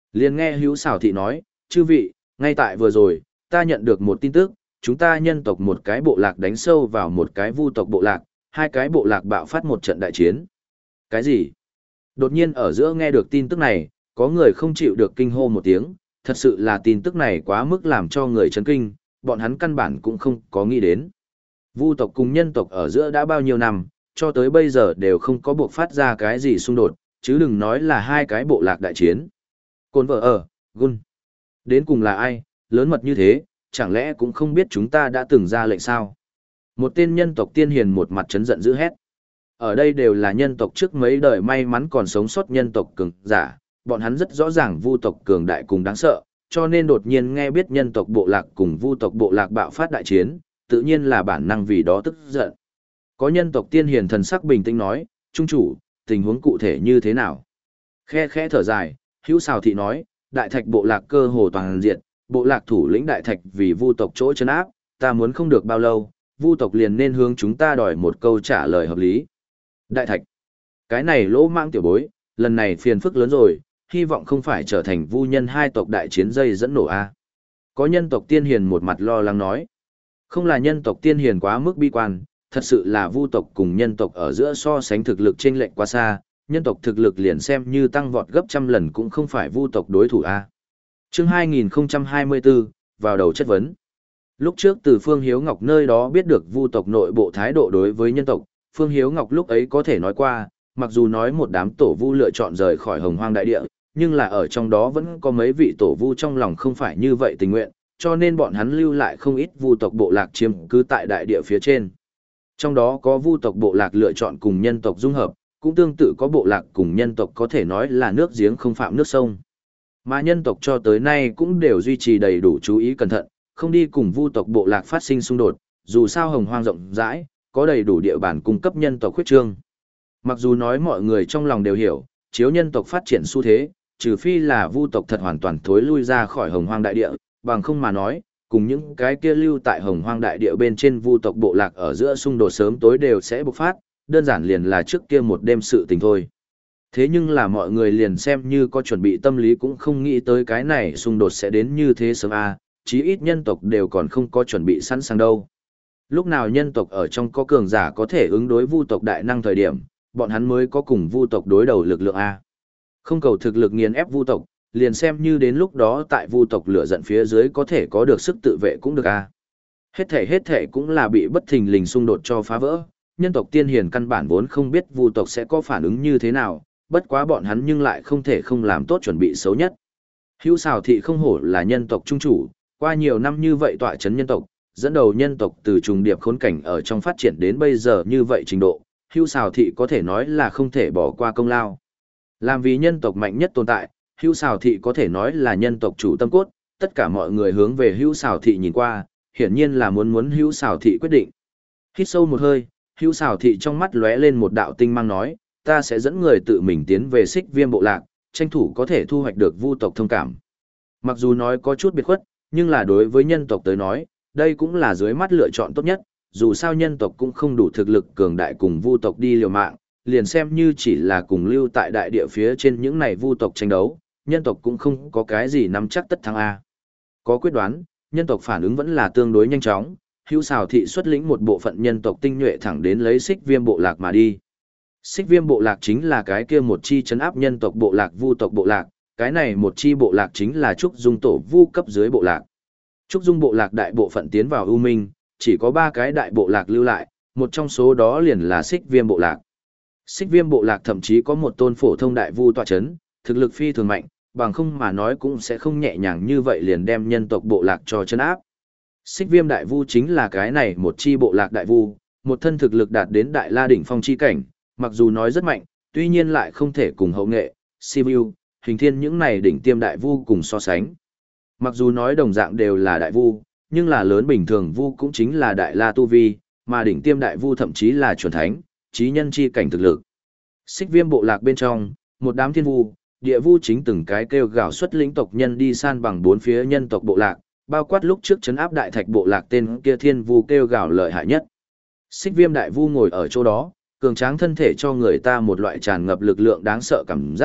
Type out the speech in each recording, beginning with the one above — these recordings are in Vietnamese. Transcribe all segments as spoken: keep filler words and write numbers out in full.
Liền nghe hữu xảo thị nói, chư vị, ngay tại vừa rồi, ta nhận được một tin tức, chúng ta nhân tộc một cái bộ lạc đánh sâu vào một cái vu tộc bộ lạc, hai cái bộ lạc bạo phát một trận đại chiến. Cái gì? Đột nhiên ở giữa nghe được tin tức này, có người không chịu được kinh hô một tiếng, thật sự là tin tức này quá mức làm cho người chấn kinh, bọn hắn căn bản cũng không có nghĩ đến. Vu tộc cùng nhân tộc ở giữa đã bao nhiêu năm, cho tới bây giờ đều không có buộc phát ra cái gì xung đột, chứ đừng nói là hai cái bộ lạc đại chiến. Côn vợ ở, Gun. Đến cùng là ai, lớn mật như thế, chẳng lẽ cũng không biết chúng ta đã từng ra lệnh sao? Một tên nhân tộc tiên hiền một mặt chấn giận dữ hét. Ở đây đều là nhân tộc trước mấy đời may mắn còn sống sót nhân tộc cường giả, bọn hắn rất rõ ràng vu tộc cường đại cùng đáng sợ, cho nên đột nhiên nghe biết nhân tộc bộ lạc cùng vu tộc bộ lạc bạo phát đại chiến, tự nhiên là bản năng vì đó tức giận. Có nhân tộc tiên hiền thần sắc bình tĩnh nói, trung chủ, tình huống cụ thể như thế nào? Khe khẽ thở dài, hữu xào thị nói, đại thạch bộ lạc cơ hồ toàn diện, bộ lạc thủ lĩnh đại thạch vì vu tộc chỗ chấn áp, ta muốn không được bao lâu, vu tộc liền nên hướng chúng ta đòi một câu trả lời hợp lý. Đại thạch, cái này lỗ mãng tiểu bối, lần này phiền phức lớn rồi, hy vọng không phải trở thành vu nhân hai tộc đại chiến dây dẫn nổ a. Có nhân tộc tiên hiền một mặt lo lắng nói, không là nhân tộc tiên hiền quá mức bi quan, thật sự là vu tộc cùng nhân tộc ở giữa so sánh thực lực chênh lệch quá xa, nhân tộc thực lực liền xem như tăng vọt gấp trăm lần cũng không phải vu tộc đối thủ a. Chương hai nghìn không trăm hai mươi bốn, vào đầu chất vấn. Lúc trước từ Phương Hiếu Ngọc nơi đó biết được vu tộc nội bộ thái độ đối với nhân tộc, Phương Hiếu Ngọc lúc ấy có thể nói qua, mặc dù nói một đám tổ vu lựa chọn rời khỏi Hồng Hoang đại địa, nhưng là ở trong đó vẫn có mấy vị tổ vu trong lòng không phải như vậy tình nguyện, cho nên bọn hắn lưu lại không ít vu tộc bộ lạc chiếm cứ tại đại địa phía trên. Trong đó có vu tộc bộ lạc lựa chọn cùng nhân tộc dung hợp, cũng tương tự có bộ lạc cùng nhân tộc có thể nói là nước giếng không phạm nước sông. Mà nhân tộc cho tới nay cũng đều duy trì đầy đủ chú ý cẩn thận, không đi cùng vu tộc bộ lạc phát sinh xung đột, dù sao Hồng Hoang rộng rãi, có đầy đủ địa bàn cung cấp nhân tộc khuyết trương. Mặc dù nói mọi người trong lòng đều hiểu, chiếu nhân tộc phát triển xu thế, trừ phi là vu tộc thật hoàn toàn thối lui ra khỏi Hồng Hoang đại địa, bằng không mà nói, cùng những cái kia lưu tại Hồng Hoang đại địa bên trên vu tộc bộ lạc ở giữa xung đột sớm tối đều sẽ bộc phát, đơn giản liền là trước kia một đêm sự tình thôi. Thế nhưng là mọi người liền xem như có chuẩn bị tâm lý cũng không nghĩ tới cái này xung đột sẽ đến như thế sớm à, chí ít nhân tộc đều còn không có chuẩn bị sẵn sàng đâu. Lúc nào nhân tộc ở trong có cường giả có thể ứng đối vu tộc đại năng thời điểm, bọn hắn mới có cùng vu tộc đối đầu lực lượng a. Không cầu thực lực nghiền ép vu tộc, liền xem như đến lúc đó tại vu tộc lửa giận phía dưới có thể có được sức tự vệ cũng được a. Hết thể hết thể cũng là bị bất thình lình xung đột cho phá vỡ, nhân tộc tiên hiền căn bản vốn không biết vu tộc sẽ có phản ứng như thế nào, bất quá bọn hắn nhưng lại không thể không làm tốt chuẩn bị xấu nhất. Hữu Sào thị không hổ là nhân tộc trung chủ, qua nhiều năm như vậy tọa chấn nhân tộc, dẫn đầu nhân tộc từ trùng điệp khốn cảnh ở trong phát triển đến bây giờ như vậy trình độ, Hữu Sào thị có thể nói là không thể bỏ qua công lao. Làm vì nhân tộc mạnh nhất tồn tại, Hữu Sào thị có thể nói là nhân tộc chủ tâm cốt, tất cả mọi người hướng về Hữu Sào thị nhìn qua, hiển nhiên là muốn muốn Hữu Sào thị quyết định. Hít sâu một hơi, Hữu Sào thị trong mắt lóe lên một đạo tinh mang nói, ta sẽ dẫn người tự mình tiến về Xích Viêm bộ lạc, tranh thủ có thể thu hoạch được vu tộc thông cảm. Mặc dù nói có chút biệt khuất, nhưng là đối với nhân tộc tới nói, đây cũng là dưới mắt lựa chọn tốt nhất, dù sao nhân tộc cũng không đủ thực lực cường đại cùng vu tộc đi liều mạng, liền xem như chỉ là cùng lưu tại đại địa phía trên những này vu tộc tranh đấu, nhân tộc cũng không có cái gì nắm chắc tất thắng A. Có quyết đoán, nhân tộc phản ứng vẫn là tương đối nhanh chóng, Hữu Sào thị xuất lĩnh một bộ phận nhân tộc tinh nhuệ thẳng đến lấy Xích Viêm bộ lạc mà đi. Xích Viêm bộ lạc chính là cái kia một chi trấn áp nhân tộc bộ lạc vu tộc bộ lạc, cái này một chi bộ lạc chính là Trúc Dung tổ vu cấp dưới bộ lạc. Trúc Dung bộ lạc đại bộ phận tiến vào ưu minh, chỉ có ba cái đại bộ lạc lưu lại, một trong số đó liền là Xích Viêm bộ lạc. Xích Viêm bộ lạc thậm chí có một tôn phổ thông đại vu tọa chấn, thực lực phi thường mạnh, bằng không mà nói cũng sẽ không nhẹ nhàng như vậy liền đem nhân tộc bộ lạc cho trấn áp. Xích Viêm đại vu chính là cái này một chi bộ lạc đại vu, một thân thực lực đạt đến đại la đỉnh phong chi cảnh, mặc dù nói rất mạnh, tuy nhiên lại không thể cùng hậu nghệ, Sibiu, Hình Thiên những này đỉnh tiêm đại vu cùng so sánh. Mặc dù nói đồng dạng đều là đại vu, nhưng là lớn bình thường vu cũng chính là đại la tu vi, mà đỉnh tiêm đại vu thậm chí là chuẩn thánh, chí nhân chi cảnh thực lực. Xích Viêm bộ lạc bên trong, một đám thiên vu, địa vu chính từng cái kêu gào xuất lĩnh tộc nhân đi san bằng bốn phía nhân tộc bộ lạc, bao quát lúc trước trấn áp đại thạch bộ lạc tên kia thiên vu kêu gào lợi hại nhất. Xích Viêm đại vu ngồi ở chỗ đó, cường tráng thân thể cho người ta một loại tràn ngập lực lượng đáng sợ cảm giác,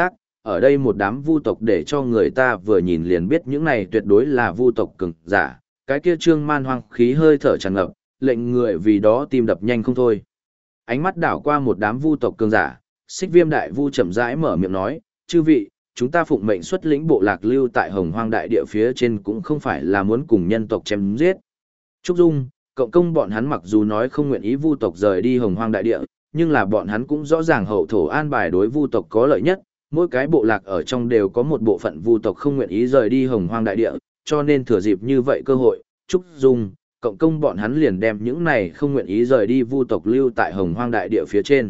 ở đây một đám vu tộc để cho người ta vừa nhìn liền biết những này tuyệt đối là vu tộc cường giả, cái kia trương man hoang khí hơi thở tràn ngập, lệnh người vì đó tim đập nhanh không thôi. Ánh mắt đảo qua một đám vu tộc cường giả, Xích Viêm đại vu chậm rãi mở miệng nói, chư vị, chúng ta phụng mệnh xuất lĩnh bộ lạc lưu tại Hồng Hoang đại địa phía trên cũng không phải là muốn cùng nhân tộc chém giết. Trúc Dung, cộng công bọn hắn mặc dù nói không nguyện ý vu tộc rời đi Hồng Hoang đại địa, nhưng là bọn hắn cũng rõ ràng hậu thổ an bài đối vu tộc có lợi nhất, mỗi cái bộ lạc ở trong đều có một bộ phận vu tộc không nguyện ý rời đi Hồng Hoang đại địa, cho nên thừa dịp như vậy cơ hội, Trúc Dung, cộng công bọn hắn liền đem những này không nguyện ý rời đi vu tộc lưu tại Hồng Hoang đại địa phía trên.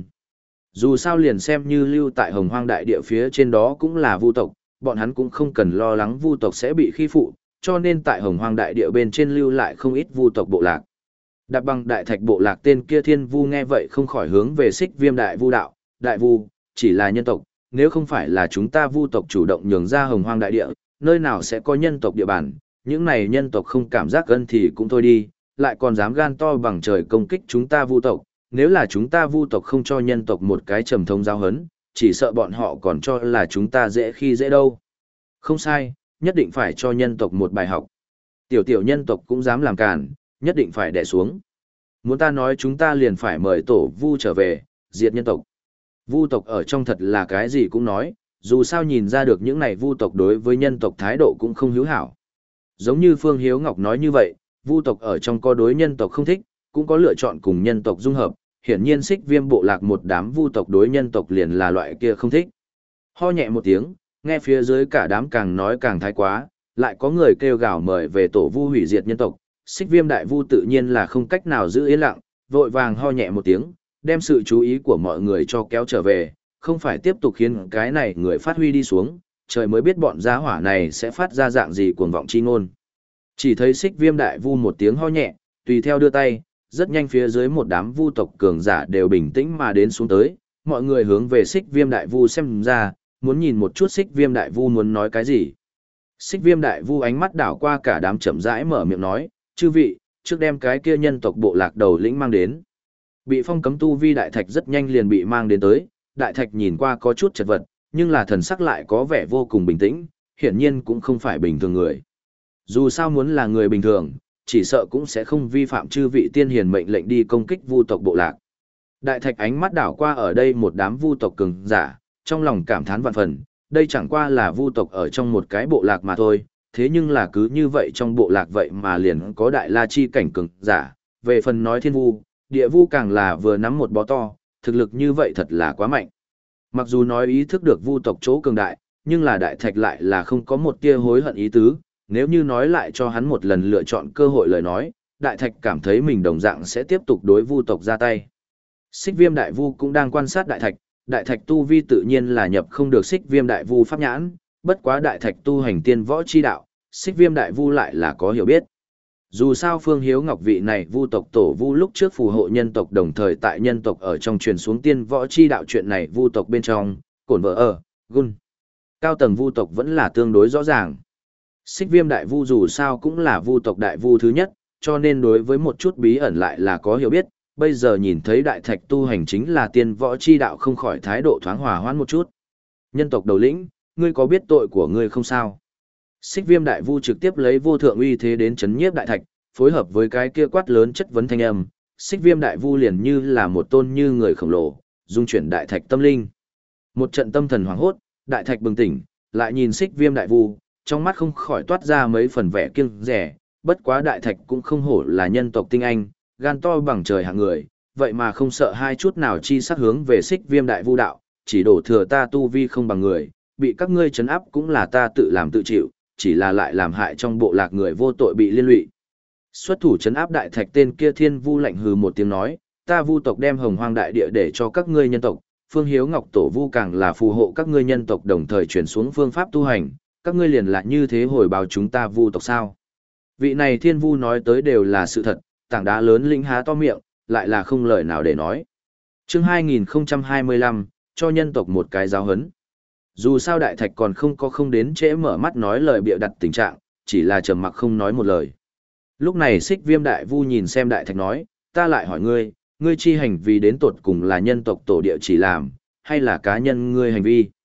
Dù sao liền xem như lưu tại Hồng Hoang đại địa phía trên đó cũng là vu tộc, bọn hắn cũng không cần lo lắng vu tộc sẽ bị khi phụ, cho nên tại Hồng Hoang đại địa bên trên lưu lại không ít vu tộc bộ lạc. Đạp Băng đại thạch bộ lạc tên kia Thiên Vu nghe vậy không khỏi hướng về Xích Viêm đại vu đạo, đại vu, chỉ là nhân tộc, nếu không phải là chúng ta vu tộc chủ động nhường ra Hồng Hoang đại địa, nơi nào sẽ có nhân tộc địa bàn, những này nhân tộc không cảm giác gân thì cũng thôi đi, lại còn dám gan to bằng trời công kích chúng ta vu tộc, nếu là chúng ta vu tộc không cho nhân tộc một cái trầm thống giáo hấn, chỉ sợ bọn họ còn cho là chúng ta dễ khi dễ đâu. Không sai, nhất định phải cho nhân tộc một bài học. Tiểu tiểu nhân tộc cũng dám làm càn, nhất định phải đè xuống. Muốn ta nói chúng ta liền phải mời tổ vu trở về, diệt nhân tộc. Vu tộc ở trong thật là cái gì cũng nói, dù sao nhìn ra được những này vu tộc đối với nhân tộc thái độ cũng không hữu hảo. Giống như Phương Hiếu Ngọc nói như vậy, vu tộc ở trong có đối nhân tộc không thích, cũng có lựa chọn cùng nhân tộc dung hợp, hiển nhiên Xích Viêm bộ lạc một đám vu tộc đối nhân tộc liền là loại kia không thích. Ho nhẹ một tiếng, nghe phía dưới cả đám càng nói càng thái quá, lại có người kêu gào mời về tổ vu hủy diệt nhân tộc. Xích Viêm đại vu tự nhiên là không cách nào giữ yên lặng, vội vàng ho nhẹ một tiếng, đem sự chú ý của mọi người cho kéo trở về, không phải tiếp tục khiến cái này người phát huy đi xuống, trời mới biết bọn gia hỏa này sẽ phát ra dạng gì cuồng vọng chi ngôn. Chỉ thấy Xích Viêm đại vu một tiếng ho nhẹ, tùy theo đưa tay, rất nhanh phía dưới một đám vu tộc cường giả đều bình tĩnh mà đến xuống tới, mọi người hướng về Xích Viêm đại vu xem ra, muốn nhìn một chút Xích Viêm đại vu muốn nói cái gì. Xích Viêm đại vu ánh mắt đảo qua cả đám chậm rãi mở miệng nói, chư vị, trước đem cái kia nhân tộc bộ lạc đầu lĩnh mang đến. Bị phong cấm tu vi đại thạch rất nhanh liền bị mang đến tới, đại thạch nhìn qua có chút chật vật, nhưng là thần sắc lại có vẻ vô cùng bình tĩnh, hiển nhiên cũng không phải bình thường người. Dù sao muốn là người bình thường, chỉ sợ cũng sẽ không vi phạm chư vị tiên hiền mệnh lệnh đi công kích vu tộc bộ lạc. Đại thạch ánh mắt đảo qua ở đây một đám vu tộc cường giả, trong lòng cảm thán vạn phần, đây chẳng qua là vu tộc ở trong một cái bộ lạc mà thôi, thế nhưng là cứ như vậy trong bộ lạc vậy mà liền có đại la chi cảnh cường giả, về phần nói thiên vu, địa vu càng là vừa nắm một bó to, thực lực như vậy thật là quá mạnh. Mặc dù nói ý thức được vu tộc chỗ cường đại, nhưng là đại thạch lại là không có một tia hối hận ý tứ, nếu như nói lại cho hắn một lần lựa chọn cơ hội lời nói, đại thạch cảm thấy mình đồng dạng sẽ tiếp tục đối vu tộc ra tay. Xích Viêm đại vu cũng đang quan sát đại thạch, đại thạch tu vi tự nhiên là nhập không được Xích Viêm đại vu pháp nhãn, bất quá đại thạch tu hành tiên võ chi đạo, Xích Viêm đại vu lại là có hiểu biết. Dù sao Phương Hiếu Ngọc vị này vu tộc tổ vu lúc trước phù hộ nhân tộc đồng thời tại nhân tộc ở trong truyền xuống tiên võ chi đạo chuyện này vu tộc bên trong, cổn vợ ở, gun. Cao tầng vu tộc vẫn là tương đối rõ ràng. Xích Viêm đại vu dù sao cũng là vu tộc đại vu thứ nhất, cho nên đối với một chút bí ẩn lại là có hiểu biết, bây giờ nhìn thấy đại thạch tu hành chính là tiên võ chi đạo không khỏi thái độ thoáng hòa hoãn một chút. Nhân tộc đầu lĩnh, ngươi có biết tội của ngươi không sao? Xích Viêm đại vu trực tiếp lấy vô thượng uy thế đến chấn nhiếp đại thạch, phối hợp với cái kia quát lớn chất vấn thanh âm, Xích Viêm đại vu liền như là một tôn như người khổng lồ, dung chuyển đại thạch tâm linh. Một trận tâm thần hoảng hốt, đại thạch bừng tỉnh, lại nhìn Xích Viêm đại vu, trong mắt không khỏi toát ra mấy phần vẻ kiêng dè, bất quá đại thạch cũng không hổ là nhân tộc tinh anh, gan to bằng trời hạng người, vậy mà không sợ hai chút nào chi sắc hướng về Xích Viêm đại vu đạo, chỉ đổ thừa ta tu vi không bằng người, bị các ngươi trấn áp cũng là ta tự làm tự chịu, chỉ là lại làm hại trong bộ lạc người vô tội bị liên lụy. Xuất thủ trấn áp đại thạch tên kia Thiên Vu lạnh hừ một tiếng nói, ta vu tộc đem hồng hoang đại địa để cho các ngươi nhân tộc, Phương Hiếu Ngọc tổ vu càng là phù hộ các ngươi nhân tộc đồng thời chuyển xuống phương pháp tu hành, các ngươi liền là như thế hồi báo chúng ta vu tộc sao? Vị này Thiên Vu nói tới đều là sự thật, tảng đá lớn linh há to miệng, lại là không lời nào để nói. Chương hai nghìn không trăm hai mươi lăm, cho nhân tộc một cái giáo huấn. Dù sao đại thạch còn không có không đến trễ mở mắt nói lời bịa đặt tình trạng, chỉ là trầm mặc không nói một lời. Lúc này Xích Viêm đại vu nhìn xem đại thạch nói, ta lại hỏi ngươi, ngươi chi hành vi đến tột cùng là nhân tộc tổ địa chỉ làm, hay là cá nhân ngươi hành vi?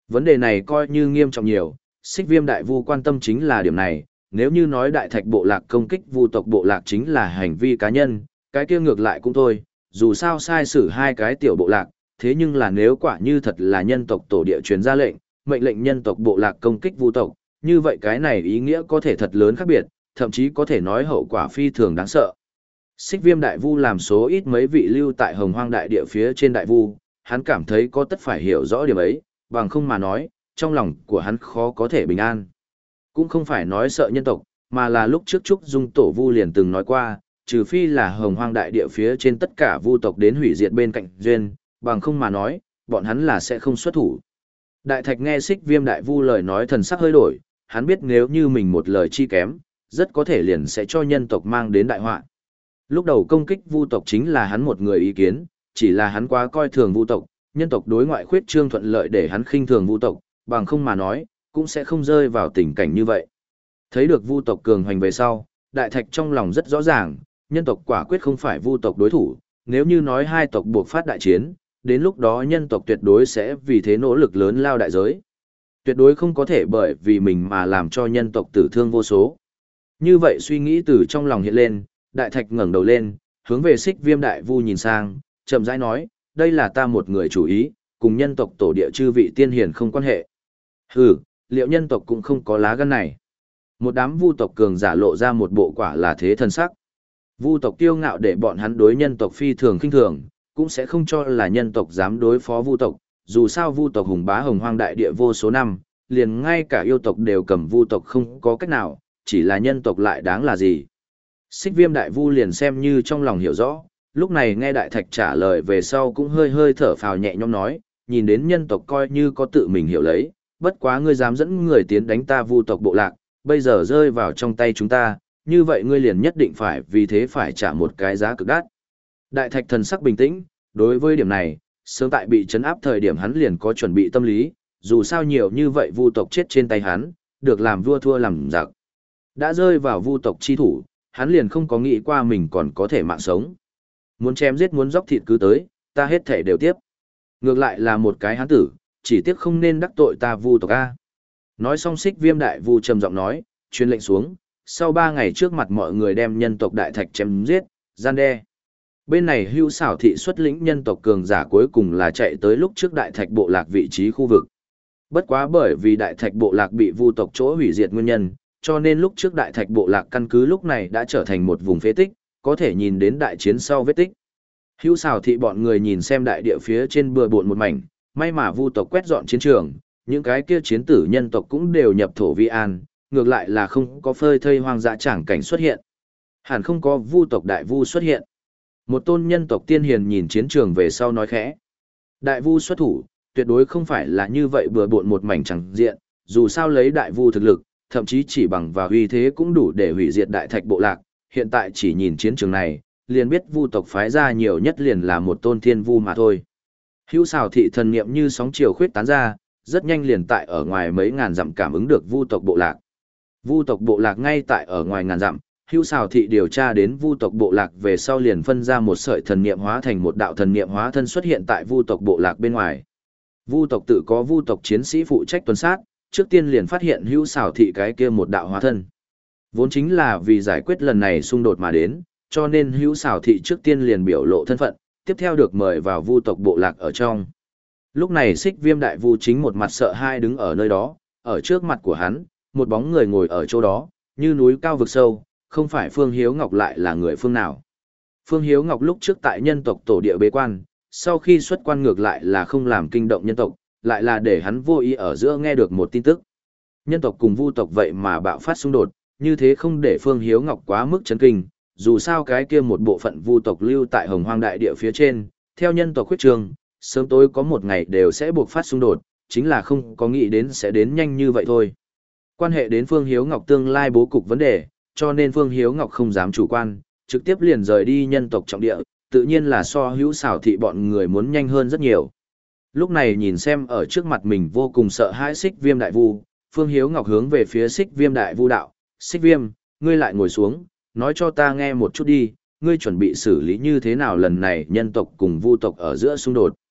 Vấn đề này coi như nghiêm trọng nhiều, Xích Viêm Đại Vu quan tâm chính là điểm này, nếu như nói Đại Thạch bộ lạc công kích Vu tộc bộ lạc chính là hành vi cá nhân, cái kia ngược lại cũng thôi, dù sao sai xử hai cái tiểu bộ lạc, thế nhưng là nếu quả như thật là nhân tộc tổ địa truyền ra lệnh, mệnh lệnh nhân tộc bộ lạc công kích Vu tộc, như vậy cái này ý nghĩa có thể thật lớn khác biệt, thậm chí có thể nói hậu quả phi thường đáng sợ. Xích Viêm Đại Vu làm số ít mấy vị lưu tại Hồng Hoang đại địa phía trên Đại Vu, hắn cảm thấy có tất phải hiểu rõ điểm ấy, bằng không mà nói, trong lòng của hắn khó có thể bình an. Cũng không phải nói sợ nhân tộc, mà là lúc trước Trúc Dung Tổ Vu liền từng nói qua, trừ phi là Hồng Hoang đại địa phía trên tất cả Vu tộc đến hủy diệt bên cạnh duyên, bằng không mà nói, bọn hắn là sẽ không xuất thủ. Đại Thạch nghe Xích Viêm Đại Vu lời nói thần sắc hơi đổi, hắn biết nếu như mình một lời chi kém, rất có thể liền sẽ cho nhân tộc mang đến đại họa. Lúc đầu công kích Vu tộc chính là hắn một người ý kiến, chỉ là hắn quá coi thường Vu tộc, nhân tộc đối ngoại khuyết trương thuận lợi để hắn khinh thường Vu tộc, bằng không mà nói, cũng sẽ không rơi vào tình cảnh như vậy. Thấy được Vu tộc cường hoành về sau, Đại Thạch trong lòng rất rõ ràng, nhân tộc quả quyết không phải Vu tộc đối thủ, nếu như nói hai tộc buộc phát đại chiến, đến lúc đó nhân tộc tuyệt đối sẽ vì thế nỗ lực lớn lao đại giới. Tuyệt đối không có thể bởi vì mình mà làm cho nhân tộc tử thương vô số. Như vậy suy nghĩ từ trong lòng hiện lên, Đại Thạch ngẩng đầu lên, hướng về Xích Viêm Đại Vu nhìn sang, chậm rãi nói, đây là ta một người chủ ý, cùng nhân tộc tổ địa chư vị tiên hiền không quan hệ. Hừ, liệu nhân tộc cũng không có lá gan này. Một đám Vu tộc cường giả lộ ra một bộ quả là thế thần sắc. Vu tộc kiêu ngạo để bọn hắn đối nhân tộc phi thường khinh thường, cũng sẽ không cho là nhân tộc dám đối phó Vu tộc, dù sao Vu tộc hùng bá Hồng Hoang đại địa vô số năm, liền ngay cả yêu tộc đều cầm Vu tộc không có cách nào, chỉ là nhân tộc lại đáng là gì. Xích Viêm Đại Vu liền xem như trong lòng hiểu rõ, lúc này nghe Đại Thạch trả lời về sau cũng hơi hơi thở phào nhẹ nhõm nói, nhìn đến nhân tộc coi như có tự mình hiểu lấy, bất quá ngươi dám dẫn người tiến đánh ta Vu tộc bộ lạc, bây giờ rơi vào trong tay chúng ta, như vậy ngươi liền nhất định phải vì thế phải trả một cái giá cực đắt. Đại Thạch thần sắc bình tĩnh, đối với điểm này, sớm tại bị trấn áp thời điểm hắn liền có chuẩn bị tâm lý, dù sao nhiều như vậy Vu tộc chết trên tay hắn, được làm vua thua làm giặc. Đã rơi vào Vu tộc chi thủ, hắn liền không có nghĩ qua mình còn có thể mạng sống. Muốn chém giết muốn dốc thịt cứ tới, ta hết thể đều tiếp. Ngược lại là một cái hắn tử, chỉ tiếc không nên đắc tội ta Vu tộc a. Nói xong Xích Viêm Đại Vu trầm giọng nói, truyền lệnh xuống, sau ba ngày trước mặt mọi người đem nhân tộc Đại Thạch chém giết, gian đe. Bên này Hưu Xảo thị xuất lĩnh nhân tộc cường giả cuối cùng là chạy tới lúc trước Đại Thạch bộ lạc vị trí khu vực. Bất quá bởi vì Đại Thạch bộ lạc bị Vu tộc chỗ hủy diệt nguyên nhân, cho nên lúc trước Đại Thạch bộ lạc căn cứ lúc này đã trở thành một vùng phế tích, có thể nhìn đến đại chiến sau vết tích. Hưu Xảo thị bọn người nhìn xem đại địa phía trên bừa bộn một mảnh, may mà Vu tộc quét dọn chiến trường, những cái kia chiến tử nhân tộc cũng đều nhập thổ vi an, ngược lại là không có phơi thây hoang dã tràng cảnh xuất hiện. Hẳn không có Vu tộc Đại Vu xuất hiện. Một tôn nhân tộc tiên hiền nhìn chiến trường về sau nói khẽ. Đại Vu xuất thủ, tuyệt đối không phải là như vậy bừa bộn một mảnh chẳng diện, dù sao lấy Đại Vu thực lực, thậm chí chỉ bằng và uy thế cũng đủ để hủy diệt Đại Thạch bộ lạc, hiện tại chỉ nhìn chiến trường này, liền biết Vu tộc phái ra nhiều nhất liền là một tôn thiên vu mà thôi. Hữu Xảo thị thần niệm như sóng chiều khuyết tán ra, rất nhanh liền tại ở ngoài mấy ngàn dặm cảm ứng được Vu tộc bộ lạc. Vu tộc bộ lạc ngay tại ở ngoài ngàn dặm, Hữu Xảo thị điều tra đến Vu tộc bộ lạc về sau liền phân ra một sợi thần niệm hóa thành một đạo thần niệm hóa thân xuất hiện tại Vu tộc bộ lạc bên ngoài. Vu tộc tự có Vu tộc chiến sĩ phụ trách tuần sát, trước tiên liền phát hiện Hữu Xảo thị cái kia một đạo hóa thân. Vốn chính là vì giải quyết lần này xung đột mà đến, cho nên Hữu Xảo thị trước tiên liền biểu lộ thân phận, tiếp theo được mời vào Vu tộc bộ lạc ở trong. Lúc này Xích Viêm Đại Vu chính một mặt sợ hai đứng ở nơi đó, ở trước mặt của hắn, một bóng người ngồi ở chỗ đó, như núi cao vực sâu, không phải Phương Hiếu Ngọc lại là người phương nào. Phương Hiếu Ngọc lúc trước tại nhân tộc tổ địa bế quan, sau khi xuất quan ngược lại là không làm kinh động nhân tộc, lại là để hắn vô ý ở giữa nghe được một tin tức. Nhân tộc cùng Vu tộc vậy mà bạo phát xung đột, như thế không để Phương Hiếu Ngọc quá mức chấn kinh, dù sao cái kia một bộ phận Vu tộc lưu tại Hồng Hoang đại địa phía trên, theo nhân tộc khuyết trường, sớm tối có một ngày đều sẽ buộc phát xung đột, chính là không có nghĩ đến sẽ đến nhanh như vậy thôi. Quan hệ đến Phương Hiếu Ngọc tương lai bố cục vấn đề, cho nên Phương Hiếu Ngọc không dám chủ quan, trực tiếp liền rời đi nhân tộc trọng địa, tự nhiên là so Hữu Xảo thị bọn người muốn nhanh hơn rất nhiều. Lúc này nhìn xem ở trước mặt mình vô cùng sợ hãi Xích Viêm Đại Vu, Phương Hiếu Ngọc hướng về phía Xích Viêm Đại Vu đạo, Xích Viêm, ngươi lại ngồi xuống, nói cho ta nghe một chút đi, ngươi chuẩn bị xử lý như thế nào lần này nhân tộc cùng Vu tộc ở giữa xung đột.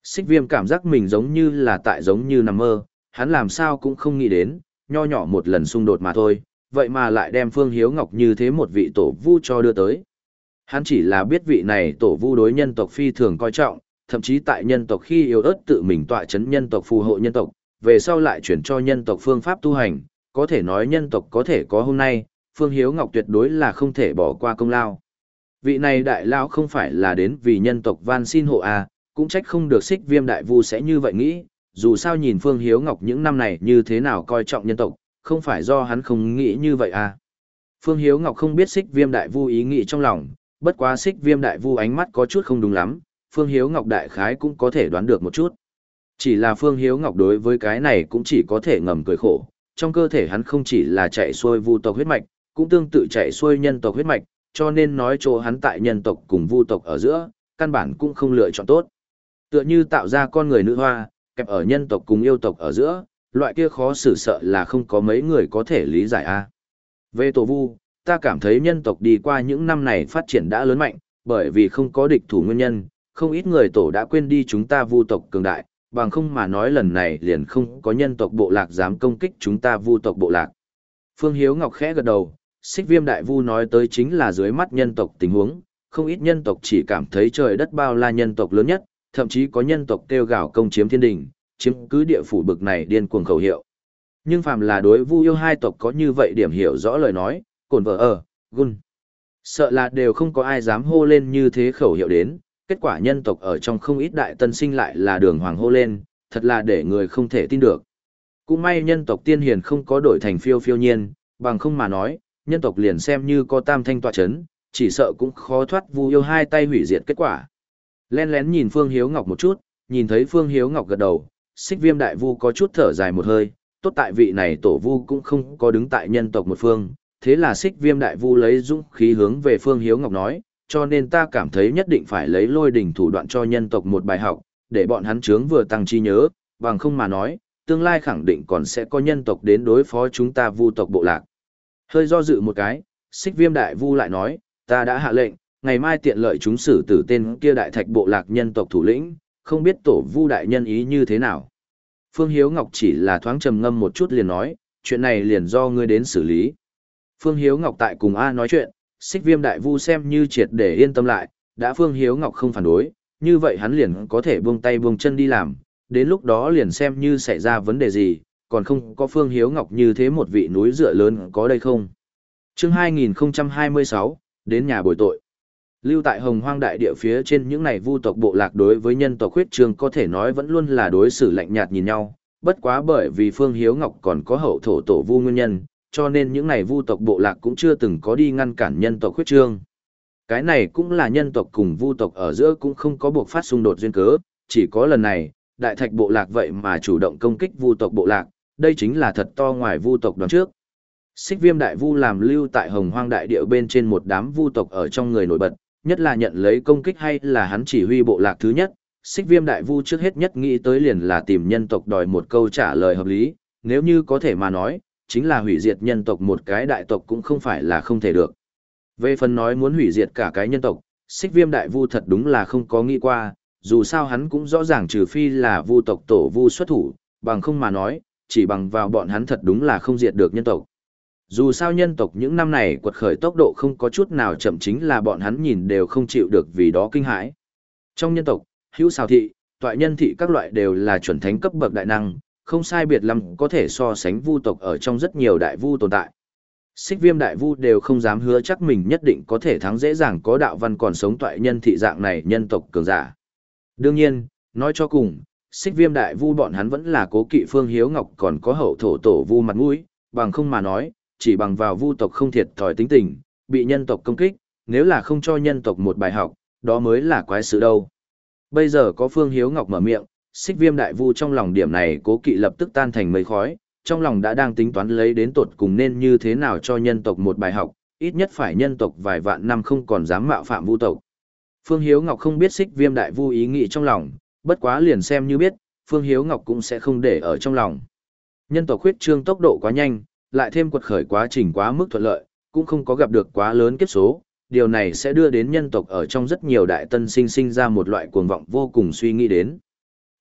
Xích Viêm cảm giác mình giống như là tại giống như nằm mơ, hắn làm sao cũng không nghĩ đến, nho nhỏ một lần xung đột mà thôi, vậy mà lại đem Phương Hiếu Ngọc như thế một vị tổ vu cho đưa tới. Hắn chỉ là biết vị này tổ vu đối nhân tộc phi thường coi trọng, thậm chí tại nhân tộc khi yếu ớt tự mình tọa chấn nhân tộc phù hộ nhân tộc, về sau lại chuyển cho nhân tộc phương pháp tu hành, có thể nói nhân tộc có thể có hôm nay, Phương Hiếu Ngọc tuyệt đối là không thể bỏ qua công lao. Vị này đại lão không phải là đến vì nhân tộc van xin hộ à, cũng trách không được Xích Viêm đại vu sẽ như vậy nghĩ, dù sao nhìn Phương Hiếu Ngọc những năm này như thế nào coi trọng nhân tộc, không phải do hắn không nghĩ như vậy à. Phương Hiếu Ngọc không biết Xích Viêm đại vu ý nghĩ trong lòng, bất quá Xích Viêm đại vu ánh mắt có chút không đúng lắm, Phương Hiếu Ngọc đại khái cũng có thể đoán được một chút. Chỉ là Phương Hiếu Ngọc đối với cái này cũng chỉ có thể ngầm cười khổ, trong cơ thể hắn không chỉ là chạy xuôi vu tộc huyết mạch, cũng tương tự chạy xuôi nhân tộc huyết mạch, cho nên nói chỗ hắn tại nhân tộc cùng vu tộc ở giữa, căn bản cũng không lựa chọn tốt. Tựa như tạo ra con người nữ hoa, kẹp ở nhân tộc cùng yêu tộc ở giữa, loại kia khó xử sợ là không có mấy người có thể lý giải a. Về tổ vu, ta cảm thấy nhân tộc đi qua những năm này phát triển đã lớn mạnh, bởi vì không có địch thủ nguyên nhân, không ít người tổ đã quên đi chúng ta vu tộc cường đại, bằng không mà nói lần này liền không có nhân tộc bộ lạc dám công kích chúng ta vu tộc bộ lạc. Phương Hiếu Ngọc khẽ gật đầu, Xích Viêm đại vu nói tới chính là dưới mắt nhân tộc tình huống, không ít nhân tộc chỉ cảm thấy trời đất bao la nhân tộc lớn nhất, thậm chí có nhân tộc kêu gào công chiếm thiên đình, chiếm cứ địa phủ bực này điên cuồng khẩu hiệu. Nhưng phàm là đối vu yêu hai tộc có như vậy điểm hiểu rõ lời nói, cồn vợ ở, gun. Sợ là đều không có ai dám hô lên như thế khẩu hiệu đến, kết quả nhân tộc ở trong không ít đại tân sinh lại là đường hoàng hô lên, thật là để người không thể tin được. Cũng may nhân tộc tiên hiền không có đổi thành phiêu phiêu nhiên, bằng không mà nói, nhân tộc liền xem như có tam thanh tọa chấn, chỉ sợ cũng khó thoát vu yêu hai tay hủy diệt kết quả. Len lén nhìn Phương Hiếu Ngọc một chút, nhìn thấy Phương Hiếu Ngọc gật đầu, Xích Viêm đại vu có chút thở dài một hơi, tốt tại vị này tổ vu cũng không có đứng tại nhân tộc một phương, thế là Xích Viêm đại vu lấy dũng khí hướng về Phương Hiếu Ngọc nói, cho nên ta cảm thấy nhất định phải lấy lôi đỉnh thủ đoạn cho nhân tộc một bài học, để bọn hắn chướng vừa tăng trí nhớ, bằng không mà nói, tương lai khẳng định còn sẽ có nhân tộc đến đối phó chúng ta vu tộc bộ lạc. Hơi do dự một cái, Xích Viêm đại vu lại nói, ta đã hạ lệnh, ngày mai tiện lợi chúng xử tử tên kia đại thạch bộ lạc nhân tộc thủ lĩnh, không biết tổ vu đại nhân ý như thế nào. Phương Hiếu Ngọc chỉ là thoáng trầm ngâm một chút liền nói, chuyện này liền do ngươi đến xử lý. Phương Hiếu Ngọc tại cùng A nói chuyện, Xích Viêm đại vu xem như triệt để yên tâm lại, đã Phương Hiếu Ngọc không phản đối, như vậy hắn liền có thể buông tay buông chân đi làm, đến lúc đó liền xem như xảy ra vấn đề gì, còn không có Phương Hiếu Ngọc như thế một vị núi dựa lớn có đây không. Chương hai nghìn không trăm hai mươi sáu, đến nhà bồi tội. Lưu tại Hồng Hoang đại địa phía trên những này vu tộc bộ lạc đối với nhân tộc huyết trường có thể nói vẫn luôn là đối xử lạnh nhạt nhìn nhau, bất quá bởi vì Phương Hiếu Ngọc còn có hậu thổ tổ vu nguyên nhân, cho nên những này vu tộc bộ lạc cũng chưa từng có đi ngăn cản nhân tộc huyết trương. Cái này cũng là nhân tộc cùng vu tộc ở giữa cũng không có buộc phát xung đột duyên cớ, chỉ có lần này, đại thạch bộ lạc vậy mà chủ động công kích vu tộc bộ lạc, đây chính là thật to ngoài vu tộc đoán trước. Xích Viêm đại vu làm lưu tại Hồng Hoang đại địa bên trên một đám vu tộc ở trong người nổi bật, nhất là nhận lấy công kích hay là hắn chỉ huy bộ lạc thứ nhất, Xích Viêm đại vu trước hết nhất nghĩ tới liền là tìm nhân tộc đòi một câu trả lời hợp lý, nếu như có thể mà nói, chính là hủy diệt nhân tộc một cái đại tộc cũng không phải là không thể được. Về phần nói muốn hủy diệt cả cái nhân tộc, Xích Viêm đại vu thật đúng là không có nghĩ qua, dù sao hắn cũng rõ ràng trừ phi là vu tộc tổ vu xuất thủ, bằng không mà nói, chỉ bằng vào bọn hắn thật đúng là không diệt được nhân tộc. Dù sao nhân tộc những năm này quật khởi tốc độ không có chút nào chậm chính là bọn hắn nhìn đều không chịu được vì đó kinh hãi. Trong nhân tộc, hữu xào thị, toại nhân thị các loại đều là chuẩn thánh cấp bậc đại năng, không sai biệt lắm có thể so sánh vu tộc ở trong rất nhiều đại vu tồn tại. Xích Viêm đại vu đều không dám hứa chắc mình nhất định có thể thắng dễ dàng có đạo văn còn sống toại nhân thị dạng này nhân tộc cường giả. Đương nhiên, nói cho cùng, Xích Viêm đại vu bọn hắn vẫn là cố kỵ Phương Hiếu Ngọc còn có hậu thổ tổ vu mặt mũi, bằng không mà nói, chỉ bằng vào vu tộc không thiệt thòi tính tình, bị nhân tộc công kích, nếu là không cho nhân tộc một bài học, đó mới là quái sự đâu. Bây giờ có Phương Hiếu Ngọc mở miệng, Xích Viêm đại vu trong lòng điểm này cố kỵ lập tức tan thành mây khói, trong lòng đã đang tính toán lấy đến tột cùng nên như thế nào cho nhân tộc một bài học, ít nhất phải nhân tộc vài vạn năm không còn dám mạo phạm vu tộc. Phương Hiếu Ngọc không biết Xích Viêm đại vu ý nghĩ trong lòng, bất quá liền xem như biết, Phương Hiếu Ngọc cũng sẽ không để ở trong lòng. Nhân tộc huyết trương tốc độ quá nhanh, lại thêm quật khởi quá trình quá mức thuận lợi, cũng không có gặp được quá lớn kiếp số, điều này sẽ đưa đến nhân tộc ở trong rất nhiều đại tân sinh sinh ra một loại cuồng vọng vô cùng suy nghĩ đến.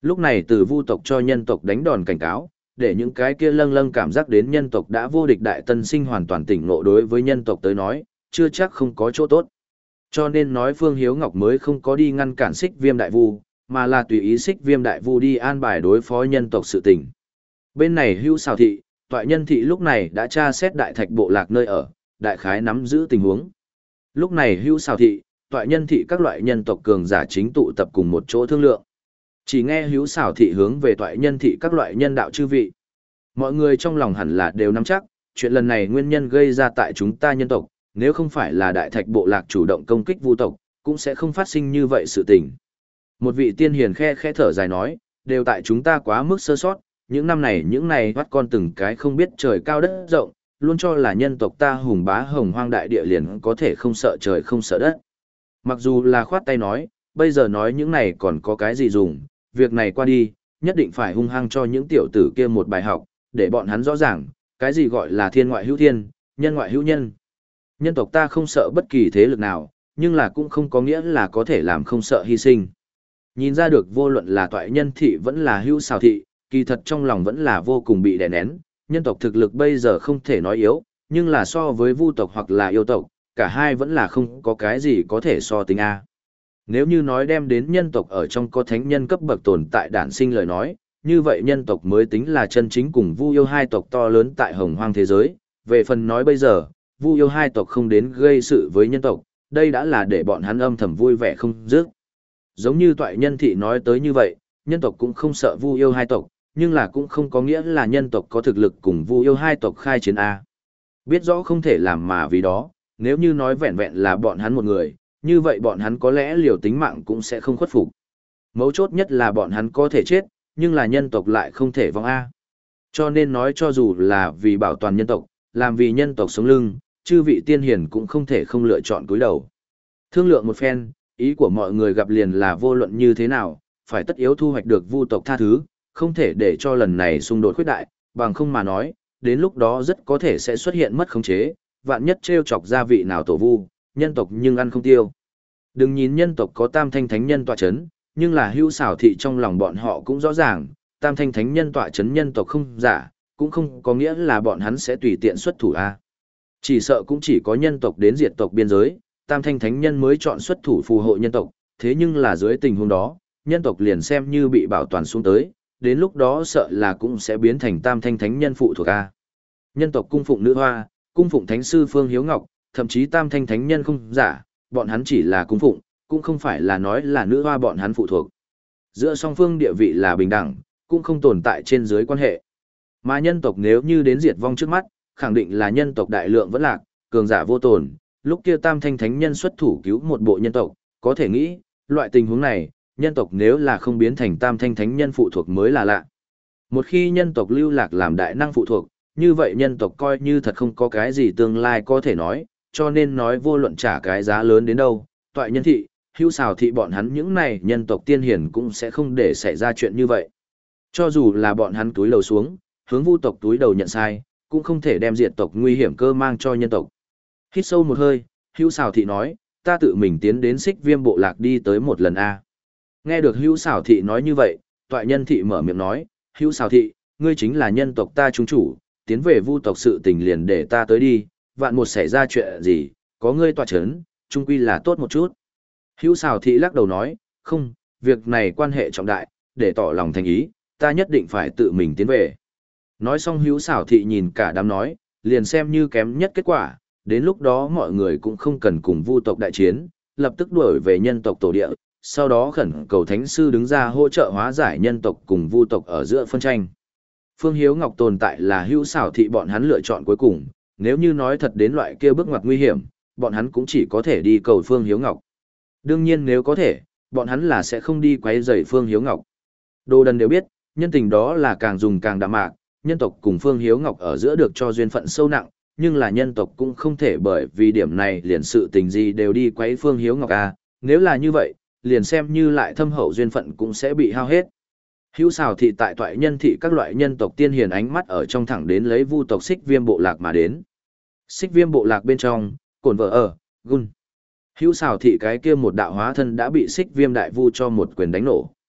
Lúc này từ vu tộc cho nhân tộc đánh đòn cảnh cáo, để những cái kia lâng lâng cảm giác đến nhân tộc đã vô địch đại tân sinh hoàn toàn tỉnh ngộ đối với nhân tộc tới nói, chưa chắc không có chỗ tốt. Cho nên nói Phương Hiếu Ngọc mới không có đi ngăn cản Xích Viêm Đại Vu, mà là tùy ý Xích Viêm Đại Vu đi an bài đối phó nhân tộc sự tình. Bên này Hữu Sào thị, Toại Nhân thị lúc này đã tra xét đại thạch bộ lạc nơi ở, đại khái nắm giữ tình huống. Lúc này Hữu Sào thị, Toại Nhân thị các loại nhân tộc cường giả chính tụ tập cùng một chỗ thương lượng. Chỉ nghe Hữu Sào thị hướng về Toại Nhân thị các loại nhân đạo chư vị. Mọi người trong lòng hẳn là đều nắm chắc, chuyện lần này nguyên nhân gây ra tại chúng ta nhân tộc, nếu không phải là đại thạch bộ lạc chủ động công kích vu tộc, cũng sẽ không phát sinh như vậy sự tình. Một vị tiên hiền khe khe thở dài nói, đều tại chúng ta quá mức sơ sót, những năm này những này bắt con từng cái không biết trời cao đất rộng, luôn cho là nhân tộc ta hùng bá hồng hoang đại địa liền có thể không sợ trời không sợ đất. Mặc dù là khoát tay nói, bây giờ nói những này còn có cái gì dùng, việc này qua đi, nhất định phải hung hăng cho những tiểu tử kia một bài học, để bọn hắn rõ ràng, cái gì gọi là thiên ngoại hữu thiên, nhân ngoại hữu nhân. Nhân tộc ta không sợ bất kỳ thế lực nào, nhưng là cũng không có nghĩa là có thể làm không sợ hy sinh. Nhìn ra được vô luận là Toại Nhân thị vẫn là Hữu Sào thị, kỳ thật trong lòng vẫn là vô cùng bị đè nén, nhân tộc thực lực bây giờ không thể nói yếu, nhưng là so với vu tộc hoặc là yêu tộc, cả hai vẫn là không có cái gì có thể so tính A. Nếu như nói đem đến nhân tộc ở trong có thánh nhân cấp bậc tồn tại đản sinh lời nói, như vậy nhân tộc mới tính là chân chính cùng vu yêu hai tộc to lớn tại hồng hoang thế giới. Về phần nói bây giờ, vu yêu hai tộc không đến gây sự với nhân tộc, đây đã là để bọn hắn âm thầm vui vẻ không dứt. Giống như Toại Nhân thị nói tới như vậy, nhân tộc cũng không sợ vu yêu hai tộc, nhưng là cũng không có nghĩa là nhân tộc có thực lực cùng vu yêu hai tộc khai chiến A. Biết rõ không thể làm mà vì đó, nếu như nói vẹn vẹn là bọn hắn một người, như vậy bọn hắn có lẽ liều tính mạng cũng sẽ không khuất phục. Mấu chốt nhất là bọn hắn có thể chết, nhưng là nhân tộc lại không thể vong A. Cho nên nói cho dù là vì bảo toàn nhân tộc, làm vì nhân tộc sống lưng, chư vị tiên hiền cũng không thể không lựa chọn cúi đầu. Thương lượng một phen, ý của mọi người gặp liền là vô luận như thế nào, phải tất yếu thu hoạch được vu tộc tha thứ, không thể để cho lần này xung đột khuyết đại, bằng không mà nói, đến lúc đó rất có thể sẽ xuất hiện mất khống chế, vạn nhất trêu chọc gia vị nào tổ vu, nhân tộc nhưng ăn không tiêu. Đừng nhìn nhân tộc có tam thanh thánh nhân tọa chấn, nhưng là Hữu Sào thị trong lòng bọn họ cũng rõ ràng, tam thanh thánh nhân tọa chấn nhân tộc không giả, cũng không có nghĩa là bọn hắn sẽ tùy tiện xuất thủ a. Chỉ sợ cũng chỉ có nhân tộc đến diệt tộc biên giới, tam thanh thánh nhân mới chọn xuất thủ phù hộ nhân tộc, thế nhưng là dưới tình huống đó, nhân tộc liền xem như bị bảo toàn xuống tới, đến lúc đó sợ là cũng sẽ biến thành tam thanh thánh nhân phụ thuộc a. Nhân tộc cung phụng nữ hoa, cung phụng thánh sư Phương Hiếu Ngọc, thậm chí tam thanh thánh nhân không giả, bọn hắn chỉ là cung phụng, cũng không phải là nói là nữ hoa bọn hắn phụ thuộc. Giữa song phương địa vị là bình đẳng, cũng không tồn tại trên dưới quan hệ. Mà nhân tộc nếu như đến diệt vong trước mắt, khẳng định là nhân tộc đại lượng vẫn lạc, cường giả vô tồn, lúc kia tam thanh thánh nhân xuất thủ cứu một bộ nhân tộc, có thể nghĩ, loại tình huống này, nhân tộc nếu là không biến thành tam thanh thánh nhân phụ thuộc mới là lạ. Một khi nhân tộc lưu lạc làm đại năng phụ thuộc, như vậy nhân tộc coi như thật không có cái gì tương lai có thể nói, cho nên nói vô luận trả cái giá lớn đến đâu, Toại Nhân thị, Hữu Sào thị bọn hắn những này nhân tộc tiên hiền cũng sẽ không để xảy ra chuyện như vậy. Cho dù là bọn hắn túi đầu xuống, hướng vu tộc túi đầu nhận sai, cũng không thể đem diệt tộc nguy hiểm cơ mang cho nhân tộc. Hít sâu một hơi, Hữu Sào thị nói, ta tự mình tiến đến Xích Viêm bộ lạc đi tới một lần a. Nghe được Hữu Sào thị nói như vậy, Toại Nhân thị mở miệng nói, Hữu Sào thị, ngươi chính là nhân tộc ta trung chủ, tiến về vu tộc sự tình liền để ta tới đi, vạn một xảy ra chuyện gì, có ngươi tọa chấn, chung quy là tốt một chút. Hữu Sào thị lắc đầu nói, không, việc này quan hệ trọng đại, để tỏ lòng thành ý, ta nhất định phải tự mình tiến về. Nói xong Hữu Sào thị nhìn cả đám nói, liền xem như kém nhất kết quả, đến lúc đó mọi người cũng không cần cùng vu tộc đại chiến, lập tức đuổi về nhân tộc tổ địa, sau đó khẩn cầu thánh sư đứng ra hỗ trợ hóa giải nhân tộc cùng vu tộc ở giữa phân tranh. Phương Hiếu Ngọc tồn tại là Hữu Sào thị bọn hắn lựa chọn cuối cùng, nếu như nói thật đến loại kia bước ngoặt nguy hiểm, bọn hắn cũng chỉ có thể đi cầu Phương Hiếu Ngọc. Đương nhiên nếu có thể, bọn hắn là sẽ không đi quấy rầy Phương Hiếu Ngọc. Đồ đần đều biết, nhân tình đó là càng dùng càng đạm mạc, nhân tộc cùng Phương Hiếu Ngọc ở giữa được cho duyên phận sâu nặng, nhưng là nhân tộc cũng không thể bởi vì điểm này liền sự tình gì đều đi quấy Phương Hiếu Ngọc à, nếu là như vậy, liền xem như lại thâm hậu duyên phận cũng sẽ bị hao hết. Hữu Sào thị tại Toại Nhân thị các loại nhân tộc tiên hiền ánh mắt ở trong thẳng đến lấy vu tộc Xích Viêm bộ lạc mà đến. Xích Viêm bộ lạc bên trong, cổn vợ ở, gun. Hữu Sào thị cái kia một đạo hóa thân đã bị Xích Viêm đại vu cho một quyền đánh nổ.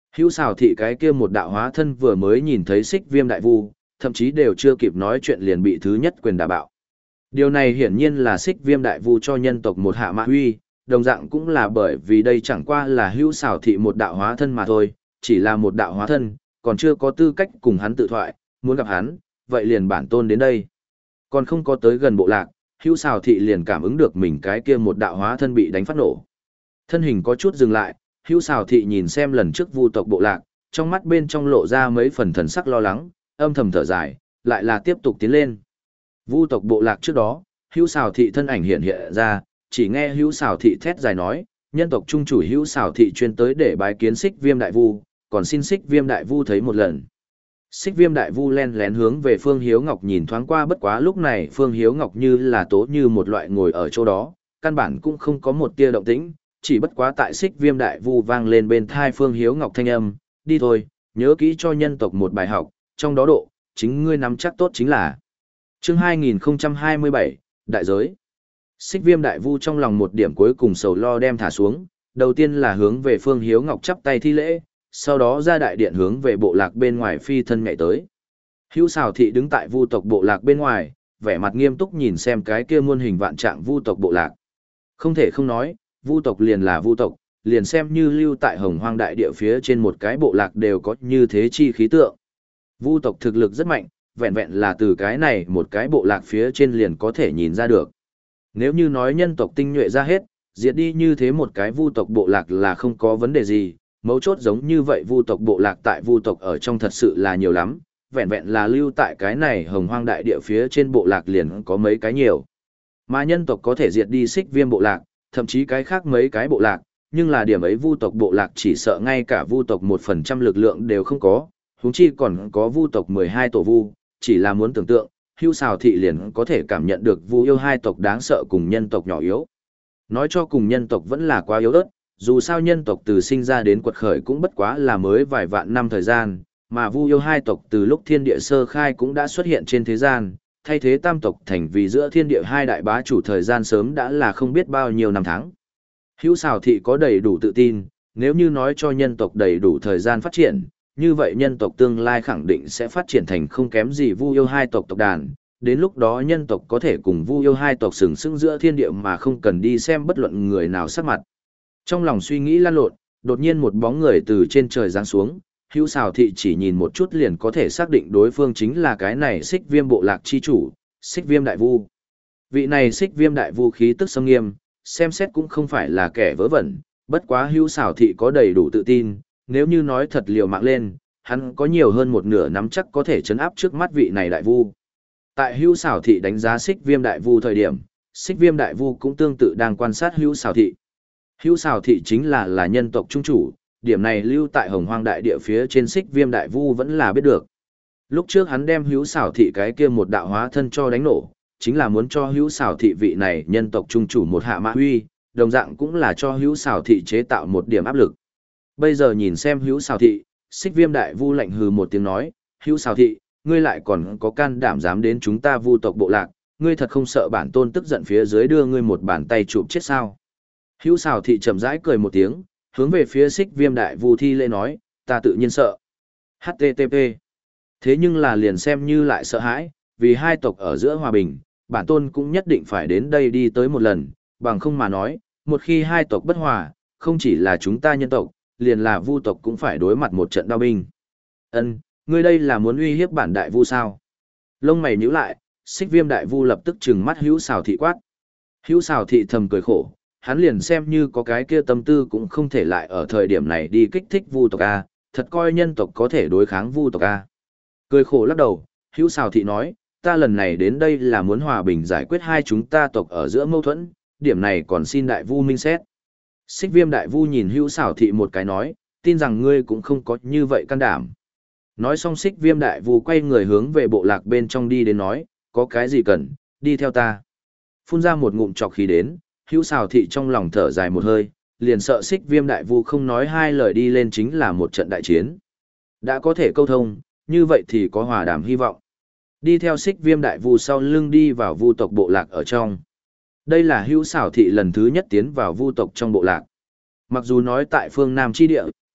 Hữu xào thị cái kia một đạo hóa thân vừa mới nhìn thấy xích viêm đại vu, thậm chí đều chưa kịp nói chuyện liền bị thứ nhất quyền đả bạo. Điều này hiển nhiên là xích viêm đại vu cho nhân tộc một hạ mạ huy, đồng dạng cũng là bởi vì đây chẳng qua là hữu xào thị một đạo hóa thân mà thôi, chỉ là một đạo hóa thân, còn chưa có tư cách cùng hắn tự thoại, muốn gặp hắn, vậy liền bản tôn đến đây. Còn không có tới gần bộ lạc, hữu xào thị liền cảm ứng được mình cái kia một đạo hóa thân bị đánh phát nổ. Thân hình có chút dừng lại, hữu xào thị nhìn xem lần trước vu tộc bộ lạc, trong mắt bên trong lộ ra mấy phần thần sắc lo lắng, âm thầm thở dài, lại là tiếp tục tiến lên. Vu tộc bộ lạc trước đó, hữu xào thị thân ảnh hiện hiện ra, chỉ nghe hữu xào thị thét dài nói, nhân tộc trung chủ hữu xào thị chuyên tới để bái kiến xích viêm đại vu, còn xin xích viêm đại vu thấy một lần. Xích viêm đại vu len lén hướng về Phương Hiếu Ngọc nhìn thoáng qua, bất quá lúc này Phương Hiếu Ngọc như là tố như một loại ngồi ở chỗ đó, căn bản cũng không có một tia động tĩnh, chỉ bất quá tại xích viêm đại vu vang lên bên thai Phương Hiếu Ngọc thanh âm, đi thôi, nhớ kỹ cho nhân tộc một bài học, trong đó độ, chính ngươi nắm chắc tốt chính là. Chương hai nghìn không trăm hai mươi bảy, Đại giới. Xích viêm đại vu trong lòng một điểm cuối cùng sầu lo đem thả xuống, đầu tiên là hướng về Phương Hiếu Ngọc chắp tay thi lễ, sau đó ra đại điện hướng về bộ lạc bên ngoài phi thân nhảy tới. Hữu xào thị đứng tại vu tộc bộ lạc bên ngoài, vẻ mặt nghiêm túc nhìn xem cái kia muôn hình vạn trạng vu tộc bộ lạc. Không thể không nói, vu tộc liền là vu tộc, liền xem như lưu tại hồng hoang đại địa phía trên một cái bộ lạc đều có như thế chi khí tượng. Vu tộc thực lực rất mạnh, vẹn vẹn là từ cái này một cái bộ lạc phía trên liền có thể nhìn ra được. Nếu như nói nhân tộc tinh nhuệ ra hết, diệt đi như thế một cái vu tộc bộ lạc là không có vấn đề gì, mấu chốt giống như vậy vu tộc bộ lạc tại vu tộc ở trong thật sự là nhiều lắm, vẹn vẹn là lưu tại cái này hồng hoang đại địa phía trên bộ lạc liền có mấy cái nhiều. Mà nhân tộc có thể diệt đi xích viêm bộ lạc, thậm chí cái khác mấy cái bộ lạc, nhưng là điểm ấy vu tộc bộ lạc chỉ sợ ngay cả vu tộc một phần trăm lực lượng đều không có, huống chi còn có vu tộc mười hai tổ vu, chỉ là muốn tưởng tượng, hưu xào thị liền có thể cảm nhận được vu yêu hai tộc đáng sợ cùng nhân tộc nhỏ yếu. Nói cho cùng nhân tộc vẫn là quá yếu ớt, dù sao nhân tộc từ sinh ra đến quật khởi cũng bất quá là mới vài vạn năm thời gian, mà vu yêu hai tộc từ lúc thiên địa sơ khai cũng đã xuất hiện trên thế gian, thay thế tam tộc thành vì giữa thiên địa hai đại bá chủ thời gian sớm đã là không biết bao nhiêu năm tháng. Hữu xào thị có đầy đủ tự tin, nếu như nói cho nhân tộc đầy đủ thời gian phát triển, như vậy nhân tộc tương lai khẳng định sẽ phát triển thành không kém gì vu yêu hai tộc tộc đàn, đến lúc đó nhân tộc có thể cùng vu yêu hai tộc sừng sững giữa thiên địa mà không cần đi xem bất luận người nào sắc mặt. Trong lòng suy nghĩ lan lộn, đột nhiên một bóng người từ trên trời giáng xuống, hữu xào thị chỉ nhìn một chút liền có thể xác định đối phương chính là cái này xích viêm bộ lạc chi chủ, xích viêm đại vu. Vị này xích viêm đại vu khí tức sâm nghiêm, xem xét cũng không phải là kẻ vớ vẩn, bất quá hữu xào thị có đầy đủ tự tin, nếu như nói thật liều mạng lên, hắn có nhiều hơn một nửa nắm chắc có thể chấn áp trước mắt vị này đại vu. Tại hữu xào thị đánh giá xích viêm đại vu thời điểm, xích viêm đại vu cũng tương tự đang quan sát hữu xào thị. Hữu xào thị chính là là nhân tộc trung chủ, điểm này lưu tại hồng hoang đại địa phía trên xích viêm đại vu vẫn là biết được. Lúc trước hắn đem hữu xào thị cái kia một đạo hóa thân cho đánh nổ, chính là muốn cho hữu xào thị vị này nhân tộc trung chủ một hạ mã huy, đồng dạng cũng là cho hữu xào thị chế tạo một điểm áp lực. Bây giờ nhìn xem hữu xào thị, xích viêm đại vu lạnh hừ một tiếng nói, hữu xào thị, ngươi lại còn có can đảm dám đến chúng ta vu tộc bộ lạc, ngươi thật không sợ bản tôn tức giận phía dưới đưa ngươi một bàn tay chụp chết sao? Hữu xào thị chậm rãi cười một tiếng, hướng về phía xích viêm đại vu thi lễ nói, ta tự nhiên sợ. hát tê tê pê. Thế nhưng là liền xem như lại sợ hãi, vì hai tộc ở giữa hòa bình, bản tôn cũng nhất định phải đến đây đi tới một lần, bằng không mà nói, một khi hai tộc bất hòa, không chỉ là chúng ta nhân tộc, liền là vu tộc cũng phải đối mặt một trận đao binh. Ân, ngươi đây là muốn uy hiếp bản đại vu sao? Lông mày nhíu lại, xích viêm đại vu lập tức trừng mắt hữu xào thị quát. Hữu xào thị thầm cười khổ, hắn liền xem như có cái kia tâm tư cũng không thể lại ở thời điểm này đi kích thích vu tộc A, thật coi nhân tộc có thể đối kháng vu tộc A. Cười khổ lắc đầu, hữu xào thị nói, ta lần này đến đây là muốn hòa bình giải quyết hai chúng ta tộc ở giữa mâu thuẫn, điểm này còn xin đại vu minh xét. Xích viêm đại vu nhìn hữu xảo thị một cái nói, tin rằng ngươi cũng không có như vậy can đảm. Nói xong xích viêm đại vu quay người hướng về bộ lạc bên trong đi đến nói, có cái gì cần, đi theo ta. Phun ra một ngụm trọc khí đến, hữu xảo thị trong lòng thở dài một hơi, liền sợ xích viêm đại vu không nói hai lời đi lên chính là một trận đại chiến. Đã có thể câu thông, như vậy thì có hòa đàm hy vọng. Đi theo xích viêm đại vu sau lưng đi vào vu tộc bộ lạc ở trong. Đây là hữu xảo thị lần thứ nhất tiến vào vu tộc trong bộ lạc. Mặc dù nói tại phương Nam chi địa,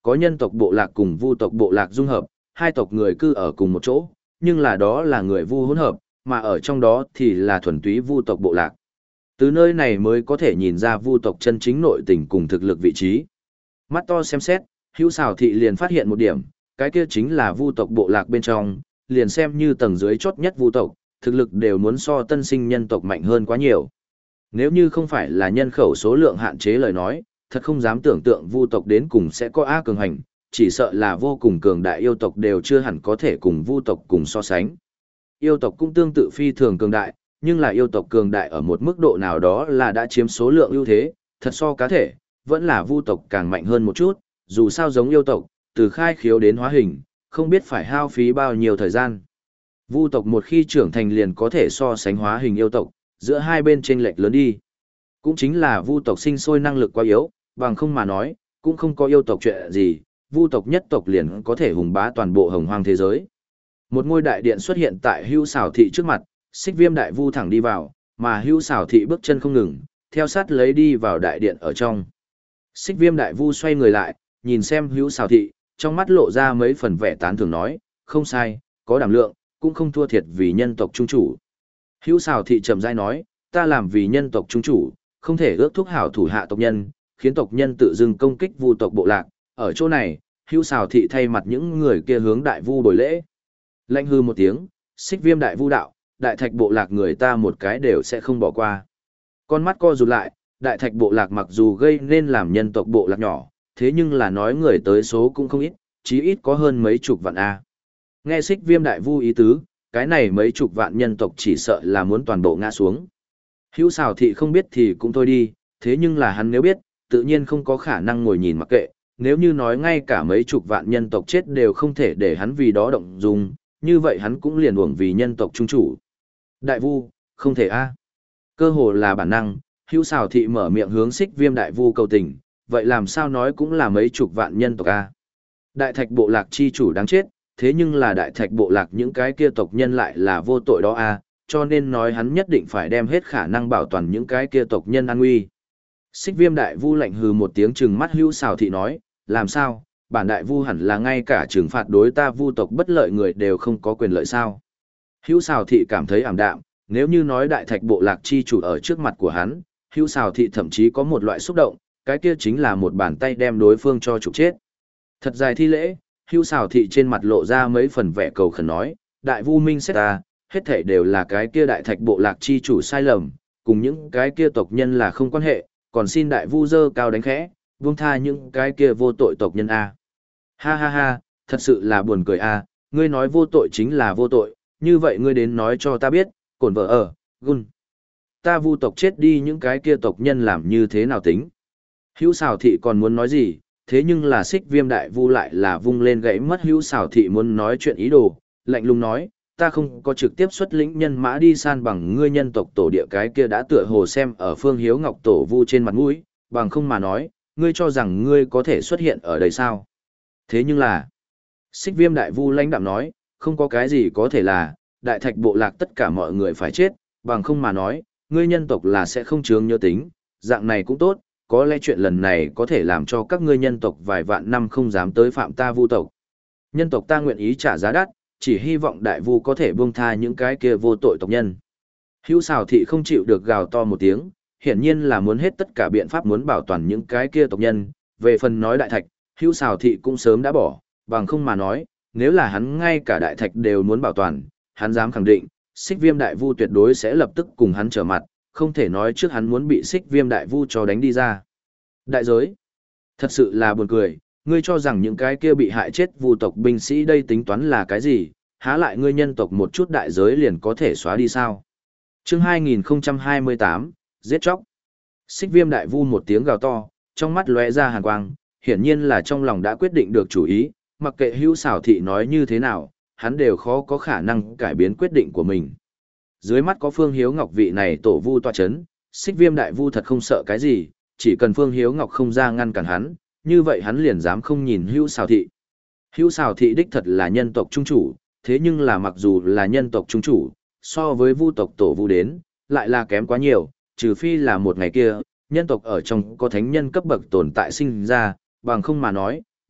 có nhân tộc bộ lạc cùng vu tộc bộ lạc dung hợp, hai tộc người cư ở cùng một chỗ, nhưng là đó là người vu hỗn hợp, mà ở trong đó thì là thuần túy vu tộc bộ lạc. Từ nơi này mới có thể nhìn ra vu tộc chân chính nội tình cùng thực lực vị trí. Mắt to xem xét, Hữu Sào Thị liền phát hiện một điểm, cái kia chính là vu tộc bộ lạc bên trong, liền xem như tầng dưới chót nhất vu tộc, thực lực đều muốn so tân sinh nhân tộc mạnh hơn quá nhiều. Nếu như không phải là nhân khẩu số lượng hạn chế lời nói, thật không dám tưởng tượng vu tộc đến cùng sẽ có A cường hành, chỉ sợ là vô cùng cường đại yêu tộc đều chưa hẳn có thể cùng vu tộc cùng so sánh. Yêu tộc cũng tương tự phi thường cường đại, nhưng là yêu tộc cường đại ở một mức độ nào đó là đã chiếm số lượng ưu thế, thật so cá thể, vẫn là vu tộc càng mạnh hơn một chút, dù sao giống yêu tộc, từ khai khiếu đến hóa hình, không biết phải hao phí bao nhiêu thời gian. Vu tộc một khi trưởng thành liền có thể so sánh hóa hình yêu tộc, giữa hai bên chênh lệch lớn đi. Cũng chính là vu tộc sinh sôi năng lực quá yếu, bằng không mà nói, cũng không có yêu tộc chuyện gì, vu tộc nhất tộc liền có thể hùng bá toàn bộ hồng hoang thế giới. Một ngôi đại điện xuất hiện tại Hữu Sào Thị trước mặt, Xích Viêm đại vu thẳng đi vào, mà Hữu Sào Thị bước chân không ngừng, theo sát lấy đi vào đại điện ở trong. Xích Viêm đại vu xoay người lại, nhìn xem Hữu Sào Thị, trong mắt lộ ra mấy phần vẻ tán thưởng nói, không sai, có đảm lượng, cũng không thua thiệt vì nhân tộc trung chủ. Hữu Sào Thị trầm rãi nói, ta làm vì nhân tộc trung chủ, không thể ước thúc hảo thủ hạ tộc nhân, khiến tộc nhân tự dưng công kích vu tộc bộ lạc. Ở chỗ này, Hữu Sào Thị thay mặt những người kia hướng đại vu bồi lễ. Lạnh hư một tiếng, Xích Viêm đại vu đạo, đại thạch bộ lạc người ta một cái đều sẽ không bỏ qua. Con mắt co rụt lại, đại thạch bộ lạc mặc dù gây nên làm nhân tộc bộ lạc nhỏ, thế nhưng là nói người tới số cũng không ít, chí ít có hơn mấy chục vạn A. Nghe Xích Viêm đại vu ý tứ, cái này mấy chục vạn nhân tộc chỉ sợ là muốn toàn bộ ngã xuống. Hữu Sào Thị không biết thì cũng thôi đi, thế nhưng là hắn nếu biết, tự nhiên không có khả năng ngồi nhìn mặc kệ, nếu như nói ngay cả mấy chục vạn nhân tộc chết đều không thể để hắn vì đó động dung, như vậy hắn cũng liền uổng vì nhân tộc trung chủ. Đại vu, không thể a. Cơ hồ là bản năng, Hữu Sào Thị mở miệng hướng Xích Viêm đại vu cầu tình, vậy làm sao nói cũng là mấy chục vạn nhân tộc a. Đại thạch bộ lạc chi chủ đáng chết, thế nhưng là đại thạch bộ lạc những cái kia tộc nhân lại là vô tội đó a, cho nên nói hắn nhất định phải đem hết khả năng bảo toàn những cái kia tộc nhân an nguy. Xích Viêm đại vu lạnh hừ một tiếng trừng mắt Hữu Sào Thị nói, làm sao, bản đại vu hẳn là ngay cả trừng phạt đối ta vu tộc bất lợi người đều không có quyền lợi sao. Hữu Sào Thị cảm thấy ảm đạm, nếu như nói đại thạch bộ lạc chi chủ ở trước mặt của hắn, Hữu Sào Thị thậm chí có một loại xúc động, cái kia chính là một bàn tay đem đối phương cho trục chết. Thật dài thi lễ, Hữu Sào Thị trên mặt lộ ra mấy phần vẻ cầu khẩn nói, đại vu minh xét ta, hết thảy đều là cái kia đại thạch bộ lạc chi chủ sai lầm, cùng những cái kia tộc nhân là không quan hệ, còn xin đại vu dơ cao đánh khẽ, buông tha những cái kia vô tội tộc nhân a. Ha ha ha, thật sự là buồn cười a, ngươi nói vô tội chính là vô tội, như vậy ngươi đến nói cho ta biết, cổn vợ ở, gun. Ta vu tộc chết đi những cái kia tộc nhân làm như thế nào tính. Hữu Sào Thị còn muốn nói gì, thế nhưng là Xích Viêm đại vu lại là vung lên gãy mất Hữu Sào Thị muốn nói chuyện ý đồ, lạnh lùng nói, ta không có trực tiếp xuất lĩnh nhân mã đi san bằng ngươi nhân tộc tổ địa cái kia đã tựa hồ xem ở Phương Hiếu Ngọc tổ vu trên mặt mũi, bằng không mà nói, ngươi cho rằng ngươi có thể xuất hiện ở đây sao? Thế nhưng là, Xích Viêm đại vu lãnh đạm nói, không có cái gì có thể là, đại thạch bộ lạc tất cả mọi người phải chết, bằng không mà nói, ngươi nhân tộc là sẽ không chướng nhớ tính, dạng này cũng tốt, có lẽ chuyện lần này có thể làm cho các ngươi nhân tộc vài vạn năm không dám tới phạm ta vu tộc. Nhân tộc ta nguyện ý trả giá đắt, chỉ hy vọng đại vu có thể buông tha những cái kia vô tội tộc nhân. Hữu Sào Thị không chịu được gào to một tiếng, hiển nhiên là muốn hết tất cả biện pháp muốn bảo toàn những cái kia tộc nhân, về phần nói đại thạch, Hữu Sào Thị cũng sớm đã bỏ, bằng không mà nói, nếu là hắn ngay cả đại thạch đều muốn bảo toàn, hắn dám khẳng định, Xích Viêm đại vu tuyệt đối sẽ lập tức cùng hắn trở mặt, không thể nói trước hắn muốn bị Xích Viêm đại vu cho đánh đi ra. Đại giới, thật sự là buồn cười, ngươi cho rằng những cái kia bị hại chết vu tộc binh sĩ đây tính toán là cái gì, há lại ngươi nhân tộc một chút đại giới liền có thể xóa đi sao? Chương hai nghìn không trăm hai mươi tám, giết chóc. Xích Viêm đại vu một tiếng gào to, trong mắt lóe ra hàn quang, hiển nhiên là trong lòng đã quyết định được chủ ý, mặc kệ Hữu Sào Thị nói như thế nào, hắn đều khó có khả năng cải biến quyết định của mình. Dưới mắt có Phương Hiếu Ngọc vị này tổ vu tọa chấn, Xích Viêm đại vu thật không sợ cái gì, chỉ cần Phương Hiếu Ngọc không ra ngăn cản hắn, như vậy hắn liền dám không nhìn Hữu Sào Thị. Hữu Sào Thị đích thật là nhân tộc trung chủ, thế nhưng là mặc dù là nhân tộc trung chủ, so với vu tộc tổ vu đến, lại là kém quá nhiều, trừ phi là một ngày kia, nhân tộc ở trong có thánh nhân cấp bậc tồn tại sinh ra, bằng không mà nói,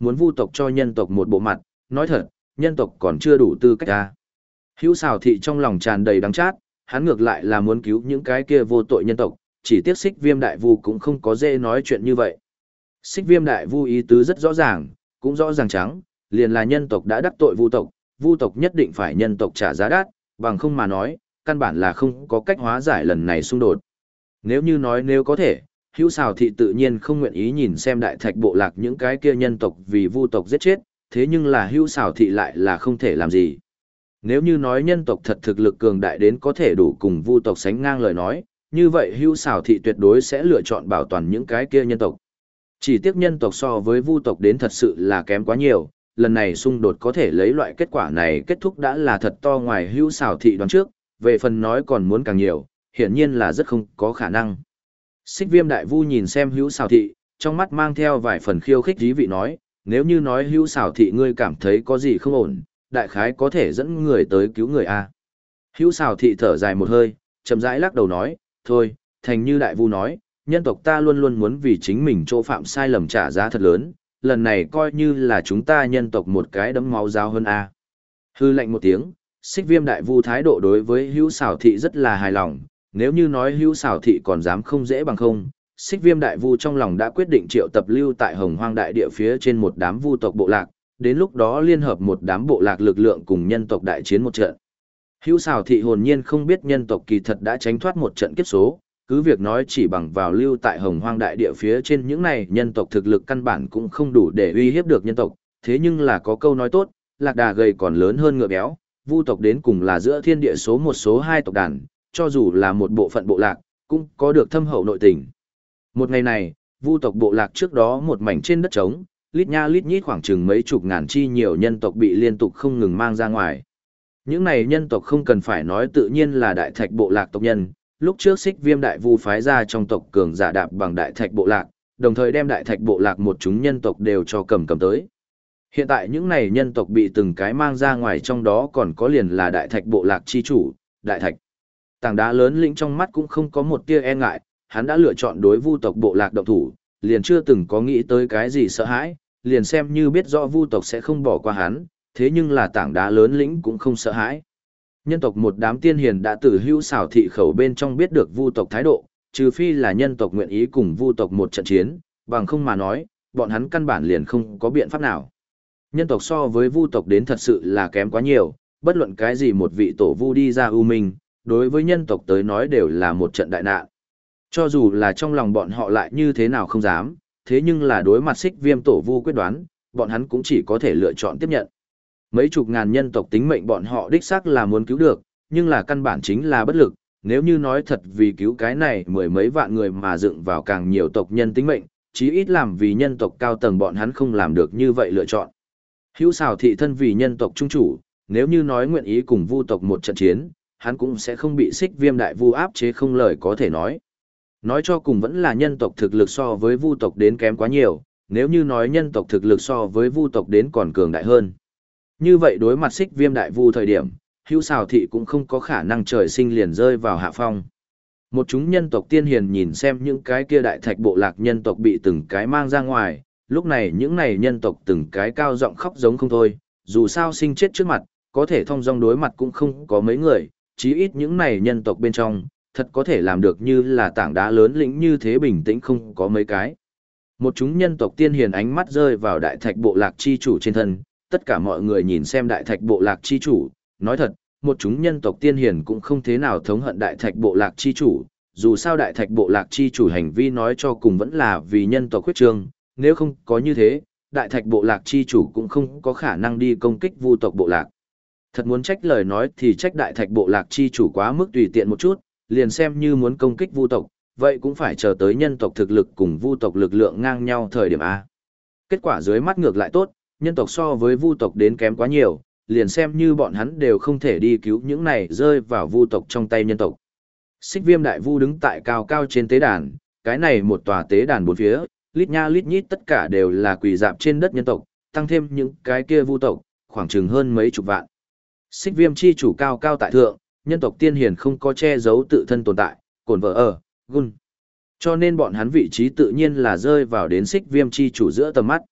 muốn vu tộc cho nhân tộc một bộ mặt, nói thật, nhân tộc còn chưa đủ tư cách ta. Hữu Sào Thị trong lòng tràn đầy đắng chát, hắn ngược lại là muốn cứu những cái kia vô tội nhân tộc, chỉ tiếc Xích Viêm Đại Vu cũng không có dễ nói chuyện như vậy. Xích Viêm Đại Vu ý tứ rất rõ ràng, cũng rõ ràng trắng, liền là nhân tộc đã đắc tội vu tộc, vu tộc nhất định phải nhân tộc trả giá đắt, bằng không mà nói, căn bản là không có cách hóa giải lần này xung đột. Nếu như nói nếu có thể, Hữu Sào Thị tự nhiên không nguyện ý nhìn xem Đại Thạch bộ lạc những cái kia nhân tộc vì vu tộc giết chết, thế nhưng là Hữu Sào Thị lại là không thể làm gì. Nếu như nói nhân tộc thật thực lực cường đại đến có thể đủ cùng vu tộc sánh ngang lời nói, như vậy Hữu Sào Thị tuyệt đối sẽ lựa chọn bảo toàn những cái kia nhân tộc. Chỉ tiếc nhân tộc so với vu tộc đến thật sự là kém quá nhiều, lần này xung đột có thể lấy loại kết quả này kết thúc đã là thật to ngoài Hữu Sào Thị đoán trước, về phần nói còn muốn càng nhiều, hiển nhiên là rất không có khả năng. Xích Viêm Đại Vu nhìn xem Hữu Sào Thị, trong mắt mang theo vài phần khiêu khích dí vị nói, nếu như nói Hữu Sào Thị ngươi cảm thấy có gì không ổn, đại khái có thể dẫn người tới cứu người a. Hữu Sào Thị thở dài một hơi, chậm rãi lắc đầu nói, thôi, thành như Đại Vu nói, nhân tộc ta luôn luôn muốn vì chính mình chỗ phạm sai lầm trả giá thật lớn, lần này coi như là chúng ta nhân tộc một cái đấm máu dao hơn a. Hư lạnh một tiếng, Xích Viêm Đại Vu thái độ đối với Hữu Sào Thị rất là hài lòng, nếu như nói Hữu Sào Thị còn dám không dễ bằng không, Xích Viêm Đại Vu trong lòng đã quyết định triệu tập lưu tại Hồng Hoang đại địa phía trên một đám vu tộc bộ lạc, đến lúc đó liên hợp một đám bộ lạc lực lượng cùng nhân tộc đại chiến một trận. Hữu Sào Thị hồn nhiên không biết nhân tộc kỳ thật đã tránh thoát một trận kiếp số, cứ việc nói chỉ bằng vào lưu tại Hồng Hoang đại địa phía trên những này nhân tộc thực lực căn bản cũng không đủ để uy hiếp được nhân tộc, thế nhưng là có câu nói tốt, lạc đà gầy còn lớn hơn ngựa béo, vu tộc đến cùng là giữa thiên địa số một số hai tộc đàn, cho dù là một bộ phận bộ lạc, cũng có được thâm hậu nội tình. Một ngày này, vu tộc bộ lạc trước đó một mảnh trên đất trống, lít nha lít nhít khoảng chừng mấy chục ngàn chi nhiều nhân tộc bị liên tục không ngừng mang ra ngoài. Những này nhân tộc không cần phải nói tự nhiên là đại thạch bộ lạc tộc nhân, lúc trước Xích Viêm Đại Vu phái ra trong tộc cường giả đạp bằng đại thạch bộ lạc, đồng thời đem đại thạch bộ lạc một chúng nhân tộc đều cho cầm cầm tới. Hiện tại những này nhân tộc bị từng cái mang ra ngoài, trong đó còn có liền là đại thạch bộ lạc chi chủ, đại thạch. Tảng đá lớn lĩnh trong mắt cũng không có một tia e ngại, hắn đã lựa chọn đối vu tộc bộ lạc động thủ, liền chưa từng có nghĩ tới cái gì sợ hãi, liền xem như biết rõ vu tộc sẽ không bỏ qua hắn, thế nhưng là tảng đá lớn lĩnh cũng không sợ hãi. Nhân tộc một đám tiên hiền đã từ Hữu Sào Thị khẩu bên trong biết được vu tộc thái độ, trừ phi là nhân tộc nguyện ý cùng vu tộc một trận chiến, bằng không mà nói, bọn hắn căn bản liền không có biện pháp nào. Nhân tộc so với vu tộc đến thật sự là kém quá nhiều, bất luận cái gì một vị tổ vu đi ra ưu minh, đối với nhân tộc tới nói đều là một trận đại nạn. Cho dù là trong lòng bọn họ lại như thế nào không dám, thế nhưng là đối mặt Xích Viêm tổ vu quyết đoán, bọn hắn cũng chỉ có thể lựa chọn tiếp nhận. Mấy chục ngàn nhân tộc tính mệnh bọn họ đích xác là muốn cứu được, nhưng là căn bản chính là bất lực, nếu như nói thật vì cứu cái này mười mấy vạn người mà dựng vào càng nhiều tộc nhân tính mệnh, chí ít làm vì nhân tộc cao tầng bọn hắn không làm được như vậy lựa chọn. Hữu Sào Thị thân vì nhân tộc trung chủ, nếu như nói nguyện ý cùng vu tộc một trận chiến, hắn cũng sẽ không bị Xích Viêm Đại Vu áp chế không lời có thể nói. Nói cho cùng vẫn là nhân tộc thực lực so với vu tộc đến kém quá nhiều, nếu như nói nhân tộc thực lực so với vu tộc đến còn cường đại hơn. Như vậy đối mặt Xích Viêm Đại Vu thời điểm, Hữu Sào Thị cũng không có khả năng trời sinh liền rơi vào hạ phong. Một chúng nhân tộc tiên hiền nhìn xem những cái kia đại thạch bộ lạc nhân tộc bị từng cái mang ra ngoài, lúc này những này nhân tộc từng cái cao giọng khóc giống không thôi, dù sao sinh chết trước mặt, có thể thông dong đối mặt cũng không có mấy người, chí ít những này nhân tộc bên trong, thật có thể làm được như là tảng đá lớn lĩnh như thế bình tĩnh không có mấy cái. Một chúng nhân tộc tiên hiền ánh mắt rơi vào đại thạch bộ lạc chi chủ trên thân, tất cả mọi người nhìn xem đại thạch bộ lạc chi chủ, nói thật, một chúng nhân tộc tiên hiền cũng không thế nào thống hận đại thạch bộ lạc chi chủ, dù sao đại thạch bộ lạc chi chủ hành vi nói cho cùng vẫn là vì nhân tộc khuyết trương, nếu không có như thế, đại thạch bộ lạc chi chủ cũng không có khả năng đi công kích vu tộc bộ lạc. Thật muốn trách lời nói thì trách đại thạch bộ lạc chi chủ quá mức tùy tiện một chút, liền xem như muốn công kích vu tộc, vậy cũng phải chờ tới nhân tộc thực lực cùng vu tộc lực lượng ngang nhau thời điểm A. Kết quả dưới mắt ngược lại tốt, nhân tộc so với vu tộc đến kém quá nhiều, liền xem như bọn hắn đều không thể đi cứu những này rơi vào vu tộc trong tay nhân tộc. Xích Viêm Đại Vu đứng tại cao cao trên tế đàn, cái này một tòa tế đàn bốn phía, lít nha lít nhít tất cả đều là quỳ dạp trên đất nhân tộc, tăng thêm những cái kia vu tộc, khoảng chừng hơn mấy chục vạn. Xích Viêm chi chủ cao cao tại thượng, nhân tộc tiên hiền không có che giấu tự thân tồn tại, cồn vợ ở, gun. Cho nên bọn hắn vị trí tự nhiên là rơi vào đến Xích Viêm chi chủ giữa tầm mắt.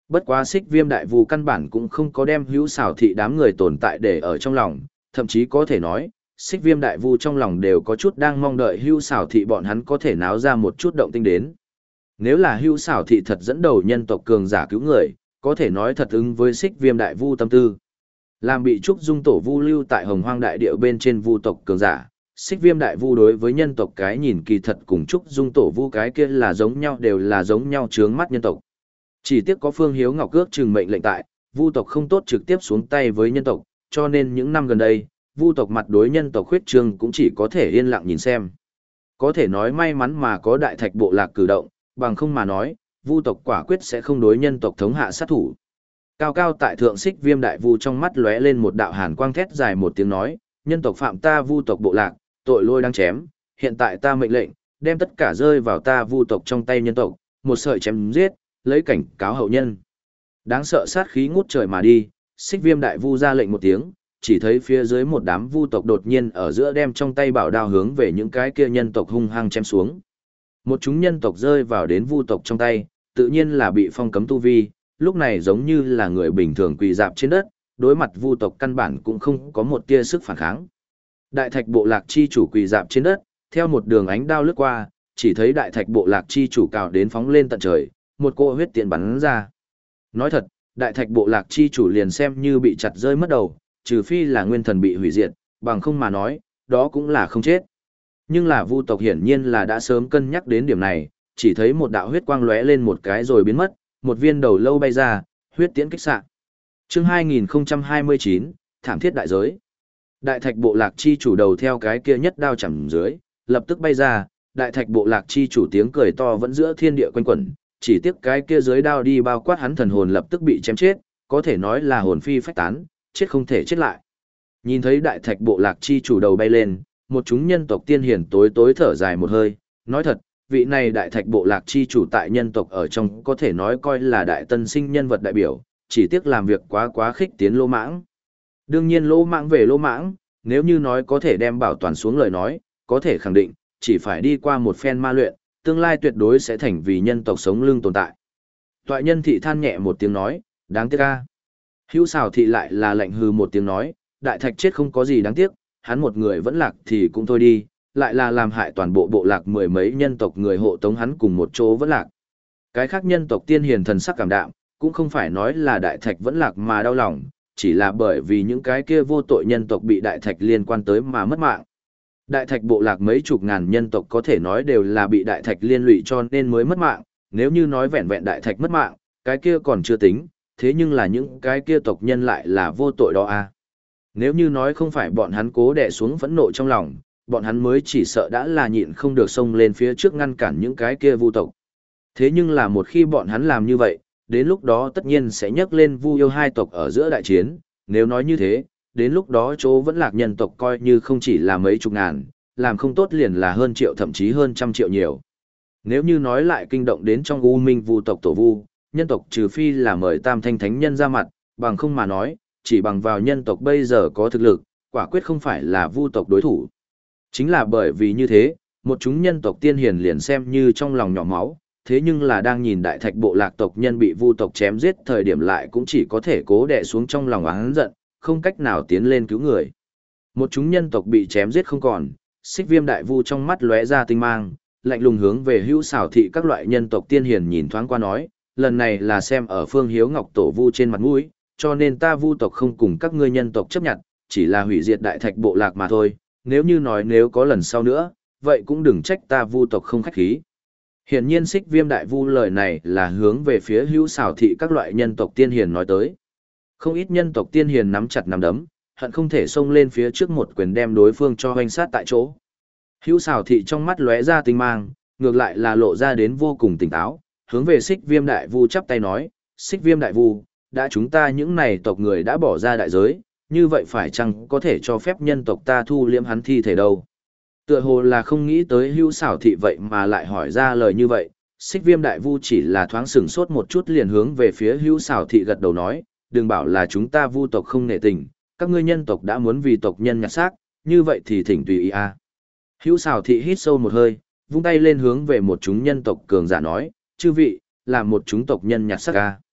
Bất quá xích viêm đại vu căn bản cũng không có đem hữu xảo thị đám người tồn tại để ở trong lòng, thậm chí có thể nói, xích viêm đại vu trong lòng đều có chút đang mong đợi hữu xảo thị bọn hắn có thể náo ra một chút động tinh đến. Nếu là hữu xảo thị thật dẫn đầu nhân tộc cường giả cứu người, có thể nói thật ứng với xích viêm đại vu tâm tư. Làm bị trúc dung tổ vu lưu tại hồng hoang đại địa bên trên vu tộc cường giả, xích viêm đại vu đối với nhân tộc cái nhìn kỳ thật cùng trúc dung tổ vu cái kia là giống nhau, đều là giống nhau trướng mắt nhân tộc. Chỉ tiếc có Phương Hiếu Ngọc ước chừng mệnh lệnh tại, vu tộc không tốt trực tiếp xuống tay với nhân tộc, cho nên những năm gần đây, vu tộc mặt đối nhân tộc khuyết trương cũng chỉ có thể yên lặng nhìn xem. Có thể nói may mắn mà có đại thạch bộ lạc cử động, bằng không mà nói, vu tộc quả quyết sẽ không đối nhân tộc thống hạ sát thủ. Cao cao tại thượng xích viêm đại vu trong mắt lóe lên một đạo hàn quang thét dài một tiếng nói, nhân tộc phạm ta vu tộc bộ lạc, tội lôi đang chém, hiện tại ta mệnh lệnh, đem tất cả rơi vào ta vu tộc trong tay nhân tộc, một sợi chém giết, lấy cảnh cáo hậu nhân. Đáng sợ sát khí ngút trời mà đi, xích viêm đại vu ra lệnh một tiếng, chỉ thấy phía dưới một đám vu tộc đột nhiên ở giữa đem trong tay bảo đao hướng về những cái kia nhân tộc hung hăng chém xuống. Một chúng nhân tộc rơi vào đến vu tộc trong tay, tự nhiên là bị phong cấm tu vi, lúc này giống như là người bình thường quỳ dạp trên đất, đối mặt vu tộc căn bản cũng không có một tia sức phản kháng. Đại thạch bộ lạc chi chủ quỳ dạp trên đất, theo một đường ánh đao lướt qua, chỉ thấy đại thạch bộ lạc chi chủ cào đến phóng lên tận trời, một cỗ huyết tiện bắn ra. Nói thật, đại thạch bộ lạc chi chủ liền xem như bị chặt rơi mất đầu, trừ phi là nguyên thần bị hủy diệt, bằng không mà nói, đó cũng là không chết. Nhưng là vu tộc hiển nhiên là đã sớm cân nhắc đến điểm này, chỉ thấy một đạo huyết quang lóe lên một cái rồi biến mất, một viên đầu lâu bay ra, huyết tiễn kích xạ. Chương hai nghìn không trăm hai mươi chín, thảm thiết đại giới. Đại thạch bộ lạc chi chủ đầu theo cái kia nhất đao chầm dưới, lập tức bay ra, đại thạch bộ lạc chi chủ tiếng cười to vẫn giữa thiên địa quanh quẩn, chỉ tiếc cái kia dưới đao đi bao quát hắn thần hồn lập tức bị chém chết, có thể nói là hồn phi phách tán, chết không thể chết lại. Nhìn thấy đại thạch bộ lạc chi chủ đầu bay lên, một chúng nhân tộc tiên hiển tối tối thở dài một hơi, nói thật, vị này đại thạch bộ lạc chi chủ tại nhân tộc ở trong có thể nói coi là đại tân sinh nhân vật đại biểu, chỉ tiếc làm việc quá quá khích tiến lô mãng. Đương nhiên lô mãng về lô mãng, nếu như nói có thể đem bảo toàn xuống lời nói, có thể khẳng định, chỉ phải đi qua một phen ma luyện, tương lai tuyệt đối sẽ thành vì nhân tộc sống lưng tồn tại. Toại nhân thị than nhẹ một tiếng nói, đáng tiếc a. Hữu xào thị lại là lạnh hừ một tiếng nói, đại thạch chết không có gì đáng tiếc, hắn một người vẫn lạc thì cũng thôi đi, lại là làm hại toàn bộ bộ lạc mười mấy nhân tộc người hộ tống hắn cùng một chỗ vẫn lạc. Cái khác nhân tộc tiên hiền thần sắc cảm đạm, cũng không phải nói là đại thạch vẫn lạc mà đau lòng, chỉ là bởi vì những cái kia vô tội nhân tộc bị đại thạch liên quan tới mà mất mạng. Đại thạch bộ lạc mấy chục ngàn nhân tộc có thể nói đều là bị đại thạch liên lụy cho nên mới mất mạng, nếu như nói vẹn vẹn đại thạch mất mạng, cái kia còn chưa tính, thế nhưng là những cái kia tộc nhân lại là vô tội đó à. Nếu như nói không phải bọn hắn cố đè xuống phẫn nộ trong lòng, bọn hắn mới chỉ sợ đã là nhịn không được xông lên phía trước ngăn cản những cái kia vu tộc. Thế nhưng là một khi bọn hắn làm như vậy, đến lúc đó tất nhiên sẽ nhấc lên vu yêu hai tộc ở giữa đại chiến, nếu nói như thế, đến lúc đó chỗ vẫn lạc nhân tộc coi như không chỉ là mấy chục ngàn, làm không tốt liền là hơn triệu thậm chí hơn trăm triệu nhiều. Nếu như nói lại kinh động đến trong u minh vu tộc tổ vu, nhân tộc trừ phi là mời tam thanh thánh nhân ra mặt, bằng không mà nói, chỉ bằng vào nhân tộc bây giờ có thực lực, quả quyết không phải là vu tộc đối thủ. Chính là bởi vì như thế, một chúng nhân tộc tiên hiền liền xem như trong lòng nhỏ máu, thế nhưng là đang nhìn đại thạch bộ lạc tộc nhân bị vu tộc chém giết thời điểm lại cũng chỉ có thể cố đè xuống trong lòng oán giận, không cách nào tiến lên cứu người. Một chúng nhân tộc bị chém giết không còn, xích viêm đại vu trong mắt lóe ra tinh mang, lạnh lùng hướng về hữu xảo thị các loại nhân tộc tiên hiền nhìn thoáng qua nói, lần này là xem ở Phương Hiếu Ngọc tổ vu trên mặt mũi, cho nên ta vu tộc không cùng các ngươi nhân tộc chấp nhận, chỉ là hủy diệt đại thạch bộ lạc mà thôi, nếu như nói nếu có lần sau nữa, vậy cũng đừng trách ta vu tộc không khách khí. Hiển nhiên xích viêm đại vu lời này là hướng về phía hữu xảo thị các loại nhân tộc tiên hiền nói tới. Không ít nhân tộc tiên hiền nắm chặt nắm đấm, hận không thể xông lên phía trước một quyền đem đối phương cho hoành sát tại chỗ. Hữu xảo thị trong mắt lóe ra tinh mang, ngược lại là lộ ra đến vô cùng tỉnh táo, hướng về xích viêm đại vu chắp tay nói, xích viêm đại vu, đã chúng ta những này tộc người đã bỏ ra đại giới, như vậy phải chăng có thể cho phép nhân tộc ta thu liễm hắn thi thể đâu? Tựa hồ là không nghĩ tới hữu xảo thị vậy mà lại hỏi ra lời như vậy, xích viêm đại vu chỉ là thoáng sửng sốt một chút liền hướng về phía hữu xảo thị gật đầu nói, đừng bảo là chúng ta vu tộc không nể tình, các ngươi nhân tộc đã muốn vì tộc nhân nhặt xác, như vậy thì thỉnh tùy ý a. Hữu xảo thị hít sâu một hơi, vung tay lên hướng về một chúng nhân tộc cường giả nói, chư vị, là một chúng tộc nhân nhặt xác a.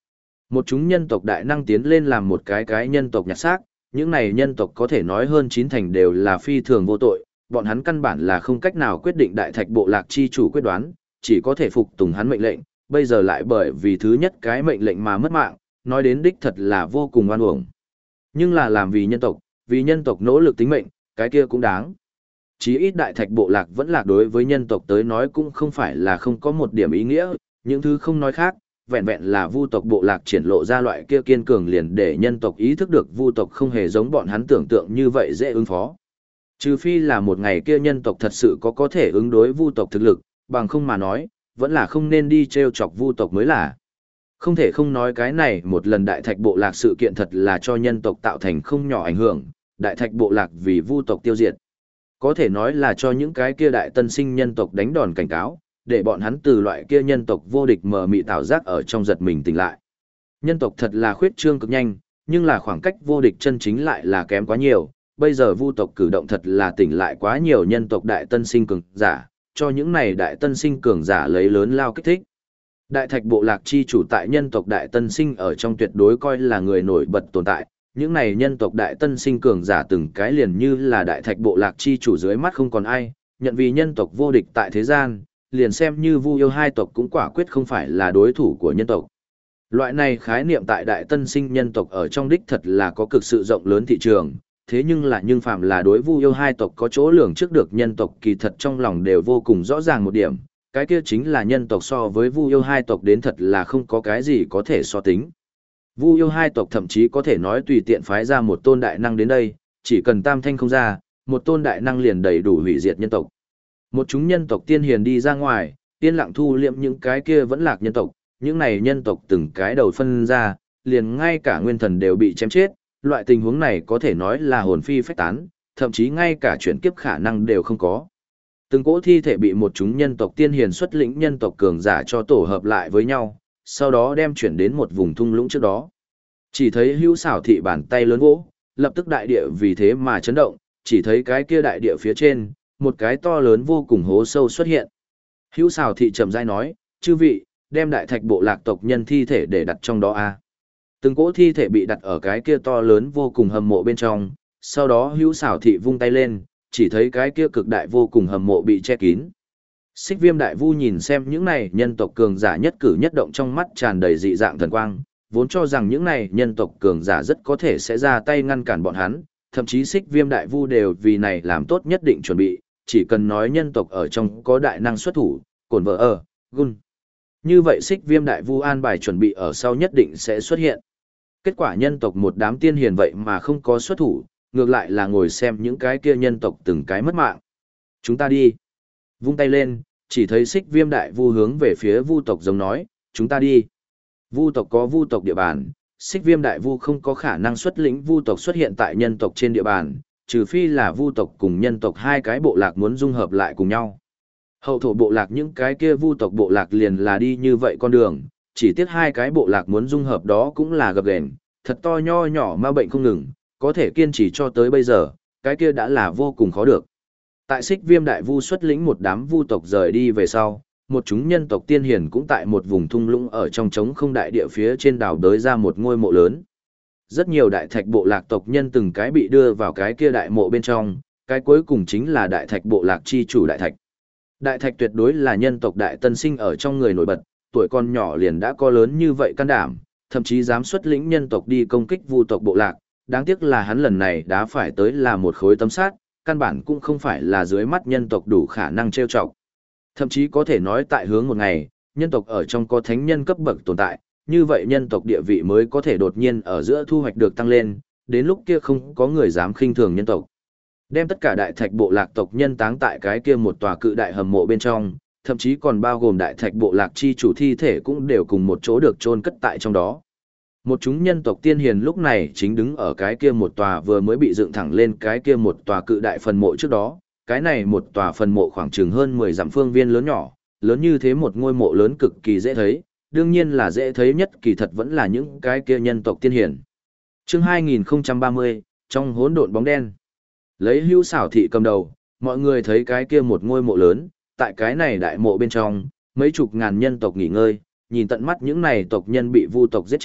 Một chúng nhân tộc đại năng tiến lên làm một cái cái nhân tộc nhặt xác, những này nhân tộc có thể nói hơn chín thành đều là phi thường vô tội, bọn hắn căn bản là không cách nào quyết định đại thạch bộ lạc chi chủ quyết đoán, chỉ có thể phục tùng hắn mệnh lệnh, bây giờ lại bởi vì thứ nhất cái mệnh lệnh mà mất mạng, nói đến đích thật là vô cùng oan uổng. Nhưng là làm vì nhân tộc, vì nhân tộc nỗ lực tính mệnh, cái kia cũng đáng. Chí ít đại thạch bộ lạc vẫn lạc đối với nhân tộc tới nói cũng không phải là không có một điểm ý nghĩa, những thứ không nói khác, vẹn vẹn là vu tộc bộ lạc triển lộ ra loại kia kiên cường liền để nhân tộc ý thức được vu tộc không hề giống bọn hắn tưởng tượng như vậy dễ ứng phó. Trừ phi là một ngày kia nhân tộc thật sự có có thể ứng đối vu tộc thực lực, bằng không mà nói, vẫn là không nên đi treo chọc vu tộc mới là. Không thể không nói cái này một lần đại thạch bộ lạc sự kiện thật là cho nhân tộc tạo thành không nhỏ ảnh hưởng, đại thạch bộ lạc vì vu tộc tiêu diệt. Có thể nói là cho những cái kia đại tân sinh nhân tộc đánh đòn cảnh cáo, để bọn hắn từ loại kia nhân tộc vô địch mờ mị tạo giác ở trong giật mình tỉnh lại. Nhân tộc thật là khuyết trương cực nhanh, nhưng là khoảng cách vô địch chân chính lại là kém quá nhiều, bây giờ vu tộc cử động thật là tỉnh lại quá nhiều nhân tộc đại tân sinh cường giả, cho những này đại tân sinh cường giả lấy lớn lao kích thích. Đại thạch bộ lạc chi chủ tại nhân tộc đại tân sinh ở trong tuyệt đối coi là người nổi bật tồn tại, những này nhân tộc đại tân sinh cường giả từng cái liền như là đại thạch bộ lạc chi chủ dưới mắt không còn ai, nhận vì nhân tộc vô địch tại thế gian, liền xem như vu yêu hai tộc cũng quả quyết không phải là đối thủ của nhân tộc. Loại này khái niệm tại đại tân sinh nhân tộc ở trong đích thật là có cực sự rộng lớn thị trường, thế nhưng là nhưng phàm là đối vu yêu hai tộc có chỗ lường trước được nhân tộc kỳ thật trong lòng đều vô cùng rõ ràng một điểm, cái kia chính là nhân tộc so với vu yêu hai tộc đến thật là không có cái gì có thể so tính. Vu yêu hai tộc thậm chí có thể nói tùy tiện phái ra một tôn đại năng đến đây, chỉ cần tam thanh không ra, một tôn đại năng liền đầy đủ hủy diệt nhân tộc. Một chúng nhân tộc tiên hiền đi ra ngoài, yên lặng thu liệm những cái kia vẫn lạc nhân tộc, những này nhân tộc từng cái đầu phân ra, liền ngay cả nguyên thần đều bị chém chết, loại tình huống này có thể nói là hồn phi phách tán, thậm chí ngay cả chuyển kiếp khả năng đều không có. Từng cỗ thi thể bị một chúng nhân tộc tiên hiền xuất lĩnh nhân tộc cường giả cho tổ hợp lại với nhau, sau đó đem chuyển đến một vùng thung lũng trước đó. Chỉ thấy hữu xảo thị bàn tay lớn vỗ, lập tức đại địa vì thế mà chấn động, chỉ thấy cái kia đại địa phía trên, một cái to lớn vô cùng hố sâu xuất hiện. Hữu xảo thị trầm rãi nói, chư vị, đem đại thạch bộ lạc tộc nhân thi thể để đặt trong đó a. Từng cỗ thi thể bị đặt ở cái kia to lớn vô cùng hầm mộ bên trong, sau đó hữu xảo thị vung tay lên, chỉ thấy cái kia cực đại vô cùng hầm mộ bị che kín. Xích Viêm Đại Vu nhìn xem những này nhân tộc cường giả nhất cử nhất động trong mắt tràn đầy dị dạng thần quang, vốn cho rằng những này nhân tộc cường giả rất có thể sẽ ra tay ngăn cản bọn hắn, thậm chí Xích Viêm Đại Vu đều vì này làm tốt nhất định chuẩn bị, chỉ cần nói nhân tộc ở trong có đại năng xuất thủ, cổn vợ ở, gun. Như vậy Xích Viêm Đại Vu an bài chuẩn bị ở sau nhất định sẽ xuất hiện. Kết quả nhân tộc một đám tiên hiền vậy mà không có xuất thủ, ngược lại là ngồi xem những cái kia nhân tộc từng cái mất mạng. Chúng ta đi. Vung tay lên, chỉ thấy Xích Viêm Đại Vu hướng về phía Vu tộc giống nói, chúng ta đi. Vu tộc có Vu tộc địa bàn, Xích Viêm Đại Vu không có khả năng xuất lĩnh Vu tộc xuất hiện tại nhân tộc trên địa bàn, trừ phi là Vu tộc cùng nhân tộc hai cái bộ lạc muốn dung hợp lại cùng nhau. Hậu thổ bộ lạc những cái kia Vu tộc bộ lạc liền là đi như vậy con đường, chỉ tiếc hai cái bộ lạc muốn dung hợp đó cũng là gập ghềnh, thật to nho nhỏ ma bệnh không ngừng, có thể kiên trì cho tới bây giờ, cái kia đã là vô cùng khó được. Tại Xích Viêm Đại Vu xuất lĩnh một đám vu tộc rời đi về sau, một chúng nhân tộc tiên hiền cũng tại một vùng thung lũng ở trong trống không đại địa phía trên đảo đới ra một ngôi mộ lớn. Rất nhiều đại thạch bộ lạc tộc nhân từng cái bị đưa vào cái kia đại mộ bên trong, cái cuối cùng chính là đại thạch bộ lạc chi chủ đại thạch. Đại thạch tuyệt đối là nhân tộc đại tân sinh ở trong người nổi bật, tuổi con nhỏ liền đã có lớn như vậy can đảm, thậm chí dám xuất lĩnh nhân tộc đi công kích vu tộc bộ lạc, đáng tiếc là hắn lần này đã phải tới là một khối tấm sát, căn bản cũng không phải là dưới mắt nhân tộc đủ khả năng trêu chọc. Thậm chí có thể nói tại hướng một ngày, nhân tộc ở trong có thánh nhân cấp bậc tồn tại, như vậy nhân tộc địa vị mới có thể đột nhiên ở giữa thu hoạch được tăng lên, đến lúc kia không có người dám khinh thường nhân tộc. Đem tất cả đại thạch bộ lạc tộc nhân táng tại cái kia một tòa cự đại hầm mộ bên trong, thậm chí còn bao gồm đại thạch bộ lạc chi chủ thi thể cũng đều cùng một chỗ được chôn cất tại trong đó. Một chúng nhân tộc tiên hiền lúc này chính đứng ở cái kia một tòa vừa mới bị dựng thẳng lên cái kia một tòa cự đại phần mộ trước đó, cái này một tòa phần mộ khoảng chừng hơn mười dặm phương viên lớn nhỏ, lớn như thế một ngôi mộ lớn cực kỳ dễ thấy, đương nhiên là dễ thấy nhất kỳ thật vẫn là những cái kia nhân tộc tiên hiền. Chương hai nghìn không trăm ba mươi, trong hỗn độn bóng đen. Lấy Hưu Xảo thị cầm đầu, mọi người thấy cái kia một ngôi mộ lớn, tại cái này đại mộ bên trong, mấy chục ngàn nhân tộc nghỉ ngơi, nhìn tận mắt những này tộc nhân bị vu tộc giết chết,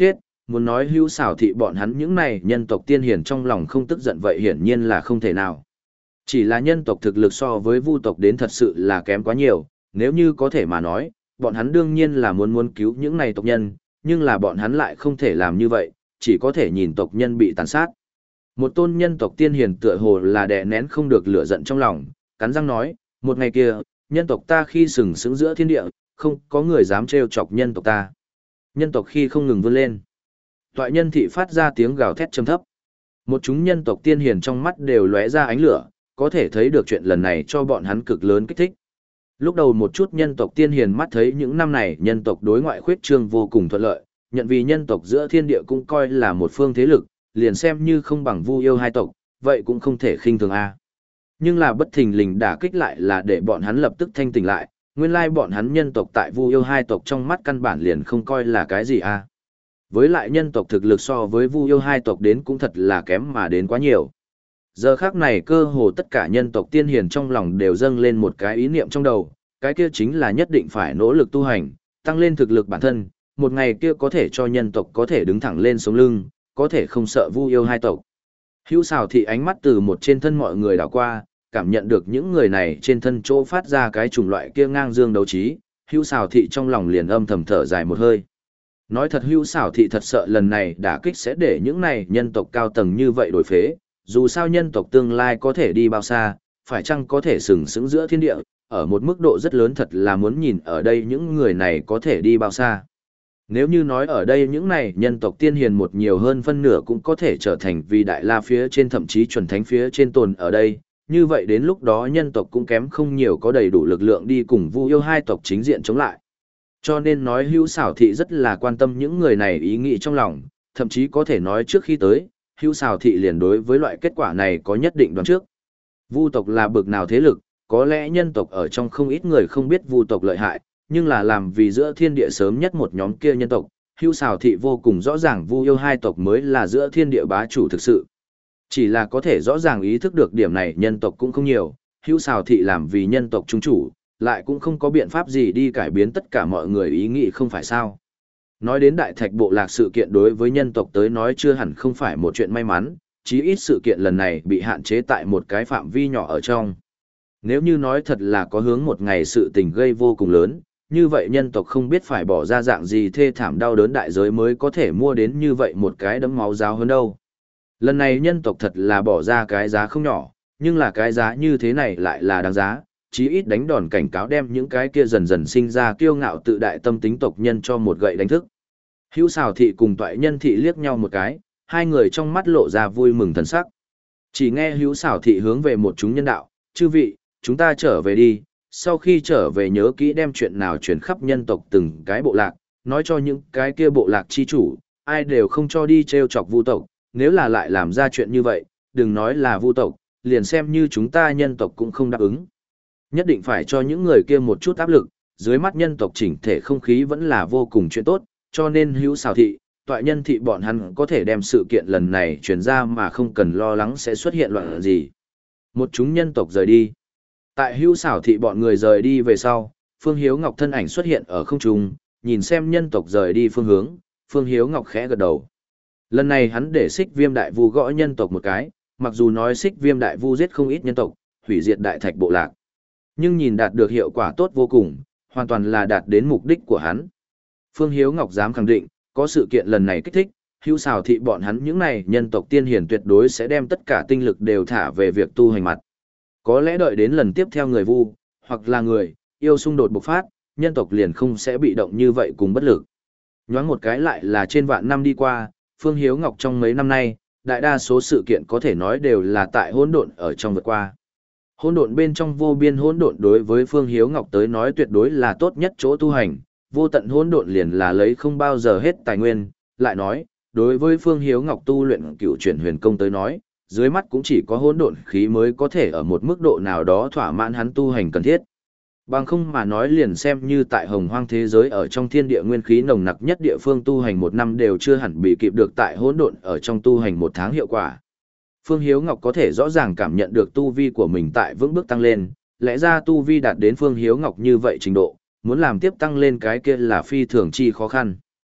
muốn nói hữu xảo thị bọn hắn những này nhân tộc tiên hiền trong lòng không tức giận vậy hiển nhiên là không thể nào. Chỉ là nhân tộc thực lực so với vu tộc đến thật sự là kém quá nhiều, nếu như có thể mà nói, bọn hắn đương nhiên là muốn muốn cứu những này tộc nhân, nhưng là bọn hắn lại không thể làm như vậy, chỉ có thể nhìn tộc nhân bị tàn sát. Một tôn nhân tộc tiên hiền tựa hồ là đè nén không được lửa giận trong lòng, cắn răng nói, một ngày kia, nhân tộc ta khi sừng sững giữa thiên địa, không có người dám trêu chọc nhân tộc ta. Nhân tộc khi không ngừng vươn lên. Toại nhân thị phát ra tiếng gào thét trầm thấp. Một chúng nhân tộc tiên hiền trong mắt đều lóe ra ánh lửa, có thể thấy được chuyện lần này cho bọn hắn cực lớn kích thích. Lúc đầu một chút nhân tộc tiên hiền mắt thấy những năm này nhân tộc đối ngoại khuyết trương vô cùng thuận lợi, nhận vì nhân tộc giữa thiên địa cũng coi là một phương thế lực, liền xem như không bằng Vu Yêu hai tộc, vậy cũng không thể khinh thường a. Nhưng là bất thình lình đả kích lại là để bọn hắn lập tức thanh tỉnh lại, nguyên lai bọn hắn nhân tộc tại Vu Yêu hai tộc trong mắt căn bản liền không coi là cái gì a. Với lại nhân tộc thực lực so với Vu Yêu hai tộc đến cũng thật là kém mà đến quá nhiều. Giờ khắc này cơ hồ tất cả nhân tộc tiên hiền trong lòng đều dâng lên một cái ý niệm trong đầu, cái kia chính là nhất định phải nỗ lực tu hành, tăng lên thực lực bản thân, một ngày kia có thể cho nhân tộc có thể đứng thẳng lên sống lưng, có thể không sợ Vu Yêu hai tộc. Hữu Xào thị ánh mắt từ một trên thân mọi người đảo qua, cảm nhận được những người này trên thân chỗ phát ra cái chủng loại kia ngang dương đấu trí, Hữu Xào thị trong lòng liền âm thầm thở dài một hơi. Nói thật Hữu Xào thị thật sợ lần này đả kích sẽ để những này nhân tộc cao tầng như vậy đổi phế, dù sao nhân tộc tương lai có thể đi bao xa, phải chăng có thể sừng sững giữa thiên địa, ở một mức độ rất lớn thật là muốn nhìn ở đây những người này có thể đi bao xa. Nếu như nói ở đây những này nhân tộc tiên hiền một nhiều hơn phân nửa cũng có thể trở thành vì đại la phía trên thậm chí chuẩn thánh phía trên tồn ở đây, như vậy đến lúc đó nhân tộc cũng kém không nhiều có đầy đủ lực lượng đi cùng Vu Yêu hai tộc chính diện chống lại. Cho nên nói Hữu Xảo thị rất là quan tâm những người này ý nghĩ trong lòng, thậm chí có thể nói trước khi tới, Hữu Xảo thị liền đối với loại kết quả này có nhất định đoán trước. Vu tộc là bực nào thế lực, có lẽ nhân tộc ở trong không ít người không biết Vu tộc lợi hại, nhưng là làm vì giữa thiên địa sớm nhất một nhóm kia nhân tộc, Hữu Xảo thị vô cùng rõ ràng Vu Yêu hai tộc mới là giữa thiên địa bá chủ thực sự. Chỉ là có thể rõ ràng ý thức được điểm này nhân tộc cũng không nhiều, Hữu Xảo thị làm vì nhân tộc trung chủ, lại cũng không có biện pháp gì đi cải biến tất cả mọi người ý nghĩ không phải sao. Nói đến đại thạch bộ lạc sự kiện đối với nhân tộc tới nói chưa hẳn không phải một chuyện may mắn, chí ít sự kiện lần này bị hạn chế tại một cái phạm vi nhỏ ở trong. Nếu như nói thật là có hướng một ngày sự tình gây vô cùng lớn, như vậy nhân tộc không biết phải bỏ ra dạng gì thê thảm đau đớn đại giới mới có thể mua đến như vậy một cái đấm máu giáo hơn đâu. Lần này nhân tộc thật là bỏ ra cái giá không nhỏ, nhưng là cái giá như thế này lại là đáng giá, chí ít đánh đòn cảnh cáo đem những cái kia dần dần sinh ra kiêu ngạo tự đại tâm tính tộc nhân cho một gậy đánh thức. Hữu Xào thị cùng Toại Nhân thị liếc nhau một cái, hai người trong mắt lộ ra vui mừng thần sắc. Chỉ nghe Hữu Xào thị hướng về một chúng nhân đạo, chư vị, chúng ta trở về đi, sau khi trở về nhớ kỹ đem chuyện nào truyền khắp nhân tộc từng cái bộ lạc, nói cho những cái kia bộ lạc chi chủ, ai đều không cho đi trêu chọc Vu tộc, nếu là lại làm ra chuyện như vậy, đừng nói là Vu tộc, liền xem như chúng ta nhân tộc cũng không đáp ứng. Nhất định phải cho những người kia một chút áp lực, dưới mắt nhân tộc chỉnh thể không khí vẫn là vô cùng chuyện tốt, cho nên Hữu Xào thị, Toại Nhân thị bọn hắn có thể đem sự kiện lần này truyền ra mà không cần lo lắng sẽ xuất hiện loạn gì. Một chúng nhân tộc rời đi. Tại Hữu Xảo thị bọn người rời đi về sau, Phương Hiếu Ngọc thân ảnh xuất hiện ở không trung, nhìn xem nhân tộc rời đi phương hướng, Phương Hiếu Ngọc khẽ gật đầu. Lần này hắn để Xích Viêm Đại Vu gõ nhân tộc một cái, mặc dù nói Xích Viêm Đại Vu giết không ít nhân tộc, hủy diệt đại thạch bộ lạc, nhưng nhìn đạt được hiệu quả tốt vô cùng, hoàn toàn là đạt đến mục đích của hắn. Phương Hiếu Ngọc dám khẳng định, có sự kiện lần này kích thích, Hữu Xảo thị bọn hắn những này nhân tộc tiên hiển tuyệt đối sẽ đem tất cả tinh lực đều thả về việc tu hành mặt. Có lẽ đợi đến lần tiếp theo người Vu, hoặc là người, yêu xung đột bộc phát, nhân tộc liền không sẽ bị động như vậy cùng bất lực. Nhoáng một cái lại là trên vạn năm đi qua, Phương Hiếu Ngọc trong mấy năm nay, đại đa số sự kiện có thể nói đều là tại hỗn độn ở trong vượt qua. Hỗn độn bên trong vô biên hỗn độn đối với Phương Hiếu Ngọc tới nói tuyệt đối là tốt nhất chỗ tu hành, vô tận hỗn độn liền là lấy không bao giờ hết tài nguyên, lại nói, đối với Phương Hiếu Ngọc tu luyện cựu chuyển huyền công tới nói, dưới mắt cũng chỉ có hỗn độn khí mới có thể ở một mức độ nào đó thỏa mãn hắn tu hành cần thiết. Bằng không mà nói liền xem như tại hồng hoang thế giới ở trong thiên địa nguyên khí nồng nặc nhất địa phương tu hành một năm đều chưa hẳn bị kịp được tại hỗn độn ở trong tu hành một tháng hiệu quả. Phương Hiếu Ngọc có thể rõ ràng cảm nhận được tu vi của mình tại vững bước tăng lên, lẽ ra tu vi đạt đến Phương Hiếu Ngọc như vậy trình độ, muốn làm tiếp tăng lên cái kia là phi thường chi khó khăn.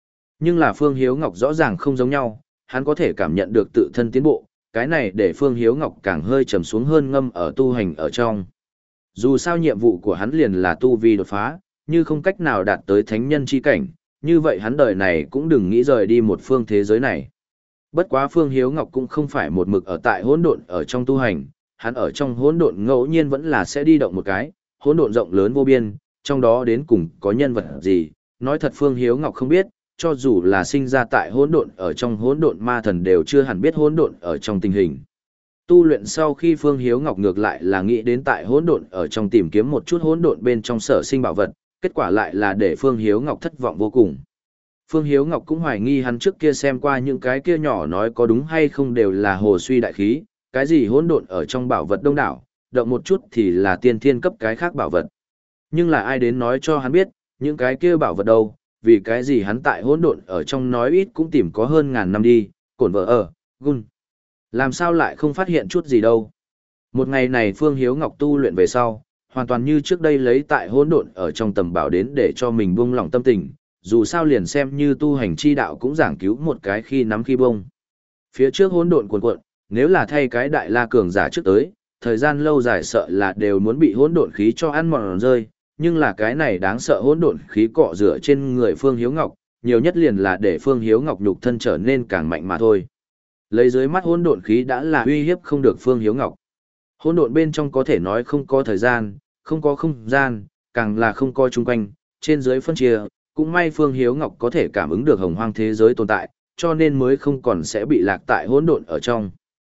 Nhưng là Phương Hiếu Ngọc rõ ràng không giống nhau, hắn có thể cảm nhận được tự thân tiến bộ, cái này để Phương Hiếu Ngọc càng hơi trầm xuống hơn ngâm ở tu hành ở trong. Dù sao nhiệm vụ của hắn liền là tu vi đột phá, như không cách nào đạt tới thánh nhân chi cảnh, như vậy hắn đời này cũng đừng nghĩ rời đi một phương thế giới này. Bất quá Phương Hiếu Ngọc cũng không phải một mực ở tại hỗn độn ở trong tu hành, hắn ở trong hỗn độn ngẫu nhiên vẫn là sẽ đi động một cái, hỗn độn rộng lớn vô biên, trong đó đến cùng có nhân vật gì, nói thật Phương Hiếu Ngọc không biết, cho dù là sinh ra tại hỗn độn ở trong hỗn độn ma thần đều chưa hẳn biết hỗn độn ở trong tình hình. Tu luyện sau khi Phương Hiếu Ngọc ngược lại là nghĩ đến tại hỗn độn ở trong tìm kiếm một chút hỗn độn bên trong sở sinh bảo vật, kết quả lại là để Phương Hiếu Ngọc thất vọng vô cùng. Phương Hiếu Ngọc cũng hoài nghi hắn trước kia xem qua những cái kia nhỏ nói có đúng hay không đều là hồ suy đại khí, cái gì hỗn độn ở trong bảo vật đông đảo, động một chút thì là tiên thiên cấp cái khác bảo vật. Nhưng là ai đến nói cho hắn biết, những cái kia bảo vật đâu, vì cái gì hắn tại hỗn độn ở trong nói ít cũng tìm có hơn ngàn năm đi, cổn vợ ở, gun. Làm sao lại không phát hiện chút gì đâu. Một ngày này Phương Hiếu Ngọc tu luyện về sau, hoàn toàn như trước đây lấy tại hỗn độn ở trong tầm bảo đến để cho mình buông lỏng tâm tình, dù sao liền xem như tu hành chi đạo cũng giảng cứu một cái khi nắm khi bông. Phía trước hỗn độn cuồn cuộn, nếu là thay cái đại la cường giả trước tới, thời gian lâu dài sợ là đều muốn bị hỗn độn khí cho ăn mòn rơi, nhưng là cái này đáng sợ hỗn độn khí cọ rửa trên người Phương Hiếu Ngọc, nhiều nhất liền là để Phương Hiếu Ngọc nhục thân trở nên càng mạnh mà thôi. Lấy dưới mắt hỗn độn khí đã là uy hiếp không được Phương Hiếu Ngọc. Hỗn độn bên trong có thể nói không có thời gian, không có không gian, càng là không có chung quanh, trên dưới phân chia, cũng may Phương Hiếu Ngọc có thể cảm ứng được hồng hoang thế giới tồn tại, cho nên mới không còn sẽ bị lạc tại hỗn độn ở trong.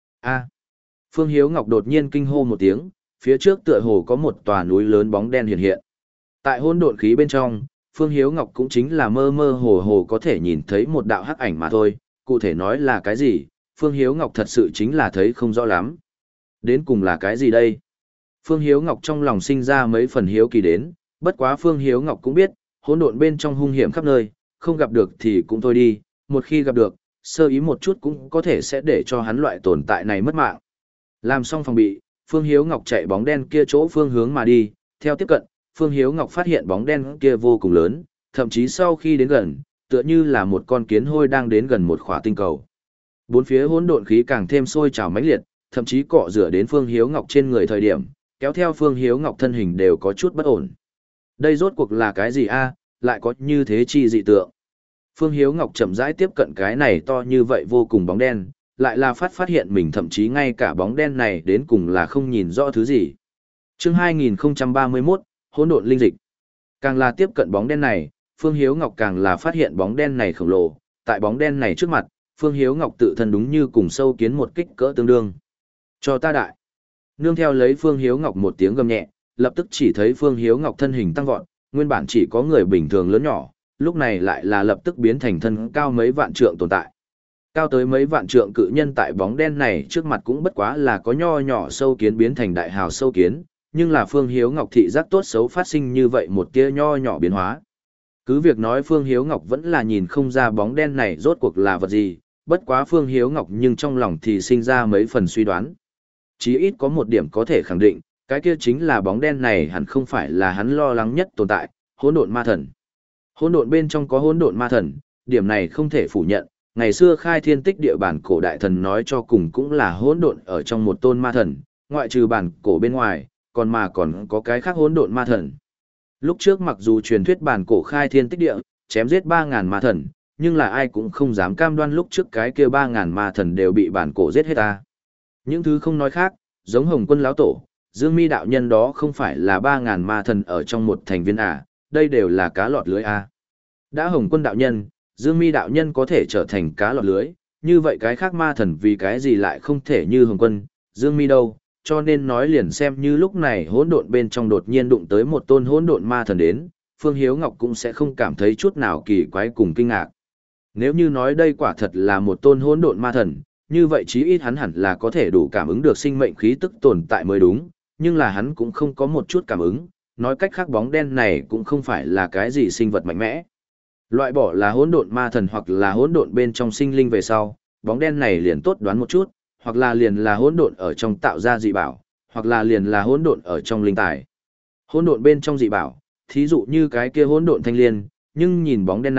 A. Phương Hiếu Ngọc đột nhiên kinh hô một tiếng, phía trước tựa hồ có một tòa núi lớn bóng đen hiện hiện. Tại hỗn độn khí bên trong, Phương Hiếu Ngọc cũng chính là mơ mơ hồ hồ có thể nhìn thấy một đạo hắc ảnh mà thôi, cụ thể nói là cái gì, Phương Hiếu Ngọc thật sự chính là thấy không rõ lắm. Đến cùng là cái gì đây? Phương Hiếu Ngọc trong lòng sinh ra mấy phần hiếu kỳ đến, bất quá Phương Hiếu Ngọc cũng biết, hỗn độn bên trong hung hiểm khắp nơi, không gặp được thì cũng thôi đi, một khi gặp được, sơ ý một chút cũng có thể sẽ để cho hắn loại tồn tại này mất mạng. Làm xong phòng bị, Phương Hiếu Ngọc chạy bóng đen kia chỗ phương hướng mà đi, theo tiếp cận, Phương Hiếu Ngọc phát hiện bóng đen kia vô cùng lớn, thậm chí sau khi đến gần, tựa như là một con kiến hôi đang đến gần một khỏa tinh cầu. Bốn phía hỗn độn khí càng thêm sôi trào mãnh liệt, thậm chí cọ rửa đến Phương Hiếu Ngọc trên người thời điểm, kéo theo Phương Hiếu Ngọc thân hình đều có chút bất ổn. Đây rốt cuộc là cái gì a, lại có như thế chi dị tượng. Phương Hiếu Ngọc chậm rãi tiếp cận cái này to như vậy vô cùng bóng đen, lại là phát phát hiện mình thậm chí ngay cả bóng đen này đến cùng là không nhìn rõ thứ gì. Chương hai nghìn không trăm ba mươi mốt, hỗn độn linh dịch. Càng là tiếp cận bóng đen này, Phương Hiếu Ngọc càng là phát hiện bóng đen này khổng lồ, tại bóng đen này trước mặt, Phương Hiếu Ngọc tự thân đúng như cùng sâu kiến một kích cỡ tương đương. Cho ta đại. Nương theo lấy Phương Hiếu Ngọc một tiếng gầm nhẹ, lập tức chỉ thấy Phương Hiếu Ngọc thân hình tăng vọt, nguyên bản chỉ có người bình thường lớn nhỏ, lúc này lại là lập tức biến thành thân cao mấy vạn trượng tồn tại. Cao tới mấy vạn trượng cự nhân tại bóng đen này trước mặt cũng bất quá là có nho nhỏ sâu kiến biến thành đại hào sâu kiến, nhưng là Phương Hiếu Ngọc thị giác tốt xấu phát sinh như vậy một tia nho nhỏ biến hóa. Cứ việc nói Phương Hiếu Ngọc vẫn là nhìn không ra bóng đen này rốt cuộc là vật gì, bất quá Phương Hiếu Ngọc nhưng trong lòng thì sinh ra mấy phần suy đoán. Chí ít có một điểm có thể khẳng định, cái kia chính là bóng đen này hẳn không phải là hắn lo lắng nhất tồn tại, hỗn độn ma thần. Hỗn độn bên trong có hỗn độn ma thần, điểm này không thể phủ nhận, ngày xưa khai thiên tích địa bản cổ đại thần nói cho cùng cũng là hỗn độn ở trong một tôn ma thần, ngoại trừ bản cổ bên ngoài, còn mà còn có cái khác hỗn độn ma thần. Lúc trước mặc dù truyền thuyết bản cổ khai thiên tích địa, chém giết ba ngàn ma thần, nhưng là ai cũng không dám cam đoan lúc trước cái kia ba ngàn ma thần đều bị bản cổ giết hết ta. Những thứ không nói khác, giống Hồng Quân lão tổ, Dương Mi đạo nhân đó không phải là ba ngàn ma thần ở trong một thành viên à, đây đều là cá lọt lưới à. Đã Hồng Quân đạo nhân, Dương Mi đạo nhân có thể trở thành cá lọt lưới, như vậy cái khác ma thần vì cái gì lại không thể như Hồng Quân, Dương Mi đâu, cho nên nói liền xem như lúc này hỗn độn bên trong đột nhiên đụng tới một tôn hỗn độn ma thần đến, Phương Hiếu Ngọc cũng sẽ không cảm thấy chút nào kỳ quái cùng kinh ngạc. Nếu như nói đây quả thật là một tôn hỗn độn ma thần, như vậy chí ít hắn hẳn là có thể đủ cảm ứng được sinh mệnh khí tức tồn tại mới đúng, nhưng là hắn cũng không có một chút cảm ứng, nói cách khác bóng đen này cũng không phải là cái gì sinh vật mạnh mẽ. Loại bỏ là hỗn độn ma thần hoặc là hỗn độn bên trong sinh linh về sau, bóng đen này liền tốt đoán một chút, hoặc là liền là hỗn độn ở trong tạo ra dị bảo, hoặc là liền là hỗn độn ở trong linh tài. Hỗn độn bên trong dị bảo, thí dụ như cái kia hỗn độn thanh liên, nhưng nhìn bóng đen này,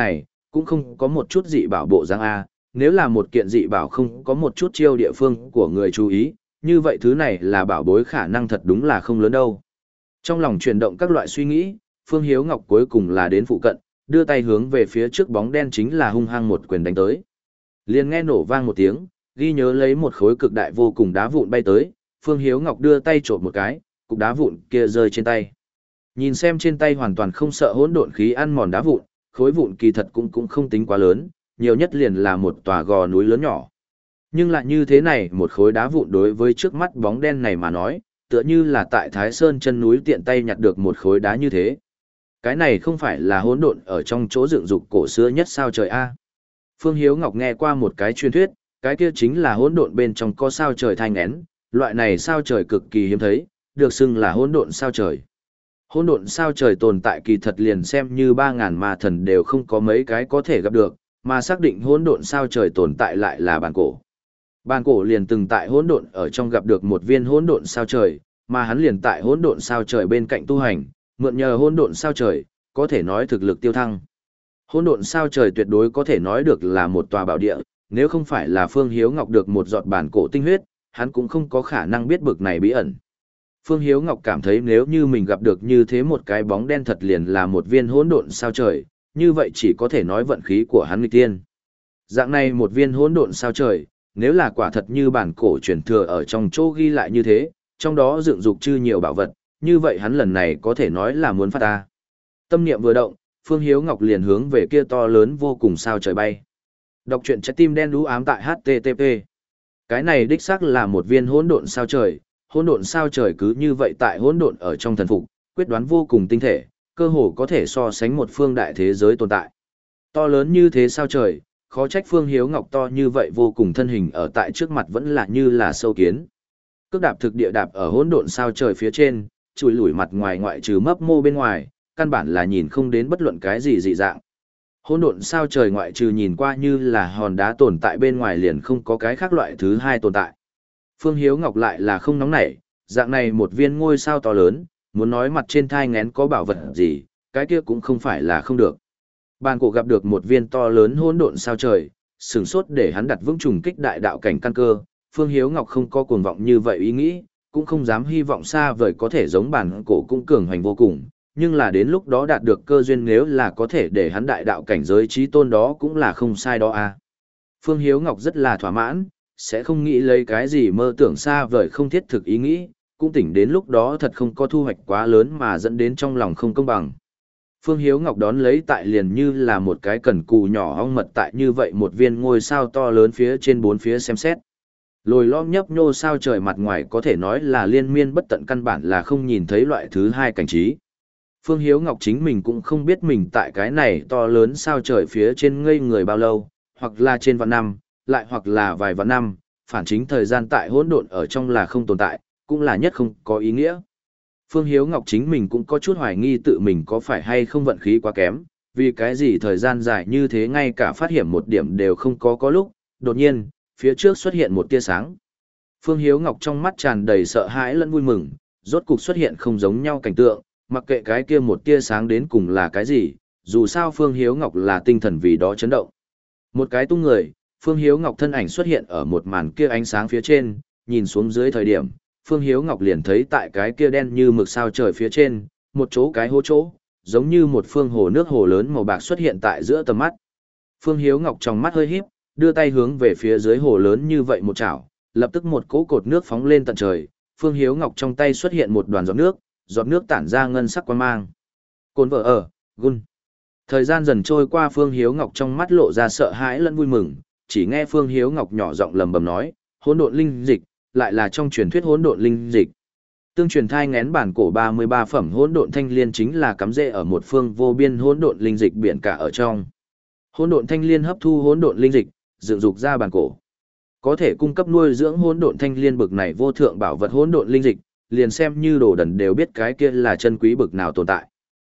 cũng không có một chút dị bảo bộ dáng A, nếu là một kiện dị bảo không có một chút chiêu địa phương của người chú ý, như vậy thứ này là bảo bối khả năng thật đúng là không lớn đâu. Trong lòng chuyển động các loại suy nghĩ, Phương Hiếu Ngọc cuối cùng là đến phụ cận, đưa tay hướng về phía trước bóng đen chính là hung hăng một quyền đánh tới. Liền nghe nổ vang một tiếng, ghi nhớ lấy một khối cực đại vô cùng đá vụn bay tới, Phương Hiếu Ngọc đưa tay trộm một cái, cục đá vụn kia rơi trên tay. Nhìn xem trên tay hoàn toàn không sợ hỗn độn khí ăn mòn đá vụn, khối vụn kỳ thật cũng cũng không tính quá lớn, nhiều nhất liền là một tòa gò núi lớn nhỏ. Nhưng lại như thế này, một khối đá vụn đối với trước mắt bóng đen này mà nói, tựa như là tại Thái Sơn chân núi tiện tay nhặt được một khối đá như thế. Cái này không phải là hỗn độn ở trong chỗ dựng dục cổ xưa nhất sao trời a? Phương Hiếu Ngọc nghe qua một cái truyền thuyết, cái kia chính là hỗn độn bên trong có sao trời thai nghén, loại này sao trời cực kỳ hiếm thấy, được xưng là hỗn độn sao trời. Hỗn độn sao trời tồn tại kỳ thật liền xem như ba ngàn ma thần đều không có mấy cái có thể gặp được, mà xác định hỗn độn sao trời tồn tại lại là bản cổ. Bản cổ liền từng tại hỗn độn ở trong gặp được một viên hỗn độn sao trời, mà hắn liền tại hỗn độn sao trời bên cạnh tu hành, mượn nhờ hỗn độn sao trời, có thể nói thực lực tiêu thăng. Hỗn độn sao trời tuyệt đối có thể nói được là một tòa bảo địa, nếu không phải là Phương Hiếu Ngọc được một giọt bản cổ tinh huyết, hắn cũng không có khả năng biết bực này bí ẩn. Phương Hiếu Ngọc cảm thấy nếu như mình gặp được như thế một cái bóng đen thật liền là một viên hỗn độn sao trời, như vậy chỉ có thể nói vận khí của hắn nghịch tiên. Dạng này một viên hỗn độn sao trời, nếu là quả thật như bản cổ truyền thừa ở trong chỗ ghi lại như thế, trong đó dựng dục chư nhiều bảo vật, như vậy hắn lần này có thể nói là muốn phát ta. Tâm niệm vừa động, Phương Hiếu Ngọc liền hướng về kia to lớn vô cùng sao trời bay. Đọc truyện trái tim đen đú ám tại hát tê tê pê. Cái này đích xác là một viên hỗn độn sao trời, hỗn độn sao trời cứ như vậy tại hỗn độn ở trong thần phục, quyết đoán vô cùng tinh thể, cơ hồ có thể so sánh một phương đại thế giới tồn tại. To lớn như thế sao trời, khó trách Phương Hiếu Ngọc to như vậy vô cùng thân hình ở tại trước mặt vẫn là như là sâu kiến. Cước đạp thực địa đạp ở hỗn độn sao trời phía trên, chùi lủi mặt ngoài ngoại trừ mấp mô bên ngoài, căn bản là nhìn không đến bất luận cái gì dị dạng. Hỗn độn sao trời ngoại trừ nhìn qua như là hòn đá tồn tại bên ngoài liền không có cái khác loại thứ hai tồn tại. Phương Hiếu Ngọc lại là không nóng nảy, dạng này một viên ngôi sao to lớn, muốn nói mặt trên thai ngén có bảo vật gì, cái kia cũng không phải là không được. Bàn cổ gặp được một viên to lớn hỗn độn sao trời, sửng sốt để hắn đặt vững trùng kích đại đạo cảnh căn cơ, Phương Hiếu Ngọc không có cuồng vọng như vậy ý nghĩ, cũng không dám hy vọng xa vời có thể giống bàn cổ cũng cường hoành vô cùng, nhưng là đến lúc đó đạt được cơ duyên nếu là có thể để hắn đại đạo cảnh giới trí tôn đó cũng là không sai đó à. Phương Hiếu Ngọc rất là thỏa mãn, sẽ không nghĩ lấy cái gì mơ tưởng xa vời không thiết thực ý nghĩ, cũng tỉnh đến lúc đó thật không có thu hoạch quá lớn mà dẫn đến trong lòng không công bằng. Phương Hiếu Ngọc đón lấy tại liền như là một cái cần cù nhỏ ong mật tại như vậy một viên ngôi sao to lớn phía trên bốn phía xem xét. Lồi lõm nhấp nhô sao trời mặt ngoài có thể nói là liên miên bất tận căn bản là không nhìn thấy loại thứ hai cảnh trí. Phương Hiếu Ngọc chính mình cũng không biết mình tại cái này to lớn sao trời phía trên ngây người bao lâu, hoặc là trên vạn năm, lại hoặc là vài vạn năm, phản chính thời gian tại hỗn độn ở trong là không tồn tại, cũng là nhất không có ý nghĩa. Phương Hiếu Ngọc chính mình cũng có chút hoài nghi tự mình có phải hay không vận khí quá kém, vì cái gì thời gian dài như thế ngay cả phát hiện một điểm đều không có có lúc, đột nhiên, phía trước xuất hiện một tia sáng. Phương Hiếu Ngọc trong mắt tràn đầy sợ hãi lẫn vui mừng, rốt cục xuất hiện không giống nhau cảnh tượng, mặc kệ cái kia một tia sáng đến cùng là cái gì, dù sao Phương Hiếu Ngọc là tinh thần vì đó chấn động. Một cái tung người, Phương Hiếu Ngọc thân ảnh xuất hiện ở một màn kia ánh sáng phía trên, nhìn xuống dưới thời điểm, Phương Hiếu Ngọc liền thấy tại cái kia đen như mực sao trời phía trên, một chỗ cái hố chỗ, giống như một phương hồ nước hồ lớn màu bạc xuất hiện tại giữa tầm mắt. Phương Hiếu Ngọc trong mắt hơi híp, đưa tay hướng về phía dưới hồ lớn như vậy một chảo, lập tức một cỗ cột nước phóng lên tận trời, Phương Hiếu Ngọc trong tay xuất hiện một đoàn giọt nước, giọt nước tản ra ngân sắc quang mang. Cồn vợ ở, gun. Thời gian dần trôi qua, Phương Hiếu Ngọc trong mắt lộ ra sợ hãi lẫn vui mừng, chỉ nghe Phương Hiếu Ngọc nhỏ giọng lầm bầm nói, hỗn độn linh dịch, lại là trong truyền thuyết hỗn độn linh dịch. Tương truyền thai ngén bản cổ ba mươi ba phẩm hỗn độn thanh liên chính là cắm rễ ở một phương vô biên hỗn độn linh dịch biển cả ở trong. Hỗn độn thanh liên hấp thu hỗn độn linh dịch, dựng dục ra bản cổ. Có thể cung cấp nuôi dưỡng hỗn độn thanh liên bực này vô thượng bảo vật hỗn độn linh dịch, liền xem như đồ đần đều biết cái kia là chân quý bực nào tồn tại.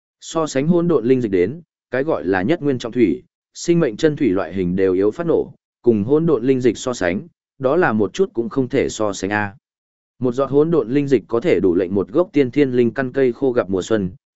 So sánh hỗn độn linh dịch đến, cái gọi là nhất nguyên trọng thủy, sinh mệnh chân thủy loại hình đều yếu phát nổ, cùng hỗn độn linh dịch so sánh, đó là một chút cũng không thể so sánh a. Một giọt hỗn độn linh dịch có thể đủ lệnh một gốc tiên thiên linh căn cây khô gặp mùa xuân,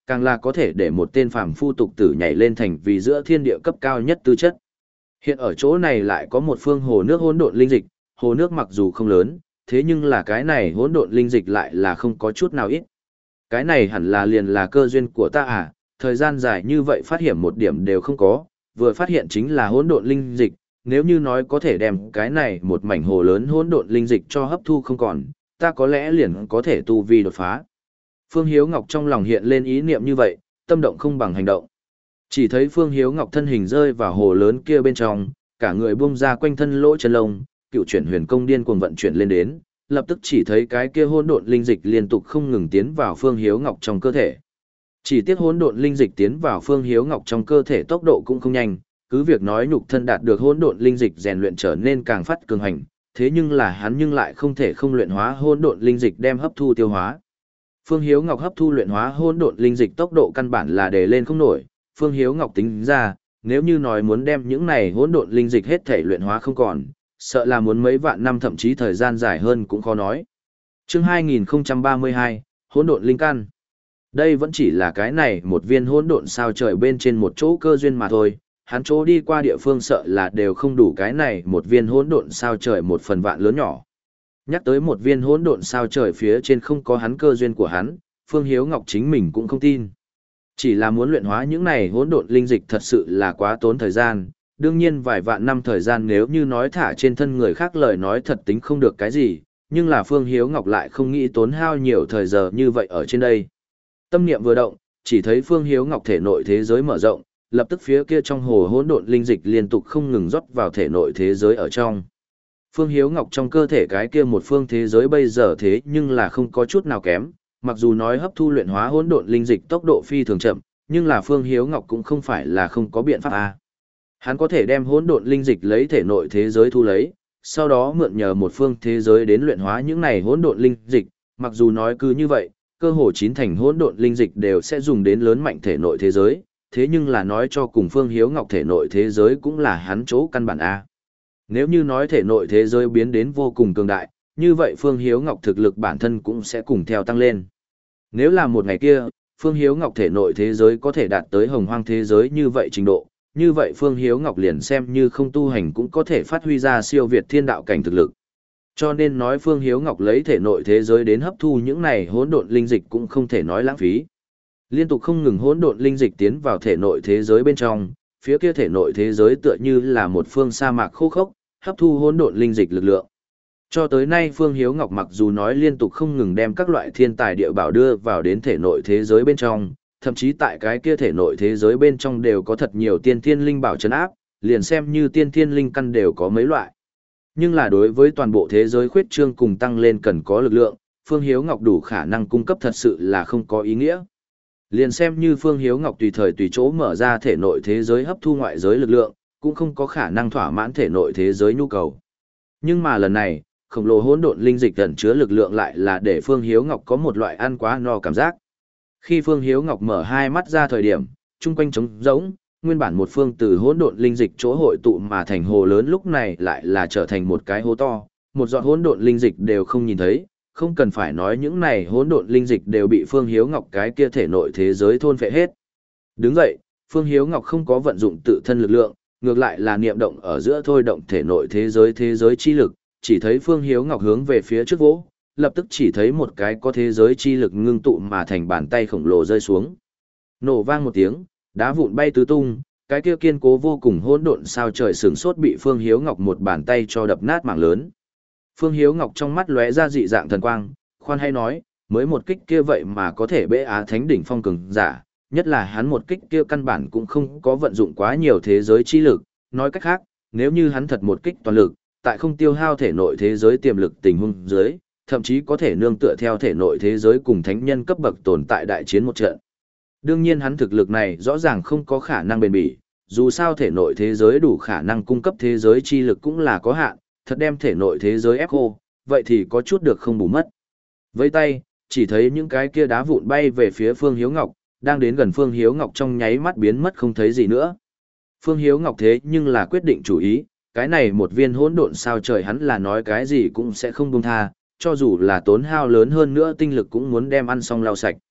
càng là có thể để một tên phàm phu tục tử nhảy lên thành vì giữa thiên địa cấp cao nhất tư chất. Hiện ở chỗ này lại có một phương hồ nước hỗn độn linh dịch, hồ nước mặc dù không lớn, thế nhưng là cái này hỗn độn linh dịch lại là không có chút nào ít. Cái này hẳn là liền là cơ duyên của ta à, thời gian dài như vậy phát hiện một điểm đều không có, vừa phát hiện chính là hỗn độn linh dịch, nếu như nói có thể đem cái này một mảnh hồ lớn hỗn độn linh dịch cho hấp thu không còn, ta có lẽ liền có thể tu vi đột phá. Phương Hiếu Ngọc trong lòng hiện lên ý niệm như vậy, tâm động không bằng hành động. Chỉ thấy Phương Hiếu Ngọc thân hình rơi vào hồ lớn kia bên trong, cả người bung ra quanh thân lỗ chân lông, cựu chuyển huyền công điên cuồng vận chuyển lên đến, lập tức chỉ thấy cái kia hỗn độn linh dịch liên tục không ngừng tiến vào Phương Hiếu Ngọc trong cơ thể. Chỉ tiếc hỗn độn linh dịch tiến vào Phương Hiếu Ngọc trong cơ thể tốc độ cũng không nhanh, cứ việc nói nhục thân đạt được hỗn độn linh dịch rèn luyện trở nên càng phát cường hành, thế nhưng là hắn nhưng lại không thể không luyện hóa hỗn độn linh dịch đem hấp thu tiêu hóa. Phương Hiếu Ngọc hấp thu luyện hóa hỗn độn linh dịch tốc độ căn bản là đề lên không nổi, Phương Hiếu Ngọc tính ra, nếu như nói muốn đem những này hỗn độn linh dịch hết thể luyện hóa không còn, sợ là muốn mấy vạn năm thậm chí thời gian dài hơn cũng khó nói. Chương hai nghìn không trăm ba mươi hai, hỗn độn linh căn. Đây vẫn chỉ là cái này một viên hỗn độn sao trời bên trên một chỗ cơ duyên mà thôi, hắn chỗ đi qua địa phương sợ là đều không đủ cái này một viên hỗn độn sao trời một phần vạn lớn nhỏ. Nhắc tới một viên hỗn độn sao trời phía trên không có hắn cơ duyên của hắn, Phương Hiếu Ngọc chính mình cũng không tin. Chỉ là muốn luyện hóa những này hỗn độn linh dịch thật sự là quá tốn thời gian, đương nhiên vài vạn năm thời gian nếu như nói thả trên thân người khác lời nói thật tính không được cái gì, nhưng là Phương Hiếu Ngọc lại không nghĩ tốn hao nhiều thời giờ như vậy ở trên đây. Tâm niệm vừa động, chỉ thấy Phương Hiếu Ngọc thể nội thế giới mở rộng, lập tức phía kia trong hồ hỗn độn linh dịch liên tục không ngừng rót vào thể nội thế giới ở trong. Phương Hiếu Ngọc trong cơ thể cái kia một phương thế giới bây giờ thế nhưng là không có chút nào kém, mặc dù nói hấp thu luyện hóa hỗn độn linh dịch tốc độ phi thường chậm, nhưng là Phương Hiếu Ngọc cũng không phải là không có biện pháp a. Hắn có thể đem hỗn độn linh dịch lấy thể nội thế giới thu lấy, sau đó mượn nhờ một phương thế giới đến luyện hóa những này hỗn độn linh dịch, mặc dù nói cứ như vậy, cơ hồ chín thành hỗn độn linh dịch đều sẽ dùng đến lớn mạnh thể nội thế giới, thế nhưng là nói cho cùng Phương Hiếu Ngọc thể nội thế giới cũng là hắn chỗ căn bản a. Nếu như nói thể nội thế giới biến đến vô cùng cường đại, như vậy Phương Hiếu Ngọc thực lực bản thân cũng sẽ cùng theo tăng lên. Nếu là một ngày kia, Phương Hiếu Ngọc thể nội thế giới có thể đạt tới hồng hoang thế giới như vậy trình độ, như vậy Phương Hiếu Ngọc liền xem như không tu hành cũng có thể phát huy ra siêu việt thiên đạo cảnh thực lực. Cho nên nói Phương Hiếu Ngọc lấy thể nội thế giới đến hấp thu những này hỗn độn linh dịch cũng không thể nói lãng phí. Liên tục không ngừng hỗn độn linh dịch tiến vào thể nội thế giới bên trong, phía kia thể nội thế giới tựa như là một phương sa mạc khô khốc, hấp thu hỗn độn linh dịch lực lượng. Cho tới nay Phương Hiếu Ngọc mặc dù nói liên tục không ngừng đem các loại thiên tài địa bảo đưa vào đến thể nội thế giới bên trong, thậm chí tại cái kia thể nội thế giới bên trong đều có thật nhiều tiên thiên linh bảo trấn áp, liền xem như tiên thiên linh căn đều có mấy loại. Nhưng là đối với toàn bộ thế giới khuyết trương cùng tăng lên cần có lực lượng, Phương Hiếu Ngọc đủ khả năng cung cấp thật sự là không có ý nghĩa. Liền xem như Phương Hiếu Ngọc tùy thời tùy chỗ mở ra thể nội thế giới hấp thu ngoại giới lực lượng, cũng không có khả năng thỏa mãn thể nội thế giới nhu cầu. Nhưng mà lần này, khổng lồ hỗn độn linh dịch ẩn chứa lực lượng lại là để Phương Hiếu Ngọc có một loại ăn quá no cảm giác. Khi Phương Hiếu Ngọc mở hai mắt ra thời điểm, chung quanh trống rỗng, nguyên bản một phương từ hỗn độn linh dịch chỗ hội tụ mà thành hồ lớn lúc này lại là trở thành một cái hố to, một giọt hỗn độn linh dịch đều không nhìn thấy, không cần phải nói những này hỗn độn linh dịch đều bị Phương Hiếu Ngọc cái kia thể nội thế giới thôn phệ hết. Đứng dậy, Phương Hiếu Ngọc không có vận dụng tự thân lực lượng, ngược lại là niệm động ở giữa thôi động thể nội thế giới thế giới chi lực, chỉ thấy Phương Hiếu Ngọc hướng về phía trước vỗ, lập tức chỉ thấy một cái có thế giới chi lực ngưng tụ mà thành bàn tay khổng lồ rơi xuống. Nổ vang một tiếng, đá vụn bay tứ tung, cái kia kiên cố vô cùng hỗn độn sao trời sừng sốt bị Phương Hiếu Ngọc một bàn tay cho đập nát mảng lớn. Phương Hiếu Ngọc trong mắt lóe ra dị dạng thần quang, khoan hay nói, mới một kích kia vậy mà có thể bệ Á Thánh đỉnh phong cường giả, nhất là hắn một kích kia căn bản cũng không có vận dụng quá nhiều thế giới chi lực, nói cách khác, nếu như hắn thật một kích toàn lực, tại không tiêu hao thể nội thế giới tiềm lực tình huống dưới, thậm chí có thể nương tựa theo thể nội thế giới cùng thánh nhân cấp bậc tồn tại đại chiến một trận. Đương nhiên hắn thực lực này rõ ràng không có khả năng bền bỉ, dù sao thể nội thế giới đủ khả năng cung cấp thế giới chi lực cũng là có hạn, thật đem thể nội thế giới ép khô, vậy thì có chút được không bù mất. Với tay, chỉ thấy những cái kia đá vụn bay về phía Phương Hiếu Ngọc, đang đến gần Phương Hiếu Ngọc trong nháy mắt biến mất không thấy gì nữa. Phương Hiếu Ngọc thế nhưng là quyết định chủ ý, cái này một viên hỗn độn sao trời hắn là nói cái gì cũng sẽ không buông tha, cho dù là tốn hao lớn hơn nữa tinh lực cũng muốn đem ăn xong lau sạch.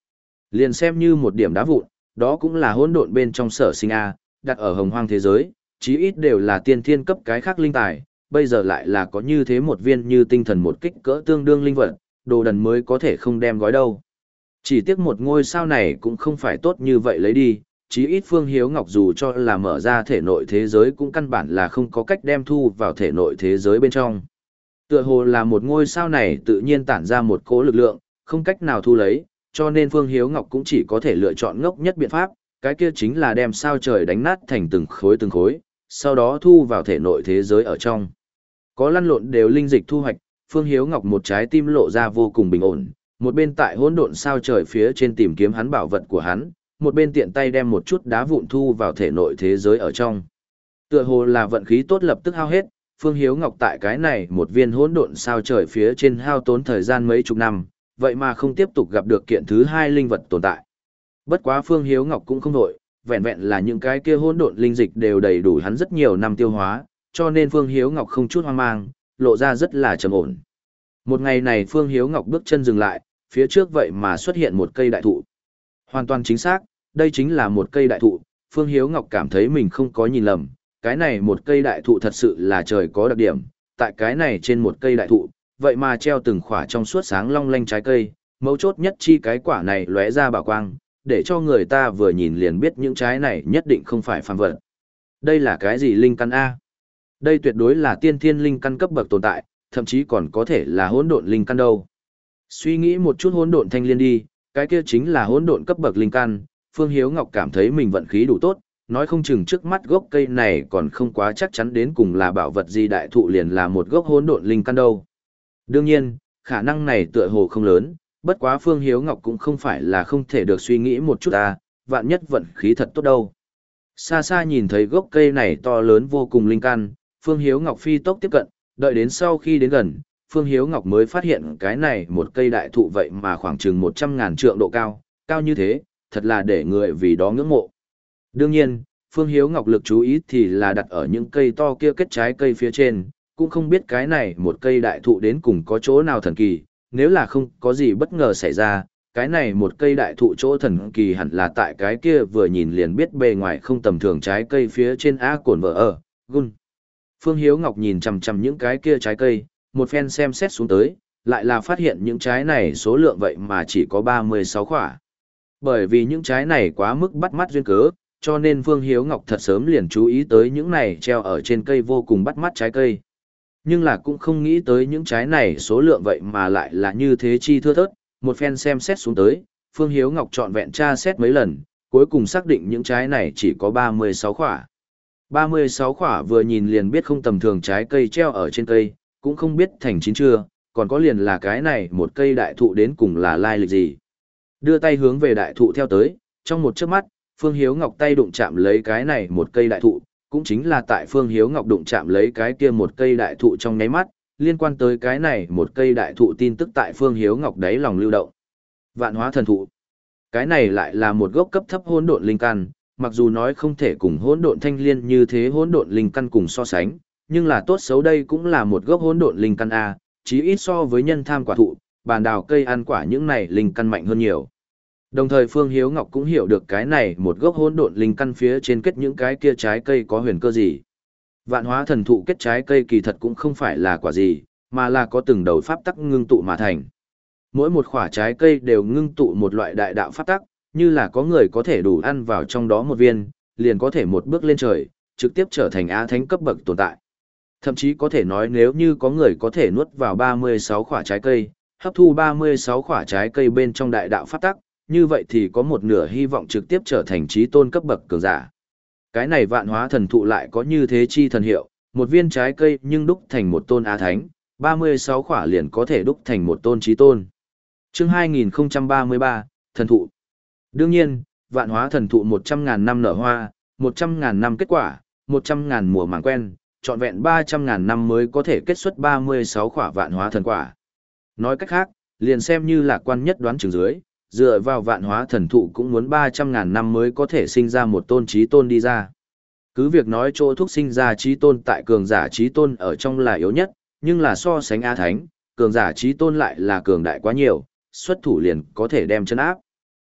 Liền xem như một điểm đá vụn, đó cũng là hỗn độn bên trong sở sinh A, đặt ở hồng hoang thế giới, chí ít đều là tiên thiên cấp cái khác linh tài, bây giờ lại là có như thế một viên như tinh thần một kích cỡ tương đương linh vật, đồ đần mới có thể không đem gói đâu. Chỉ tiếc một ngôi sao này cũng không phải tốt như vậy lấy đi, chí ít Phương Hiếu Ngọc dù cho là mở ra thể nội thế giới cũng căn bản là không có cách đem thu vào thể nội thế giới bên trong. Tựa hồ là một ngôi sao này tự nhiên tản ra một cỗ lực lượng, không cách nào thu lấy, cho nên Phương Hiếu Ngọc cũng chỉ có thể lựa chọn ngốc nhất biện pháp, cái kia chính là đem sao trời đánh nát thành từng khối từng khối, sau đó thu vào thể nội thế giới ở trong. Có lăn lộn đều linh dịch thu hoạch, Phương Hiếu Ngọc một trái tim lộ ra vô cùng bình ổn, một bên tại hỗn độn sao trời phía trên tìm kiếm hắn bảo vật của hắn, một bên tiện tay đem một chút đá vụn thu vào thể nội thế giới ở trong. Tựa hồ là vận khí tốt lập tức hao hết, Phương Hiếu Ngọc tại cái này một viên hỗn độn sao trời phía trên hao tốn thời gian mấy chục năm, vậy mà không tiếp tục gặp được kiện thứ hai linh vật tồn tại. Bất quá Phương Hiếu Ngọc cũng không đổi, vẹn vẹn là những cái kia hỗn độn linh dịch đều đầy đủ hắn rất nhiều năm tiêu hóa, cho nên Phương Hiếu Ngọc không chút hoang mang, lộ ra rất là trầm ổn. Một ngày này Phương Hiếu Ngọc bước chân dừng lại, phía trước vậy mà xuất hiện một cây đại thụ. Hoàn toàn chính xác, đây chính là một cây đại thụ, Phương Hiếu Ngọc cảm thấy mình không có nhìn lầm, cái này một cây đại thụ thật sự là trời có đặc điểm, tại cái này trên một cây đại thụ, vậy mà treo từng khỏa trong suốt sáng long lanh trái cây, mấu chốt nhất chi cái quả này lóe ra bảo quang, để cho người ta vừa nhìn liền biết những trái này nhất định không phải phàm vật. Đây là cái gì linh căn A? Đây tuyệt đối là tiên thiên linh căn cấp bậc tồn tại, thậm chí còn có thể là hỗn độn linh căn đâu. Suy nghĩ một chút hỗn độn thanh liên đi, cái kia chính là hỗn độn cấp bậc linh căn, Phương Hiếu Ngọc cảm thấy mình vận khí đủ tốt, nói không chừng trước mắt gốc cây này còn không quá chắc chắn đến cùng là bảo vật gì đại thụ liền là một gốc hỗn độn linh căn đâu. Đương nhiên, khả năng này tựa hồ không lớn, bất quá Phương Hiếu Ngọc cũng không phải là không thể được suy nghĩ một chút à, vạn nhất vận khí thật tốt đâu. Xa xa nhìn thấy gốc cây này to lớn vô cùng linh căn, Phương Hiếu Ngọc phi tốc tiếp cận, đợi đến sau khi đến gần, Phương Hiếu Ngọc mới phát hiện cái này một cây đại thụ vậy mà khoảng chừng một trăm ngàn trượng độ cao, cao như thế, thật là để người vì đó ngưỡng mộ. Đương nhiên, Phương Hiếu Ngọc lực chú ý thì là đặt ở những cây to kia kết trái cây phía trên, cũng không biết cái này một cây đại thụ đến cùng có chỗ nào thần kỳ, nếu là không có gì bất ngờ xảy ra, cái này một cây đại thụ chỗ thần kỳ hẳn là tại cái kia vừa nhìn liền biết bề ngoài không tầm thường trái cây phía trên á cồn vợ ở, gun. Phương Hiếu Ngọc nhìn chằm chằm những cái kia trái cây, một phen xem xét xuống tới, lại là phát hiện những trái này số lượng vậy mà chỉ có ba mươi sáu quả. Bởi vì những trái này quá mức bắt mắt duyên cớ, cho nên Phương Hiếu Ngọc thật sớm liền chú ý tới những này treo ở trên cây vô cùng bắt mắt trái cây. Nhưng là cũng không nghĩ tới những trái này số lượng vậy mà lại là như thế chi thưa thớt, một phen xem xét xuống tới, Phương Hiếu Ngọc trọn vẹn tra xét mấy lần, cuối cùng xác định những trái này chỉ có ba mươi sáu quả. ba mươi sáu quả vừa nhìn liền biết không tầm thường trái cây treo ở trên cây, cũng không biết thành chín chưa, còn có liền là cái này một cây đại thụ đến cùng là lai lịch gì. Đưa tay hướng về đại thụ theo tới, trong một chớp mắt, Phương Hiếu Ngọc tay đụng chạm lấy cái này một cây đại thụ, cũng chính là tại Phương Hiếu Ngọc đụng chạm lấy cái kia một cây đại thụ trong nháy mắt, liên quan tới cái này một cây đại thụ tin tức tại Phương Hiếu Ngọc đáy lòng lưu động. Vạn hóa thần thụ. Cái này lại là một gốc cấp thấp hỗn độn linh căn, mặc dù nói không thể cùng hỗn độn thanh liên như thế hỗn độn linh căn cùng so sánh, nhưng là tốt xấu đây cũng là một gốc hỗn độn linh căn a, chí ít so với nhân tham quả thụ, bàn đào cây ăn quả những này linh căn mạnh hơn nhiều. Đồng thời Phương Hiếu Ngọc cũng hiểu được cái này một gốc hỗn độn linh căn phía trên kết những cái kia trái cây có huyền cơ gì. Vạn hóa thần thụ kết trái cây kỳ thật cũng không phải là quả gì, mà là có từng đầu pháp tắc ngưng tụ mà thành. Mỗi một quả trái cây đều ngưng tụ một loại đại đạo pháp tắc, như là có người có thể đủ ăn vào trong đó một viên, liền có thể một bước lên trời, trực tiếp trở thành á thánh cấp bậc tồn tại. Thậm chí có thể nói nếu như có người có thể nuốt vào ba mươi sáu quả trái cây, hấp thu ba mươi sáu quả trái cây bên trong đại đạo pháp tắc, như vậy thì có một nửa hy vọng trực tiếp trở thành chí tôn cấp bậc cường giả. Cái này vạn hóa thần thụ lại có như thế chi thần hiệu, một viên trái cây nhưng đúc thành một tôn á thánh, ba mươi sáu quả liền có thể đúc thành một tôn chí tôn. Chương hai nghìn không trăm ba mươi ba, thần thụ. Đương nhiên, vạn hóa thần thụ một trăm ngàn năm nở hoa, một trăm ngàn năm kết quả, một trăm ngàn mùa màng quen, trọn vẹn ba trăm ngàn năm mới có thể kết xuất ba mươi sáu quả vạn hóa thần quả. Nói cách khác, liền xem như lạc quan nhất đoán chừng dưới, dựa vào vạn hóa thần thụ cũng muốn ba trăm ngàn năm mới có thể sinh ra một tôn chí tôn đi ra. Cứ việc nói chỗ thúc sinh ra chí tôn tại cường giả chí tôn ở trong là yếu nhất, nhưng là so sánh A Thánh, cường giả chí tôn lại là cường đại quá nhiều, xuất thủ liền có thể đem chân áp.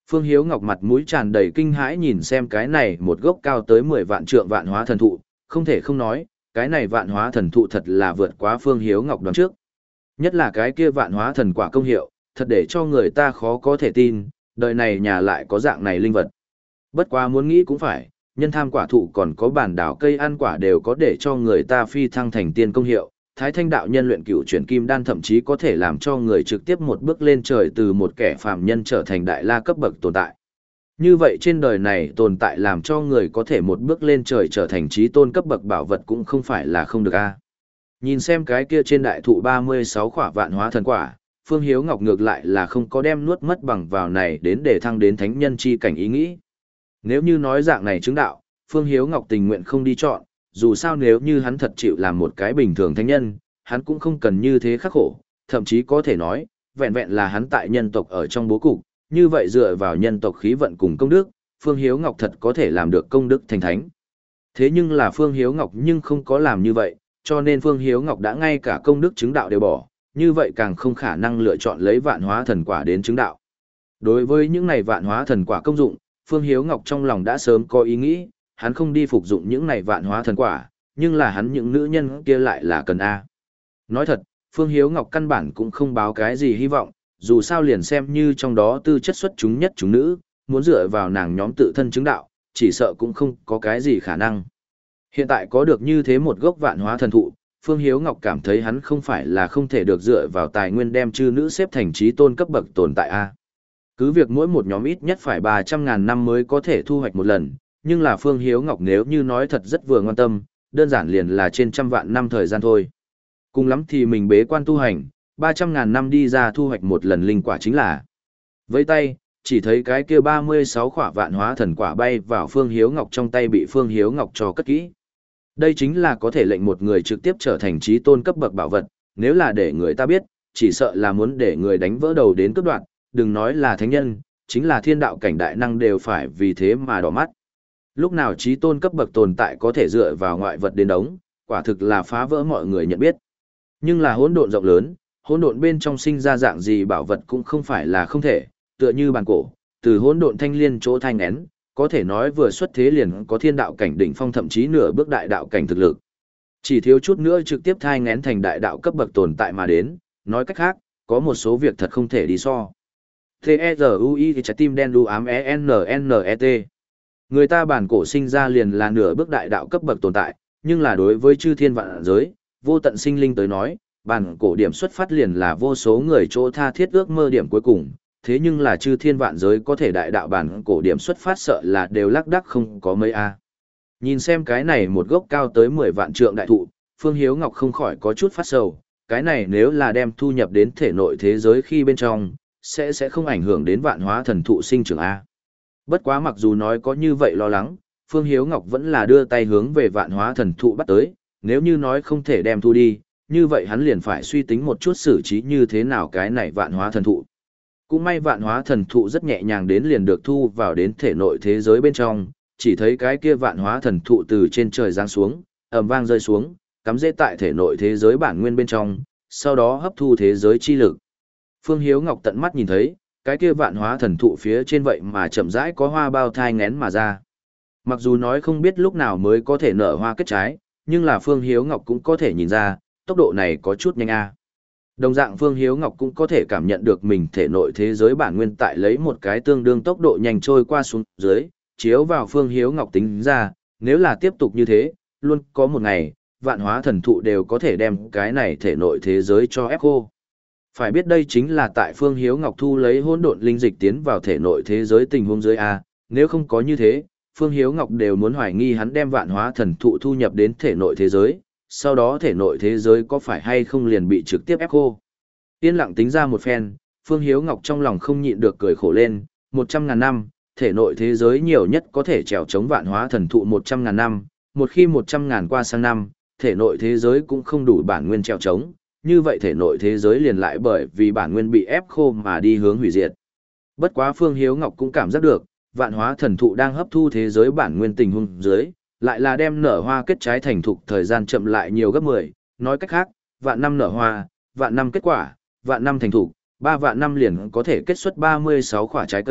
Phương Hiếu Ngọc mặt mũi tràn đầy kinh hãi nhìn xem cái này một gốc cao tới mười vạn trượng vạn hóa thần thụ, không thể không nói, cái này vạn hóa thần thụ thật là vượt quá Phương Hiếu Ngọc đoán trước. Nhất là cái kia vạn hóa thần quả công hiệu, thật để cho người ta khó có thể tin, đời này nhà lại có dạng này linh vật. Bất quá muốn nghĩ cũng phải, nhân tham quả thụ còn có bản đảo cây ăn quả đều có để cho người ta phi thăng thành tiên công hiệu. Thái Thanh đạo nhân luyện cửu chuyển kim đan thậm chí có thể làm cho người trực tiếp một bước lên trời từ một kẻ phàm nhân trở thành đại la cấp bậc tồn tại. Như vậy trên đời này tồn tại làm cho người có thể một bước lên trời trở thành trí tôn cấp bậc bảo vật cũng không phải là không được a. Nhìn xem cái kia trên đại thụ ba mươi sáu khỏa vạn hóa thần quả, Phương Hiếu Ngọc ngược lại là không có đem nuốt mất bằng vào này đến để thăng đến thánh nhân chi cảnh ý nghĩ. Nếu như nói dạng này chứng đạo, Phương Hiếu Ngọc tình nguyện không đi chọn, dù sao nếu như hắn thật chịu làm một cái bình thường thánh nhân, hắn cũng không cần như thế khắc khổ, thậm chí có thể nói, vẹn vẹn là hắn tại nhân tộc ở trong bố cục, như vậy dựa vào nhân tộc khí vận cùng công đức, Phương Hiếu Ngọc thật có thể làm được công đức thành thánh. Thế nhưng là Phương Hiếu Ngọc nhưng không có làm như vậy, cho nên Phương Hiếu Ngọc đã ngay cả công đức chứng đạo đều bỏ, như vậy càng không khả năng lựa chọn lấy vạn hóa thần quả đến chứng đạo. Đối với những này vạn hóa thần quả công dụng, Phương Hiếu Ngọc trong lòng đã sớm có ý nghĩ, hắn không đi phục dụng những này vạn hóa thần quả, nhưng là hắn những nữ nhân kia lại là cần A. Nói thật, Phương Hiếu Ngọc căn bản cũng không báo cái gì hy vọng, dù sao liền xem như trong đó tư chất xuất chúng nhất chúng nữ, muốn dựa vào nàng nhóm tự thân chứng đạo, chỉ sợ cũng không có cái gì khả năng. Hiện tại có được như thế một gốc vạn hóa thần thụ, Phương Hiếu Ngọc cảm thấy hắn không phải là không thể được dựa vào tài nguyên đem chư nữ xếp thành trí tôn cấp bậc tồn tại A. Cứ việc mỗi một nhóm ít nhất phải ba trăm ngàn năm mới có thể thu hoạch một lần, nhưng là Phương Hiếu Ngọc nếu như nói thật rất vừa ngoan tâm, đơn giản liền là trên trăm vạn năm thời gian thôi. Cùng lắm thì mình bế quan tu hành, ba trăm ngàn năm đi ra thu hoạch một lần linh quả chính là. Với tay, chỉ thấy cái kia ba mươi sáu khỏa vạn hóa thần quả bay vào Phương Hiếu Ngọc trong tay bị Phương Hiếu Ngọc cho cất kỹ. Đây chính là có thể lệnh một người trực tiếp trở thành trí tôn cấp bậc bảo vật, nếu là để người ta biết, chỉ sợ là muốn để người đánh vỡ đầu đến cấp đoạn, đừng nói là thánh nhân, chính là thiên đạo cảnh đại năng đều phải vì thế mà đỏ mắt. Lúc nào trí tôn cấp bậc tồn tại có thể dựa vào ngoại vật đến đống, quả thực là phá vỡ mọi người nhận biết. Nhưng là hỗn độn rộng lớn, hỗn độn bên trong sinh ra dạng gì bảo vật cũng không phải là không thể, tựa như bàn cổ, từ hỗn độn thanh liên chỗ thanh én, có thể nói vừa xuất thế liền có thiên đạo cảnh đỉnh phong thậm chí nửa bước đại đạo cảnh thực lực. Chỉ thiếu chút nữa trực tiếp thai ngén thành đại đạo cấp bậc tồn tại mà đến, nói cách khác, có một số việc thật không thể đi so. T-E-Z-U-I trái tim đen đu ám E-N-N-E-T. Người ta bản cổ sinh ra liền là nửa bước đại đạo cấp bậc tồn tại, nhưng là đối với chư thiên vạn giới, vô tận sinh linh tới nói, bản cổ điểm xuất phát liền là vô số người chỗ tha thiết ước mơ điểm cuối cùng, thế nhưng là chư thiên vạn giới có thể đại đạo bản cổ điểm xuất phát sợ là đều lác đác không có mấy a. Nhìn xem cái này một gốc cao tới mười vạn trượng đại thụ, Phương Hiếu Ngọc không khỏi có chút phát sầu, cái này nếu là đem thu nhập đến thể nội thế giới khi bên trong, sẽ sẽ không ảnh hưởng đến vạn hóa thần thụ sinh trưởng a. Bất quá mặc dù nói có như vậy lo lắng, Phương Hiếu Ngọc vẫn là đưa tay hướng về vạn hóa thần thụ bắt tới, nếu như nói không thể đem thu đi, như vậy hắn liền phải suy tính một chút xử trí như thế nào cái này vạn hóa thần thụ. Cũng may vạn hóa thần thụ rất nhẹ nhàng đến liền được thu vào đến thể nội thế giới bên trong, chỉ thấy cái kia vạn hóa thần thụ từ trên trời giáng xuống, ầm vang rơi xuống, cắm rễ tại thể nội thế giới bản nguyên bên trong, sau đó hấp thu thế giới chi lực. Phương Hiếu Ngọc tận mắt nhìn thấy, cái kia vạn hóa thần thụ phía trên vậy mà chậm rãi có hoa bao thai ngén mà ra. Mặc dù nói không biết lúc nào mới có thể nở hoa kết trái, nhưng là Phương Hiếu Ngọc cũng có thể nhìn ra, tốc độ này có chút nhanh a. Đồng dạng Phương Hiếu Ngọc cũng có thể cảm nhận được mình thể nội thế giới bản nguyên tại lấy một cái tương đương tốc độ nhanh trôi qua xuống dưới, chiếu vào Phương Hiếu Ngọc tính ra, nếu là tiếp tục như thế, luôn có một ngày, vạn hóa thần thụ đều có thể đem cái này thể nội thế giới cho ép khô. Phải biết đây chính là tại Phương Hiếu Ngọc thu lấy hỗn độn linh dịch tiến vào thể nội thế giới tình huống dưới a, nếu không có như thế, Phương Hiếu Ngọc đều muốn hoài nghi hắn đem vạn hóa thần thụ thu nhập đến thể nội thế giới, sau đó thể nội thế giới có phải hay không liền bị trực tiếp ép khô. Yên lặng tính ra một phen, Phương Hiếu Ngọc trong lòng không nhịn được cười khổ lên, một trăm ngàn năm, thể nội thế giới nhiều nhất có thể trèo chống vạn hóa thần thụ một trăm ngàn năm, một khi một trăm ngàn qua sang năm, thể nội thế giới cũng không đủ bản nguyên trèo chống, như vậy thể nội thế giới liền lại bởi vì bản nguyên bị ép khô mà đi hướng hủy diệt. Bất quá Phương Hiếu Ngọc cũng cảm giác được, vạn hóa thần thụ đang hấp thu thế giới bản nguyên tình huống dưới, lại là đem nở hoa kết trái thành thục thời gian chậm lại nhiều gấp mười, nói cách khác, vạn năm nở hoa, vạn năm kết quả, vạn năm thành thục, ba vạn năm liền có thể kết xuất ba mươi sáu quả trái cây,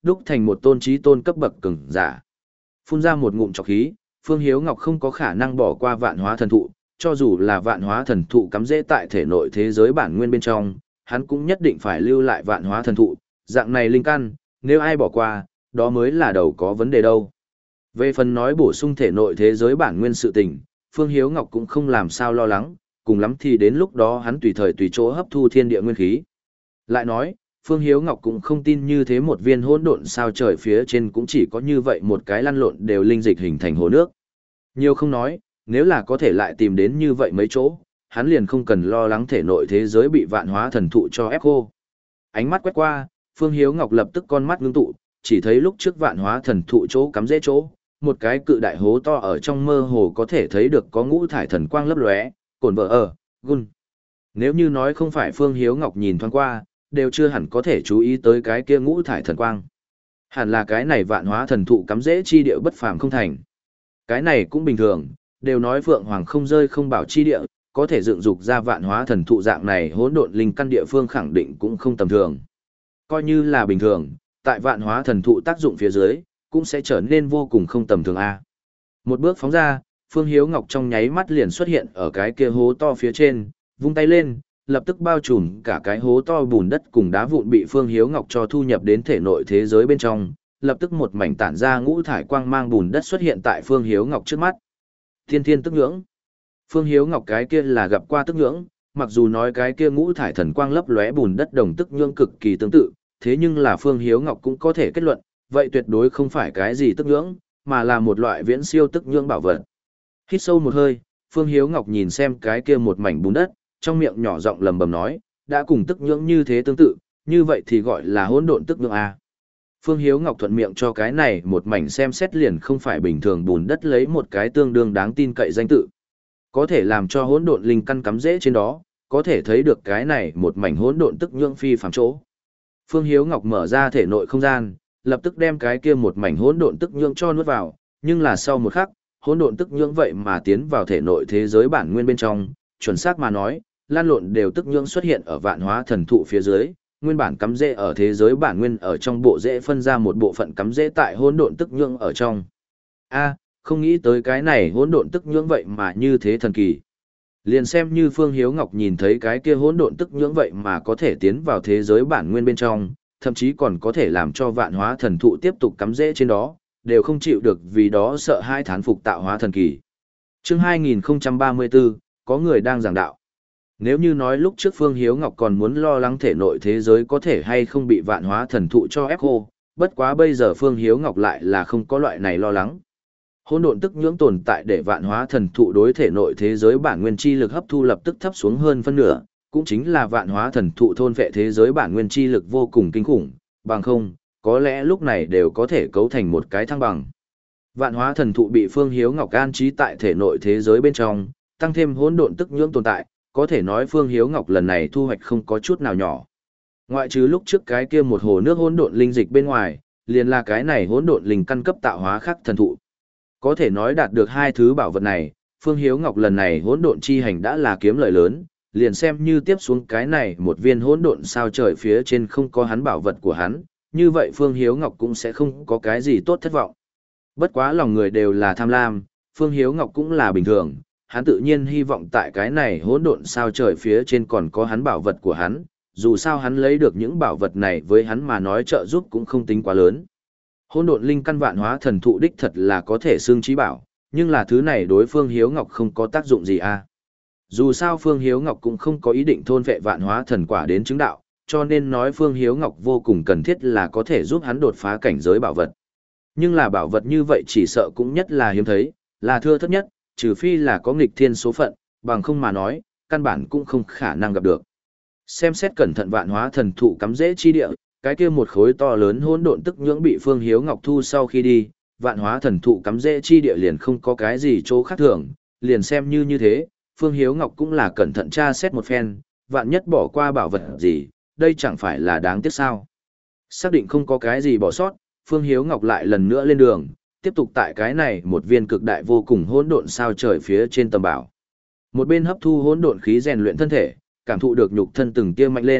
đúc thành một tôn chí tôn cấp bậc cường giả. Phun ra một ngụm trọc khí, Phương Hiếu Ngọc không có khả năng bỏ qua vạn hóa thần thụ, cho dù là vạn hóa thần thụ cắm rễ tại thể nội thế giới bản nguyên bên trong, hắn cũng nhất định phải lưu lại vạn hóa thần thụ, dạng này linh căn, nếu ai bỏ qua, đó mới là đầu có vấn đề đâu. Về phần nói bổ sung thể nội thế giới bản nguyên sự tình, Phương Hiếu Ngọc cũng không làm sao lo lắng, cùng lắm thì đến lúc đó hắn tùy thời tùy chỗ hấp thu thiên địa nguyên khí. Lại nói, Phương Hiếu Ngọc cũng không tin như thế một viên hỗn độn sao trời phía trên cũng chỉ có như vậy một cái lăn lộn đều linh dịch hình thành hồ nước. Nhiều không nói, nếu là có thể lại tìm đến như vậy mấy chỗ, hắn liền không cần lo lắng thể nội thế giới bị vạn hóa thần thụ cho ép khô. Ánh mắt quét qua, Phương Hiếu Ngọc lập tức con mắt ngưng tụ, chỉ thấy lúc trước vạn hóa thần thụ chỗ cắm rễ chỗ, một cái cự đại hố to ở trong mơ hồ có thể thấy được có ngũ thải thần quang lấp lóe, cồn vợ ở, gun. Nếu như nói không phải Phương Hiếu Ngọc nhìn thoáng qua, đều chưa hẳn có thể chú ý tới cái kia ngũ thải thần quang. Hẳn là cái này vạn hóa thần thụ cắm rễ chi địa bất phàm không thành. Cái này cũng bình thường, đều nói Phượng Hoàng không rơi không bảo chi địa, có thể dựng dục ra vạn hóa thần thụ dạng này hỗn độn linh căn địa phương khẳng định cũng không tầm thường. Coi như là bình thường, tại vạn hóa thần thụ tác dụng phía dưới, cũng sẽ trở nên vô cùng không tầm thường a. Một bước phóng ra, Phương Hiếu Ngọc trong nháy mắt liền xuất hiện ở cái kia hố to phía trên, vung tay lên, lập tức bao trùm cả cái hố to bùn đất cùng đá vụn bị Phương Hiếu Ngọc cho thu nhập đến thể nội thế giới bên trong, lập tức một mảnh tản ra ngũ thải quang mang bùn đất xuất hiện tại Phương Hiếu Ngọc trước mắt. Thiên thiên tức nhưỡng. Phương Hiếu Ngọc cái kia là gặp qua tức nhưỡng, mặc dù nói cái kia ngũ thải thần quang lấp lóe bùn đất đồng tức nhưỡng cực kỳ tương tự, thế nhưng là Phương Hiếu Ngọc cũng có thể kết luận, vậy tuyệt đối không phải cái gì tức nhưỡng, mà là một loại viễn siêu tức nhưỡng bảo vật. Hít sâu một hơi, Phương Hiếu Ngọc nhìn xem cái kia một mảnh bùn đất, trong miệng nhỏ giọng lầm bầm nói, đã cùng tức nhưỡng như thế tương tự, như vậy thì gọi là hỗn độn tức nhưỡng a. Phương Hiếu Ngọc thuận miệng cho cái này một mảnh xem xét liền không phải bình thường bùn đất lấy một cái tương đương đáng tin cậy danh tự. Có thể làm cho hỗn độn linh căn cắm rễ trên đó, có thể thấy được cái này một mảnh hỗn độn tức nhưỡng phi phàm chỗ. Phương Hiếu Ngọc mở ra thể nội không gian, lập tức đem cái kia một mảnh hỗn độn tức nhưỡng cho nuốt vào, nhưng là sau một khắc, hỗn độn tức nhưỡng vậy mà tiến vào thể nội thế giới bản nguyên bên trong, chuẩn xác mà nói, lan lộn đều tức nhưỡng xuất hiện ở vạn hóa thần thụ phía dưới, nguyên bản cắm rễ ở thế giới bản nguyên ở trong bộ rễ phân ra một bộ phận cắm rễ tại hỗn độn tức nhưỡng ở trong. A, không nghĩ tới cái này hỗn độn tức nhưỡng vậy mà như thế thần kỳ. Liền xem như Phương Hiếu Ngọc nhìn thấy cái kia hỗn độn tức nhưỡng vậy mà có thể tiến vào thế giới bản nguyên bên trong, thậm chí còn có thể làm cho vạn hóa thần thụ tiếp tục cắm rễ trên đó, đều không chịu được vì đó sợ hai thán phục tạo hóa thần kỳ. Chương hai nghìn không trăm ba mươi tư, có người đang giảng đạo. Nếu như nói lúc trước Phương Hiếu Ngọc còn muốn lo lắng thể nội thế giới có thể hay không bị vạn hóa thần thụ cho ép khô, bất quá bây giờ Phương Hiếu Ngọc lại là không có loại này lo lắng. Hỗn độn tức nhưỡng tồn tại để vạn hóa thần thụ đối thể nội thế giới bản nguyên chi lực hấp thu lập tức thấp xuống hơn phân nửa, cũng chính là vạn hóa thần thụ thôn vệ thế giới bản nguyên chi lực vô cùng kinh khủng, bằng không, có lẽ lúc này đều có thể cấu thành một cái thăng bằng. Vạn hóa thần thụ bị Phương Hiếu Ngọc an trí tại thể nội thế giới bên trong, tăng thêm hỗn độn tức nhưỡng tồn tại, có thể nói Phương Hiếu Ngọc lần này thu hoạch không có chút nào nhỏ. Ngoại trừ lúc trước cái kia một hồ nước hỗn độn linh dịch bên ngoài, liền là cái này hỗn độn linh căn cấp tạo hóa khắc thần thụ. Có thể nói đạt được hai thứ bảo vật này, Phương Hiếu Ngọc lần này hỗn độn chi hành đã là kiếm lợi lớn, liền xem như tiếp xuống cái này một viên hỗn độn sao trời phía trên không có hắn bảo vật của hắn, như vậy Phương Hiếu Ngọc cũng sẽ không có cái gì tốt thất vọng. Bất quá lòng người đều là tham lam, Phương Hiếu Ngọc cũng là bình thường, hắn tự nhiên hy vọng tại cái này hỗn độn sao trời phía trên còn có hắn bảo vật của hắn, dù sao hắn lấy được những bảo vật này với hắn mà nói trợ giúp cũng không tính quá lớn. Hỗn độn linh căn vạn hóa thần thụ đích thật là có thể xương trí bảo, nhưng là thứ này đối Phương Hiếu Ngọc không có tác dụng gì à. Dù sao Phương Hiếu Ngọc cũng không có ý định thôn vệ vạn hóa thần quả đến chứng đạo, cho nên nói Phương Hiếu Ngọc vô cùng cần thiết là có thể giúp hắn đột phá cảnh giới bảo vật. Nhưng là bảo vật như vậy chỉ sợ cũng nhất là hiếm thấy, là thưa thất nhất, trừ phi là có nghịch thiên số phận, bằng không mà nói, căn bản cũng không khả năng gặp được. Xem xét cẩn thận vạn hóa thần thụ cắm rễ chi địa, cái kia một khối to lớn hỗn độn tức nhưỡng bị Phương Hiếu Ngọc thu sau khi đi, vạn hóa thần thụ cắm rễ chi địa liền không có cái gì chỗ khác thường, liền xem như như thế, Phương Hiếu Ngọc cũng là cẩn thận tra xét một phen, vạn nhất bỏ qua bảo vật gì, đây chẳng phải là đáng tiếc sao. Xác định không có cái gì bỏ sót, Phương Hiếu Ngọc lại lần nữa lên đường, tiếp tục tại cái này một viên cực đại vô cùng hỗn độn sao trời phía trên tầm bảo. Một bên hấp thu hỗn độn khí rèn luyện thân thể, cảm thụ được nhục thân từng tia mạnh lên,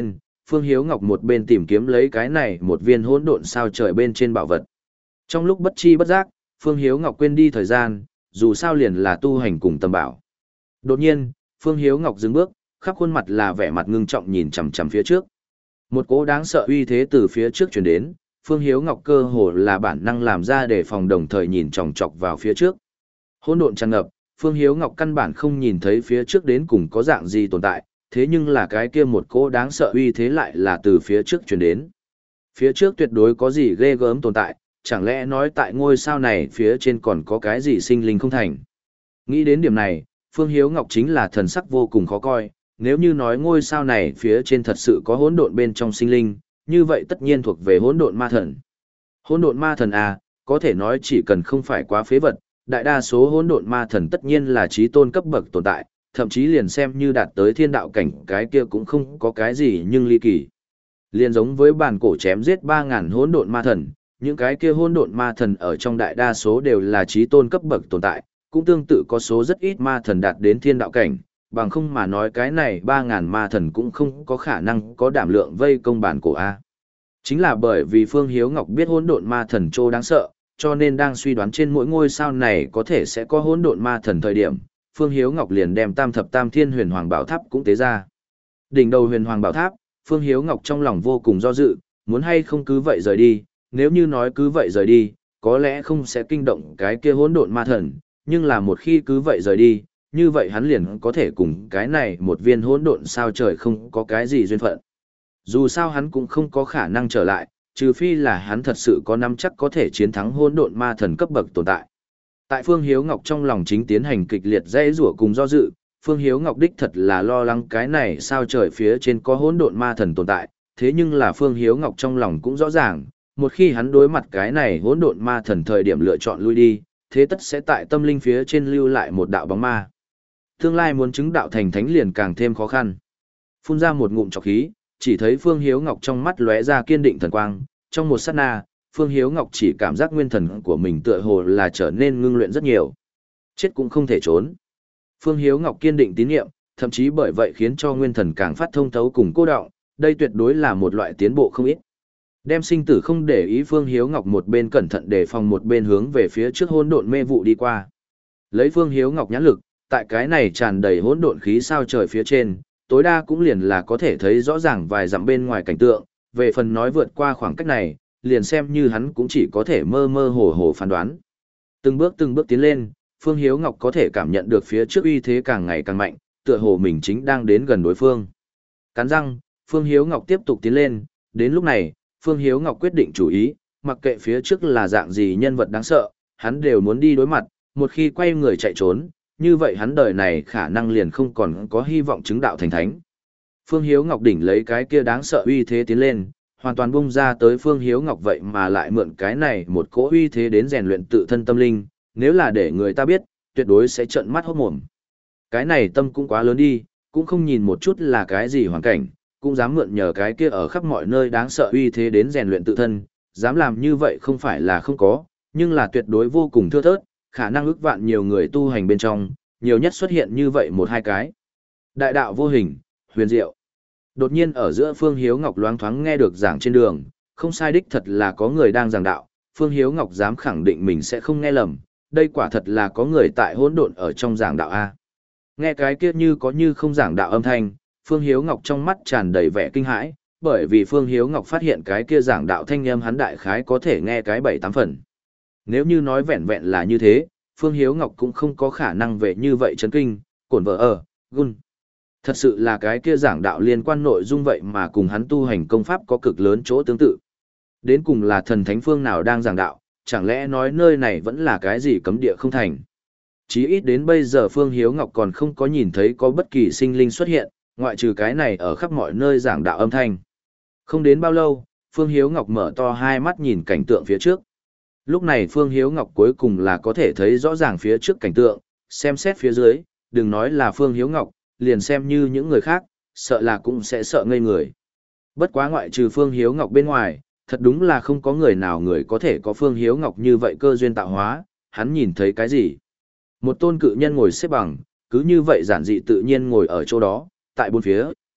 Phương Hiếu Ngọc một bên tìm kiếm lấy cái này một viên hỗn độn sao trời bên trên bảo vật. Trong lúc bất chi bất giác, Phương Hiếu Ngọc quên đi thời gian, dù sao liền là tu hành cùng tầm bảo. Đột nhiên, Phương Hiếu Ngọc dừng bước, khắp khuôn mặt là vẻ mặt ngưng trọng nhìn chằm chằm phía trước. Một cỗ đáng sợ uy thế từ phía trước truyền đến, Phương Hiếu Ngọc cơ hồ là bản năng làm ra để phòng đồng thời nhìn chòng chọc vào phía trước. Hỗn độn tràn ngập, Phương Hiếu Ngọc căn bản không nhìn thấy phía trước đến cùng có dạng gì tồn tại, thế nhưng là cái kia một cỗ đáng sợ uy thế lại là từ phía trước truyền đến. Phía trước tuyệt đối có gì ghê gớm tồn tại, chẳng lẽ nói tại ngôi sao này phía trên còn có cái gì sinh linh không thành. Nghĩ đến điểm này, Phương Hiếu Ngọc chính là thần sắc vô cùng khó coi, nếu như nói ngôi sao này phía trên thật sự có hỗn độn bên trong sinh linh, như vậy tất nhiên thuộc về hỗn độn ma thần. Hỗn độn ma thần à, có thể nói chỉ cần không phải quá phế vật, đại đa số hỗn độn ma thần tất nhiên là trí tôn cấp bậc tồn tại, thậm chí liền xem như đạt tới thiên đạo cảnh cái kia cũng không có cái gì nhưng ly kỳ. Liền giống với bản cổ chém giết ba ngàn hỗn độn ma thần, những cái kia hỗn độn ma thần ở trong đại đa số đều là trí tôn cấp bậc tồn tại, cũng tương tự có số rất ít ma thần đạt đến thiên đạo cảnh, bằng không mà nói cái này ba ngàn ma thần cũng không có khả năng có đảm lượng vây công bản cổ A. Chính là bởi vì Phương Hiếu Ngọc biết hỗn độn ma thần trô đáng sợ, cho nên đang suy đoán trên mỗi ngôi sao này có thể sẽ có hỗn độn ma thần thời điểm, Phương Hiếu Ngọc liền đem Tam Thập Tam Thiên Huyền Hoàng Bảo Tháp cũng tế ra. Đỉnh đầu Huyền Hoàng Bảo Tháp, Phương Hiếu Ngọc trong lòng vô cùng do dự, muốn hay không cứ vậy rời đi, nếu như nói cứ vậy rời đi, có lẽ không sẽ kinh động cái kia hỗn độn ma thần, nhưng là một khi cứ vậy rời đi, như vậy hắn liền có thể cùng cái này một viên hỗn độn sao trời không có cái gì duyên phận. Dù sao hắn cũng không có khả năng trở lại, trừ phi là hắn thật sự có nắm chắc có thể chiến thắng hỗn độn ma thần cấp bậc tồn tại. Tại Phương Hiếu Ngọc trong lòng chính tiến hành kịch liệt dãy rủa cùng do dự, Phương Hiếu Ngọc đích thật là lo lắng cái này sao trời phía trên có hỗn độn ma thần tồn tại, thế nhưng là Phương Hiếu Ngọc trong lòng cũng rõ ràng, một khi hắn đối mặt cái này hỗn độn ma thần thời điểm lựa chọn lui đi, thế tất sẽ tại tâm linh phía trên lưu lại một đạo bóng ma. Tương lai muốn chứng đạo thành thánh liền càng thêm khó khăn. Phun ra một ngụm trọc khí, chỉ thấy Phương Hiếu Ngọc trong mắt lóe ra kiên định thần quang, trong một sát na, Phương Hiếu Ngọc chỉ cảm giác nguyên thần của mình tựa hồ là trở nên ngưng luyện rất nhiều. Chết cũng không thể trốn. Phương Hiếu Ngọc kiên định tín nhiệm, thậm chí bởi vậy khiến cho nguyên thần càng phát thông thấu cùng cô đọng, đây tuyệt đối là một loại tiến bộ không ít. Đem sinh tử không để ý, Phương Hiếu Ngọc một bên cẩn thận đề phòng một bên hướng về phía trước hỗn độn mê vụ đi qua. Lấy Phương Hiếu Ngọc nhãn lực, tại cái này tràn đầy hỗn độn khí sao trời phía trên, tối đa cũng liền là có thể thấy rõ ràng vài dặm bên ngoài cảnh tượng, về phần nói vượt qua khoảng cách này, liền xem như hắn cũng chỉ có thể mơ mơ hồ hồ phán đoán. Từng bước từng bước tiến lên, Phương Hiếu Ngọc có thể cảm nhận được phía trước uy thế càng ngày càng mạnh, tựa hồ mình chính đang đến gần đối phương. Cắn răng, Phương Hiếu Ngọc tiếp tục tiến lên, đến lúc này, Phương Hiếu Ngọc quyết định chủ ý, mặc kệ phía trước là dạng gì nhân vật đáng sợ, hắn đều muốn đi đối mặt, một khi quay người chạy trốn, như vậy hắn đời này khả năng liền không còn có hy vọng chứng đạo thành thánh. Phương Hiếu Ngọc đỉnh lấy cái kia đáng sợ uy thế tiến lên, hoàn toàn bung ra tới Phương Hiếu Ngọc vậy mà lại mượn cái này một cỗ uy thế đến rèn luyện tự thân tâm linh, nếu là để người ta biết, tuyệt đối sẽ trợn mắt hốt mồm. Cái này tâm cũng quá lớn đi, cũng không nhìn một chút là cái gì hoàn cảnh, cũng dám mượn nhờ cái kia ở khắp mọi nơi đáng sợ uy thế đến rèn luyện tự thân, dám làm như vậy không phải là không có, nhưng là tuyệt đối vô cùng thưa thớt, khả năng ước vạn nhiều người tu hành bên trong, nhiều nhất xuất hiện như vậy một hai cái. Đại đạo vô hình, huyền diệu. Đột nhiên ở giữa Phương Hiếu Ngọc loáng thoáng nghe được giảng trên đường, không sai đích thật là có người đang giảng đạo, Phương Hiếu Ngọc dám khẳng định mình sẽ không nghe lầm, đây quả thật là có người tại hỗn độn ở trong giảng đạo A. Nghe cái kia như có như không giảng đạo âm thanh, Phương Hiếu Ngọc trong mắt tràn đầy vẻ kinh hãi, bởi vì Phương Hiếu Ngọc phát hiện cái kia giảng đạo thanh âm hắn đại khái có thể nghe cái bảy tám phần. Nếu như nói vẹn vẹn là như thế, Phương Hiếu Ngọc cũng không có khả năng về như vậy chấn kinh, cổn vợ ở, gun. Thật sự là cái kia giảng đạo liên quan nội dung vậy mà cùng hắn tu hành công pháp có cực lớn chỗ tương tự. Đến cùng là thần thánh phương nào đang giảng đạo, chẳng lẽ nói nơi này vẫn là cái gì cấm địa không thành. Chí ít đến bây giờ Phương Hiếu Ngọc còn không có nhìn thấy có bất kỳ sinh linh xuất hiện, ngoại trừ cái này ở khắp mọi nơi giảng đạo âm thanh. Không đến bao lâu, Phương Hiếu Ngọc mở to hai mắt nhìn cảnh tượng phía trước. Lúc này Phương Hiếu Ngọc cuối cùng là có thể thấy rõ ràng phía trước cảnh tượng, xem xét phía dưới, đừng nói là Phương Hiếu Ngọc, liền xem như những người khác, sợ là cũng sẽ sợ ngây người. Bất quá ngoại trừ Phương Hiếu Ngọc bên ngoài, thật đúng là không có người nào người có thể có Phương Hiếu Ngọc như vậy cơ duyên tạo hóa, hắn nhìn thấy cái gì? Một tôn cự nhân ngồi xếp bằng, cứ như vậy giản dị tự nhiên ngồi ở chỗ đó, tại bốn phía,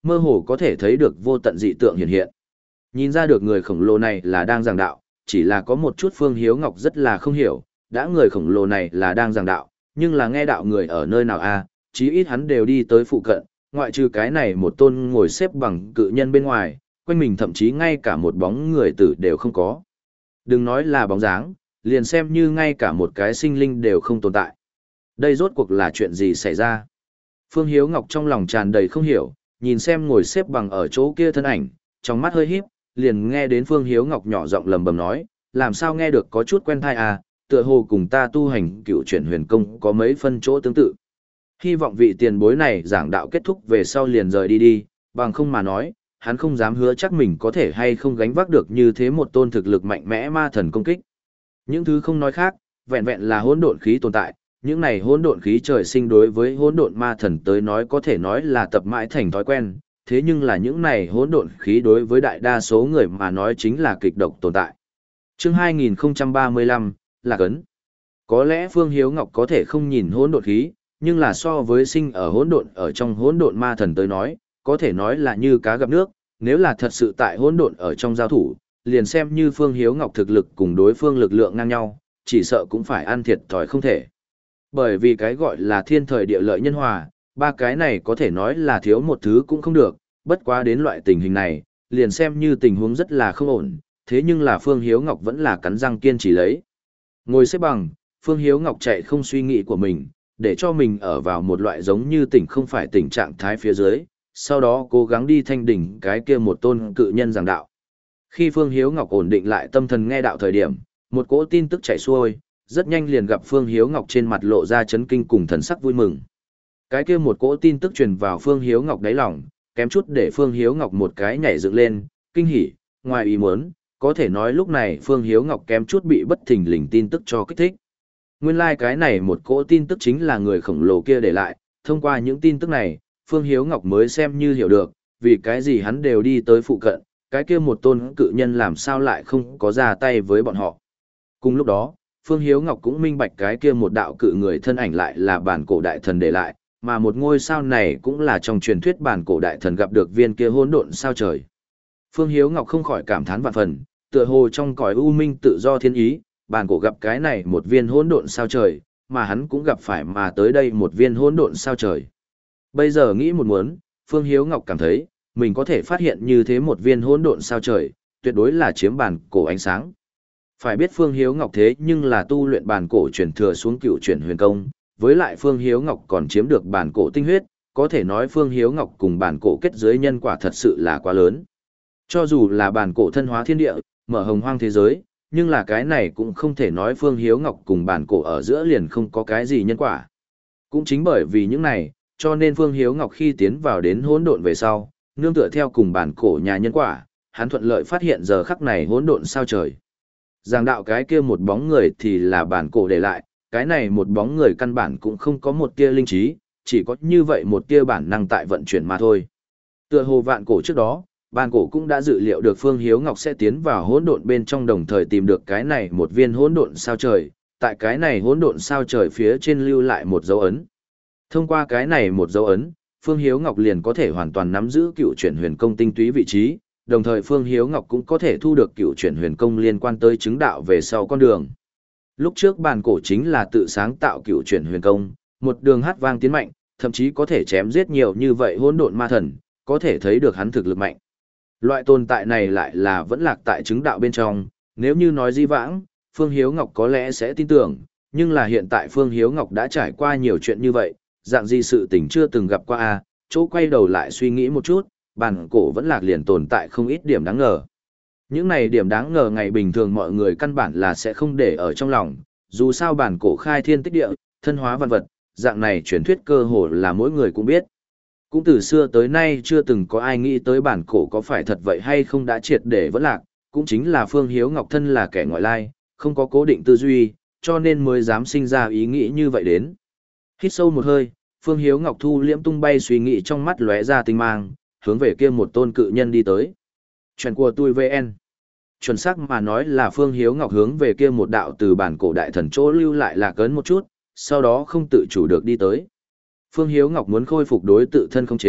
mơ hồ có thể thấy được vô tận dị tượng hiện hiện. Nhìn ra được người khổng lồ này là đang giảng đạo, chỉ là có một chút Phương Hiếu Ngọc rất là không hiểu, đã người khổng lồ này là đang giảng đạo, nhưng là nghe đạo người ở nơi nào a? Chí ít hắn đều đi tới phụ cận, ngoại trừ cái này một tôn ngồi xếp bằng cự nhân bên ngoài, quanh mình thậm chí ngay cả một bóng người tử đều không có. Đừng nói là bóng dáng, liền xem như ngay cả một cái sinh linh đều không tồn tại. Đây rốt cuộc là chuyện gì xảy ra? Phương Hiếu Ngọc trong lòng tràn đầy không hiểu, nhìn xem ngồi xếp bằng ở chỗ kia thân ảnh, trong mắt hơi híp, liền nghe đến Phương Hiếu Ngọc nhỏ giọng lầm bầm nói, làm sao nghe được có chút quen thai à, tựa hồ cùng ta tu hành cựu chuyển huyền công có mấy phân chỗ tương tự. Hy vọng vị tiền bối này giảng đạo kết thúc về sau liền rời đi đi, bằng không mà nói, hắn không dám hứa chắc mình có thể hay không gánh vác được như thế một tôn thực lực mạnh mẽ ma thần công kích. Những thứ không nói khác, vẹn vẹn là hỗn độn khí tồn tại, những này hỗn độn khí trời sinh đối với hỗn độn ma thần tới nói có thể nói là tập mãi thành thói quen, thế nhưng là những này hỗn độn khí đối với đại đa số người mà nói chính là kịch độc tồn tại. Chương hai nghìn không trăm ba mươi lăm, Lạc Ấn. Có lẽ Phương Hiếu Ngọc có thể không nhìn hỗn độn khí, nhưng là so với sinh ở hỗn độn ở trong hỗn độn ma thần tới nói, có thể nói là như cá gặp nước, nếu là thật sự tại hỗn độn ở trong giao thủ, liền xem như Phương Hiếu Ngọc thực lực cùng đối phương lực lượng ngang nhau, chỉ sợ cũng phải ăn thiệt thòi không thể. Bởi vì cái gọi là thiên thời địa lợi nhân hòa, ba cái này có thể nói là thiếu một thứ cũng không được, bất quá đến loại tình hình này, liền xem như tình huống rất là không ổn, thế nhưng là Phương Hiếu Ngọc vẫn là cắn răng kiên trì lấy. Ngồi xếp bằng, Phương Hiếu Ngọc chạy không suy nghĩ của mình, để cho mình ở vào một loại giống như tỉnh không phải tỉnh trạng thái phía dưới, sau đó cố gắng đi thanh đỉnh cái kia một tôn cự nhân giảng đạo. Khi Phương Hiếu Ngọc ổn định lại tâm thần nghe đạo thời điểm, một cỗ tin tức chạy xuôi, rất nhanh liền gặp Phương Hiếu Ngọc trên mặt lộ ra chấn kinh cùng thần sắc vui mừng. Cái kia một cỗ tin tức truyền vào Phương Hiếu Ngọc đáy lòng, kém chút để Phương Hiếu Ngọc một cái nhảy dựng lên, kinh hỉ, ngoài ý muốn, có thể nói lúc này Phương Hiếu Ngọc kém chút bị bất thình lình tin tức cho kích thích. Nguyên lai like cái này một cỗ tin tức chính là người khổng lồ kia để lại, thông qua những tin tức này, Phương Hiếu Ngọc mới xem như hiểu được, vì cái gì hắn đều đi tới phụ cận, cái kia một tôn cự nhân làm sao lại không có ra tay với bọn họ. Cùng lúc đó, Phương Hiếu Ngọc cũng minh bạch cái kia một đạo cự người thân ảnh lại là bản cổ đại thần để lại, mà một ngôi sao này cũng là trong truyền thuyết bản cổ đại thần gặp được viên kia hỗn độn sao trời. Phương Hiếu Ngọc không khỏi cảm thán vạn phần, tựa hồ trong cõi u minh tự do thiên ý, bản cổ gặp cái này một viên hỗn độn sao trời, mà hắn cũng gặp phải mà tới đây một viên hỗn độn sao trời. Bây giờ nghĩ một muốn, Phương Hiếu Ngọc cảm thấy, mình có thể phát hiện như thế một viên hỗn độn sao trời, tuyệt đối là chiếm bản cổ ánh sáng. Phải biết Phương Hiếu Ngọc thế nhưng là tu luyện bản cổ truyền thừa xuống cựu chuyển huyền công, với lại Phương Hiếu Ngọc còn chiếm được bản cổ tinh huyết, có thể nói Phương Hiếu Ngọc cùng bản cổ kết giới nhân quả thật sự là quá lớn. Cho dù là bản cổ thân hóa thiên địa, mở hồng hoang thế giới, nhưng là cái này cũng không thể nói Phương Hiếu Ngọc cùng bản cổ ở giữa liền không có cái gì nhân quả. Cũng chính bởi vì những này, cho nên Phương Hiếu Ngọc khi tiến vào đến hỗn độn về sau, nương tựa theo cùng bản cổ nhà nhân quả, hắn thuận lợi phát hiện giờ khắc này hỗn độn sao trời. Giảng đạo cái kia một bóng người thì là bản cổ để lại, cái này một bóng người căn bản cũng không có một tia linh trí, chỉ có như vậy một tia bản năng tại vận chuyển mà thôi. Tựa hồ vạn cổ trước đó, bản cổ cũng đã dự liệu được Phương Hiếu Ngọc sẽ tiến vào hỗn độn bên trong đồng thời tìm được cái này một viên hỗn độn sao trời, tại cái này hỗn độn sao trời phía trên lưu lại một dấu ấn. Thông qua cái này một dấu ấn, Phương Hiếu Ngọc liền có thể hoàn toàn nắm giữ cựu chuyển huyền công tinh túy vị trí, đồng thời Phương Hiếu Ngọc cũng có thể thu được cựu chuyển huyền công liên quan tới chứng đạo về sau con đường. Lúc trước bản cổ chính là tự sáng tạo cựu chuyển huyền công, một đường hát vang tiến mạnh, thậm chí có thể chém giết nhiều như vậy hỗn độn ma thần, có thể thấy được hắn thực lực mạnh. Loại tồn tại này lại là vẫn lạc tại chứng đạo bên trong, nếu như nói di vãng, Phương Hiếu Ngọc có lẽ sẽ tin tưởng, nhưng là hiện tại Phương Hiếu Ngọc đã trải qua nhiều chuyện như vậy, dạng gì sự tình chưa từng gặp qua a, chỗ quay đầu lại suy nghĩ một chút, bản cổ vẫn lạc liền tồn tại không ít điểm đáng ngờ. Những này điểm đáng ngờ ngày bình thường mọi người căn bản là sẽ không để ở trong lòng, dù sao bản cổ khai thiên tích địa, thân hóa văn vật, dạng này truyền thuyết cơ hồ là mỗi người cũng biết. Cũng từ xưa tới nay chưa từng có ai nghĩ tới bản cổ có phải thật vậy hay không đã triệt để vẫn lạc, cũng chính là Phương Hiếu Ngọc thân là kẻ ngoại lai, không có cố định tư duy, cho nên mới dám sinh ra ý nghĩ như vậy đến. Hít sâu một hơi, Phương Hiếu Ngọc thu liễm tung bay suy nghĩ trong mắt lóe ra tinh mang, hướng về kia một tôn cự nhân đi tới. Chuyện của tôi vê en. Chuẩn xác mà nói là Phương Hiếu Ngọc hướng về kia một đạo từ bản cổ đại thần chỗ lưu lại lạc ấn một chút, sau đó không tự chủ được đi tới. Phương Hiếu Ngọc muốn khôi phục đối tự thân không chế,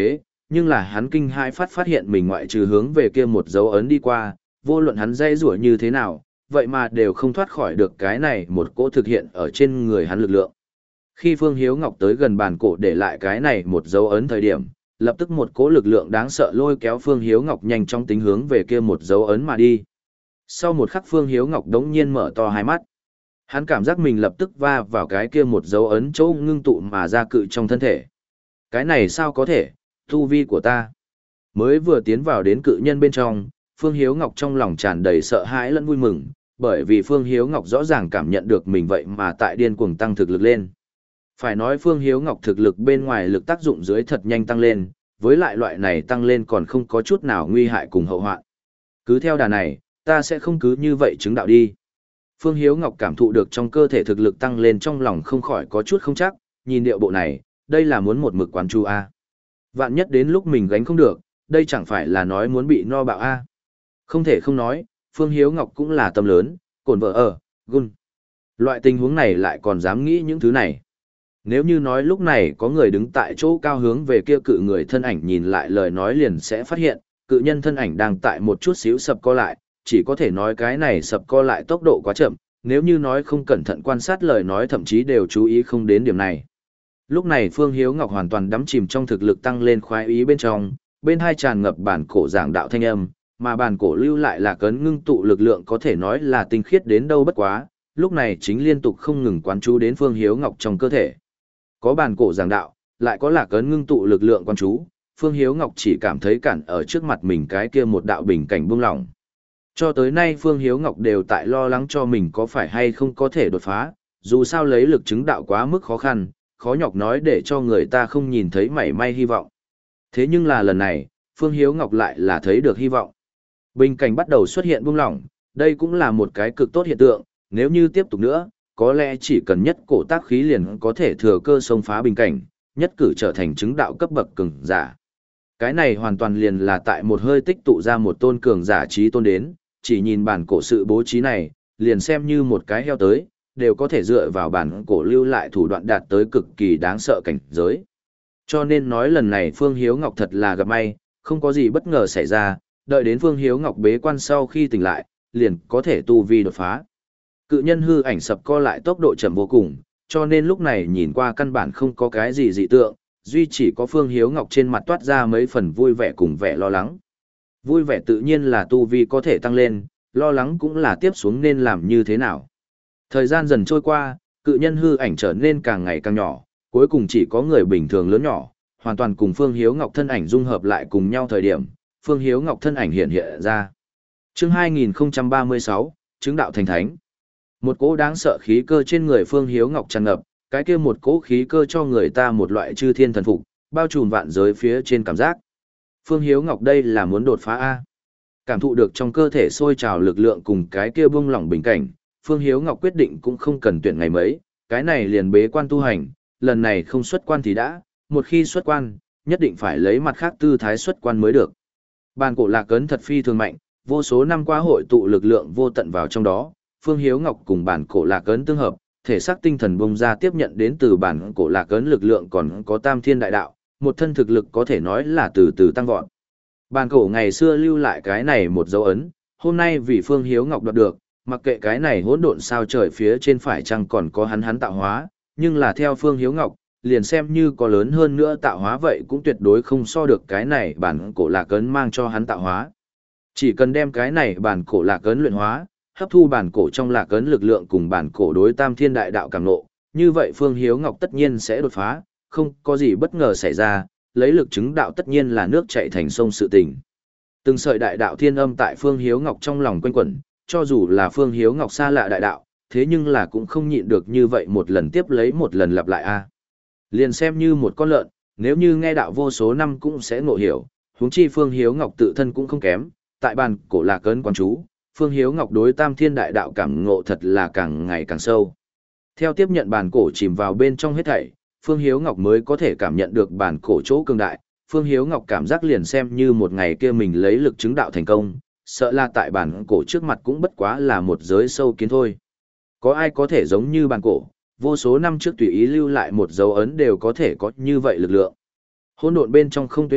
nhưng là hắn kinh hãi phát phát hiện mình ngoại trừ hướng về kia một dấu ấn đi qua, vô luận hắn dây rủa như thế nào, vậy mà đều không thoát khỏi được cái này một cỗ thực hiện ở trên người hắn lực lượng. Khi Phương Hiếu Ngọc tới gần bàn cổ để lại cái này một dấu ấn thời điểm, lập tức một cỗ lực lượng đáng sợ lôi kéo Phương Hiếu Ngọc nhanh chóng tính hướng về kia một dấu ấn mà đi. Sau một khắc Phương Hiếu Ngọc đống nhiên mở to hai mắt. Hắn cảm giác mình lập tức va vào cái kia một dấu ấn chỗ ngưng tụ mà ra cự trong thân thể. Cái này sao có thể, tu vi của ta. Mới vừa tiến vào đến cự nhân bên trong, Phương Hiếu Ngọc trong lòng tràn đầy sợ hãi lẫn vui mừng, bởi vì Phương Hiếu Ngọc rõ ràng cảm nhận được mình vậy mà tại điên cuồng tăng thực lực lên. Phải nói Phương Hiếu Ngọc thực lực bên ngoài lực tác dụng dưới thật nhanh tăng lên, với lại loại này tăng lên còn không có chút nào nguy hại cùng hậu hoạn. Cứ theo đà này, ta sẽ không cứ như vậy chứng đạo đi. Phương Hiếu Ngọc cảm thụ được trong cơ thể thực lực tăng lên trong lòng không khỏi có chút không chắc, nhìn điệu bộ này, đây là muốn một mực quán chu A. Vạn nhất đến lúc mình gánh không được, đây chẳng phải là nói muốn bị no bạo A. Không thể không nói, Phương Hiếu Ngọc cũng là tâm lớn, cồn vợ ở, gun. Loại tình huống này lại còn dám nghĩ những thứ này. Nếu như nói lúc này có người đứng tại chỗ cao hướng về kia cự người thân ảnh nhìn lại lời nói liền sẽ phát hiện, cự nhân thân ảnh đang tại một chút xíu sập co lại, chỉ có thể nói cái này sập co lại tốc độ quá chậm, nếu như nói không cẩn thận quan sát lời nói thậm chí đều chú ý không đến điểm này. Lúc này Phương Hiếu Ngọc hoàn toàn đắm chìm trong thực lực tăng lên khoái ý bên trong, bên hai tràn ngập bản cổ giảng đạo thanh âm, mà bản cổ lưu lại là cấn ngưng tụ lực lượng có thể nói là tinh khiết đến đâu bất quá, lúc này chính liên tục không ngừng quán chú đến Phương Hiếu Ngọc trong cơ thể. Có bản cổ giảng đạo, lại có là cấn ngưng tụ lực lượng quán chú, Phương Hiếu Ngọc chỉ cảm thấy cản ở trước mặt mình cái kia một đạo bình cảnh buông lỏng. Cho tới nay Phương Hiếu Ngọc đều tại lo lắng cho mình có phải hay không có thể đột phá, dù sao lấy lực chứng đạo quá mức khó khăn, khó nhọc nói để cho người ta không nhìn thấy mảy may hy vọng. Thế nhưng là lần này, Phương Hiếu Ngọc lại là thấy được hy vọng. Bình cảnh bắt đầu xuất hiện buông lỏng, đây cũng là một cái cực tốt hiện tượng, nếu như tiếp tục nữa, có lẽ chỉ cần nhất cổ tác khí liền có thể thừa cơ xông phá bình cảnh, nhất cử trở thành chứng đạo cấp bậc cường giả. Cái này hoàn toàn liền là tại một hơi tích tụ ra một tôn cường giả trí tôn đến, chỉ nhìn bản cổ sự bố trí này, liền xem như một cái heo tới, đều có thể dựa vào bản cổ lưu lại thủ đoạn đạt tới cực kỳ đáng sợ cảnh giới. Cho nên nói lần này Phương Hiếu Ngọc thật là gặp may, không có gì bất ngờ xảy ra, đợi đến Phương Hiếu Ngọc bế quan sau khi tỉnh lại, liền có thể tu vi đột phá. Cự nhân hư ảnh sập co lại tốc độ chậm vô cùng, cho nên lúc này nhìn qua căn bản không có cái gì dị tượng, duy chỉ có Phương Hiếu Ngọc trên mặt toát ra mấy phần vui vẻ cùng vẻ lo lắng. Vui vẻ tự nhiên là tu vi có thể tăng lên, lo lắng cũng là tiếp xuống nên làm như thế nào. Thời gian dần trôi qua, cự nhân hư ảnh trở nên càng ngày càng nhỏ, cuối cùng chỉ có người bình thường lớn nhỏ, hoàn toàn cùng Phương Hiếu Ngọc thân ảnh dung hợp lại cùng nhau thời điểm, Phương Hiếu Ngọc thân ảnh hiện hiện ra. Chương hai nghìn không trăm ba mươi sáu, chứng đạo thành thánh. Một cỗ đáng sợ khí cơ trên người Phương Hiếu Ngọc tràn ngập, cái kia một cỗ khí cơ cho người ta một loại chư thiên thần phục, bao trùm vạn giới phía trên cảm giác. Phương Hiếu Ngọc đây là muốn đột phá A. Cảm thụ được trong cơ thể sôi trào lực lượng cùng cái kia bung lỏng bình cảnh, Phương Hiếu Ngọc quyết định cũng không cần tuyển ngày mấy, cái này liền bế quan tu hành, lần này không xuất quan thì đã, một khi xuất quan, nhất định phải lấy mặt khác tư thái xuất quan mới được. Bàn cổ lạc ấn thật phi thường mạnh, vô số năm qua hội tụ lực lượng vô tận vào trong đó, Phương Hiếu Ngọc cùng bản cổ lạc ấn tương hợp, thể xác tinh thần bung ra tiếp nhận đến từ bản cổ lạc ấn lực lượng còn có tam thiên đại đạo, một thân thực lực có thể nói là từ từ tăng vọt. Bản cổ ngày xưa lưu lại cái này một dấu ấn, hôm nay vì Phương Hiếu Ngọc đoạt được, mặc kệ cái này hỗn độn sao trời phía trên phải chăng còn có hắn hắn tạo hóa, nhưng là theo Phương Hiếu Ngọc, liền xem như có lớn hơn nữa tạo hóa vậy cũng tuyệt đối không so được cái này bản cổ lạc ấn mang cho hắn tạo hóa. Chỉ cần đem cái này bản cổ lạc ấn luyện hóa, hấp thu bản cổ trong lạc ấn lực lượng cùng bản cổ đối tam thiên đại đạo cảm ngộ, như vậy Phương Hiếu Ngọc tất nhiên sẽ đột phá, không có gì bất ngờ xảy ra, lấy lực chứng đạo tất nhiên là nước chảy thành sông sự tình. Từng sợi đại đạo thiên âm tại Phương Hiếu Ngọc trong lòng quanh quẩn, cho dù là Phương Hiếu Ngọc xa lạ đại đạo, thế nhưng là cũng không nhịn được như vậy một lần tiếp lấy một lần lặp lại a. Liền xem như một con lợn, nếu như nghe đạo vô số năm cũng sẽ ngộ hiểu, huống chi Phương Hiếu Ngọc tự thân cũng không kém, tại bàn cổ lạc ấn quán chú, Phương Hiếu Ngọc đối tam thiên đại đạo cảm ngộ thật là càng ngày càng sâu. Theo tiếp nhận bàn cổ chìm vào bên trong hết thảy, Phương Hiếu Ngọc mới có thể cảm nhận được bàn cổ chỗ cường đại, Phương Hiếu Ngọc cảm giác liền xem như một ngày kia mình lấy lực chứng đạo thành công, sợ là tại bàn cổ trước mặt cũng bất quá là một giới sâu kiến thôi. Có ai có thể giống như bàn cổ, vô số năm trước tùy ý lưu lại một dấu ấn đều có thể có như vậy lực lượng. Hỗn độn bên trong không tuế nguyệt,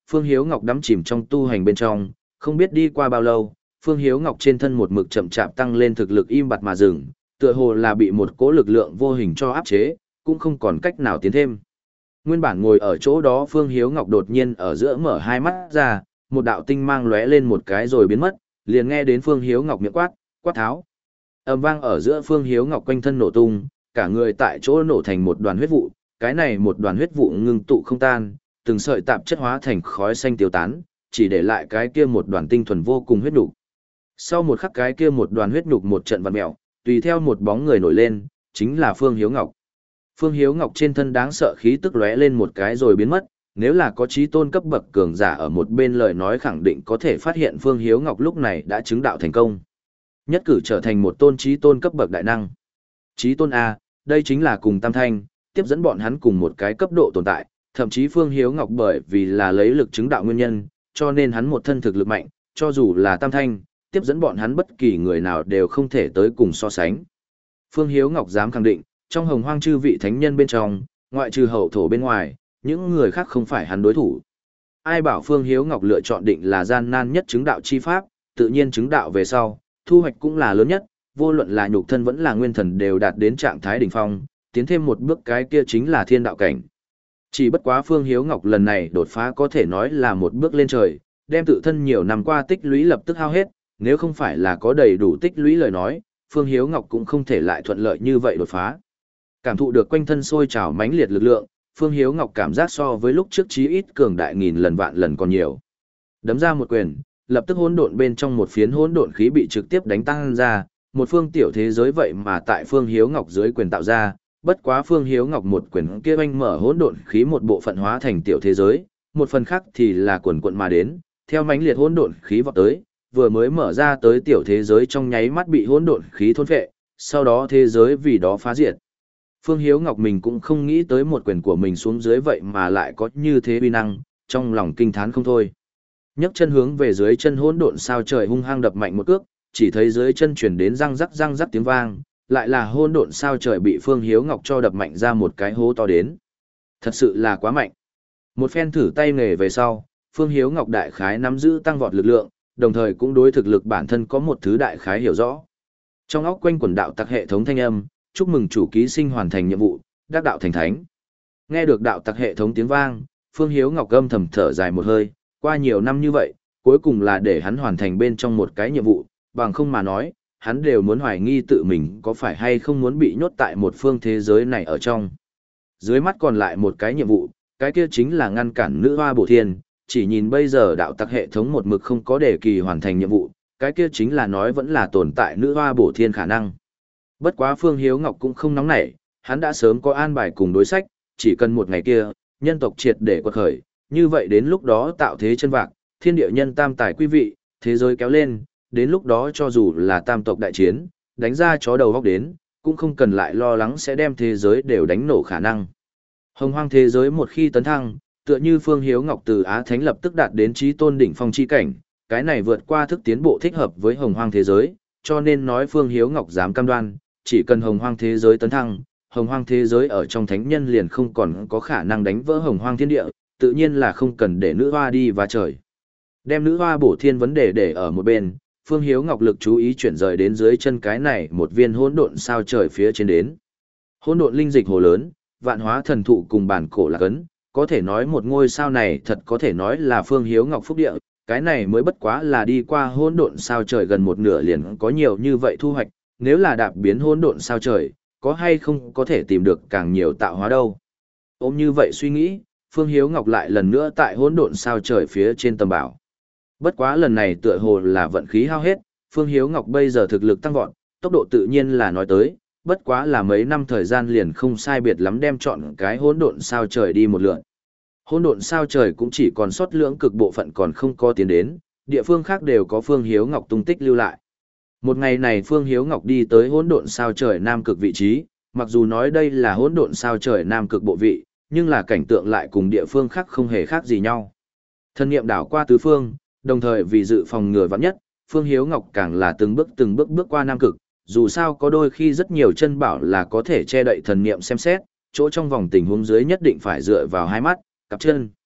Phương Hiếu Ngọc đắm chìm trong tu hành bên trong, không biết đi qua bao lâu, Phương Hiếu Ngọc trên thân một mực chậm chạp tăng lên thực lực im bặt mà dừng, tựa hồ là bị một cỗ lực lượng vô hình cho áp chế, cũng không còn cách nào tiến thêm. Nguyên bản ngồi ở chỗ đó Phương Hiếu Ngọc đột nhiên ở giữa mở hai mắt ra, một đạo tinh mang lóe lên một cái rồi biến mất, liền nghe đến Phương Hiếu Ngọc miệng quát, quát tháo. Âm vang ở giữa Phương Hiếu Ngọc quanh thân nổ tung, cả người tại chỗ nổ thành một đoàn huyết vụ, cái này một đoàn huyết vụ ngưng tụ không tan, từng sợi tạp chất hóa thành khói xanh tiêu tán, chỉ để lại cái kia một đoàn tinh thuần vô cùng huyết nhục. Sau một khắc cái kia một đoàn huyết nhục một trận vặn mèo, tùy theo một bóng người nổi lên, chính là Phương Hiếu Ngọc. Phương Hiếu Ngọc trên thân đáng sợ khí tức lóe lên một cái rồi biến mất, nếu là có chí tôn cấp bậc cường giả ở một bên lời nói khẳng định có thể phát hiện Phương Hiếu Ngọc lúc này đã chứng đạo thành công. Nhất cử trở thành một tôn chí tôn cấp bậc đại năng. Chí tôn A, đây chính là cùng Tam Thanh, tiếp dẫn bọn hắn cùng một cái cấp độ tồn tại, thậm chí Phương Hiếu Ngọc bởi vì là lấy lực chứng đạo nguyên nhân, cho nên hắn một thân thực lực mạnh, cho dù là Tam Thanh, tiếp dẫn bọn hắn bất kỳ người nào đều không thể tới cùng so sánh. Phương Hiếu Ngọc dám khẳng định, trong hồng hoang chư vị thánh nhân bên trong, ngoại trừ hậu thổ bên ngoài, những người khác không phải hắn đối thủ. Ai bảo Phương Hiếu Ngọc lựa chọn định là gian nan nhất chứng đạo chi pháp, tự nhiên chứng đạo về sau, thu hoạch cũng là lớn nhất, vô luận là nhục thân vẫn là nguyên thần đều đạt đến trạng thái đỉnh phong, tiến thêm một bước cái kia chính là thiên đạo cảnh. Chỉ bất quá Phương Hiếu Ngọc lần này đột phá có thể nói là một bước lên trời, đem tự thân nhiều năm qua tích lũy lập tức hao hết, nếu không phải là có đầy đủ tích lũy lời nói, Phương Hiếu Ngọc cũng không thể lại thuận lợi như vậy đột phá. Cảm thụ được quanh thân sôi trào mãnh liệt lực lượng, Phương Hiếu Ngọc cảm giác so với lúc trước chí ít cường đại nghìn lần vạn lần còn nhiều. Đấm ra một quyền, lập tức hỗn độn bên trong một phiến hỗn độn khí bị trực tiếp đánh tăng ra, một phương tiểu thế giới vậy mà tại Phương Hiếu Ngọc dưới quyền tạo ra, bất quá Phương Hiếu Ngọc một quyền kia oanh mở hỗn độn khí một bộ phận hóa thành tiểu thế giới, một phần khác thì là quần quận mà đến, theo mãnh liệt hỗn độn khí vọt tới, vừa mới mở ra tới tiểu thế giới trong nháy mắt bị hỗn độn khí thôn phệ, sau đó thế giới vì đó phá diệt. Phương Hiếu Ngọc mình cũng không nghĩ tới một quyền của mình xuống dưới vậy mà lại có như thế uy năng, trong lòng kinh thán không thôi. Nhấc chân hướng về dưới chân hỗn độn sao trời hung hăng đập mạnh một cước, chỉ thấy dưới chân truyền đến răng rắc răng rắc tiếng vang, lại là hỗn độn sao trời bị Phương Hiếu Ngọc cho đập mạnh ra một cái hố to đến. Thật sự là quá mạnh. Một phen thử tay nghề về sau, Phương Hiếu Ngọc đại khái nắm giữ tăng vọt lực lượng, đồng thời cũng đối thực lực bản thân có một thứ đại khái hiểu rõ. Trong óc quanh quần đạo tặc hệ thống thanh âm, chúc mừng chủ ký sinh hoàn thành nhiệm vụ, đắc đạo thành thánh. Nghe được đạo tặc hệ thống tiếng vang, Phương Hiếu Ngọc âm thầm thở dài một hơi, qua nhiều năm như vậy, cuối cùng là để hắn hoàn thành bên trong một cái nhiệm vụ, bằng không mà nói, hắn đều muốn hoài nghi tự mình có phải hay không muốn bị nhốt tại một phương thế giới này ở trong. Dưới mắt còn lại một cái nhiệm vụ, cái kia chính là ngăn cản nữ hoa bổ thiên, chỉ nhìn bây giờ đạo tặc hệ thống một mực không có đề kỳ hoàn thành nhiệm vụ, cái kia chính là nói vẫn là tồn tại nữ hoa bổ thiên khả năng. Bất quá Phương Hiếu Ngọc cũng không nóng nảy, hắn đã sớm có an bài cùng đối sách, chỉ cần một ngày kia, nhân tộc triệt để quật khởi, như vậy đến lúc đó tạo thế chân vạc, thiên địa nhân tam tài quý vị, thế giới kéo lên, đến lúc đó cho dù là tam tộc đại chiến, đánh ra chó đầu góc đến, cũng không cần lại lo lắng sẽ đem thế giới đều đánh nổ khả năng. Hồng hoang thế giới một khi tấn thăng, tựa như Phương Hiếu Ngọc từ Á Thánh lập tức đạt đến chí tôn đỉnh phong chi cảnh, cái này vượt qua thức tiến bộ thích hợp với hồng hoang thế giới, cho nên nói Phương Hiếu Ngọc dám cam đoan, chỉ cần hồng hoang thế giới tấn thăng, hồng hoang thế giới ở trong thánh nhân liền không còn có khả năng đánh vỡ hồng hoang thiên địa, tự nhiên là không cần để nữ hoa đi và trời. Đem nữ hoa bổ thiên vấn đề để ở một bên, Phương Hiếu Ngọc lực chú ý chuyển rời đến dưới chân cái này một viên hỗn độn sao trời phía trên đến. Hỗn độn linh dịch hồ lớn, vạn hóa thần thụ cùng bản cổ lạc ấn, có thể nói một ngôi sao này thật có thể nói là Phương Hiếu Ngọc phúc địa, cái này mới bất quá là đi qua hỗn độn sao trời gần một nửa liền có nhiều như vậy thu hoạch, nếu là đạp biến hỗn độn sao trời, có hay không có thể tìm được càng nhiều tạo hóa đâu. Ôm như vậy suy nghĩ, Phương Hiếu Ngọc lại lần nữa tại hỗn độn sao trời phía trên tầm bảo. Bất quá lần này tựa hồ là vận khí hao hết, Phương Hiếu Ngọc bây giờ thực lực tăng vọt, tốc độ tự nhiên là nói tới, bất quá là mấy năm thời gian liền không sai biệt lắm đem chọn cái hỗn độn sao trời đi một lượt. Hỗn độn sao trời cũng chỉ còn sót lưỡng cực bộ phận còn không có tiến đến, địa phương khác đều có Phương Hiếu Ngọc tung tích lưu lại. Một ngày này Phương Hiếu Ngọc đi tới hỗn độn sao trời nam cực vị trí, mặc dù nói đây là hỗn độn sao trời nam cực bộ vị, nhưng là cảnh tượng lại cùng địa phương khác không hề khác gì nhau. Thân niệm đảo qua tứ phương, đồng thời vì dự phòng ngừa vạn nhất, Phương Hiếu Ngọc càng là từng bước từng bước bước qua nam cực, dù sao có đôi khi rất nhiều chân bảo là có thể che đậy thần niệm xem xét, chỗ trong vòng tình huống dưới nhất định phải dựa vào hai mắt, cặp chân.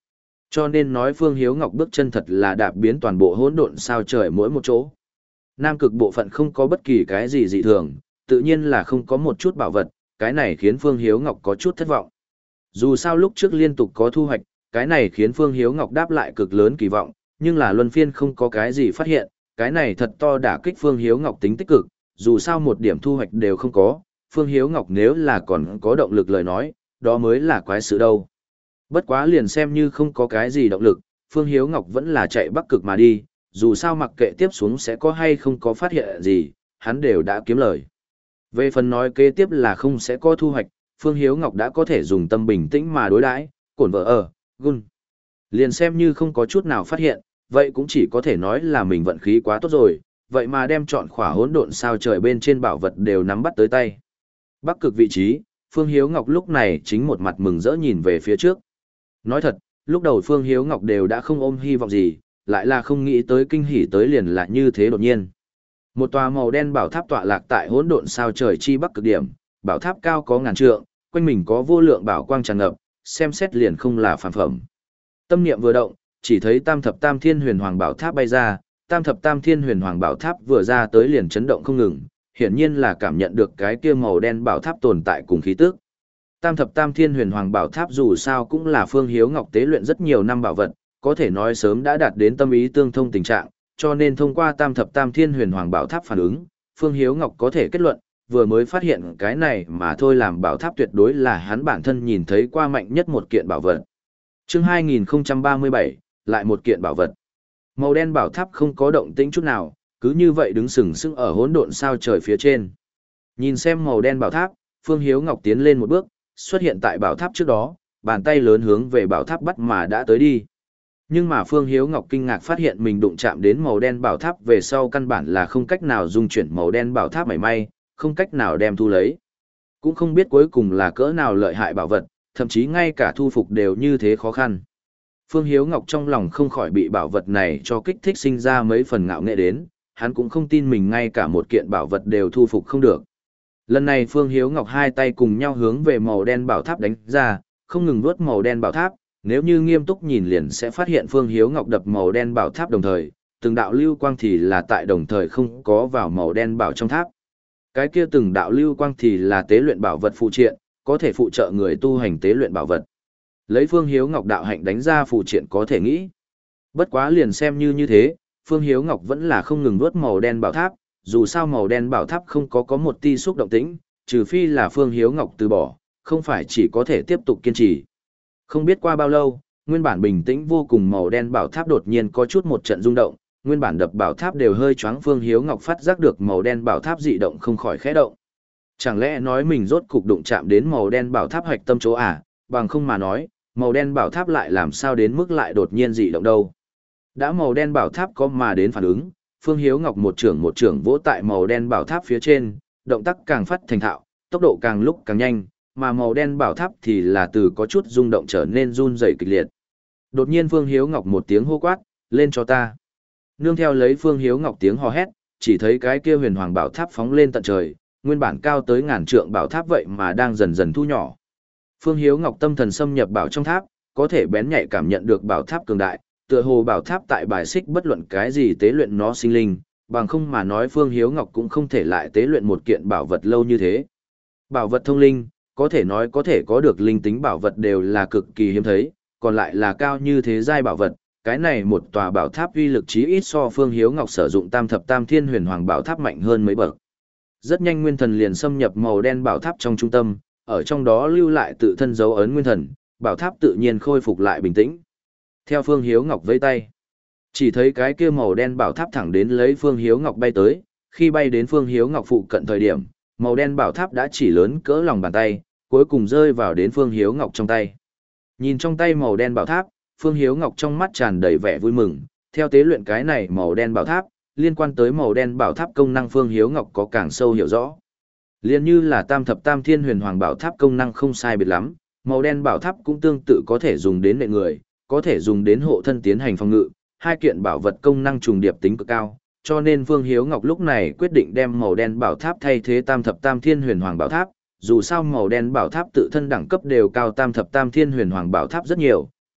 Cho nên nói Phương Hiếu Ngọc bước chân thật là đạp biến toàn bộ hỗn độn sao trời mỗi một chỗ. Nam cực bộ phận không có bất kỳ cái gì dị thường, tự nhiên là không có một chút bảo vật, cái này khiến Phương Hiếu Ngọc có chút thất vọng. Dù sao lúc trước liên tục có thu hoạch, cái này khiến Phương Hiếu Ngọc đáp lại cực lớn kỳ vọng, nhưng là luân phiên không có cái gì phát hiện, cái này thật to đả kích Phương Hiếu Ngọc tính tích cực, dù sao một điểm thu hoạch đều không có, Phương Hiếu Ngọc nếu là còn có động lực lời nói, đó mới là quái sự đâu. Bất quá liền xem như không có cái gì động lực, Phương Hiếu Ngọc vẫn là chạy bắc cực mà đi, dù sao mặc kệ tiếp xuống sẽ có hay không có phát hiện gì, hắn đều đã kiếm lời. Về phần nói kế tiếp là không sẽ có thu hoạch, Phương Hiếu Ngọc đã có thể dùng tâm bình tĩnh mà đối đãi, cổn vợ ở, gun. Liền xem như không có chút nào phát hiện, vậy cũng chỉ có thể nói là mình vận khí quá tốt rồi, vậy mà đem chọn khỏa hỗn độn sao trời bên trên bảo vật đều nắm bắt tới tay. Bắc cực vị trí, Phương Hiếu Ngọc lúc này chính một mặt mừng rỡ nhìn về phía trước. Nói thật, lúc đầu Phương Hiếu Ngọc đều đã không ôm hy vọng gì, lại là không nghĩ tới kinh hỉ tới liền là như thế đột nhiên. Một tòa màu đen bảo tháp tọa lạc tại hỗn độn sao trời chi bắc cực điểm, bảo tháp cao có ngàn trượng, quanh mình có vô lượng bảo quang tràn ngập, xem xét liền không là phàm phẩm. Tâm niệm vừa động, chỉ thấy Tam thập Tam Thiên Huyền Hoàng Bảo Tháp bay ra, Tam thập Tam Thiên Huyền Hoàng Bảo Tháp vừa ra tới liền chấn động không ngừng, hiển nhiên là cảm nhận được cái kia màu đen bảo tháp tồn tại cùng khí tức. Tam thập Tam Thiên Huyền Hoàng Bảo Tháp dù sao cũng là Phương Hiếu Ngọc tế luyện rất nhiều năm bảo vật, có thể nói sớm đã đạt đến tâm ý tương thông tình trạng, cho nên thông qua Tam thập Tam Thiên Huyền Hoàng Bảo Tháp phản ứng, Phương Hiếu Ngọc có thể kết luận, vừa mới phát hiện cái này mà thôi làm bảo tháp tuyệt đối là hắn bản thân nhìn thấy qua mạnh nhất một kiện bảo vật. Chương hai nghìn không trăm ba mươi bảy, lại một kiện bảo vật. Màu đen bảo tháp không có động tĩnh chút nào, cứ như vậy đứng sừng sững ở hỗn độn sao trời phía trên. Nhìn xem màu đen bảo tháp, Phương Hiếu Ngọc tiến lên một bước, xuất hiện tại bảo tháp trước đó, bàn tay lớn hướng về bảo tháp bắt mà đã tới đi. Nhưng mà Phương Hiếu Ngọc kinh ngạc phát hiện mình đụng chạm đến màu đen bảo tháp về sau căn bản là không cách nào dung chuyển màu đen bảo tháp mảy may, không cách nào đem thu lấy. Cũng không biết cuối cùng là cỡ nào lợi hại bảo vật, thậm chí ngay cả thu phục đều như thế khó khăn. Phương Hiếu Ngọc trong lòng không khỏi bị bảo vật này cho kích thích sinh ra mấy phần ngạo nghệ đến, hắn cũng không tin mình ngay cả một kiện bảo vật đều thu phục không được. Lần này Phương Hiếu Ngọc hai tay cùng nhau hướng về màu đen bảo tháp đánh ra, không ngừng vuốt màu đen bảo tháp, nếu như nghiêm túc nhìn liền sẽ phát hiện Phương Hiếu Ngọc đập màu đen bảo tháp đồng thời, từng đạo lưu quang thì là tại đồng thời không có vào màu đen bảo trong tháp. Cái kia từng đạo lưu quang thì là tế luyện bảo vật phụ triện, có thể phụ trợ người tu hành tế luyện bảo vật. Lấy Phương Hiếu Ngọc đạo hạnh đánh ra phụ triện có thể nghĩ. Bất quá liền xem như như thế, Phương Hiếu Ngọc vẫn là không ngừng vuốt màu đen bảo tháp, dù sao màu đen bảo tháp không có có một ti xúc động tĩnh, trừ phi là Phương Hiếu Ngọc từ bỏ, không phải chỉ có thể tiếp tục kiên trì. Không biết qua bao lâu, nguyên bản bình tĩnh vô cùng màu đen bảo tháp đột nhiên có chút một trận rung động, nguyên bản đập bảo tháp đều hơi choáng. Phương Hiếu Ngọc phát giác được màu đen bảo tháp dị động không khỏi khẽ động. Chẳng lẽ nói mình rốt cục đụng chạm đến màu đen bảo tháp hạch tâm chỗ à, bằng không mà nói, màu đen bảo tháp lại làm sao đến mức lại đột nhiên dị động đâu. Đã màu đen bảo tháp có mà đến phản ứng, Phương Hiếu Ngọc một trưởng một trưởng vỗ tại màu đen bảo tháp phía trên, động tác càng phát thành thạo, tốc độ càng lúc càng nhanh, mà màu đen bảo tháp thì là từ có chút rung động trở nên run rẩy kịch liệt. Đột nhiên Phương Hiếu Ngọc một tiếng hô quát, lên cho ta. Nương theo lấy Phương Hiếu Ngọc tiếng hò hét, chỉ thấy cái kia huyền hoàng bảo tháp phóng lên tận trời, nguyên bản cao tới ngàn trượng bảo tháp vậy mà đang dần dần thu nhỏ. Phương Hiếu Ngọc tâm thần xâm nhập bảo trong tháp, có thể bén nhạy cảm nhận được bảo tháp cường đại, tựa hồ bảo tháp tại bài xích bất luận cái gì tế luyện nó sinh linh, bằng không mà nói Phương Hiếu Ngọc cũng không thể lại tế luyện một kiện bảo vật lâu như thế. Bảo vật thông linh, có thể nói có thể có được linh tính bảo vật đều là cực kỳ hiếm thấy, còn lại là cao như thế giai bảo vật, cái này một tòa bảo tháp uy lực chí ít so Phương Hiếu Ngọc sử dụng Tam thập Tam Thiên Huyền Hoàng Bảo Tháp mạnh hơn mấy bậc. Rất nhanh nguyên thần liền xâm nhập màu đen bảo tháp trong trung tâm, ở trong đó lưu lại tự thân dấu ấn nguyên thần, bảo tháp tự nhiên khôi phục lại bình tĩnh. Theo Phương Hiếu Ngọc vẫy tay, chỉ thấy cái kia màu đen bảo tháp thẳng đến lấy Phương Hiếu Ngọc bay tới, khi bay đến Phương Hiếu Ngọc phụ cận thời điểm, màu đen bảo tháp đã chỉ lớn cỡ lòng bàn tay, cuối cùng rơi vào đến Phương Hiếu Ngọc trong tay. Nhìn trong tay màu đen bảo tháp, Phương Hiếu Ngọc trong mắt tràn đầy vẻ vui mừng, theo tế luyện cái này màu đen bảo tháp, liên quan tới màu đen bảo tháp công năng Phương Hiếu Ngọc có càng sâu hiểu rõ. Liên như là Tam thập Tam Thiên Huyền Hoàng Bảo Tháp công năng không sai biệt lắm, màu đen bảo tháp cũng tương tự có thể dùng đến nệ người, có thể dùng đến hộ thân tiến hành phòng ngự, hai kiện bảo vật công năng trùng điệp tính cực cao, cho nên Phương Hiếu Ngọc lúc này quyết định đem màu đen bảo tháp thay thế Tam thập Tam Thiên Huyền Hoàng Bảo Tháp, dù sao màu đen bảo tháp tự thân đẳng cấp đều cao Tam thập Tam Thiên Huyền Hoàng Bảo Tháp rất nhiều,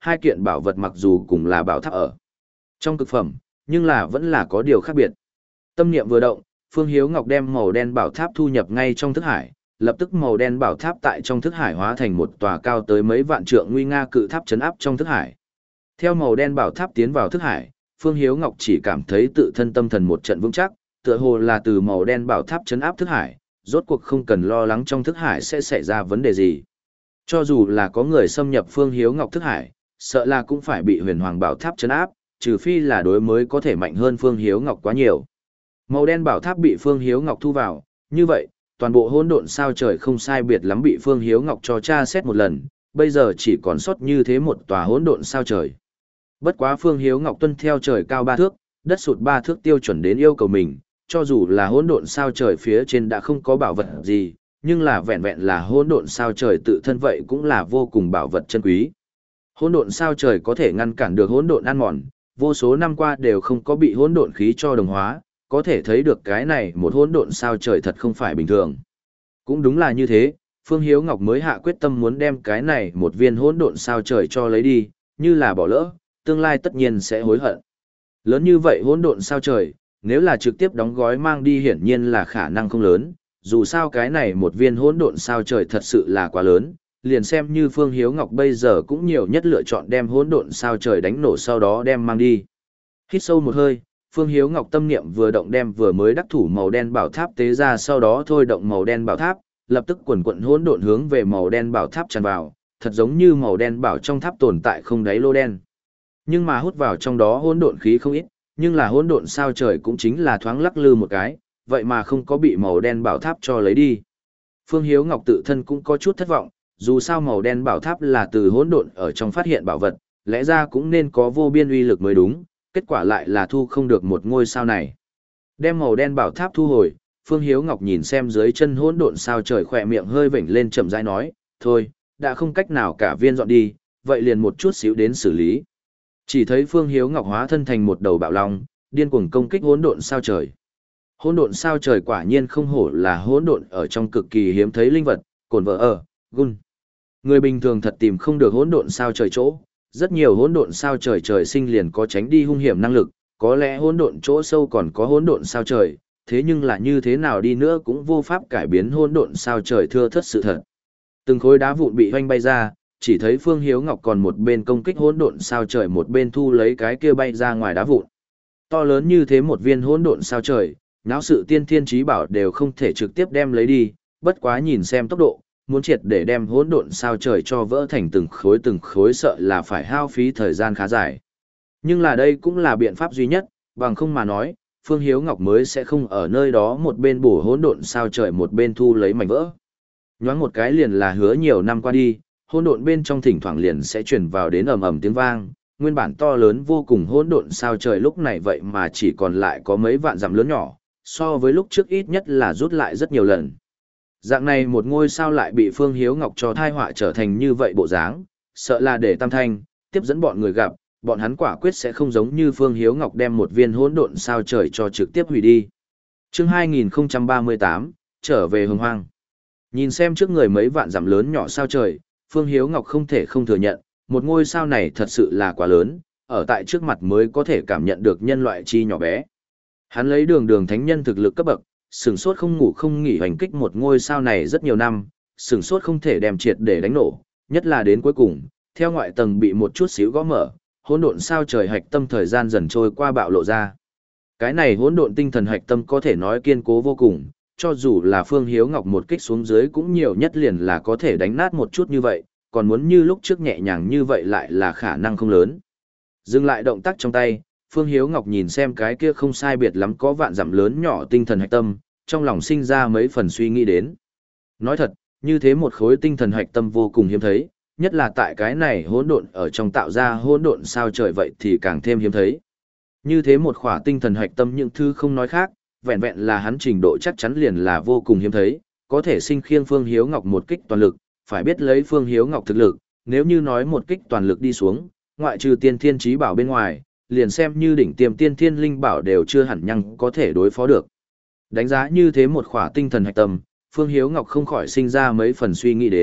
hai kiện bảo vật mặc dù cùng là bảo tháp ở trong cực phẩm, nhưng là vẫn là có điều khác biệt. Tâm niệm vừa động, Phương Hiếu Ngọc đem màu đen bảo tháp thu nhập ngay trong thức hải, lập tức màu đen bảo tháp tại trong thức hải hóa thành một tòa cao tới mấy vạn trượng nguy nga cự tháp trấn áp trong thức hải. Theo màu đen bảo tháp tiến vào thức hải, Phương Hiếu Ngọc chỉ cảm thấy tự thân tâm thần một trận vững chắc, tựa hồ là từ màu đen bảo tháp trấn áp thức hải, rốt cuộc không cần lo lắng trong thức hải sẽ xảy ra vấn đề gì. Cho dù là có người xâm nhập Phương Hiếu Ngọc thức hải, sợ là cũng phải bị huyền hoàng bảo tháp trấn áp, trừ phi là đối mới có thể mạnh hơn Phương Hiếu Ngọc quá nhiều. Màu đen bảo tháp bị Phương Hiếu Ngọc thu vào, như vậy, toàn bộ hỗn độn sao trời không sai biệt lắm bị Phương Hiếu Ngọc cho tra xét một lần, bây giờ chỉ còn sót như thế một tòa hỗn độn sao trời. Bất quá Phương Hiếu Ngọc tuân theo trời cao ba thước, đất sụt ba thước tiêu chuẩn đến yêu cầu mình, cho dù là hỗn độn sao trời phía trên đã không có bảo vật gì, nhưng là vẹn vẹn là hỗn độn sao trời tự thân vậy cũng là vô cùng bảo vật chân quý. Hỗn độn sao trời có thể ngăn cản được hỗn độn ăn mòn, vô số năm qua đều không có bị hỗn độn khí cho đồng hóa, có thể thấy được cái này một hỗn độn sao trời thật không phải bình thường. Cũng đúng là như thế, Phương Hiếu Ngọc mới hạ quyết tâm muốn đem cái này một viên hỗn độn sao trời cho lấy đi, như là bỏ lỡ, tương lai tất nhiên sẽ hối hận. Lớn như vậy hỗn độn sao trời, nếu là trực tiếp đóng gói mang đi hiển nhiên là khả năng không lớn, dù sao cái này một viên hỗn độn sao trời thật sự là quá lớn, liền xem như Phương Hiếu Ngọc bây giờ cũng nhiều nhất lựa chọn đem hỗn độn sao trời đánh nổ sau đó đem mang đi. Hít sâu một hơi, Phương Hiếu Ngọc tâm niệm vừa động đem vừa mới đắc thủ màu đen bảo tháp tế ra, sau đó thôi động màu đen bảo tháp, lập tức quần quần hỗn độn hướng về màu đen bảo tháp tràn vào, thật giống như màu đen bảo trong tháp tồn tại không đáy lô đen. Nhưng mà hút vào trong đó hỗn độn khí không ít, nhưng là hỗn độn sao trời cũng chính là thoáng lắc lư một cái, vậy mà không có bị màu đen bảo tháp cho lấy đi. Phương Hiếu Ngọc tự thân cũng có chút thất vọng, dù sao màu đen bảo tháp là từ hỗn độn ở trong phát hiện bảo vật, lẽ ra cũng nên có vô biên uy lực mới đúng, kết quả lại là thu không được một ngôi sao này. Đem màu đen bảo tháp thu hồi, Phương Hiếu Ngọc nhìn xem dưới chân hỗn độn sao trời, khỏe miệng hơi vểnh lên chậm rãi nói, thôi, đã không cách nào cả viên dọn đi, vậy liền một chút xíu đến xử lý. Chỉ thấy Phương Hiếu Ngọc hóa thân thành một đầu bạo long, điên cuồng công kích hỗn độn sao trời. Hỗn độn sao trời quả nhiên không hổ là hỗn độn ở trong cực kỳ hiếm thấy linh vật, cồn vợ ở, gun. Người bình thường thật tìm không được hỗn độn sao trời chỗ, rất nhiều hỗn độn sao trời trời sinh liền có tránh đi hung hiểm năng lực, có lẽ hỗn độn chỗ sâu còn có hỗn độn sao trời, thế nhưng là như thế nào đi nữa cũng vô pháp cải biến hỗn độn sao trời thưa thất sự thật. Từng khối đá vụn bị hoanh bay ra, chỉ thấy Phương Hiếu Ngọc còn một bên công kích hỗn độn sao trời, một bên thu lấy cái kia bay ra ngoài đá vụn. To lớn như thế một viên hỗn độn sao trời, náo sự tiên thiên chí bảo đều không thể trực tiếp đem lấy đi, bất quá nhìn xem tốc độ, muốn triệt để đem hỗn độn sao trời cho vỡ thành từng khối từng khối sợ là phải hao phí thời gian khá dài. Nhưng là đây cũng là biện pháp duy nhất, bằng không mà nói, Phương Hiếu Ngọc mới sẽ không ở nơi đó một bên bổ hỗn độn sao trời một bên thu lấy mảnh vỡ. Nhoáng một cái liền là hứa nhiều năm qua đi, hỗn độn bên trong thỉnh thoảng liền sẽ truyền vào đến ầm ầm tiếng vang, nguyên bản to lớn vô cùng hỗn độn sao trời lúc này vậy mà chỉ còn lại có mấy vạn dặm lớn nhỏ, so với lúc trước ít nhất là rút lại rất nhiều lần. Dạng này một ngôi sao lại bị Phương Hiếu Ngọc cho thai họa trở thành như vậy bộ dáng, sợ là để Tam Thanh tiếp dẫn bọn người gặp, bọn hắn quả quyết sẽ không giống như Phương Hiếu Ngọc đem một viên hỗn độn sao trời cho trực tiếp hủy đi. Chương hai nghìn không trăm ba mươi tám, trở về Hồng Hoang. Nhìn xem trước người mấy vạn dặm lớn nhỏ sao trời, Phương Hiếu Ngọc không thể không thừa nhận, một ngôi sao này thật sự là quá lớn, ở tại trước mặt mới có thể cảm nhận được nhân loại chi nhỏ bé. Hắn lấy đường đường thánh nhân thực lực cấp bậc, sửng sốt không ngủ không nghỉ hoành kích một ngôi sao này rất nhiều năm, sửng sốt không thể đem triệt để đánh nổ, nhất là đến cuối cùng, theo ngoại tầng bị một chút xíu gõ mở, hỗn độn sao trời hạch tâm thời gian dần trôi qua bạo lộ ra. Cái này hỗn độn tinh thần hạch tâm có thể nói kiên cố vô cùng, cho dù là Phương Hiếu Ngọc một kích xuống dưới cũng nhiều nhất liền là có thể đánh nát một chút như vậy, còn muốn như lúc trước nhẹ nhàng như vậy lại là khả năng không lớn. Dừng lại động tác trong tay, Phương Hiếu Ngọc nhìn xem cái kia không sai biệt lắm có vạn dặm lớn nhỏ tinh thần hạch tâm, trong lòng sinh ra mấy phần suy nghĩ đến. Nói thật, như thế một khối tinh thần hạch tâm vô cùng hiếm thấy, nhất là tại cái này hỗn độn ở trong tạo ra hỗn độn sao trời vậy thì càng thêm hiếm thấy. Như thế một khỏa tinh thần hạch tâm những thứ không nói khác, vẹn vẹn là hắn trình độ chắc chắn liền là vô cùng hiếm thấy, có thể sinh khiêng Phương Hiếu Ngọc một kích toàn lực, phải biết lấy Phương Hiếu Ngọc thực lực, nếu như nói một kích toàn lực đi xuống, ngoại trừ tiên thiên chí bảo bên ngoài, liền xem như đỉnh tiềm tiên thiên linh bảo đều chưa hẳn nhăng có thể đối phó được. Đánh giá như thế một khỏa tinh thần hạch tâm, Phương Hiếu Ngọc không khỏi sinh ra mấy phần suy nghĩ đến,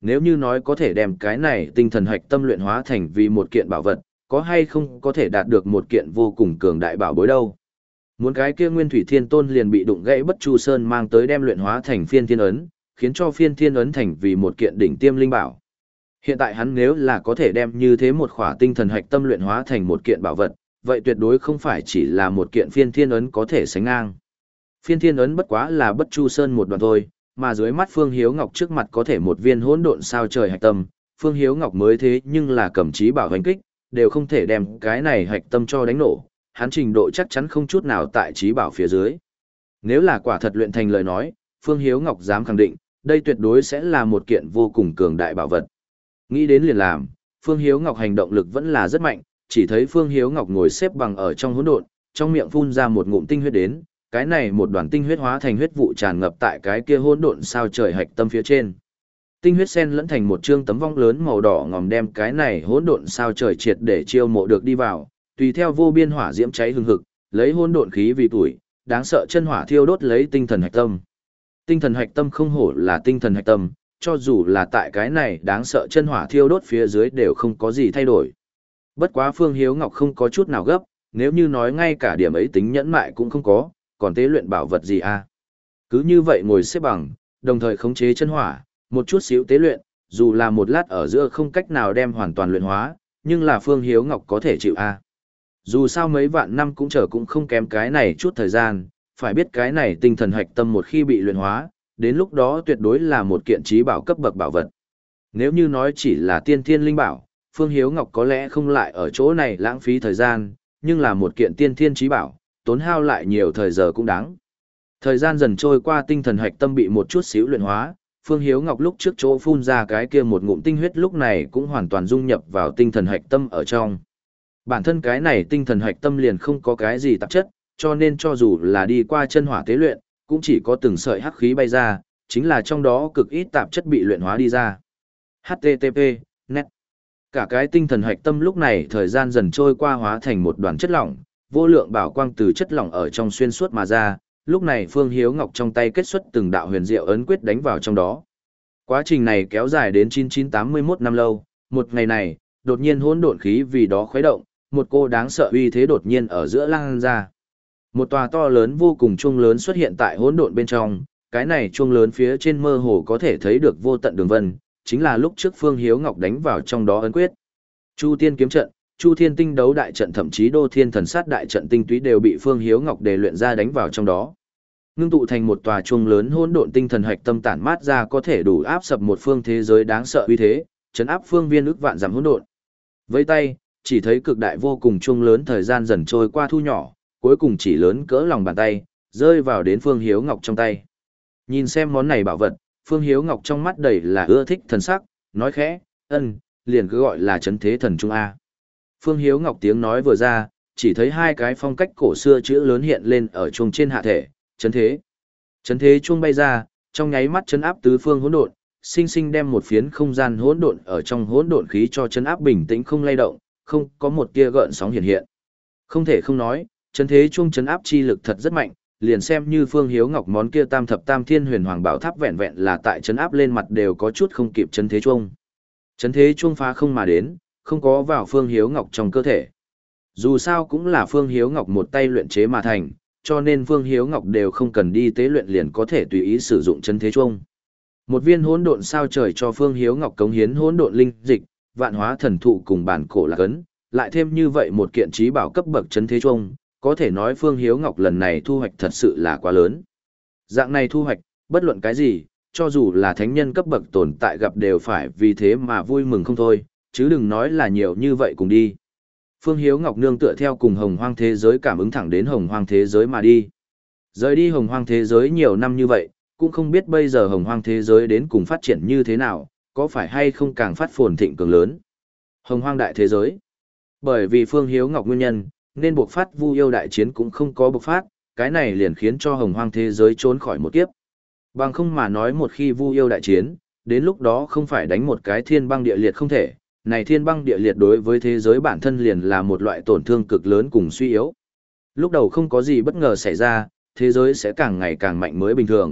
Nếu như nói có thể đem cái này tinh thần hạch tâm luyện hóa thành vì một kiện bảo vật, có hay không có thể đạt được một kiện vô cùng cường đại bảo bối đâu. Muốn cái kia Nguyên Thủy Thiên Tôn liền bị đụng gãy Bất Chu Sơn mang tới đem luyện hóa thành Phiên Thiên ấn, khiến cho Phiên Thiên ấn thành vì một kiện đỉnh tiêm linh bảo. Hiện tại hắn nếu là có thể đem như thế một khỏa tinh thần hạch tâm luyện hóa thành một kiện bảo vật, vậy tuyệt đối không phải chỉ là một kiện Phiên Thiên ấn có thể sánh ngang. Phiên Thiên ấn bất quá là Bất Chu Sơn một đoạn thôi, mà dưới mắt Phương Hiếu Ngọc trước mặt có thể một viên hỗn độn sao trời hạch tâm, Phương Hiếu Ngọc mới thế nhưng là cầm chí bảo hành kích, đều không thể đem cái này hạch tâm cho đánh nổ, hắn trình độ chắc chắn không chút nào tại chí bảo phía dưới. Nếu là quả thật luyện thành lời nói, Phương Hiếu Ngọc dám khẳng định, đây tuyệt đối sẽ là một kiện vô cùng cường đại bảo vật. Nghĩ đến liền làm, Phương Hiếu Ngọc hành động lực vẫn là rất mạnh, chỉ thấy Phương Hiếu Ngọc ngồi xếp bằng ở trong hỗn độn, trong miệng phun ra một ngụm tinh huyết đến, cái này một đoàn tinh huyết hóa thành huyết vụ tràn ngập tại cái kia hỗn độn sao trời hạch tâm phía trên. Tinh huyết xen lẫn thành một trương tấm vong lớn màu đỏ ngòm đem cái này hỗn độn sao trời triệt để chiêu mộ được đi vào, tùy theo vô biên hỏa diễm cháy hừng hực, lấy hỗn độn khí vì tuổi, đáng sợ chân hỏa thiêu đốt lấy tinh thần hạch tâm. Tinh thần hạch tâm không hổ là tinh thần hạch tâm, cho dù là tại cái này đáng sợ chân hỏa thiêu đốt phía dưới đều không có gì thay đổi. Bất quá Phương Hiếu Ngọc không có chút nào gấp, nếu như nói ngay cả điểm ấy tính nhẫn mại cũng không có, còn tế luyện bảo vật gì à? Cứ như vậy ngồi xếp bằng, đồng thời khống chế chân hỏa, một chút xíu tế luyện, dù là một lát ở giữa không cách nào đem hoàn toàn luyện hóa, nhưng là Phương Hiếu Ngọc có thể chịu à? Dù sao mấy vạn năm cũng chờ cũng không kém cái này chút thời gian, phải biết cái này tinh thần hạch tâm một khi bị luyện hóa, đến lúc đó tuyệt đối là một kiện trí bảo cấp bậc bảo vật. Nếu như nói chỉ là tiên thiên linh bảo, Phương Hiếu Ngọc có lẽ không lại ở chỗ này lãng phí thời gian, nhưng là một kiện tiên thiên trí bảo, tốn hao lại nhiều thời giờ cũng đáng. Thời gian dần trôi qua, tinh thần hạch tâm bị một chút xíu luyện hóa, Phương Hiếu Ngọc lúc trước chỗ phun ra cái kia một ngụm tinh huyết lúc này cũng hoàn toàn dung nhập vào tinh thần hạch tâm ở trong. Bản thân cái này tinh thần hạch tâm liền không có cái gì tạp chất, cho nên cho dù là đi qua chân hỏa tế luyện, cũng chỉ có từng sợi hắc khí bay ra, chính là trong đó cực ít tạp chất bị luyện hóa đi ra. hát tê tê pê, net. Cả cái tinh thần hạch tâm lúc này thời gian dần trôi qua hóa thành một đoàn chất lỏng, vô lượng bảo quang từ chất lỏng ở trong xuyên suốt mà ra, lúc này Phương Hiếu Ngọc trong tay kết xuất từng đạo huyền diệu ấn quyết đánh vào trong đó. Quá trình này kéo dài đến chín chín tám mươi mốt năm lâu, một ngày này, đột nhiên hỗn độn khí vì đó khuấy động, một cô đáng sợ uy thế đột nhiên ở giữa lan ra. Một tòa to lớn vô cùng chuông lớn xuất hiện tại hỗn độn bên trong, cái này chuông lớn phía trên mơ hồ có thể thấy được vô tận đường vân, chính là lúc trước Phương Hiếu Ngọc đánh vào trong đó ấn quyết. Chu Tiên kiếm trận, Chu Thiên tinh đấu đại trận thậm chí Đô Thiên thần sát đại trận tinh túy đều bị Phương Hiếu Ngọc đề luyện ra đánh vào trong đó. Ngưng tụ thành một tòa chuông lớn hỗn độn tinh thần hạch tâm tản mát ra có thể đủ áp sập một phương thế giới đáng sợ uy thế, chấn áp phương viên ức vạn dặm hỗn độn. Với tay, chỉ thấy cực đại vô cùng chuông lớn thời gian dần trôi qua thu nhỏ, cuối cùng chỉ lớn cỡ lòng bàn tay, rơi vào đến Phương Hiếu Ngọc trong tay. Nhìn xem món này bảo vật, Phương Hiếu Ngọc trong mắt đầy là ưa thích thần sắc, nói khẽ, ân, liền cứ gọi là chấn thế thần trung A. Phương Hiếu Ngọc tiếng nói vừa ra, chỉ thấy hai cái phong cách cổ xưa chữ lớn hiện lên ở chuông trên hạ thể, chấn thế. Chấn thế chuông bay ra, trong nháy mắt chấn áp tứ phương hỗn độn, sinh sinh đem một phiến không gian hỗn độn ở trong hỗn độn khí cho chấn áp bình tĩnh không lay động, không có một tia gợn sóng hiện hiện. Không thể không nói, chấn thế chuông chấn áp chi lực thật rất mạnh, liền xem như Phương Hiếu Ngọc món kia tam thập tam thiên huyền hoàng bảo tháp vẹn vẹn là tại chấn áp lên mặt đều có chút không kịp chấn thế chuông. Chấn thế chuông phá không mà đến, không có vào Phương Hiếu Ngọc trong cơ thể. Dù sao cũng là Phương Hiếu Ngọc một tay luyện chế mà thành, cho nên Phương Hiếu Ngọc đều không cần đi tế luyện liền có thể tùy ý sử dụng chấn thế chuông. Một viên hỗn độn sao trời cho Phương Hiếu Ngọc cống hiến hỗn độn linh dịch, vạn hóa thần thụ cùng bản cổ lạc ấn, lại thêm như vậy một kiện trí bảo cấp bậc chấn thế chuông, có thể nói Phương Hiếu Ngọc lần này thu hoạch thật sự là quá lớn. Dạng này thu hoạch, bất luận cái gì, cho dù là thánh nhân cấp bậc tồn tại gặp đều phải vì thế mà vui mừng không thôi, chứ đừng nói là nhiều như vậy cùng đi. Phương Hiếu Ngọc nương tựa theo cùng hồng hoang thế giới cảm ứng thẳng đến hồng hoang thế giới mà đi. Rời đi hồng hoang thế giới nhiều năm như vậy, cũng không biết bây giờ hồng hoang thế giới đến cùng phát triển như thế nào, có phải hay không càng phát phồn thịnh cường lớn. Hồng hoang đại thế giới. Bởi vì Phương Hiếu Ngọc nguyên nhân, nên buộc phát vu yêu đại chiến cũng không có bộc phát, cái này liền khiến cho hồng hoang thế giới trốn khỏi một kiếp. Bằng không mà nói một khi vu yêu đại chiến, đến lúc đó không phải đánh một cái thiên băng địa liệt không thể, này thiên băng địa liệt đối với thế giới bản thân liền là một loại tổn thương cực lớn cùng suy yếu. Lúc đầu không có gì bất ngờ xảy ra, thế giới sẽ càng ngày càng mạnh mới bình thường,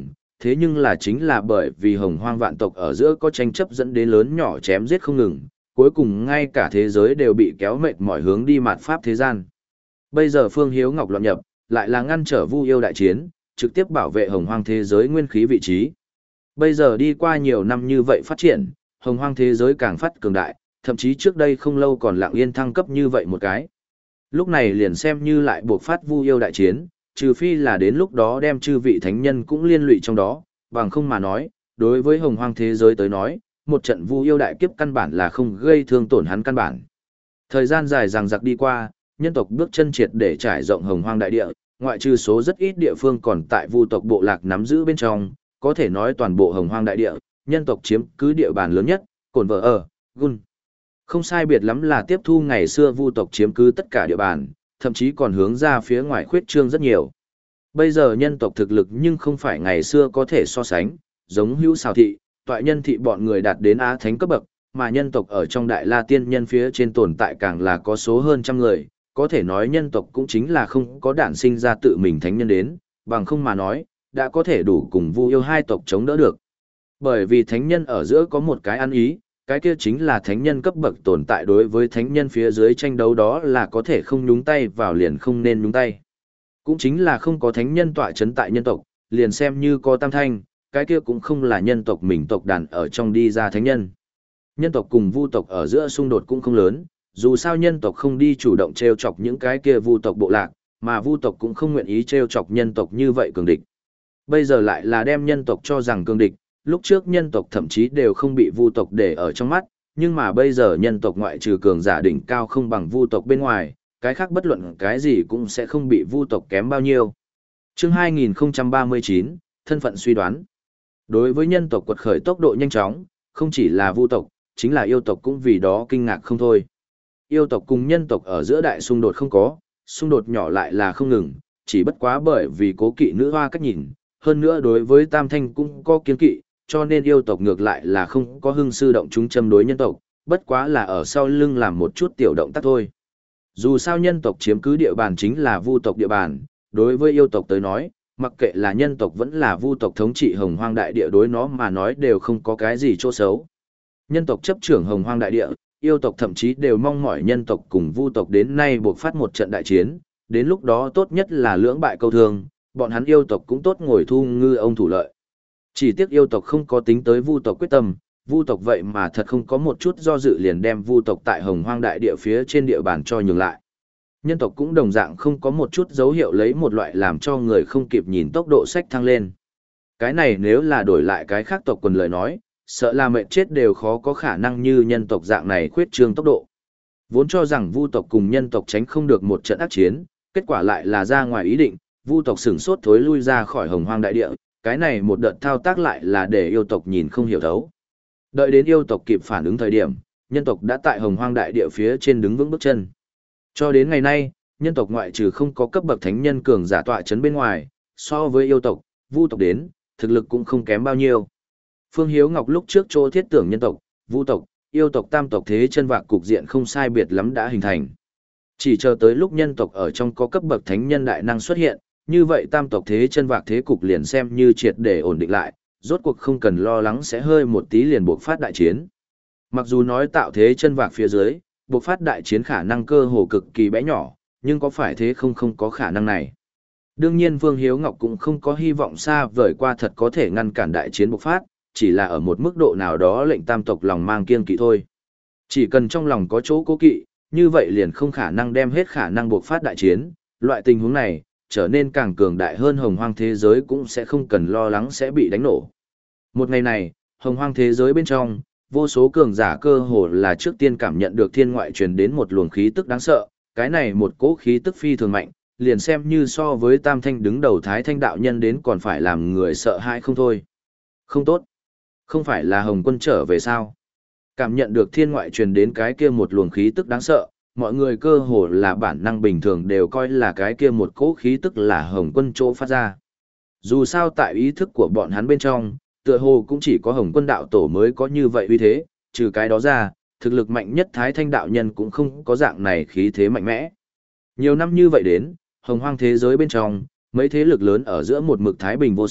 thế nhưng là chính là bởi vì hồng hoang vạn tộc ở giữa có tranh chấp dẫn đến lớn nhỏ chém giết không ngừng, cuối cùng ngay cả thế giới đều bị kéo mệt mỏi hướng đi mạt pháp thế gian. Bây giờ Phương Hiếu Ngọc loạn nhập, lại là ngăn trở Vu Yêu đại chiến, trực tiếp bảo vệ hồng hoang thế giới nguyên khí vị trí. Bây giờ đi qua nhiều năm như vậy phát triển, hồng hoang thế giới càng phát cường đại, thậm chí trước đây không lâu còn lặng yên thăng cấp như vậy một cái. Lúc này liền xem như lại buộc phát Vu Yêu đại chiến, trừ phi là đến lúc đó đem chư vị thánh nhân cũng liên lụy trong đó, bằng không mà nói, đối với hồng hoang thế giới tới nói, một trận Vu Yêu đại kiếp căn bản là không gây thương tổn hắn căn bản. Thời gian dài dằng dặc đi qua, nhân tộc bước chân triệt để trải rộng hồng hoang đại địa, ngoại trừ số rất ít địa phương còn tại Vu tộc bộ lạc nắm giữ bên trong, có thể nói toàn bộ hồng hoang đại địa, nhân tộc chiếm cứ địa bàn lớn nhất, cồn vợ ở, gun. Không sai biệt lắm là tiếp thu ngày xưa Vu tộc chiếm cứ tất cả địa bàn, thậm chí còn hướng ra phía ngoài khuyết trương rất nhiều. Bây giờ nhân tộc thực lực nhưng không phải ngày xưa có thể so sánh, giống hữu xào thị, toại nhân thị bọn người đạt đến á thánh cấp bậc, mà nhân tộc ở trong đại la tiên nhân phía trên tồn tại càng là có số hơn trăm người, có thể nói nhân tộc cũng chính là không có đản sinh ra tự mình thánh nhân đến, bằng không mà nói, đã có thể đủ cùng Vu Yêu hai tộc chống đỡ được. Bởi vì thánh nhân ở giữa có một cái ăn ý, cái kia chính là thánh nhân cấp bậc tồn tại đối với thánh nhân phía dưới tranh đấu đó là có thể không nhúng tay vào liền không nên nhúng tay. Cũng chính là không có thánh nhân tọa chấn tại nhân tộc, liền xem như có tam thanh, cái kia cũng không là nhân tộc mình tộc đàn ở trong đi ra thánh nhân. Nhân tộc cùng vu tộc ở giữa xung đột cũng không lớn, dù sao nhân tộc không đi chủ động trêu chọc những cái kia vu tộc bộ lạc, mà vu tộc cũng không nguyện ý trêu chọc nhân tộc như vậy cường địch. Bây giờ lại là đem nhân tộc cho rằng cường địch, lúc trước nhân tộc thậm chí đều không bị vu tộc để ở trong mắt, nhưng mà bây giờ nhân tộc ngoại trừ cường giả đỉnh cao không bằng vu tộc bên ngoài, cái khác bất luận cái gì cũng sẽ không bị vu tộc kém bao nhiêu. Chương hai nghìn không trăm ba mươi chín, thân phận suy đoán. Đối với nhân tộc quật khởi tốc độ nhanh chóng, không chỉ là vu tộc, chính là yêu tộc cũng vì đó kinh ngạc không thôi. Yêu tộc cùng nhân tộc ở giữa đại xung đột không có, xung đột nhỏ lại là không ngừng, chỉ bất quá bởi vì cố kỵ nữ hoa cách nhìn, hơn nữa đối với tam thanh cũng có kiên kỵ, cho nên yêu tộc ngược lại là không có hưng sư động chúng châm đối nhân tộc, bất quá là ở sau lưng làm một chút tiểu động tác thôi. Dù sao nhân tộc chiếm cứ địa bàn chính là vu tộc địa bàn, đối với yêu tộc tới nói, mặc kệ là nhân tộc vẫn là vu tộc thống trị hồng hoang đại địa đối nó mà nói đều không có cái gì chỗ xấu. Nhân tộc chấp trưởng hồng hoang đại địa, yêu tộc thậm chí đều mong mỏi nhân tộc cùng vu tộc đến nay buộc phát một trận đại chiến, đến lúc đó tốt nhất là lưỡng bại câu thương, bọn hắn yêu tộc cũng tốt ngồi thu ngư ông thủ lợi. Chỉ tiếc yêu tộc không có tính tới vu tộc quyết tâm, vu tộc vậy mà thật không có một chút do dự liền đem vu tộc tại hồng hoang đại địa phía trên địa bàn cho nhường lại. Nhân tộc cũng đồng dạng không có một chút dấu hiệu lấy một loại làm cho người không kịp nhìn tốc độ sách thăng lên. Cái này nếu là đổi lại cái khác tộc quần lời nói, sợ là mệnh chết đều khó có khả năng như nhân tộc dạng này khuyết trương tốc độ. Vốn cho rằng vu tộc cùng nhân tộc tránh không được một trận ác chiến, kết quả lại là ra ngoài ý định, vu tộc sửng sốt thối lui ra khỏi hồng hoang đại địa, cái này một đợt thao tác lại là để yêu tộc nhìn không hiểu thấu. Đợi đến yêu tộc kịp phản ứng thời điểm, nhân tộc đã tại hồng hoang đại địa phía trên đứng vững bước chân. Cho đến ngày nay, nhân tộc ngoại trừ không có cấp bậc thánh nhân cường giả tọa chấn bên ngoài, so với yêu tộc, vu tộc đến, thực lực cũng không kém bao nhiêu. Phương Hiếu Ngọc lúc trước chỗ thiết tưởng nhân tộc, vu tộc, yêu tộc tam tộc thế chân vạc cục diện không sai biệt lắm đã hình thành. Chỉ chờ tới lúc nhân tộc ở trong có cấp bậc thánh nhân đại năng xuất hiện, như vậy tam tộc thế chân vạc thế cục liền xem như triệt để ổn định lại, rốt cuộc không cần lo lắng sẽ hơi một tí liền buộc phát đại chiến. Mặc dù nói tạo thế chân vạc phía dưới, buộc phát đại chiến khả năng cơ hồ cực kỳ bé nhỏ, nhưng có phải thế không không có khả năng này. Đương nhiên Vương Hiếu Ngọc cũng không có hy vọng xa vời qua thật có thể ngăn cản đại chiến bộc phát, chỉ là ở một mức độ nào đó lệnh tam tộc lòng mang kiêng kỵ thôi. Chỉ cần trong lòng có chỗ cố kỵ, như vậy liền không khả năng đem hết khả năng bộc phát đại chiến, loại tình huống này, trở nên càng cường đại hơn hồng hoang thế giới cũng sẽ không cần lo lắng sẽ bị đánh nổ. Một ngày này, hồng hoang thế giới bên trong, vô số cường giả cơ hồ là trước tiên cảm nhận được thiên ngoại truyền đến một luồng khí tức đáng sợ, cái này một cỗ khí tức phi thường mạnh, liền xem như so với tam thanh đứng đầu thái thanh đạo nhân đến còn phải làm người sợ hãi không thôi. Không tốt. Không phải là Hồng Quân trở về sao? Cảm nhận được thiên ngoại truyền đến cái kia một luồng khí tức đáng sợ, mọi người cơ hồ là bản năng bình thường đều coi là cái kia một cỗ khí tức là Hồng Quân chỗ phát ra. Dù sao tại ý thức của bọn hắn bên trong, tựa hồ cũng chỉ có Hồng Quân đạo tổ mới có như vậy uy thế, trừ cái đó ra, thực lực mạnh nhất Thái Thanh đạo nhân cũng không có dạng này khí thế mạnh mẽ. Nhiều năm như vậy đến, hồng hoang thế giới bên trong, mấy thế lực lớn ở giữa một mực thái bình vô sự,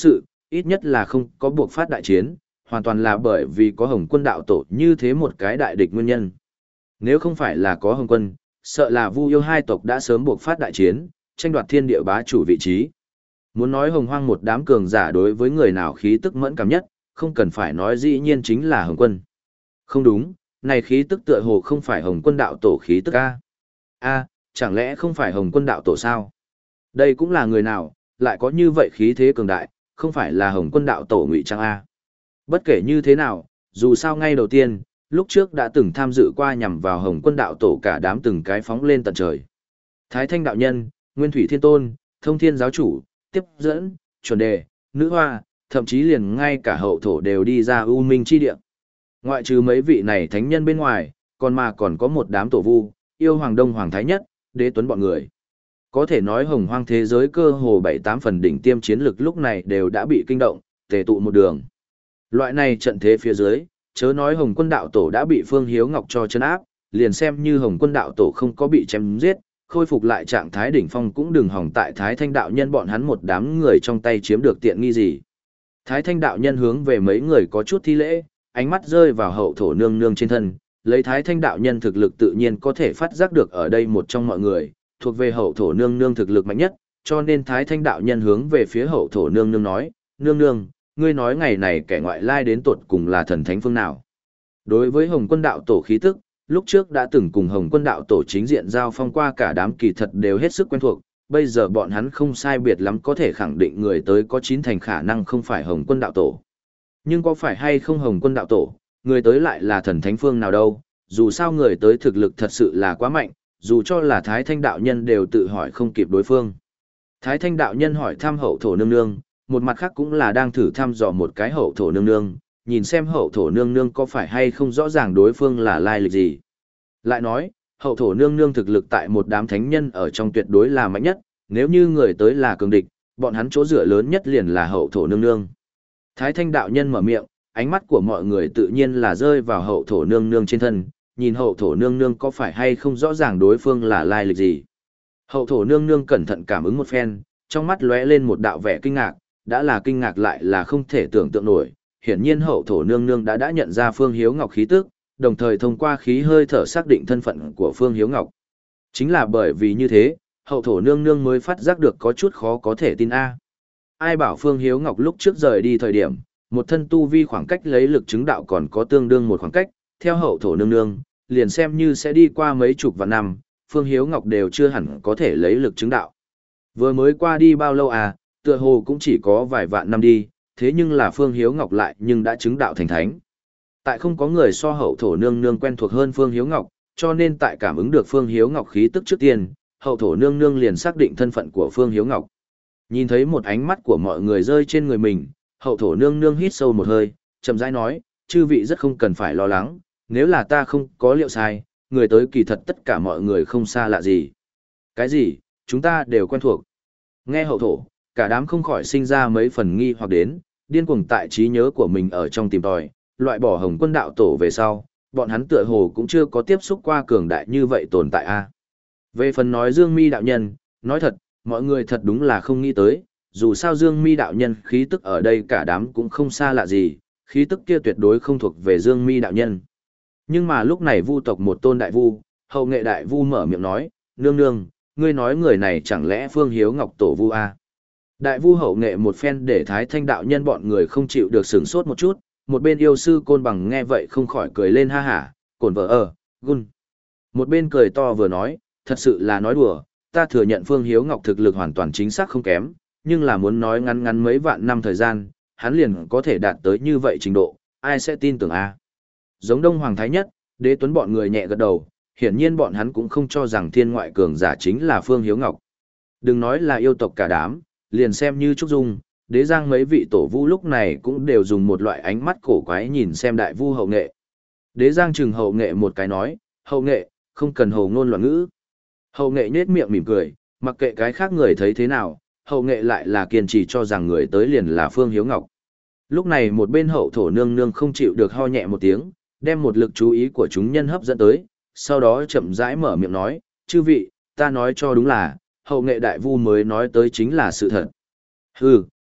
ít nhất là không có buộc phát đại chiến, hoàn toàn là bởi vì có Hồng Quân đạo tổ như thế một cái đại địch nguyên nhân. Nếu không phải là có Hồng Quân, sợ là Vu Yêu hai tộc đã sớm buộc phát đại chiến, tranh đoạt thiên địa bá chủ vị trí. Muốn nói Hồng Hoang một đám cường giả đối với người nào khí tức mẫn cảm nhất, không cần phải nói dĩ nhiên chính là Hồng Quân. Không đúng, này khí tức tựa hồ không phải Hồng Quân đạo tổ khí tức a. A, chẳng lẽ không phải Hồng Quân đạo tổ sao? Đây cũng là người nào, lại có như vậy khí thế cường đại, không phải là Hồng Quân đạo tổ ngụy trang a. Bất kể như thế nào, dù sao ngay đầu tiên, lúc trước đã từng tham dự qua nhằm vào Hồng Quân đạo tổ cả đám từng cái phóng lên tận trời. Thái Thanh đạo nhân, Nguyên Thủy Thiên Tôn, Thông Thiên giáo chủ, tiếp dẫn, chuẩn đề, nữ hoa, thậm chí liền ngay cả hậu thổ đều đi ra u minh chi địa. Ngoại trừ mấy vị này thánh nhân bên ngoài, còn mà còn có một đám tổ vu, yêu hoàng đông hoàng thái nhất, đế tuấn bọn người. Có thể nói hồng hoang thế giới cơ hồ bảy tám phần đỉnh tiêm chiến lực lúc này đều đã bị kinh động, tề tụ một đường. Loại này trận thế phía dưới, chớ nói Hồng Quân đạo tổ đã bị Phương Hiếu Ngọc cho chân áp, liền xem như Hồng Quân đạo tổ không có bị chém giết, khôi phục lại trạng thái đỉnh phong cũng đừng hỏng tại Thái Thanh đạo nhân bọn hắn một đám người trong tay chiếm được tiện nghi gì. Thái Thanh đạo nhân hướng về mấy người có chút thi lễ, ánh mắt rơi vào hậu thổ nương nương trên thân, lấy Thái Thanh đạo nhân thực lực tự nhiên có thể phát giác được ở đây một trong mọi người, thuộc về hậu thổ nương nương thực lực mạnh nhất, cho nên Thái Thanh đạo nhân hướng về phía hậu thổ nương nương nói, nương nương, ngươi nói ngày này kẻ ngoại lai đến tột cùng là thần thánh phương nào. Đối với Hồng Quân đạo tổ khí tức, lúc trước đã từng cùng Hồng Quân đạo tổ chính diện giao phong qua cả đám kỳ thật đều hết sức quen thuộc, bây giờ bọn hắn không sai biệt lắm có thể khẳng định người tới có chín thành khả năng không phải Hồng Quân đạo tổ. Nhưng có phải hay không Hồng Quân đạo tổ, người tới lại là thần thánh phương nào đâu, dù sao người tới thực lực thật sự là quá mạnh, dù cho là Thái Thanh đạo nhân đều tự hỏi không kịp đối phương. Thái Thanh đạo nhân hỏi thăm hậu thổ nương nương, một mặt khác cũng là đang thử thăm dò một cái hậu thổ nương nương, nhìn xem hậu thổ nương nương có phải hay không rõ ràng đối phương là lai lịch gì. Lại nói, hậu thổ nương nương thực lực tại một đám thánh nhân ở trong tuyệt đối là mạnh nhất, nếu như người tới là cường địch, bọn hắn chỗ dựa lớn nhất liền là hậu thổ nương nương. Thái Thanh đạo nhân mở miệng, ánh mắt của mọi người tự nhiên là rơi vào hậu thổ nương nương trên thân, nhìn hậu thổ nương nương có phải hay không rõ ràng đối phương là lai lịch gì. Hậu thổ nương nương cẩn thận cảm ứng một phen, trong mắt lóe lên một đạo vẻ kinh ngạc, đã là kinh ngạc lại là không thể tưởng tượng nổi. Hiển nhiên hậu thổ nương nương đã đã nhận ra Phương Hiếu Ngọc khí tức, đồng thời thông qua khí hơi thở xác định thân phận của Phương Hiếu Ngọc. Chính là bởi vì như thế, hậu thổ nương nương mới phát giác được có chút khó có thể tin a. Ai bảo Phương Hiếu Ngọc lúc trước rời đi thời điểm, một thân tu vi khoảng cách lấy lực chứng đạo còn có tương đương một khoảng cách, theo hậu thổ nương nương, liền xem như sẽ đi qua mấy chục vạn năm, Phương Hiếu Ngọc đều chưa hẳn có thể lấy lực chứng đạo. Vừa mới qua đi bao lâu à, tựa hồ cũng chỉ có vài vạn năm đi, thế nhưng là Phương Hiếu Ngọc lại nhưng đã chứng đạo thành thánh. Tại không có người so hậu thổ nương nương quen thuộc hơn Phương Hiếu Ngọc, cho nên tại cảm ứng được Phương Hiếu Ngọc khí tức trước tiên, hậu thổ nương nương liền xác định thân phận của Phương Hiếu Ngọc. Nhìn thấy một ánh mắt của mọi người rơi trên người mình, hậu thổ nương nương hít sâu một hơi, chậm rãi nói, chư vị rất không cần phải lo lắng, nếu là ta không có liệu sai, người tới kỳ thật tất cả mọi người không xa lạ gì. Cái gì, chúng ta đều quen thuộc. Nghe hậu thổ, cả đám không khỏi sinh ra mấy phần nghi hoặc đến, điên cuồng tại trí nhớ của mình ở trong tìm tòi, loại bỏ Hồng Quân đạo tổ về sau, bọn hắn tựa hồ cũng chưa có tiếp xúc qua cường đại như vậy tồn tại a. Về phần nói Dương Mi đạo nhân, nói thật, mọi người thật đúng là không nghĩ tới, dù sao Dương Mi đạo nhân khí tức ở đây cả đám cũng không xa lạ gì, khí tức kia tuyệt đối không thuộc về Dương Mi đạo nhân. Nhưng mà lúc này Vu tộc một tôn đại vu, hậu nghệ đại vu mở miệng nói, nương nương, ngươi nói người này chẳng lẽ Phương Hiếu Ngọc tổ vu a? Đại vu hậu nghệ một phen để Thái Thanh đạo nhân bọn người không chịu được sửng sốt một chút, một bên yêu sư côn bằng nghe vậy không khỏi cười lên ha hả, cồn vợ ở, gun. Một bên cười to vừa nói, thật sự là nói đùa, ta thừa nhận Phương Hiếu Ngọc thực lực hoàn toàn chính xác không kém, nhưng là muốn nói ngắn ngắn mấy vạn năm thời gian, hắn liền có thể đạt tới như vậy trình độ, ai sẽ tin tưởng a? Giống Đông Hoàng Thái Nhất, Đế Tuấn bọn người nhẹ gật đầu, hiển nhiên bọn hắn cũng không cho rằng thiên ngoại cường giả chính là Phương Hiếu Ngọc. Đừng nói là yêu tộc cả đám, liền xem như Trúc Dung, Đế Giang mấy vị tổ vu lúc này cũng đều dùng một loại ánh mắt cổ quái nhìn xem đại vu hậu nghệ. Đế Giang chừng hậu nghệ một cái nói, hậu nghệ, không cần hồ ngôn loạn ngữ. Hậu nghệ nhếch miệng mỉm cười, mặc kệ cái khác người thấy thế nào, hậu nghệ lại là kiên trì cho rằng người tới liền là Phương Hiếu Ngọc. Lúc này một bên hậu thổ nương nương không chịu được ho nhẹ một tiếng, đem một lực chú ý của chúng nhân hấp dẫn tới, sau đó chậm rãi mở miệng nói, chư vị, ta nói cho đúng là, hậu nghệ đại vu mới nói tới chính là sự thật. Hừ,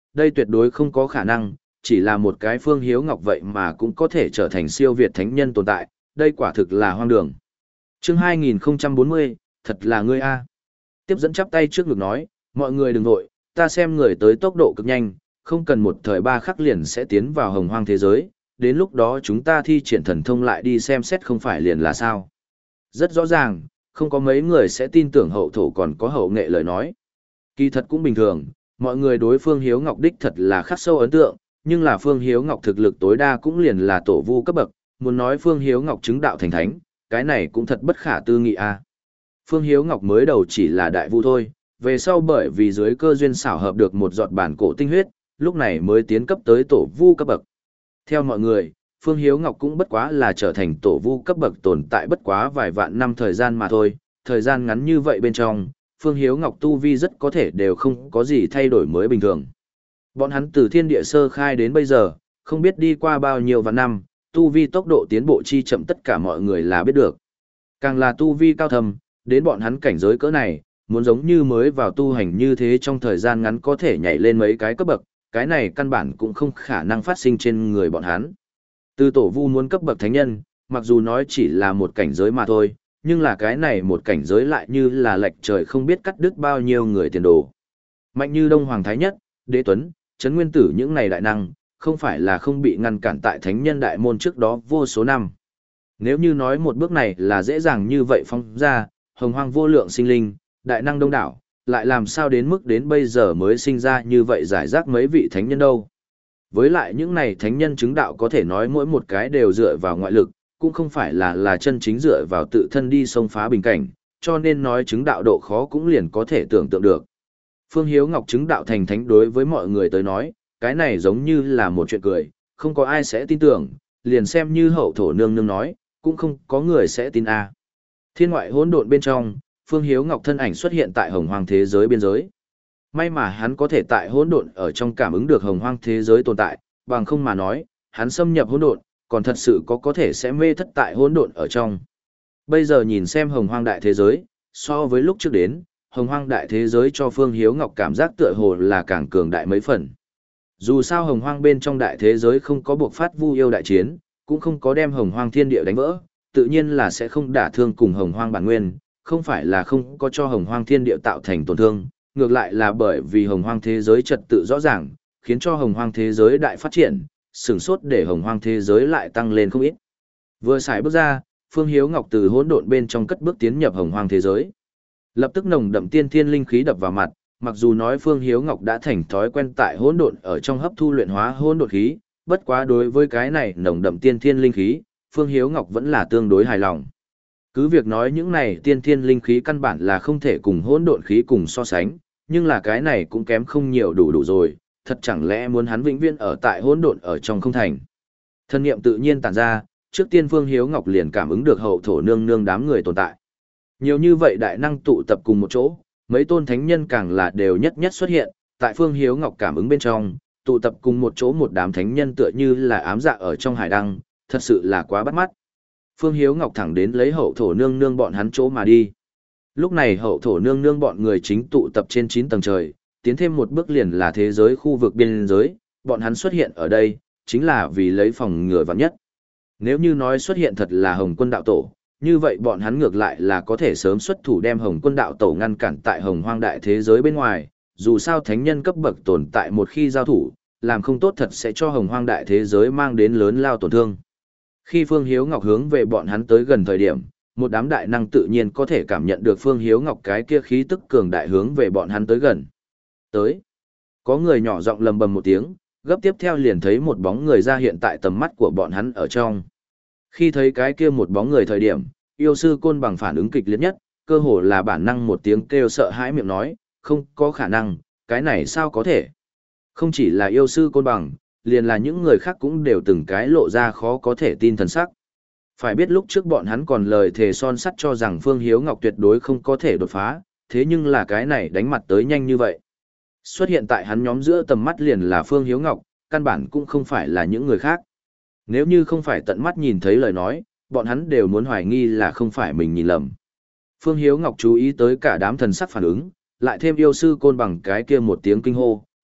đây tuyệt đối không có khả năng, chỉ là một cái Phương Hiếu Ngọc vậy mà cũng có thể trở thành siêu việt thánh nhân tồn tại, đây quả thực là hoang đường. Chương hai nghìn không trăm bốn mươi, thật là ngươi a. Tiếp dẫn chắp tay trước ngực nói, mọi người đừng vội, ta xem người tới tốc độ cực nhanh, không cần một thời ba khắc liền sẽ tiến vào hồng hoang thế giới, đến lúc đó chúng ta thi triển thần thông lại đi xem xét không phải liền là sao. Rất rõ ràng, không có mấy người sẽ tin tưởng hậu thổ còn có hậu nghệ lời nói. Kỳ thật cũng bình thường, mọi người đối Phương Hiếu Ngọc đích thật là khắc sâu ấn tượng, nhưng là Phương Hiếu Ngọc thực lực tối đa cũng liền là tổ vu cấp bậc, muốn nói Phương Hiếu Ngọc chứng đạo thành thánh, cái này cũng thật bất khả tư nghị a. Phương Hiếu Ngọc mới đầu chỉ là đại vu thôi, về sau bởi vì dưới cơ duyên xảo hợp được một giọt bản cổ tinh huyết, lúc này mới tiến cấp tới tổ vu cấp bậc. Theo mọi người, Phương Hiếu Ngọc cũng bất quá là trở thành tổ vu cấp bậc tồn tại bất quá vài vạn năm thời gian mà thôi, thời gian ngắn như vậy bên trong, Phương Hiếu Ngọc tu vi rất có thể đều không có gì thay đổi mới bình thường. Bọn hắn từ thiên địa sơ khai đến bây giờ, không biết đi qua bao nhiêu vạn năm, tu vi tốc độ tiến bộ chi chậm tất cả mọi người là biết được. Càng là tu vi cao thầm, đến bọn hắn cảnh giới cỡ này, muốn giống như mới vào tu hành như thế trong thời gian ngắn có thể nhảy lên mấy cái cấp bậc, cái này căn bản cũng không khả năng phát sinh trên người bọn hắn. Từ tổ vu muốn cấp bậc thánh nhân, mặc dù nói chỉ là một cảnh giới mà thôi, nhưng là cái này một cảnh giới lại như là lệch trời không biết cắt đứt bao nhiêu người tiền đồ. Mạnh như Đông Hoàng Thái Nhất, Đế Tuấn, Trấn Nguyên Tử những này đại năng, không phải là không bị ngăn cản tại thánh nhân đại môn trước đó vô số năm. Nếu như nói một bước này là dễ dàng như vậy phong ra, hồng hoang vô lượng sinh linh, đại năng đông đảo, lại làm sao đến mức đến bây giờ mới sinh ra như vậy giải rác mấy vị thánh nhân đâu. Với lại những này thánh nhân chứng đạo có thể nói mỗi một cái đều dựa vào ngoại lực, cũng không phải là là chân chính dựa vào tự thân đi xông phá bình cảnh, cho nên nói chứng đạo độ khó cũng liền có thể tưởng tượng được. Phương Hiếu Ngọc chứng đạo thành thánh đối với mọi người tới nói, cái này giống như là một chuyện cười, không có ai sẽ tin tưởng, liền xem như hậu thổ nương nương nói, cũng không có người sẽ tin a. Thiên ngoại hỗn độn bên trong, Phương Hiếu Ngọc thân ảnh xuất hiện tại hồng hoang thế giới biên giới. May mà hắn có thể tại hỗn độn ở trong cảm ứng được hồng hoang thế giới tồn tại, bằng không mà nói, hắn xâm nhập hỗn độn, còn thật sự có có thể sẽ mê thất tại hỗn độn ở trong. Bây giờ nhìn xem hồng hoang đại thế giới, so với lúc trước đến, hồng hoang đại thế giới cho Phương Hiếu Ngọc cảm giác tựa hồ là càng cường đại mấy phần. Dù sao hồng hoang bên trong đại thế giới không có buộc phát vu yêu đại chiến, cũng không có đem hồng hoang thiên địa đánh vỡ, tự nhiên là sẽ không đả thương cùng hồng hoang bản nguyên, không phải là không có cho hồng hoang thiên địa tạo thành tổn thương, ngược lại là bởi vì hồng hoang thế giới trật tự rõ ràng, khiến cho hồng hoang thế giới đại phát triển, sửng sốt để hồng hoang thế giới lại tăng lên không ít. Vừa xài bước ra, Phương Hiếu Ngọc từ hỗn độn bên trong cất bước tiến nhập hồng hoang thế giới. Lập tức nồng đậm tiên thiên linh khí đập vào mặt, mặc dù nói Phương Hiếu Ngọc đã thành thói quen tại hỗn độn ở trong hấp thu luyện hóa hỗn độn khí, bất quá đối với cái này nồng đậm tiên thiên linh khí, Phương Hiếu Ngọc vẫn là tương đối hài lòng. Cứ việc nói những này tiên thiên linh khí căn bản là không thể cùng hỗn độn khí cùng so sánh, nhưng là cái này cũng kém không nhiều đủ đủ rồi, thật chẳng lẽ muốn hắn vĩnh viễn ở tại hỗn độn ở trong không thành. Thân niệm tự nhiên tản ra, trước tiên Phương Hiếu Ngọc liền cảm ứng được hậu thổ nương nương đám người tồn tại. Nhiều như vậy đại năng tụ tập cùng một chỗ, mấy tôn thánh nhân càng là đều nhất nhất xuất hiện, tại Phương Hiếu Ngọc cảm ứng bên trong, tụ tập cùng một chỗ một đám thánh nhân tựa như là ám dạ ở trong hải đăng, thật sự là quá bắt mắt. Phương Hiếu Ngọc thẳng đến lấy hậu thổ nương nương bọn hắn chỗ mà đi. Lúc này hậu thổ nương nương bọn người chính tụ tập trên chín tầng trời, tiến thêm một bước liền là thế giới khu vực biên giới, bọn hắn xuất hiện ở đây, chính là vì lấy phòng ngừa vạn nhất. Nếu như nói xuất hiện thật là Hồng Quân đạo tổ, như vậy bọn hắn ngược lại là có thể sớm xuất thủ đem Hồng Quân đạo tổ ngăn cản tại Hồng Hoang đại thế giới bên ngoài, dù sao thánh nhân cấp bậc tồn tại một khi giao thủ, làm không tốt thật sẽ cho Hồng Hoang đại thế giới mang đến lớn lao tổn thương. Khi Phương Hiếu Ngọc hướng về bọn hắn tới gần thời điểm, một đám đại năng tự nhiên có thể cảm nhận được Phương Hiếu Ngọc cái kia khí tức cường đại hướng về bọn hắn tới gần. Tới. Có người nhỏ giọng lầm bầm một tiếng, gấp tiếp theo liền thấy một bóng người ra hiện tại tầm mắt của bọn hắn ở trong. Khi thấy cái kia một bóng người thời điểm, yêu sư Côn Bằng phản ứng kịch liệt nhất, cơ hồ là bản năng một tiếng kêu sợ hãi miệng nói, không có khả năng, cái này sao có thể. Không chỉ là yêu sư Côn Bằng, liền là những người khác cũng đều từng cái lộ ra khó có thể tin thần sắc. Phải biết lúc trước bọn hắn còn lời thề son sắt cho rằng Phương Hiếu Ngọc tuyệt đối không có thể đột phá, thế nhưng là cái này đánh mặt tới nhanh như vậy. Xuất hiện tại hắn nhóm giữa tầm mắt liền là Phương Hiếu Ngọc, căn bản cũng không phải là những người khác. Nếu như không phải tận mắt nhìn thấy lời nói, bọn hắn đều muốn hoài nghi là không phải mình nhìn lầm. Phương Hiếu Ngọc chú ý tới cả đám thần sắc phản ứng, lại thêm yêu sư Côn Bằng cái kia một tiếng kinh hô,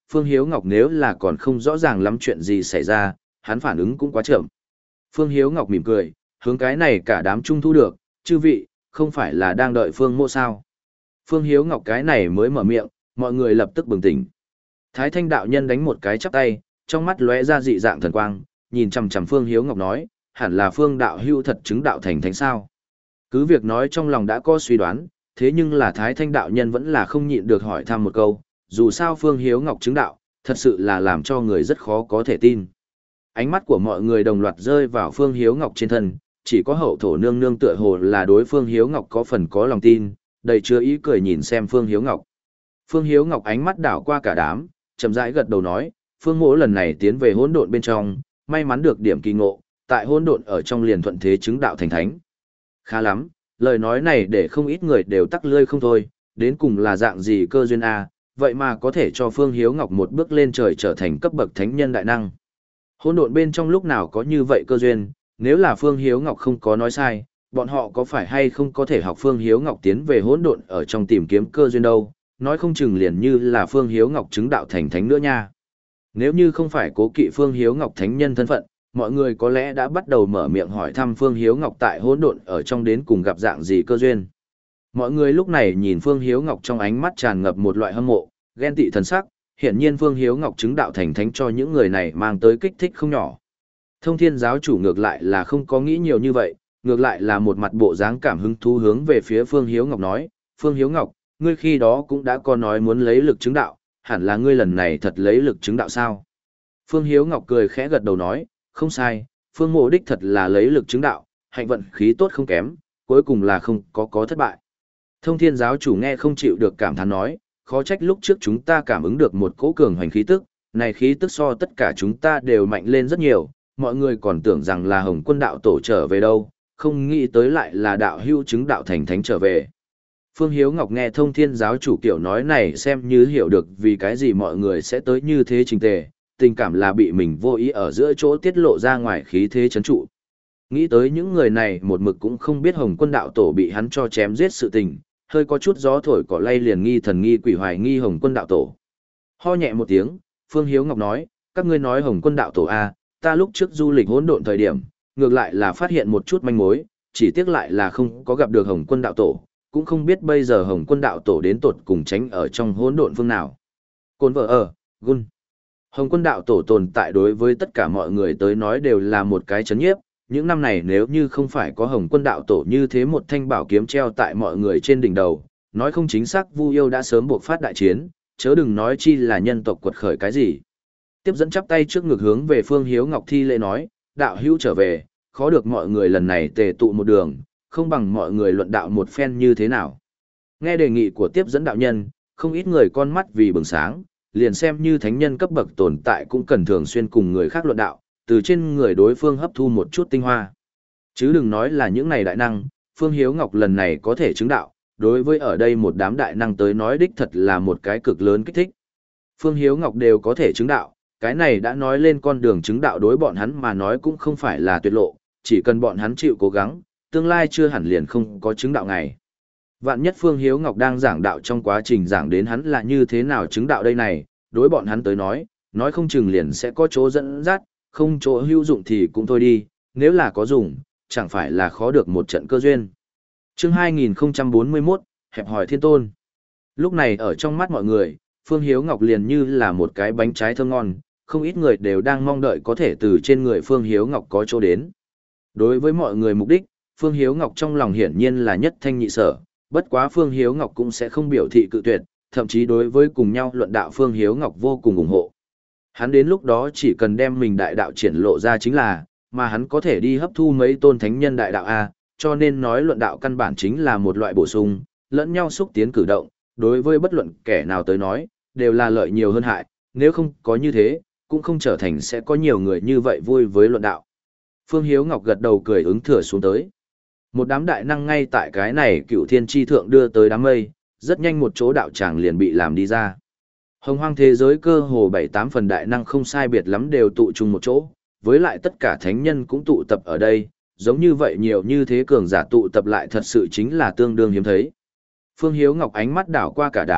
Phương Hiếu Ngọc nếu là còn không rõ ràng lắm chuyện gì xảy ra, hắn phản ứng cũng quá chậm. Phương Hiếu Ngọc mỉm cười, hướng cái này cả đám trung thu được, chư vị, không phải là đang đợi Phương Mộ sao? Phương Hiếu Ngọc cái này mới mở miệng, mọi người lập tức bừng tỉnh. Thái Thanh đạo nhân đánh một cái chắp tay, trong mắt lóe ra dị dạng thần quang, nhìn chằm chằm Phương Hiếu Ngọc nói, hẳn là Phương đạo hưu thật chứng đạo thành thánh sao? Cứ việc nói trong lòng đã có suy đoán, thế nhưng là Thái Thanh đạo nhân vẫn là không nhịn được hỏi thăm một câu, dù sao Phương Hiếu Ngọc chứng đạo, thật sự là làm cho người rất khó có thể tin. Ánh mắt của mọi người đồng loạt rơi vào Phương Hiếu Ngọc trên thân, chỉ có hậu thổ nương nương tựa hồ là đối Phương Hiếu Ngọc có phần có lòng tin, đầy chứa ý cười nhìn xem Phương Hiếu Ngọc. Phương Hiếu Ngọc ánh mắt đảo qua cả đám, chậm rãi gật đầu nói, Phương Mỗ lần này tiến về hỗn độn bên trong, may mắn được điểm kỳ ngộ, tại hỗn độn ở trong liền thuận thế chứng đạo thành thánh. Khá lắm, lời nói này để không ít người đều tắc lươi không thôi, đến cùng là dạng gì cơ duyên a, vậy mà có thể cho Phương Hiếu Ngọc một bước lên trời trở thành cấp bậc thánh nhân đại năng. Hỗn độn bên trong lúc nào có như vậy cơ duyên, nếu là Phương Hiếu Ngọc không có nói sai, bọn họ có phải hay không có thể học Phương Hiếu Ngọc tiến về hỗn độn ở trong tìm kiếm cơ duyên đâu, nói không chừng liền như là Phương Hiếu Ngọc chứng đạo thành thánh nữa nha. Nếu như không phải cố kỵ Phương Hiếu Ngọc thánh nhân thân phận, mọi người có lẽ đã bắt đầu mở miệng hỏi thăm Phương Hiếu Ngọc tại hỗn độn ở trong đến cùng gặp dạng gì cơ duyên. Mọi người lúc này nhìn Phương Hiếu Ngọc trong ánh mắt tràn ngập một loại hâm mộ, ghen tị thần sắc, hiển nhiên Phương Hiếu Ngọc chứng đạo thành thánh cho những người này mang tới kích thích không nhỏ. Thông Thiên giáo chủ ngược lại là không có nghĩ nhiều như vậy, ngược lại là một mặt bộ dáng cảm hứng thú hướng về phía Phương Hiếu Ngọc nói, Phương Hiếu Ngọc, ngươi khi đó cũng đã có nói muốn lấy lực chứng đạo, hẳn là ngươi lần này thật lấy lực chứng đạo sao? Phương Hiếu Ngọc cười khẽ gật đầu nói, không sai, Phương Mộ đích thật là lấy lực chứng đạo, hạnh vận khí tốt không kém, cuối cùng là không có có thất bại. Thông Thiên giáo chủ nghe không chịu được cảm thán nói, khó trách lúc trước chúng ta cảm ứng được một cỗ cường hoành khí tức, này khí tức so tất cả chúng ta đều mạnh lên rất nhiều, mọi người còn tưởng rằng là Hồng Quân đạo tổ trở về đâu, không nghĩ tới lại là đạo hưu chứng đạo thành thánh trở về. Phương Hiếu Ngọc nghe Thông Thiên giáo chủ kiểu nói này xem như hiểu được vì cái gì mọi người sẽ tới như thế trình tề, tình cảm là bị mình vô ý ở giữa chỗ tiết lộ ra ngoài khí thế chấn trụ. Nghĩ tới những người này một mực cũng không biết Hồng Quân đạo tổ bị hắn cho chém giết sự tình, hơi có chút gió thổi cỏ lay liền nghi thần nghi quỷ hoài nghi Hồng Quân đạo tổ. Ho nhẹ một tiếng, Phương Hiếu Ngọc nói, các ngươi nói Hồng Quân đạo tổ a, ta lúc trước du lịch hỗn độn thời điểm, ngược lại là phát hiện một chút manh mối, chỉ tiếc lại là không có gặp được Hồng Quân đạo tổ, cũng không biết bây giờ Hồng Quân đạo tổ đến tột cùng tránh ở trong hỗn độn phương nào. Côn vợ ở, gun. Hồng Quân đạo tổ tồn tại đối với tất cả mọi người tới nói đều là một cái chấn nhiếp, những năm này nếu như không phải có Hồng Quân đạo tổ như thế một thanh bảo kiếm treo tại mọi người trên đỉnh đầu, nói không chính xác Vu Yêu đã sớm buộc phát đại chiến, chớ đừng nói chi là nhân tộc quật khởi cái gì. Tiếp dẫn chắp tay trước ngực hướng về Phương Hiếu Ngọc thi lễ nói, đạo hữu trở về, khó được mọi người lần này tề tụ một đường, không bằng mọi người luận đạo một phen như thế nào. Nghe đề nghị của tiếp dẫn đạo nhân, không ít người con mắt vì bừng sáng, liền xem như thánh nhân cấp bậc tồn tại cũng cần thường xuyên cùng người khác luận đạo, từ trên người đối phương hấp thu một chút tinh hoa. Chứ đừng nói là những này đại năng, Phương Hiếu Ngọc lần này có thể chứng đạo, đối với ở đây một đám đại năng tới nói đích thật là một cái cực lớn kích thích. Phương Hiếu Ngọc đều có thể chứng đạo, cái này đã nói lên con đường chứng đạo đối bọn hắn mà nói cũng không phải là tuyệt lộ, chỉ cần bọn hắn chịu cố gắng, tương lai chưa hẳn liền không có chứng đạo ngày. Vạn nhất Phương Hiếu Ngọc đang giảng đạo trong quá trình giảng đến hắn là như thế nào chứng đạo đây này, đối bọn hắn tới nói, nói không chừng liền sẽ có chỗ dẫn dắt, không chỗ hữu dụng thì cũng thôi đi, nếu là có dùng, chẳng phải là khó được một trận cơ duyên. Chương hai nghìn không trăm bốn mươi mốt, hẹp hỏi thiên tôn. Lúc này ở trong mắt mọi người, Phương Hiếu Ngọc liền như là một cái bánh trái thơm ngon, không ít người đều đang mong đợi có thể từ trên người Phương Hiếu Ngọc có chỗ đến. Đối với mọi người mục đích, Phương Hiếu Ngọc trong lòng hiển nhiên là nhất thanh nhị sở, bất quá Phương Hiếu Ngọc cũng sẽ không biểu thị cự tuyệt, thậm chí đối với cùng nhau luận đạo Phương Hiếu Ngọc vô cùng ủng hộ. Hắn đến lúc đó chỉ cần đem mình đại đạo triển lộ ra chính là, mà hắn có thể đi hấp thu mấy tôn thánh nhân đại đạo A, cho nên nói luận đạo căn bản chính là một loại bổ sung, lẫn nhau xúc tiến cử động, đối với bất luận kẻ nào tới nói, đều là lợi nhiều hơn hại, nếu không có như thế, cũng không trở thành sẽ có nhiều người như vậy vui với luận đạo. Phương Hiếu Ngọc gật đầu cười ứng thừa xuống tới. Một đám đại năng ngay tại cái này cựu thiên tri thượng đưa tới đám mây, rất nhanh một chỗ đạo tràng liền bị làm đi ra. Hồng hoang thế giới cơ hồ bảy tám phần đại năng không sai biệt lắm đều tụ chung một chỗ, với lại tất cả thánh nhân cũng tụ tập ở đây, giống như vậy nhiều như thế cường giả tụ tập lại thật sự chính là tương đương hiếm thấy. Phương Hiếu Ngọc ánh mắt đảo qua cả đám,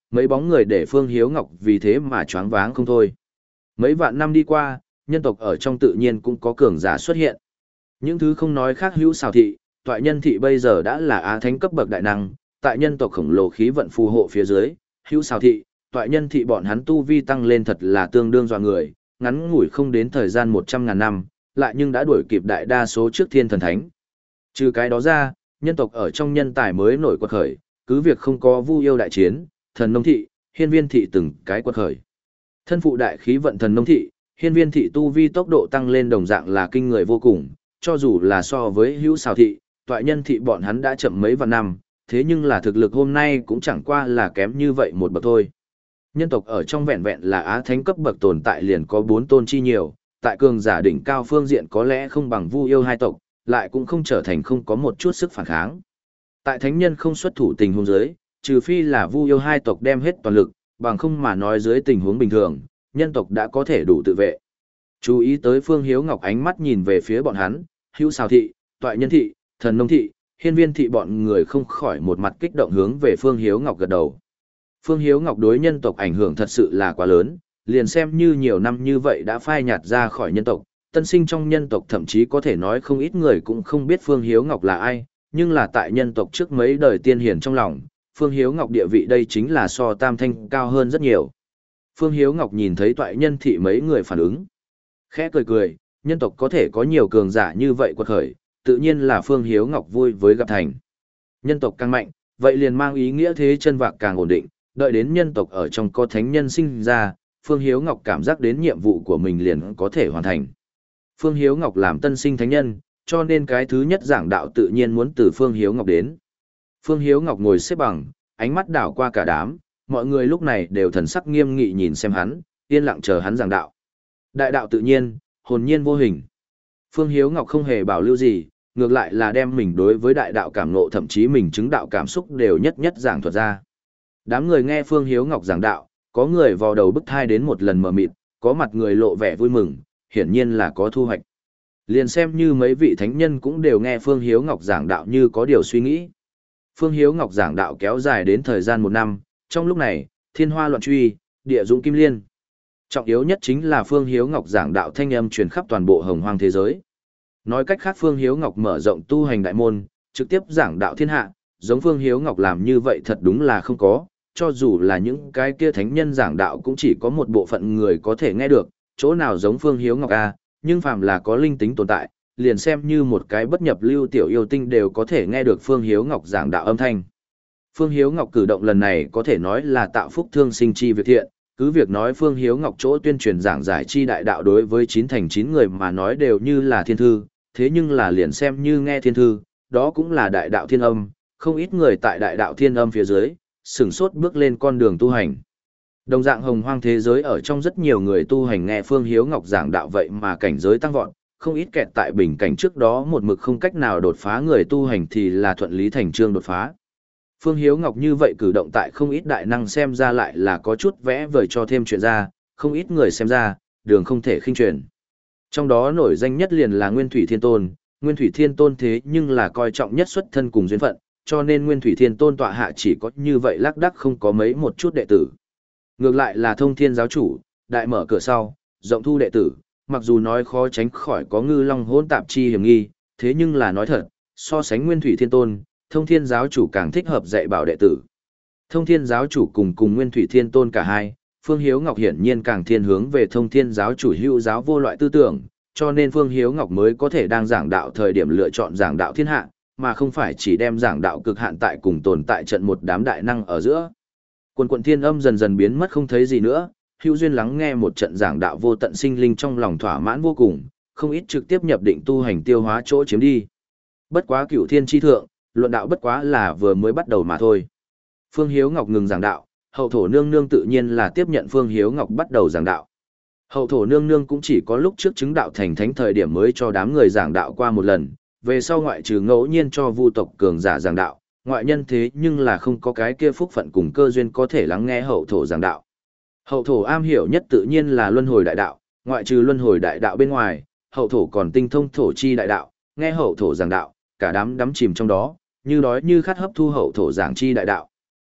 mấy bóng người để Phương Hiếu Ngọc vì thế mà choáng váng không thôi. Mấy vạn năm đi qua, nhân tộc ở trong tự nhiên cũng có cường giả xuất hiện. Những thứ không nói khác hữu xào thị, toại nhân thị bây giờ đã là á thánh cấp bậc đại năng, tại nhân tộc khổng lồ khí vận phù hộ phía dưới, hữu xào thị, toại nhân thị bọn hắn tu vi tăng lên thật là tương đương dọa người, ngắn ngủi không đến thời gian một trăm ngàn năm, lại nhưng đã đuổi kịp đại đa số trước thiên thần thánh. Trừ cái đó ra, nhân tộc ở trong nhân tài mới nổi quật khởi, cứ việc không có vu yêu đại chiến, thần nông thị, hiên viên thị từng cái quật khởi. Thân phụ đại khí vận thần nông thị, hiên viên thị tu vi tốc độ tăng lên đồng dạng là kinh người vô cùng, cho dù là so với hữu xào thị, toại nhân thị bọn hắn đã chậm mấy vạn năm, thế nhưng là thực lực hôm nay cũng chẳng qua là kém như vậy một bậc thôi. Nhân tộc ở trong vẹn vẹn là á thánh cấp bậc tồn tại liền có bốn tôn chi nhiều, tại cường giả đỉnh cao phương diện có lẽ không bằng vu yêu hai tộc, lại cũng không trở thành không có một chút sức phản kháng. Tại thánh nhân không xuất thủ tình huống dưới, trừ phi là vu yêu hai tộc đem hết toàn lực, bằng không mà nói dưới tình huống bình thường, nhân tộc đã có thể đủ tự vệ. Chú ý tới Phương Hiếu Ngọc ánh mắt nhìn về phía bọn hắn, hữu xào thị, toại nhân thị, thần nông thị, hiên viên thị bọn người không khỏi một mặt kích động hướng về Phương Hiếu Ngọc gật đầu. Phương Hiếu Ngọc đối nhân tộc ảnh hưởng thật sự là quá lớn, liền xem như nhiều năm như vậy đã phai nhạt ra khỏi nhân tộc, tân sinh trong nhân tộc thậm chí có thể nói không ít người cũng không biết Phương Hiếu Ngọc là ai, nhưng là tại nhân tộc trước mấy đời tiên hiển trong lòng, Phương Hiếu Ngọc địa vị đây chính là so tam thanh cao hơn rất nhiều. Phương Hiếu Ngọc nhìn thấy toại nhân thị mấy người phản ứng. Khẽ cười cười, nhân tộc có thể có nhiều cường giả như vậy quật khởi, tự nhiên là Phương Hiếu Ngọc vui với gặp thành. Nhân tộc càng mạnh, vậy liền mang ý nghĩa thế chân vạc càng ổn định, đợi đến nhân tộc ở trong có thánh nhân sinh ra, Phương Hiếu Ngọc cảm giác đến nhiệm vụ của mình liền có thể hoàn thành. Phương Hiếu Ngọc làm tân sinh thánh nhân, cho nên cái thứ nhất giảng đạo tự nhiên muốn từ Phương Hiếu Ngọc đến. Phương Hiếu Ngọc ngồi xếp bằng, ánh mắt đảo qua cả đám, mọi người lúc này đều thần sắc nghiêm nghị nhìn xem hắn, yên lặng chờ hắn giảng đạo. Đại đạo tự nhiên, hồn nhiên vô hình. Phương Hiếu Ngọc không hề bảo lưu gì, ngược lại là đem mình đối với đại đạo cảm ngộ thậm chí mình chứng đạo cảm xúc đều nhất nhất giảng thuật ra. Đám người nghe Phương Hiếu Ngọc giảng đạo, có người vò đầu bức thai đến một lần mờ mịt, có mặt người lộ vẻ vui mừng, hiển nhiên là có thu hoạch. Liền xem như mấy vị thánh nhân cũng đều nghe Phương Hiếu Ngọc giảng đạo như có điều suy nghĩ. Phương Hiếu Ngọc giảng đạo kéo dài đến thời gian một năm, trong lúc này, thiên hoa loạn truy, địa dũng kim liên. Trọng yếu nhất chính là Phương Hiếu Ngọc giảng đạo thanh âm truyền khắp toàn bộ hồng hoang thế giới. Nói cách khác Phương Hiếu Ngọc mở rộng tu hành đại môn, trực tiếp giảng đạo thiên hạ, giống Phương Hiếu Ngọc làm như vậy thật đúng là không có, cho dù là những cái kia thánh nhân giảng đạo cũng chỉ có một bộ phận người có thể nghe được, chỗ nào giống Phương Hiếu Ngọc a, nhưng phàm là có linh tính tồn tại, liền xem như một cái bất nhập lưu tiểu yêu tinh đều có thể nghe được Phương Hiếu Ngọc giảng đạo âm thanh. Phương Hiếu Ngọc cử động lần này có thể nói là tạo phúc thương sinh chi việc thiện, cứ việc nói Phương Hiếu Ngọc chỗ tuyên truyền giảng giải chi đại đạo đối với chín thành chín người mà nói đều như là thiên thư, thế nhưng là liền xem như nghe thiên thư, đó cũng là đại đạo thiên âm, không ít người tại đại đạo thiên âm phía dưới, sửng sốt bước lên con đường tu hành. Đồng dạng hồng hoang thế giới ở trong rất nhiều người tu hành nghe Phương Hiếu Ngọc giảng đạo vậy mà cảnh giới tăng vọt, không ít kẹt tại bình cảnh trước đó một mực không cách nào đột phá người tu hành thì là thuận lý thành chương đột phá. Phương Hiếu Ngọc như vậy cử động tại không ít đại năng xem ra lại là có chút vẽ vời cho thêm chuyện ra, không ít người xem ra, đường không thể khinh truyền. Trong đó nổi danh nhất liền là Nguyên Thủy Thiên Tôn, Nguyên Thủy Thiên Tôn thế nhưng là coi trọng nhất xuất thân cùng duyên phận, cho nên Nguyên Thủy Thiên Tôn tọa hạ chỉ có như vậy lác đác không có mấy một chút đệ tử. Ngược lại là Thông Thiên giáo chủ, đại mở cửa sau, rộng thu đệ tử, mặc dù nói khó tránh khỏi có ngư long hỗn tạp chi hiểm nghi, thế nhưng là nói thật, so sánh Nguyên Thủy Thiên Tôn, Thông Thiên giáo chủ càng thích hợp dạy bảo đệ tử. Thông Thiên giáo chủ cùng cùng Nguyên Thủy Thiên Tôn cả hai, Phương Hiếu Ngọc hiển nhiên càng thiên hướng về Thông Thiên giáo chủ hữu giáo vô loại tư tưởng, cho nên Phương Hiếu Ngọc mới có thể đang giảng đạo thời điểm lựa chọn giảng đạo thiên hạ, mà không phải chỉ đem giảng đạo cực hạn tại cùng tồn tại trận một đám đại năng ở giữa. Quần quần thiên âm dần dần biến mất không thấy gì nữa, hữu duyên lắng nghe một trận giảng đạo vô tận sinh linh trong lòng thỏa mãn vô cùng, không ít trực tiếp nhập định tu hành tiêu hóa chỗ chiếm đi. Bất quá cửu thiên chi thượng, luận đạo bất quá là vừa mới bắt đầu mà thôi. Phương Hiếu Ngọc ngừng giảng đạo, hậu thổ nương nương tự nhiên là tiếp nhận Phương Hiếu Ngọc bắt đầu giảng đạo. Hậu thổ nương nương cũng chỉ có lúc trước chứng đạo thành thánh thời điểm mới cho đám người giảng đạo qua một lần, về sau ngoại trừ ngẫu nhiên cho vu tộc cường giả giảng đạo, ngoại nhân thế nhưng là không có cái kia phúc phận cùng cơ duyên có thể lắng nghe hậu thổ giảng đạo. Hậu thổ am hiểu nhất tự nhiên là luân hồi đại đạo, ngoại trừ luân hồi đại đạo bên ngoài, hậu thổ còn tinh thông thổ chi đại đạo, nghe hậu thổ giảng đạo, cả đám đắm chìm trong đó, như đói như khát hấp thu hậu thổ giảng chi đại đạo.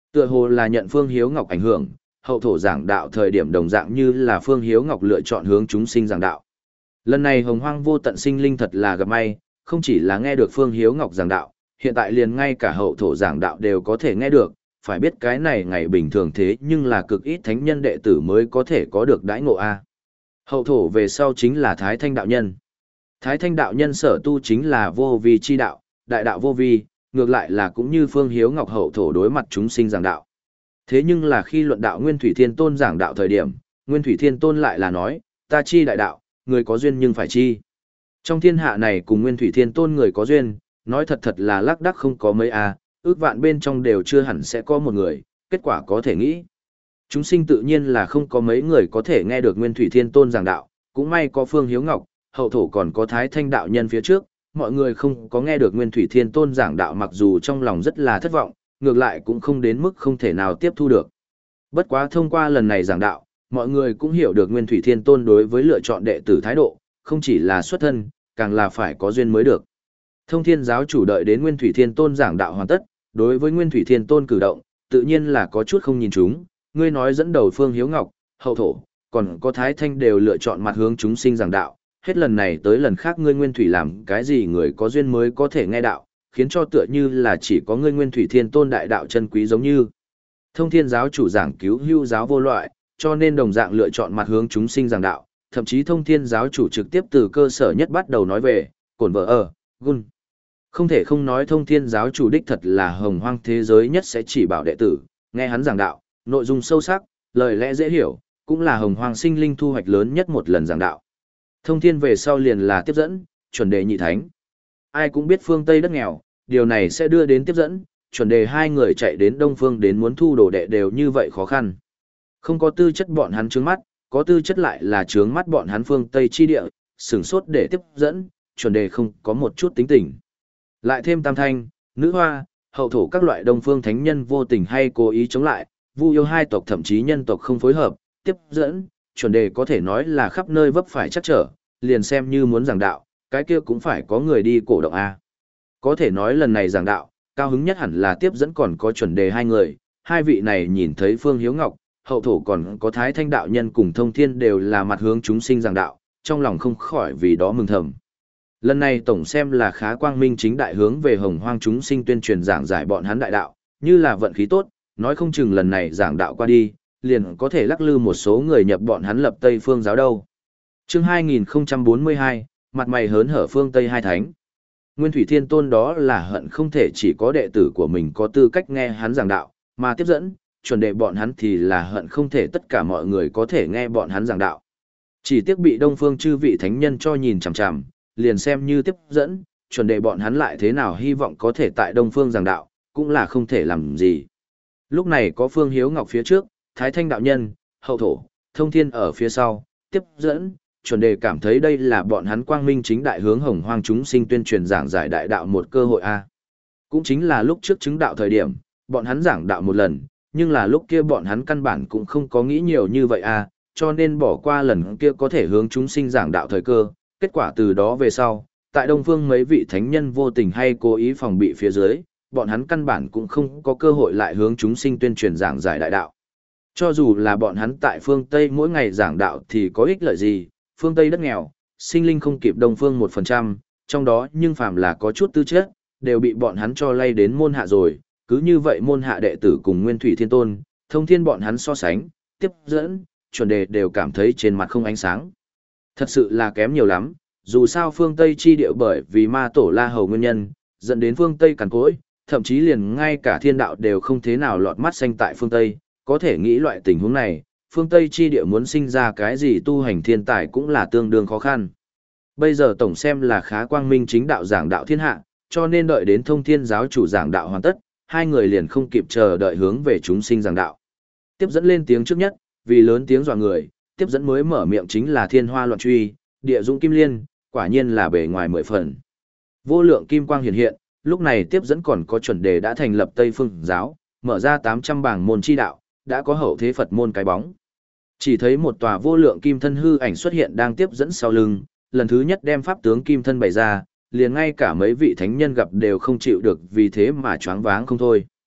Tựa hồ là nhận Phương Hiếu Ngọc ảnh hưởng, hậu thổ giảng đạo thời điểm đồng dạng như là Phương Hiếu Ngọc lựa chọn hướng chúng sinh giảng đạo. Lần này Hồng Hoang vô tận sinh linh thật là gặp may, không chỉ là nghe được Phương Hiếu Ngọc giảng đạo, hiện tại liền ngay cả hậu thổ giảng đạo đều có thể nghe được, phải biết cái này ngày bình thường thế nhưng là cực ít thánh nhân đệ tử mới có thể có được đãi ngộ a. Hậu thổ về sau chính là Thái Thanh đạo nhân. Thái Thanh đạo nhân sở tu chính là vô vi chi đạo, đại đạo vô vi, ngược lại là cũng như Phương Hiếu Ngọc hậu thổ đối mặt chúng sinh giảng đạo. Thế nhưng là khi luận đạo Nguyên Thủy Thiên Tôn giảng đạo thời điểm, Nguyên Thủy Thiên Tôn lại là nói, ta chi đại đạo, người có duyên nhưng phải chi. Trong thiên hạ này cùng Nguyên Thủy Thiên Tôn người có duyên, nói thật thật là lác đác không có mấy a, ước vạn bên trong đều chưa hẳn sẽ có một người, kết quả có thể nghĩ. Chúng sinh tự nhiên là không có mấy người có thể nghe được Nguyên Thủy Thiên Tôn giảng đạo, cũng may có Phương Hiếu Ngọc, hậu thổ còn có Thái Thanh đạo nhân phía trước, mọi người không có nghe được Nguyên Thủy Thiên Tôn giảng đạo mặc dù trong lòng rất là thất vọng, ngược lại cũng không đến mức không thể nào tiếp thu được. Bất quá thông qua lần này giảng đạo, mọi người cũng hiểu được Nguyên Thủy Thiên Tôn đối với lựa chọn đệ tử thái độ, không chỉ là xuất thân, càng là phải có duyên mới được. Thông Thiên giáo chủ đợi đến Nguyên Thủy Thiên Tôn giảng đạo hoàn tất, đối với Nguyên Thủy Thiên Tôn cử động, tự nhiên là có chút không nhìn chúng, ngươi nói dẫn đầu Phương Hiếu Ngọc, hậu thổ, còn có Thái Thanh đều lựa chọn mặt hướng chúng sinh giảng đạo, hết lần này tới lần khác ngươi Nguyên Thủy làm cái gì người có duyên mới có thể nghe đạo, khiến cho tựa như là chỉ có ngươi Nguyên Thủy Thiên Tôn đại đạo chân quý giống như. Thông Thiên giáo chủ giảng cứu hưu giáo vô loại, cho nên đồng dạng lựa chọn mặt hướng chúng sinh giảng đạo, thậm chí Thông Thiên giáo chủ trực tiếp từ cơ sở nhất bắt đầu nói về, cổn vợ ở, gun. Không thể không nói Thông Thiên giáo chủ đích thật là hồng hoang thế giới nhất sẽ chỉ bảo đệ tử, nghe hắn giảng đạo, nội dung sâu sắc, lời lẽ dễ hiểu, cũng là hồng hoang sinh linh thu hoạch lớn nhất một lần giảng đạo. Thông Thiên về sau liền là tiếp dẫn, chuẩn đề nhị thánh. Ai cũng biết phương Tây đất nghèo, điều này sẽ đưa đến tiếp dẫn, chuẩn đề hai người chạy đến Đông Phương đến muốn thu đồ đệ đều như vậy khó khăn. Không có tư chất bọn hắn trướng mắt, có tư chất lại là trướng mắt bọn hắn phương Tây chi địa, sửng sốt để tiếp dẫn, chuẩn đề không có một chút tính tình. Lại thêm tam thanh, nữ hoa, hậu thổ các loại Đông Phương thánh nhân vô tình hay cố ý chống lại, vu yêu hai tộc thậm chí nhân tộc không phối hợp, tiếp dẫn, chuẩn đề có thể nói là khắp nơi vấp phải chắc trở, liền xem như muốn giảng đạo, cái kia cũng phải có người đi cổ động a. Có thể nói lần này giảng đạo, cao hứng nhất hẳn là tiếp dẫn còn có chuẩn đề hai người, hai vị này nhìn thấy Phương Hiếu Ngọc, hậu thổ còn có Thái Thanh đạo nhân cùng Thông Thiên đều là mặt hướng chúng sinh giảng đạo, trong lòng không khỏi vì đó mừng thầm. Lần này tổng xem là khá quang minh chính đại hướng về hồng hoang chúng sinh tuyên truyền giảng giải bọn hắn đại đạo, như là vận khí tốt, nói không chừng lần này giảng đạo qua đi, liền có thể lắc lư một số người nhập bọn hắn lập Tây Phương giáo đâu. Chương hai nghìn không trăm bốn mươi hai, mặt mày hớn hở phương Tây hai thánh. Nguyên Thủy Thiên Tôn đó là hận không thể chỉ có đệ tử của mình có tư cách nghe hắn giảng đạo, mà tiếp dẫn, chuẩn đệ bọn hắn thì là hận không thể tất cả mọi người có thể nghe bọn hắn giảng đạo. Chỉ tiếc bị Đông Phương chư vị thánh nhân cho nhìn chằm chằm, liền xem như tiếp dẫn, chuẩn đệ bọn hắn lại thế nào hy vọng có thể tại Đông Phương giảng đạo, cũng là không thể làm gì. Lúc này có Phương Hiếu Ngọc phía trước, Thái Thanh đạo nhân, hậu thổ, Thông Thiên ở phía sau, tiếp dẫn, chuẩn đề cảm thấy đây là bọn hắn quang minh chính đại hướng hồng hoang chúng sinh tuyên truyền giảng giải đại đạo một cơ hội a. Cũng chính là lúc trước chứng đạo thời điểm, bọn hắn giảng đạo một lần, nhưng là lúc kia bọn hắn căn bản cũng không có nghĩ nhiều như vậy a, cho nên bỏ qua lần kia có thể hướng chúng sinh giảng đạo thời cơ, kết quả từ đó về sau, tại Đông Phương mấy vị thánh nhân vô tình hay cố ý phòng bị phía dưới, bọn hắn căn bản cũng không có cơ hội lại hướng chúng sinh tuyên truyền giảng giải đại đạo. Cho dù là bọn hắn tại phương Tây mỗi ngày giảng đạo thì có ích lợi gì, phương Tây đất nghèo, sinh linh không kịp Đông Phương một phần trăm, trong đó nhưng phàm là có chút tư chất, đều bị bọn hắn cho lay đến môn hạ rồi, cứ như vậy môn hạ đệ tử cùng Nguyên Thủy Thiên Tôn, Thông Thiên bọn hắn so sánh, tiếp dẫn, chuẩn đề đều cảm thấy trên mặt không ánh sáng. Thật sự là kém nhiều lắm, dù sao phương Tây chi địa bởi vì ma tổ La Hầu nguyên nhân, dẫn đến phương Tây cằn cỗi, thậm chí liền ngay cả thiên đạo đều không thế nào lọt mắt xanh tại phương Tây, có thể nghĩ loại tình huống này, phương Tây chi địa muốn sinh ra cái gì tu hành thiên tài cũng là tương đương khó khăn. Bây giờ tổng xem là khá quang minh chính đạo giảng đạo thiên hạ, cho nên đợi đến Thông Thiên giáo chủ giảng đạo hoàn tất, hai người liền không kịp chờ đợi hướng về chúng sinh giảng đạo. Tiếp dẫn lên tiếng trước nhất, vì lớn tiếng dọa người, tiếp dẫn mới mở miệng chính là thiên hoa loạn truy, địa dũng kim liên, quả nhiên là bề ngoài mười phần. Vô lượng kim quang hiện hiện, lúc này tiếp dẫn còn có chuẩn đề đã thành lập Tây Phương giáo, mở ra tám trăm bảng môn chi đạo, đã có hậu thế Phật môn cái bóng. Chỉ thấy một tòa vô lượng kim thân hư ảnh xuất hiện đang tiếp dẫn sau lưng, lần thứ nhất đem pháp tướng kim thân bày ra, liền ngay cả mấy vị thánh nhân gặp đều không chịu được vì thế mà choáng váng không thôi.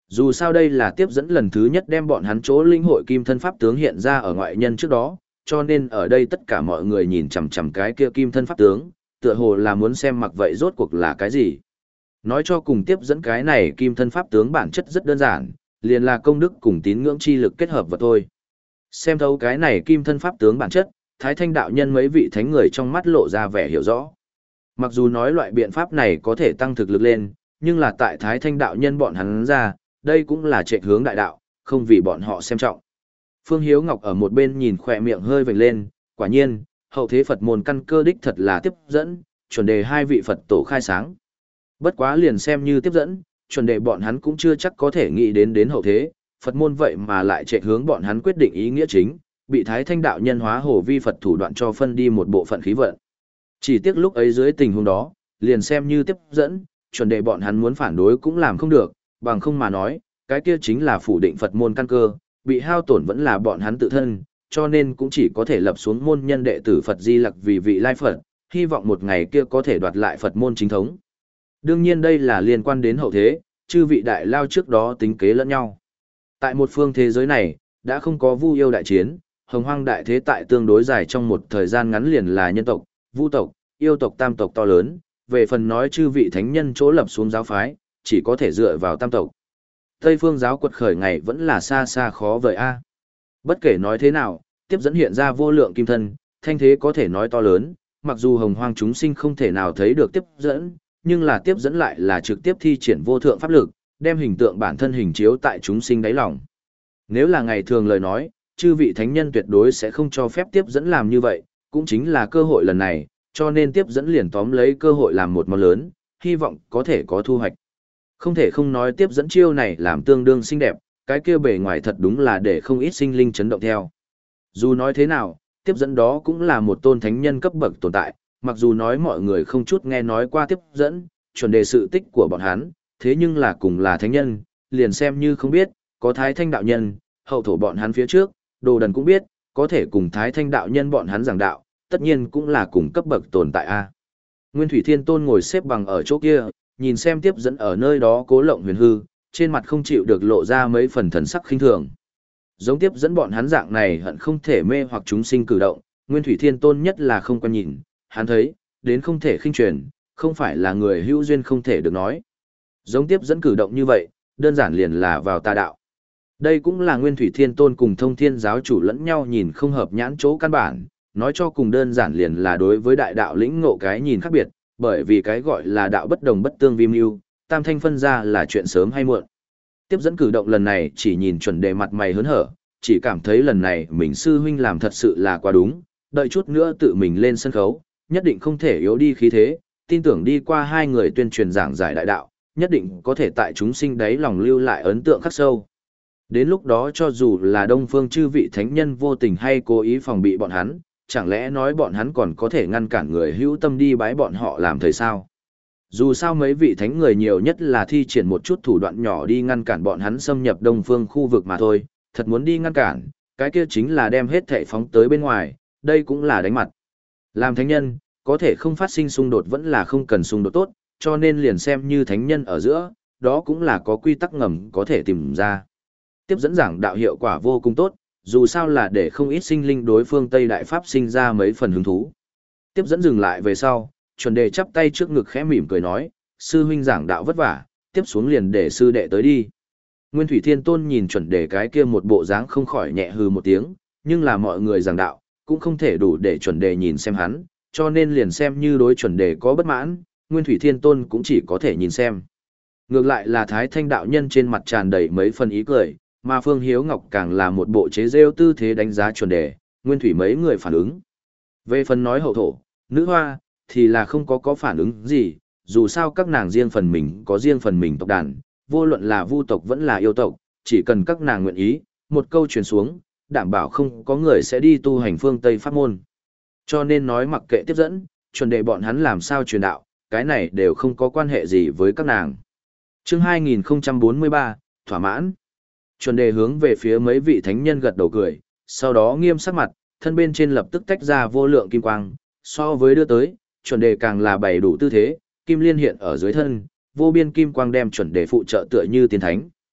Dù sao đây là tiếp dẫn lần thứ nhất đem bọn hắn chỗ linh hội kim thân pháp tướng hiện ra ở ngoại nhân trước đó, cho nên ở đây tất cả mọi người nhìn chằm chằm cái kia kim thân pháp tướng, tựa hồ là muốn xem mặc vậy rốt cuộc là cái gì. Nói cho cùng tiếp dẫn cái này kim thân pháp tướng bản chất rất đơn giản, liền là công đức cùng tín ngưỡng chi lực kết hợp vật thôi. Xem thấu cái này kim thân pháp tướng bản chất, Thái Thanh đạo nhân mấy vị thánh người trong mắt lộ ra vẻ hiểu rõ. Mặc dù nói loại biện pháp này có thể tăng thực lực lên, nhưng là tại Thái Thanh đạo nhân bọn hắn ra, đây cũng là trệ hướng đại đạo, không vì bọn họ xem trọng. Phương Hiếu Ngọc ở một bên nhìn khỏe miệng hơi vểnh lên, quả nhiên, hậu thế Phật môn căn cơ đích thật là tiếp dẫn, chuẩn đề hai vị Phật tổ khai sáng. Bất quá liền xem như tiếp dẫn, chuẩn đề bọn hắn cũng chưa chắc có thể nghĩ đến đến hậu thế, Phật môn vậy mà lại trệ hướng bọn hắn quyết định ý nghĩa chính, bị Thái Thanh đạo nhân hóa hồ vi Phật thủ đoạn cho phân đi một bộ phận khí vận. Chỉ tiếc lúc ấy dưới tình huống đó, liền xem như tiếp dẫn, chuẩn đề bọn hắn muốn phản đối cũng làm không được, bằng không mà nói, cái kia chính là phủ định Phật môn căn cơ, bị hao tổn vẫn là bọn hắn tự thân, cho nên cũng chỉ có thể lập xuống môn nhân đệ tử Phật Di Lặc vì vị lai Phật, hy vọng một ngày kia có thể đoạt lại Phật môn chính thống. Đương nhiên đây là liên quan đến hậu thế, chư vị đại lao trước đó tính kế lẫn nhau. Tại một phương thế giới này, đã không có vu yêu đại chiến, hồng hoang đại thế tại tương đối dài trong một thời gian ngắn liền là nhân tộc, vu tộc, yêu tộc tam tộc to lớn, về phần nói chư vị thánh nhân chỗ lập xuống giáo phái, chỉ có thể dựa vào tam tộc. Tây phương giáo quật khởi ngày vẫn là xa xa khó vời a. Bất kể nói thế nào, tiếp dẫn hiện ra vô lượng kim thân, thanh thế có thể nói to lớn, mặc dù hồng hoang chúng sinh không thể nào thấy được tiếp dẫn, nhưng là tiếp dẫn lại là trực tiếp thi triển vô thượng pháp lực, đem hình tượng bản thân hình chiếu tại chúng sinh đáy lòng. Nếu là ngày thường lời nói, chư vị thánh nhân tuyệt đối sẽ không cho phép tiếp dẫn làm như vậy, cũng chính là cơ hội lần này, cho nên tiếp dẫn liền tóm lấy cơ hội làm một món lớn, hy vọng có thể có thu hoạch. Không thể không nói tiếp dẫn chiêu này làm tương đương xinh đẹp, cái kia bề ngoài thật đúng là để không ít sinh linh chấn động theo. Dù nói thế nào, tiếp dẫn đó cũng là một tôn thánh nhân cấp bậc tồn tại, mặc dù nói mọi người không chút nghe nói qua tiếp dẫn, chuẩn đề sự tích của bọn hắn, thế nhưng là cùng là thánh nhân, liền xem như không biết, có Thái Thanh đạo nhân, hậu thổ bọn hắn phía trước, đồ đần cũng biết, có thể cùng Thái Thanh đạo nhân bọn hắn giảng đạo, tất nhiên cũng là cùng cấp bậc tồn tại a. Nguyên Thủy Thiên Tôn ngồi xếp bằng ở chỗ kia, nhìn xem tiếp dẫn ở nơi đó cố lộng huyền hư, trên mặt không chịu được lộ ra mấy phần thần sắc khinh thường. Giống tiếp dẫn bọn hắn dạng này hận không thể mê hoặc chúng sinh cử động, Nguyên Thủy Thiên Tôn nhất là không quan nhìn, hắn thấy, đến không thể khinh truyền, không phải là người hữu duyên không thể được nói. Giống tiếp dẫn cử động như vậy, đơn giản liền là vào tà đạo. Đây cũng là Nguyên Thủy Thiên Tôn cùng Thông Thiên giáo chủ lẫn nhau nhìn không hợp nhãn chỗ căn bản, nói cho cùng đơn giản liền là đối với đại đạo lĩnh ngộ cái nhìn khác biệt, bởi vì cái gọi là đạo bất đồng bất tương vi mưu, tam thanh phân ra là chuyện sớm hay muộn. Tiếp dẫn cử động lần này chỉ nhìn chuẩn đề mặt mày hớn hở, chỉ cảm thấy lần này mình sư huynh làm thật sự là quá đúng, đợi chút nữa tự mình lên sân khấu, nhất định không thể yếu đi khí thế, tin tưởng đi qua hai người tuyên truyền giảng giải đại đạo, nhất định có thể tại chúng sinh đấy lòng lưu lại ấn tượng khắc sâu. Đến lúc đó cho dù là đông phương chư vị thánh nhân vô tình hay cố ý phòng bị bọn hắn, chẳng lẽ nói bọn hắn còn có thể ngăn cản người hữu tâm đi bái bọn họ làm thầy sao? Dù sao mấy vị thánh người nhiều nhất là thi triển một chút thủ đoạn nhỏ đi ngăn cản bọn hắn xâm nhập đông phương khu vực mà thôi, thật muốn đi ngăn cản, cái kia chính là đem hết thảy phóng tới bên ngoài, đây cũng là đánh mặt. Làm thánh nhân, có thể không phát sinh xung đột vẫn là không cần xung đột tốt, cho nên liền xem như thánh nhân ở giữa, đó cũng là có quy tắc ngầm có thể tìm ra. Tiếp dẫn giảng đạo hiệu quả vô cùng tốt, dù sao là để không ít sinh linh đối phương Tây Đại Pháp sinh ra mấy phần hứng thú. Tiếp dẫn dừng lại về sau, chuẩn đề chắp tay trước ngực khẽ mỉm cười nói, sư huynh giảng đạo vất vả, tiếp xuống liền để sư đệ tới đi. Nguyên Thủy Thiên Tôn nhìn chuẩn đề cái kia một bộ dáng không khỏi nhẹ hừ một tiếng, nhưng là mọi người giảng đạo, cũng không thể đủ để chuẩn đề nhìn xem hắn, cho nên liền xem như đối chuẩn đề có bất mãn, Nguyên Thủy Thiên Tôn cũng chỉ có thể nhìn xem. Ngược lại là Thái Thanh đạo nhân trên mặt tràn đầy mấy phần ý cười, mà Phương Hiếu Ngọc càng là một bộ chế rêu tư thế đánh giá chuẩn đề, Nguyên Thủy mấy người phản ứng. Về phần nói hậu thổ, nữ hoa, thì là không có có phản ứng gì, dù sao các nàng riêng phần mình có riêng phần mình tộc đàn, vô luận là vu tộc vẫn là yêu tộc, chỉ cần các nàng nguyện ý, một câu truyền xuống, đảm bảo không có người sẽ đi tu hành phương Tây pháp môn. Cho nên nói mặc kệ tiếp dẫn, chuẩn đề bọn hắn làm sao truyền đạo, cái này đều không có quan hệ gì với các nàng. Chương hai nghìn không trăm bốn mươi ba, thỏa mãn. Chuẩn đề hướng về phía mấy vị thánh nhân gật đầu cười, sau đó nghiêm sắc mặt, thân bên trên lập tức tách ra vô lượng kim quang, so với đưa tới, chuẩn đề càng là bày đủ tư thế, kim liên hiện ở dưới thân, vô biên kim quang đem chuẩn đề phụ trợ tựa như tiên thánh.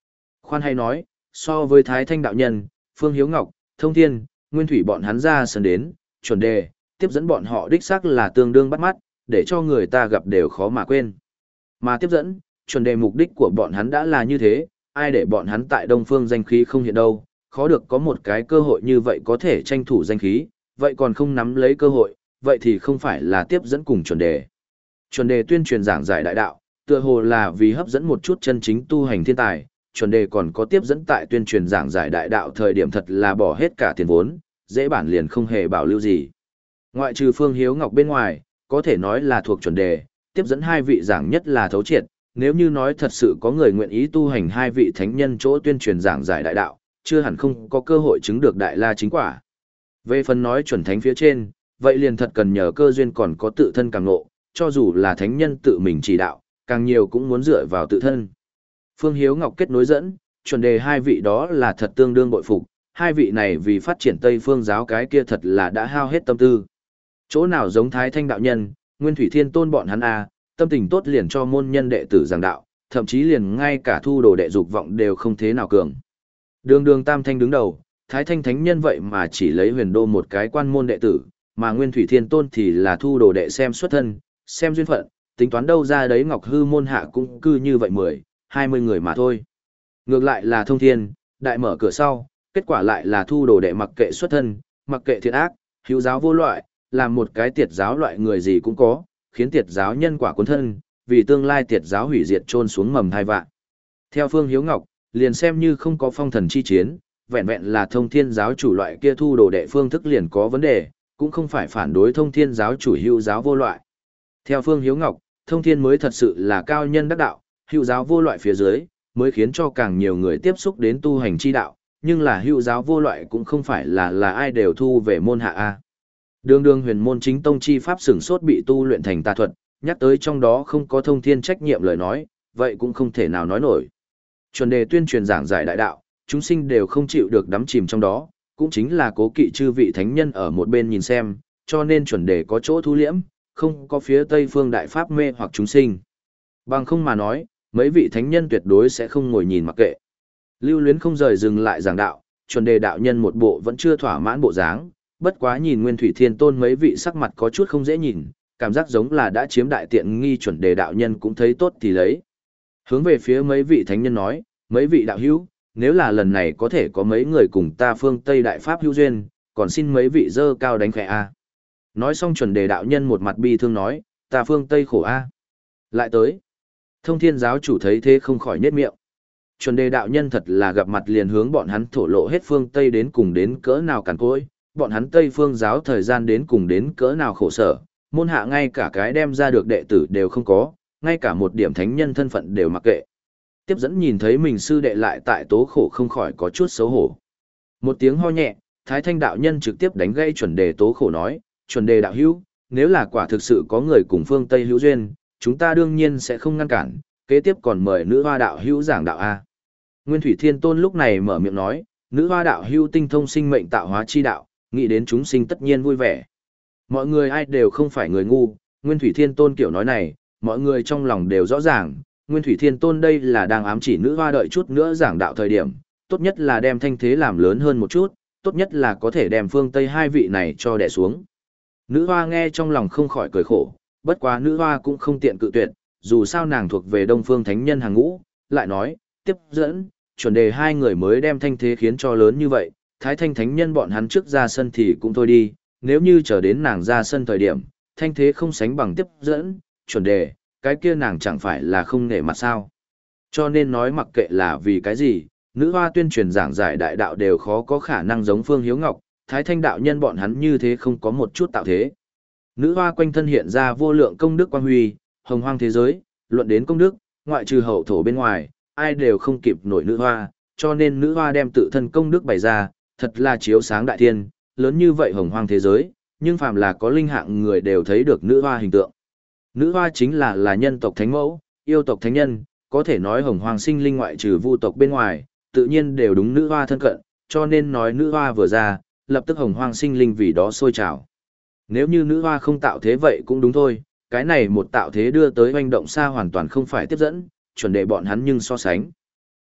Khoan hay nói, so với Thái Thanh đạo nhân, Phương Hiếu Ngọc, Thông Thiên, Nguyên Thủy bọn hắn ra sân đến, chuẩn đề, tiếp dẫn bọn họ đích xác là tương đương bắt mắt, để cho người ta gặp đều khó mà quên. Mà tiếp dẫn, chuẩn đề mục đích của bọn hắn đã là như thế, ai để bọn hắn tại Đông Phương danh khí không hiện đâu, khó được có một cái cơ hội như vậy có thể tranh thủ danh khí, vậy còn không nắm lấy cơ hội, vậy thì không phải là tiếp dẫn cùng chuẩn đề. Chuẩn đề tuyên truyền giảng giải đại đạo, tựa hồ là vì hấp dẫn một chút chân chính tu hành thiên tài, chuẩn đề còn có tiếp dẫn tại tuyên truyền giảng giải đại đạo thời điểm thật là bỏ hết cả tiền vốn, dễ bản liền không hề bảo lưu gì. Ngoại trừ Phương Hiếu Ngọc bên ngoài, có thể nói là thuộc chuẩn đề, tiếp dẫn hai vị giảng nhất là thấu triệt, nếu như nói thật sự có người nguyện ý tu hành hai vị thánh nhân chỗ tuyên truyền giảng giải đại đạo, chưa hẳn không có cơ hội chứng được đại la chính quả. Về phần nói chuẩn thánh phía trên, vậy liền thật cần nhờ cơ duyên còn có tự thân càng ngộ, cho dù là thánh nhân tự mình chỉ đạo, càng nhiều cũng muốn dựa vào tự thân. Phương Hiếu Ngọc kết nối dẫn, chuẩn đề hai vị đó là thật tương đương bội phục, hai vị này vì phát triển Tây Phương giáo cái kia thật là đã hao hết tâm tư. Chỗ nào giống Thái Thanh đạo nhân, Nguyên Thủy Thiên Tôn bọn hắn a, tâm tình tốt liền cho môn nhân đệ tử giảng đạo, thậm chí liền ngay cả thu đồ đệ dục vọng đều không thế nào cường. Đường đường Tam Thanh đứng đầu, Thái Thanh thánh nhân vậy mà chỉ lấy Huyền Đô một cái quan môn đệ tử, mà Nguyên Thủy Thiên Tôn thì là thu đồ đệ xem xuất thân, xem duyên phận, tính toán đâu ra đấy Ngọc Hư môn hạ cũng cư như vậy mười, hai mươi người mà thôi. Ngược lại là Thông Thiên, đại mở cửa sau, kết quả lại là thu đồ đệ mặc kệ xuất thân, mặc kệ thiện ác, hữu giáo vô loại, làm một cái tiệt giáo loại người gì cũng có, khiến tiệt giáo nhân quả cuốn thân, vì tương lai tiệt giáo hủy diệt trôn xuống mầm thai vạn. Theo Phương Hiếu Ngọc, liền xem như không có phong thần chi chiến, vẹn vẹn là Thông Thiên giáo chủ loại kia thu đồ đệ phương thức liền có vấn đề, cũng không phải phản đối Thông Thiên giáo chủ hữu giáo vô loại. Theo Phương Hiếu Ngọc, Thông Thiên mới thật sự là cao nhân đắc đạo, hữu giáo vô loại phía dưới, mới khiến cho càng nhiều người tiếp xúc đến tu hành chi đạo, nhưng là hữu giáo vô loại cũng không phải là là ai đều thu về môn hạ A. Đường đường huyền môn chính tông chi pháp sửng sốt bị tu luyện thành tà thuật, nhắc tới trong đó không có Thông Thiên trách nhiệm lời nói, vậy cũng không thể nào nói nổi. Chuẩn đề tuyên truyền giảng giải đại đạo, chúng sinh đều không chịu được đắm chìm trong đó, cũng chính là cố kỵ chư vị thánh nhân ở một bên nhìn xem, cho nên chuẩn đề có chỗ thu liễm, không có phía Tây phương đại pháp mê hoặc chúng sinh. Bằng không mà nói, mấy vị thánh nhân tuyệt đối sẽ không ngồi nhìn mặc kệ. Lưu Luyến không rời dừng lại giảng đạo, chuẩn đề đạo nhân một bộ vẫn chưa thỏa mãn bộ dáng, bất quá nhìn Nguyên Thủy Thiên Tôn mấy vị sắc mặt có chút không dễ nhìn, cảm giác giống là đã chiếm đại tiện nghi, chuẩn đề đạo nhân cũng thấy tốt thì lấy. Hướng về phía mấy vị thánh nhân nói, mấy vị đạo hữu, nếu là lần này có thể có mấy người cùng ta phương Tây đại pháp hữu duyên, còn xin mấy vị dơ cao đánh khẽ a. Nói xong chuẩn đề đạo nhân một mặt bi thương nói, ta phương Tây khổ a. Lại tới. Thông Thiên giáo chủ thấy thế không khỏi nhếch miệng. Chuẩn đề đạo nhân thật là gặp mặt liền hướng bọn hắn thổ lộ hết phương Tây đến cùng đến cỡ nào cằn cỗi, bọn hắn Tây phương giáo thời gian đến cùng đến cỡ nào khổ sở, môn hạ ngay cả cái đem ra được đệ tử đều không có, ngay cả một điểm thánh nhân thân phận đều mặc kệ. Tiếp dẫn nhìn thấy mình sư đệ lại tại tố khổ không khỏi có chút xấu hổ. Một tiếng ho nhẹ, Thái Thanh đạo nhân trực tiếp đánh gây chuẩn đề tố khổ nói, chuẩn đề đạo hữu, nếu là quả thực sự có người cùng phương Tây hữu duyên, chúng ta đương nhiên sẽ không ngăn cản, kế tiếp còn mời nữ hoa đạo hữu giảng đạo A. Nguyên Thủy Thiên Tôn lúc này mở miệng nói, nữ hoa đạo hữu tinh thông sinh mệnh tạo hóa chi đạo, nghĩ đến chúng sinh tất nhiên vui vẻ. Mọi người ai đều không phải người ngu, Nguyên Thủy Thiên Tôn kiểu nói này, mọi người trong lòng đều rõ ràng, Nguyên Thủy Thiên Tôn đây là đang ám chỉ nữ hoa đợi chút nữa giảng đạo thời điểm, tốt nhất là đem thanh thế làm lớn hơn một chút, tốt nhất là có thể đem phương Tây hai vị này cho đè xuống. Nữ hoa nghe trong lòng không khỏi cười khổ, bất quá nữ hoa cũng không tiện cự tuyệt, dù sao nàng thuộc về Đông Phương Thánh Nhân hàng ngũ, lại nói, tiếp dẫn, chuẩn đề hai người mới đem thanh thế khiến cho lớn như vậy, Thái Thanh Thánh Nhân bọn hắn trước ra sân thì cũng thôi đi, nếu như chờ đến nàng ra sân thời điểm, thanh thế không sánh bằng tiếp dẫn, chuẩn đề, cái kia nàng chẳng phải là không nể mặt sao. Cho nên nói mặc kệ là vì cái gì, nữ hoa tuyên truyền giảng giải đại đạo đều khó có khả năng giống Phương Hiếu Ngọc, Thái Thanh đạo nhân bọn hắn như thế không có một chút tạo thế. Nữ hoa quanh thân hiện ra vô lượng công đức quang huy, hồng hoang thế giới, luận đến công đức, ngoại trừ hậu thổ bên ngoài, ai đều không kịp nổi nữ hoa, cho nên nữ hoa đem tự thân công đức bày ra, thật là chiếu sáng đại thiên, lớn như vậy hồng hoang thế giới, nhưng phàm là có linh hạng người đều thấy được nữ hoa hình tượng. Nữ hoa chính là là nhân tộc thánh mẫu, yêu tộc thánh nhân, có thể nói hồng hoang sinh linh ngoại trừ vu tộc bên ngoài, tự nhiên đều đúng nữ hoa thân cận, cho nên nói nữ hoa vừa ra, lập tức hồng hoang sinh linh vì đó sôi trào. Nếu như nữ hoa không tạo thế vậy cũng đúng thôi, cái này một tạo thế đưa tới hoành động xa hoàn toàn không phải tiếp dẫn, chuẩn đề bọn hắn nhưng so sánh.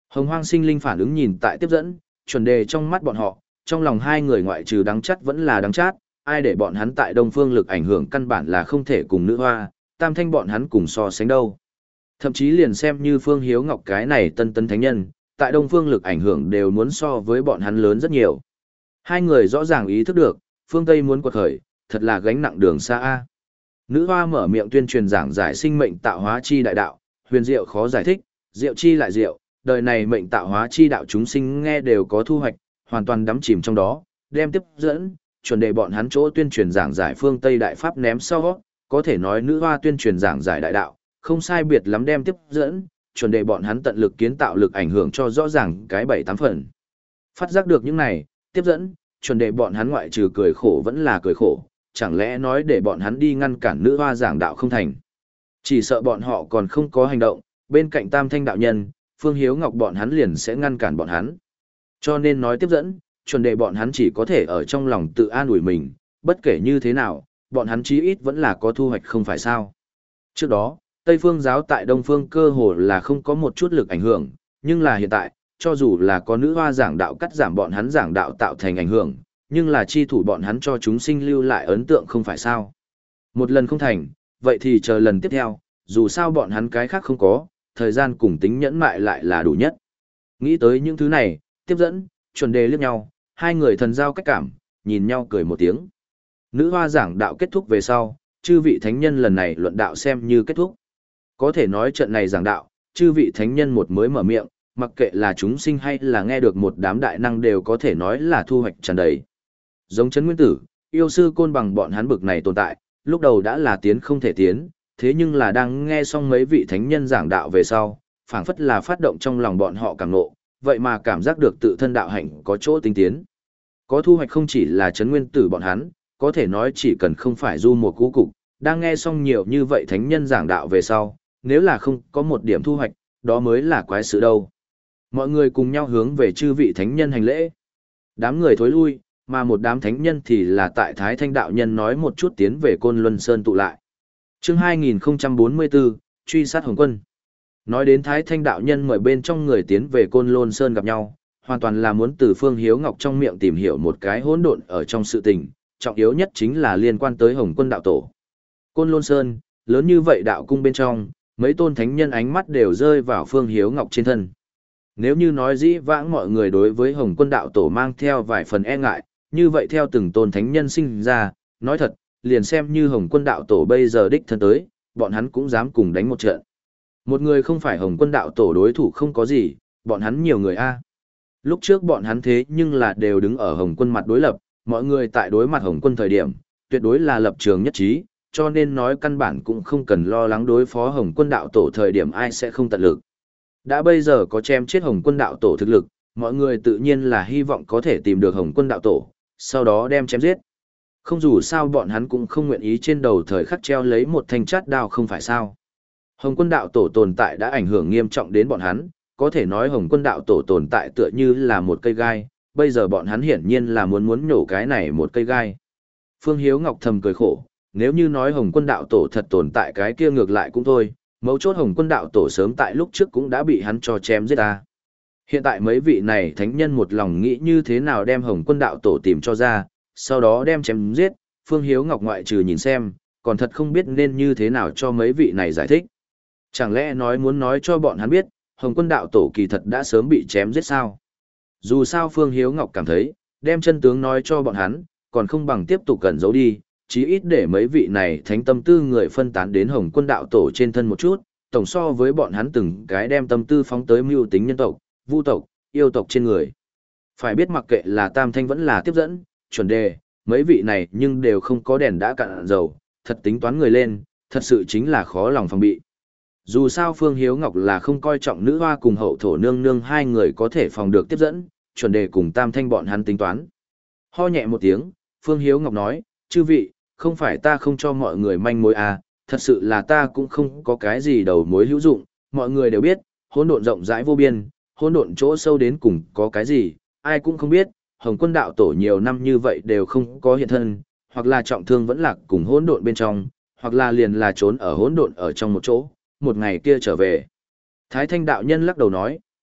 Hồng Hoang Sinh Linh phản ứng nhìn tại tiếp dẫn, chuẩn đề trong mắt bọn họ, trong lòng hai người ngoại trừ đắng chát vẫn là đắng chát, ai để bọn hắn tại Đông Phương lực ảnh hưởng căn bản là không thể cùng nữ hoa, Tam Thanh bọn hắn cùng so sánh đâu. Thậm chí liền xem như Phương Hiếu Ngọc cái này tân tân thánh nhân, tại Đông Phương lực ảnh hưởng đều muốn so với bọn hắn lớn rất nhiều. Hai người rõ ràng ý thức được, phương Tây muốn quật khởi, thật là gánh nặng đường xa a. Nữ hoa mở miệng tuyên truyền giảng giải sinh mệnh tạo hóa chi đại đạo, huyền diệu khó giải thích, diệu chi lại diệu, đời này mệnh tạo hóa chi đạo chúng sinh nghe đều có thu hoạch, hoàn toàn đắm chìm trong đó, đem tiếp dẫn, chuẩn đề bọn hắn chỗ tuyên truyền giảng giải phương Tây đại pháp ném sau, có thể nói nữ hoa tuyên truyền giảng giải đại đạo, không sai biệt lắm đem tiếp dẫn, chuẩn đề bọn hắn tận lực kiến tạo lực ảnh hưởng cho rõ ràng cái bảy tám phần. Phát giác được những này, tiếp dẫn, chuẩn đề bọn hắn ngoại trừ cười khổ vẫn là cười khổ, chẳng lẽ nói để bọn hắn đi ngăn cản nữ hoa giảng đạo không thành. Chỉ sợ bọn họ còn không có hành động, bên cạnh Tam Thanh đạo nhân, Phương Hiếu Ngọc bọn hắn liền sẽ ngăn cản bọn hắn. Cho nên nói tiếp dẫn, chuẩn đề bọn hắn chỉ có thể ở trong lòng tự an ủi mình, bất kể như thế nào, bọn hắn chí ít vẫn là có thu hoạch không phải sao. Trước đó, Tây Phương giáo tại Đông Phương cơ hồ là không có một chút lực ảnh hưởng, nhưng là hiện tại, cho dù là có nữ hoa giảng đạo cắt giảm bọn hắn giảng đạo tạo thành ảnh hưởng, nhưng là chi thủ bọn hắn cho chúng sinh lưu lại ấn tượng không phải sao. Một lần không thành, vậy thì chờ lần tiếp theo, dù sao bọn hắn cái khác không có, thời gian cùng tính nhẫn mại lại là đủ nhất. Nghĩ tới những thứ này, tiếp dẫn, chuẩn đề liếc nhau, hai người thần giao cách cảm, nhìn nhau cười một tiếng. Nữ hoa giảng đạo kết thúc về sau, chư vị thánh nhân lần này luận đạo xem như kết thúc. Có thể nói trận này giảng đạo, chư vị thánh nhân một mới mở miệng, mặc kệ là chúng sinh hay là nghe được một đám đại năng đều có thể nói là thu hoạch tràn đầy. Giống Trấn Nguyên Tử, yêu sư côn bằng bọn hắn bực này tồn tại, lúc đầu đã là tiến không thể tiến, thế nhưng là đang nghe xong mấy vị thánh nhân giảng đạo về sau, phảng phất là phát động trong lòng bọn họ càng nộ, vậy mà cảm giác được tự thân đạo hạnh có chỗ tinh tiến. Có thu hoạch không chỉ là Trấn Nguyên Tử bọn hắn, có thể nói chỉ cần không phải du một cú cục, đang nghe xong nhiều như vậy thánh nhân giảng đạo về sau, nếu là không có một điểm thu hoạch, đó mới là quái sự đâu. Mọi người cùng nhau hướng về chư vị thánh nhân hành lễ. Đám người thối lui, mà một đám thánh nhân thì là tại Thái Thanh đạo nhân nói một chút tiến về Côn Luân Sơn tụ lại. Chương hai nghìn không trăm bốn mươi bốn, truy sát Hồng Quân. Nói đến Thái Thanh đạo nhân mời bên trong người tiến về Côn Lôn Sơn gặp nhau, hoàn toàn là muốn từ Phương Hiếu Ngọc trong miệng tìm hiểu một cái hỗn độn ở trong sự tình, trọng yếu nhất chính là liên quan tới Hồng Quân đạo tổ. Côn Lôn Sơn, lớn như vậy đạo cung bên trong, mấy tôn thánh nhân ánh mắt đều rơi vào Phương Hiếu Ngọc trên thân. Nếu như nói dĩ vãng mọi người đối với Hồng Quân đạo tổ mang theo vài phần e ngại, như vậy theo từng tôn thánh nhân sinh ra, nói thật, liền xem như Hồng Quân đạo tổ bây giờ đích thân tới, bọn hắn cũng dám cùng đánh một trận. Một người không phải Hồng Quân đạo tổ đối thủ không có gì, bọn hắn nhiều người a. Lúc trước bọn hắn thế nhưng là đều đứng ở Hồng Quân mặt đối lập, mọi người tại đối mặt Hồng Quân thời điểm, tuyệt đối là lập trường nhất trí, cho nên nói căn bản cũng không cần lo lắng đối phó Hồng Quân đạo tổ thời điểm ai sẽ không tận lực. Đã bây giờ có chém chết Hồng Quân đạo tổ thực lực, mọi người tự nhiên là hy vọng có thể tìm được Hồng Quân đạo tổ, sau đó đem chém giết. Không dù sao bọn hắn cũng không nguyện ý trên đầu thời khắc treo lấy một thanh chát đao không phải sao. Hồng Quân đạo tổ tồn tại đã ảnh hưởng nghiêm trọng đến bọn hắn, có thể nói Hồng Quân đạo tổ tồn tại tựa như là một cây gai, bây giờ bọn hắn hiển nhiên là muốn muốn nhổ cái này một cây gai. Phương Hiếu Ngọc thầm cười khổ, nếu như nói Hồng Quân đạo tổ thật tồn tại cái kia ngược lại cũng thôi, mấu chốt Hồng Quân đạo tổ sớm tại lúc trước cũng đã bị hắn cho chém giết ta. Hiện tại mấy vị này thánh nhân một lòng nghĩ như thế nào đem Hồng Quân đạo tổ tìm cho ra, sau đó đem chém giết, Phương Hiếu Ngọc ngoại trừ nhìn xem, còn thật không biết nên như thế nào cho mấy vị này giải thích. Chẳng lẽ nói muốn nói cho bọn hắn biết, Hồng Quân đạo tổ kỳ thật đã sớm bị chém giết sao? Dù sao Phương Hiếu Ngọc cảm thấy, đem chân tướng nói cho bọn hắn, còn không bằng tiếp tục cẩn giấu đi, chí ít để mấy vị này thánh tâm tư người phân tán đến Hồng Quân đạo tổ trên thân một chút, tổng so với bọn hắn từng cái đem tâm tư phóng tới mưu tính nhân tộc, vu tộc, yêu tộc trên người. Phải biết mặc kệ là Tam Thanh vẫn là tiếp dẫn, chuẩn đề, mấy vị này nhưng đều không có đèn đã cạn dầu, thật tính toán người lên, thật sự chính là khó lòng phòng bị. Dù sao Phương Hiếu Ngọc là không coi trọng nữ hoa cùng hậu thổ nương nương hai người có thể phòng được tiếp dẫn, chuẩn đề cùng Tam Thanh bọn hắn tính toán. Ho nhẹ một tiếng, Phương Hiếu Ngọc nói, chư vị, không phải ta không cho mọi người manh mối à, thật sự là ta cũng không có cái gì đầu mối hữu dụng, mọi người đều biết, hỗn độn rộng rãi vô biên, hỗn độn chỗ sâu đến cùng có cái gì, ai cũng không biết, Hồng Quân đạo tổ nhiều năm như vậy đều không có hiện thân, hoặc là trọng thương vẫn lạc cùng hỗn độn bên trong, hoặc là liền là trốn ở hỗn độn ở trong một chỗ, một ngày kia trở về. Thái Thanh đạo nhân lắc đầu nói,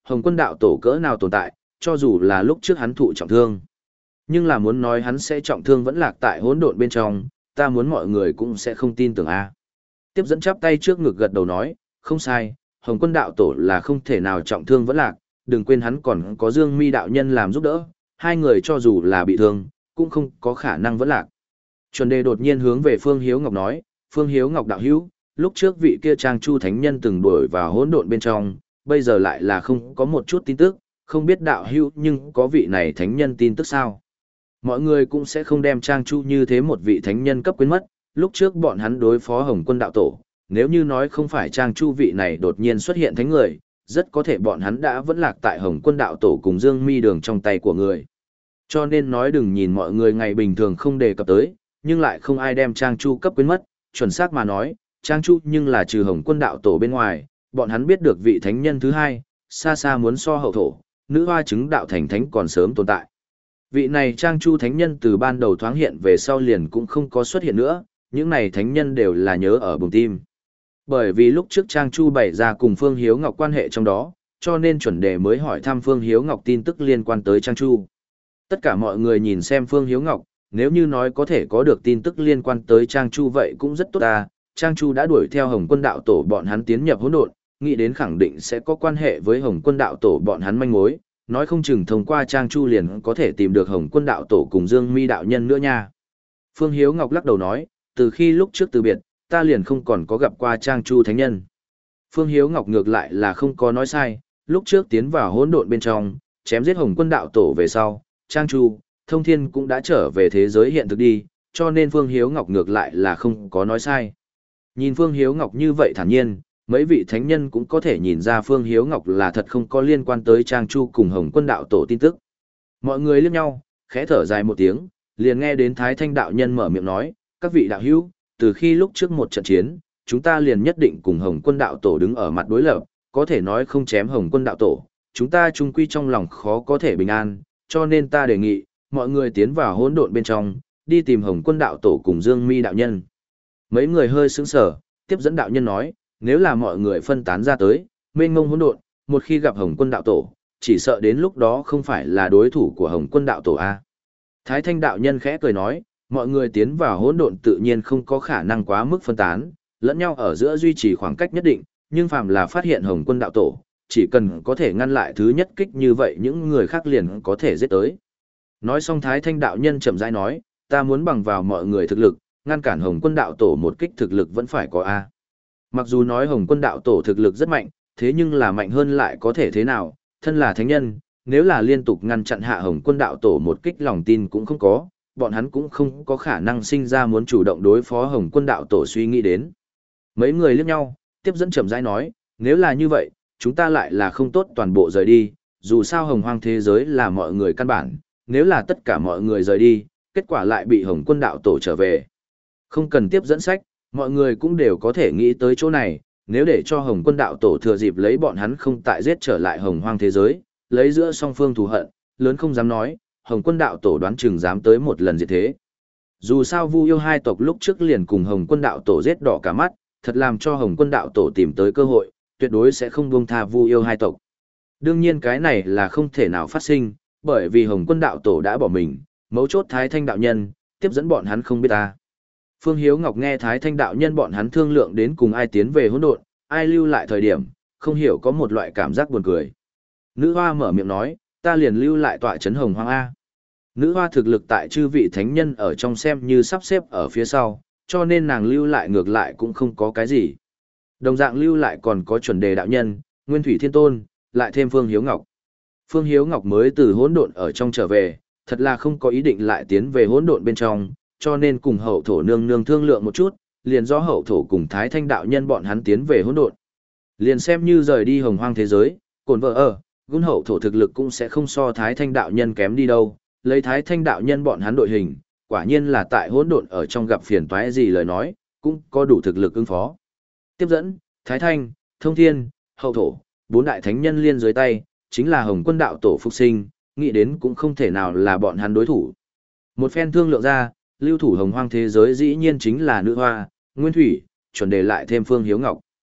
Hồng Quân đạo tổ cỡ nào tồn tại, cho dù là lúc trước hắn thụ trọng thương. Nhưng là muốn nói hắn sẽ trọng thương vẫn lạc tại hỗn độn bên trong, ta muốn mọi người cũng sẽ không tin tưởng a. Tiếp dẫn chắp tay trước ngực gật đầu nói, không sai, Hồng Quân đạo tổ là không thể nào trọng thương vẫn lạc, đừng quên hắn còn có Dương Mi đạo nhân làm giúp đỡ, hai người cho dù là bị thương, cũng không có khả năng vẫn lạc. Chuẩn Đề đột nhiên hướng về Phương Hiếu Ngọc nói, Phương Hiếu Ngọc đạo hữu, lúc trước vị kia Trang Chu thánh nhân từng đuổi vào hỗn độn bên trong, bây giờ lại là không có một chút tin tức, không biết đạo hữu nhưng có vị này thánh nhân tin tức sao? Mọi người cũng sẽ không đem Trang Chu như thế một vị thánh nhân cấp quên mất, lúc trước bọn hắn đối phó Hồng Quân đạo tổ, nếu như nói không phải Trang Chu vị này đột nhiên xuất hiện thánh người, rất có thể bọn hắn đã vẫn lạc tại Hồng Quân đạo tổ cùng Dương Mi đường trong tay của người. Cho nên nói đừng nhìn mọi người ngày bình thường không đề cập tới, nhưng lại không ai đem Trang Chu cấp quên mất, chuẩn xác mà nói, Trang Chu nhưng là trừ Hồng Quân đạo tổ bên ngoài, bọn hắn biết được vị thánh nhân thứ hai, xa xa muốn so hậu thổ, nữ hoa chứng đạo thành thánh còn sớm tồn tại. Vị này Trang Chu thánh nhân từ ban đầu thoáng hiện về sau liền cũng không có xuất hiện nữa, những này thánh nhân đều là nhớ ở bùng tim. Bởi vì lúc trước Trang Chu bày ra cùng Phương Hiếu Ngọc quan hệ trong đó, cho nên chuẩn đề mới hỏi thăm Phương Hiếu Ngọc tin tức liên quan tới Trang Chu. Tất cả mọi người nhìn xem Phương Hiếu Ngọc, nếu như nói có thể có được tin tức liên quan tới Trang Chu vậy cũng rất tốt ta. Trang Chu đã đuổi theo Hồng Quân đạo tổ bọn hắn tiến nhập hỗn độn, nghĩ đến khẳng định sẽ có quan hệ với Hồng Quân đạo tổ bọn hắn manh mối, nói không chừng thông qua Trang Chu liền có thể tìm được Hồng Quân đạo tổ cùng Dương Mi đạo nhân nữa nha. Phương Hiếu Ngọc lắc đầu nói, từ khi lúc trước từ biệt, ta liền không còn có gặp qua Trang Chu thánh nhân. Phương Hiếu Ngọc ngược lại là không có nói sai, lúc trước tiến vào hỗn độn bên trong, chém giết Hồng Quân đạo tổ về sau, Trang Chu, Thông Thiên cũng đã trở về thế giới hiện thực đi, cho nên Phương Hiếu Ngọc ngược lại là không có nói sai. Nhìn Phương Hiếu Ngọc như vậy thản nhiên, mấy vị thánh nhân cũng có thể nhìn ra Phương Hiếu Ngọc là thật không có liên quan tới Trang Chu cùng Hồng Quân đạo tổ tin tức. Mọi người liếc nhau, khẽ thở dài một tiếng, liền nghe đến Thái Thanh đạo nhân mở miệng nói, các vị đạo hữu, từ khi lúc trước một trận chiến, chúng ta liền nhất định cùng Hồng Quân đạo tổ đứng ở mặt đối lập, có thể nói không chém Hồng Quân đạo tổ, chúng ta chung quy trong lòng khó có thể bình an, cho nên ta đề nghị, mọi người tiến vào hỗn độn bên trong, đi tìm Hồng Quân đạo tổ cùng Dương Mi đạo nhân. Mấy người hơi sững sờ, tiếp dẫn đạo nhân nói, nếu là mọi người phân tán ra tới, mênh mông hỗn độn, một khi gặp Hồng Quân đạo tổ, chỉ sợ đến lúc đó không phải là đối thủ của Hồng Quân đạo tổ a. Thái Thanh đạo nhân khẽ cười nói, mọi người tiến vào hỗn độn tự nhiên không có khả năng quá mức phân tán, lẫn nhau ở giữa duy trì khoảng cách nhất định, nhưng phàm là phát hiện Hồng Quân đạo tổ, chỉ cần có thể ngăn lại thứ nhất kích như vậy những người khác liền có thể giết tới. Nói xong Thái Thanh đạo nhân chậm rãi nói, ta muốn bằng vào mọi người thực lực, ngăn cản Hồng Quân đạo tổ một kích thực lực vẫn phải có a. Mặc dù nói Hồng Quân đạo tổ thực lực rất mạnh, thế nhưng là mạnh hơn lại có thể thế nào, thân là thánh nhân, nếu là liên tục ngăn chặn hạ Hồng Quân đạo tổ một kích lòng tin cũng không có, bọn hắn cũng không có khả năng sinh ra muốn chủ động đối phó Hồng Quân đạo tổ suy nghĩ đến. Mấy người liếc nhau, tiếp dẫn chậm rãi nói, nếu là như vậy, chúng ta lại là không tốt toàn bộ rời đi, dù sao hồng hoang thế giới là mọi người căn bản, nếu là tất cả mọi người rời đi, kết quả lại bị Hồng Quân đạo tổ trở về. Không cần tiếp dẫn sách, mọi người cũng đều có thể nghĩ tới chỗ này, nếu để cho Hồng Quân đạo tổ thừa dịp lấy bọn hắn không tại giết trở lại hồng hoang thế giới, lấy giữa song phương thù hận, lớn không dám nói, Hồng Quân đạo tổ đoán chừng dám tới một lần diệt thế. Dù sao Vu Yêu hai tộc lúc trước liền cùng Hồng Quân đạo tổ giết đỏ cả mắt, thật làm cho Hồng Quân đạo tổ tìm tới cơ hội, tuyệt đối sẽ không buông tha Vu Yêu hai tộc. Đương nhiên cái này là không thể nào phát sinh, bởi vì Hồng Quân đạo tổ đã bỏ mình, mấu chốt Thái Thanh đạo nhân, tiếp dẫn bọn hắn không biết ta. Phương Hiếu Ngọc nghe Thái Thanh đạo nhân bọn hắn thương lượng đến cùng ai tiến về hỗn độn, ai lưu lại thời điểm, không hiểu có một loại cảm giác buồn cười. Nữ hoa mở miệng nói, ta liền lưu lại tọa trấn hồng hoang A. Nữ hoa thực lực tại chư vị thánh nhân ở trong xem như sắp xếp ở phía sau, cho nên nàng lưu lại ngược lại cũng không có cái gì. Đồng dạng lưu lại còn có chuẩn đề đạo nhân, nguyên thủy thiên tôn, lại thêm Phương Hiếu Ngọc. Phương Hiếu Ngọc mới từ hỗn độn ở trong trở về, thật là không có ý định lại tiến về hỗn độn bên trong, cho nên cùng hậu thổ nương nương thương lượng một chút, liền do hậu thổ cùng Thái Thanh đạo nhân bọn hắn tiến về hỗn độn. Liền xem như rời đi hồng hoang thế giới, cồn vợ ở, gun hậu thổ thực lực cũng sẽ không so Thái Thanh đạo nhân kém đi đâu, lấy Thái Thanh đạo nhân bọn hắn đội hình, quả nhiên là tại hỗn độn ở trong gặp phiền toái gì lời nói, cũng có đủ thực lực ứng phó. Tiếp dẫn, Thái Thanh, Thông Thiên, hậu thổ, bốn đại thánh nhân liên dưới tay, chính là Hồng Quân đạo tổ phục sinh, nghĩ đến cũng không thể nào là bọn hắn đối thủ. Một phen thương lượng ra, lưu thủ hồng hoang thế giới dĩ nhiên chính là nữ hoa, nguyên thủy, chuẩn đề lại thêm Phương Hiếu Ngọc.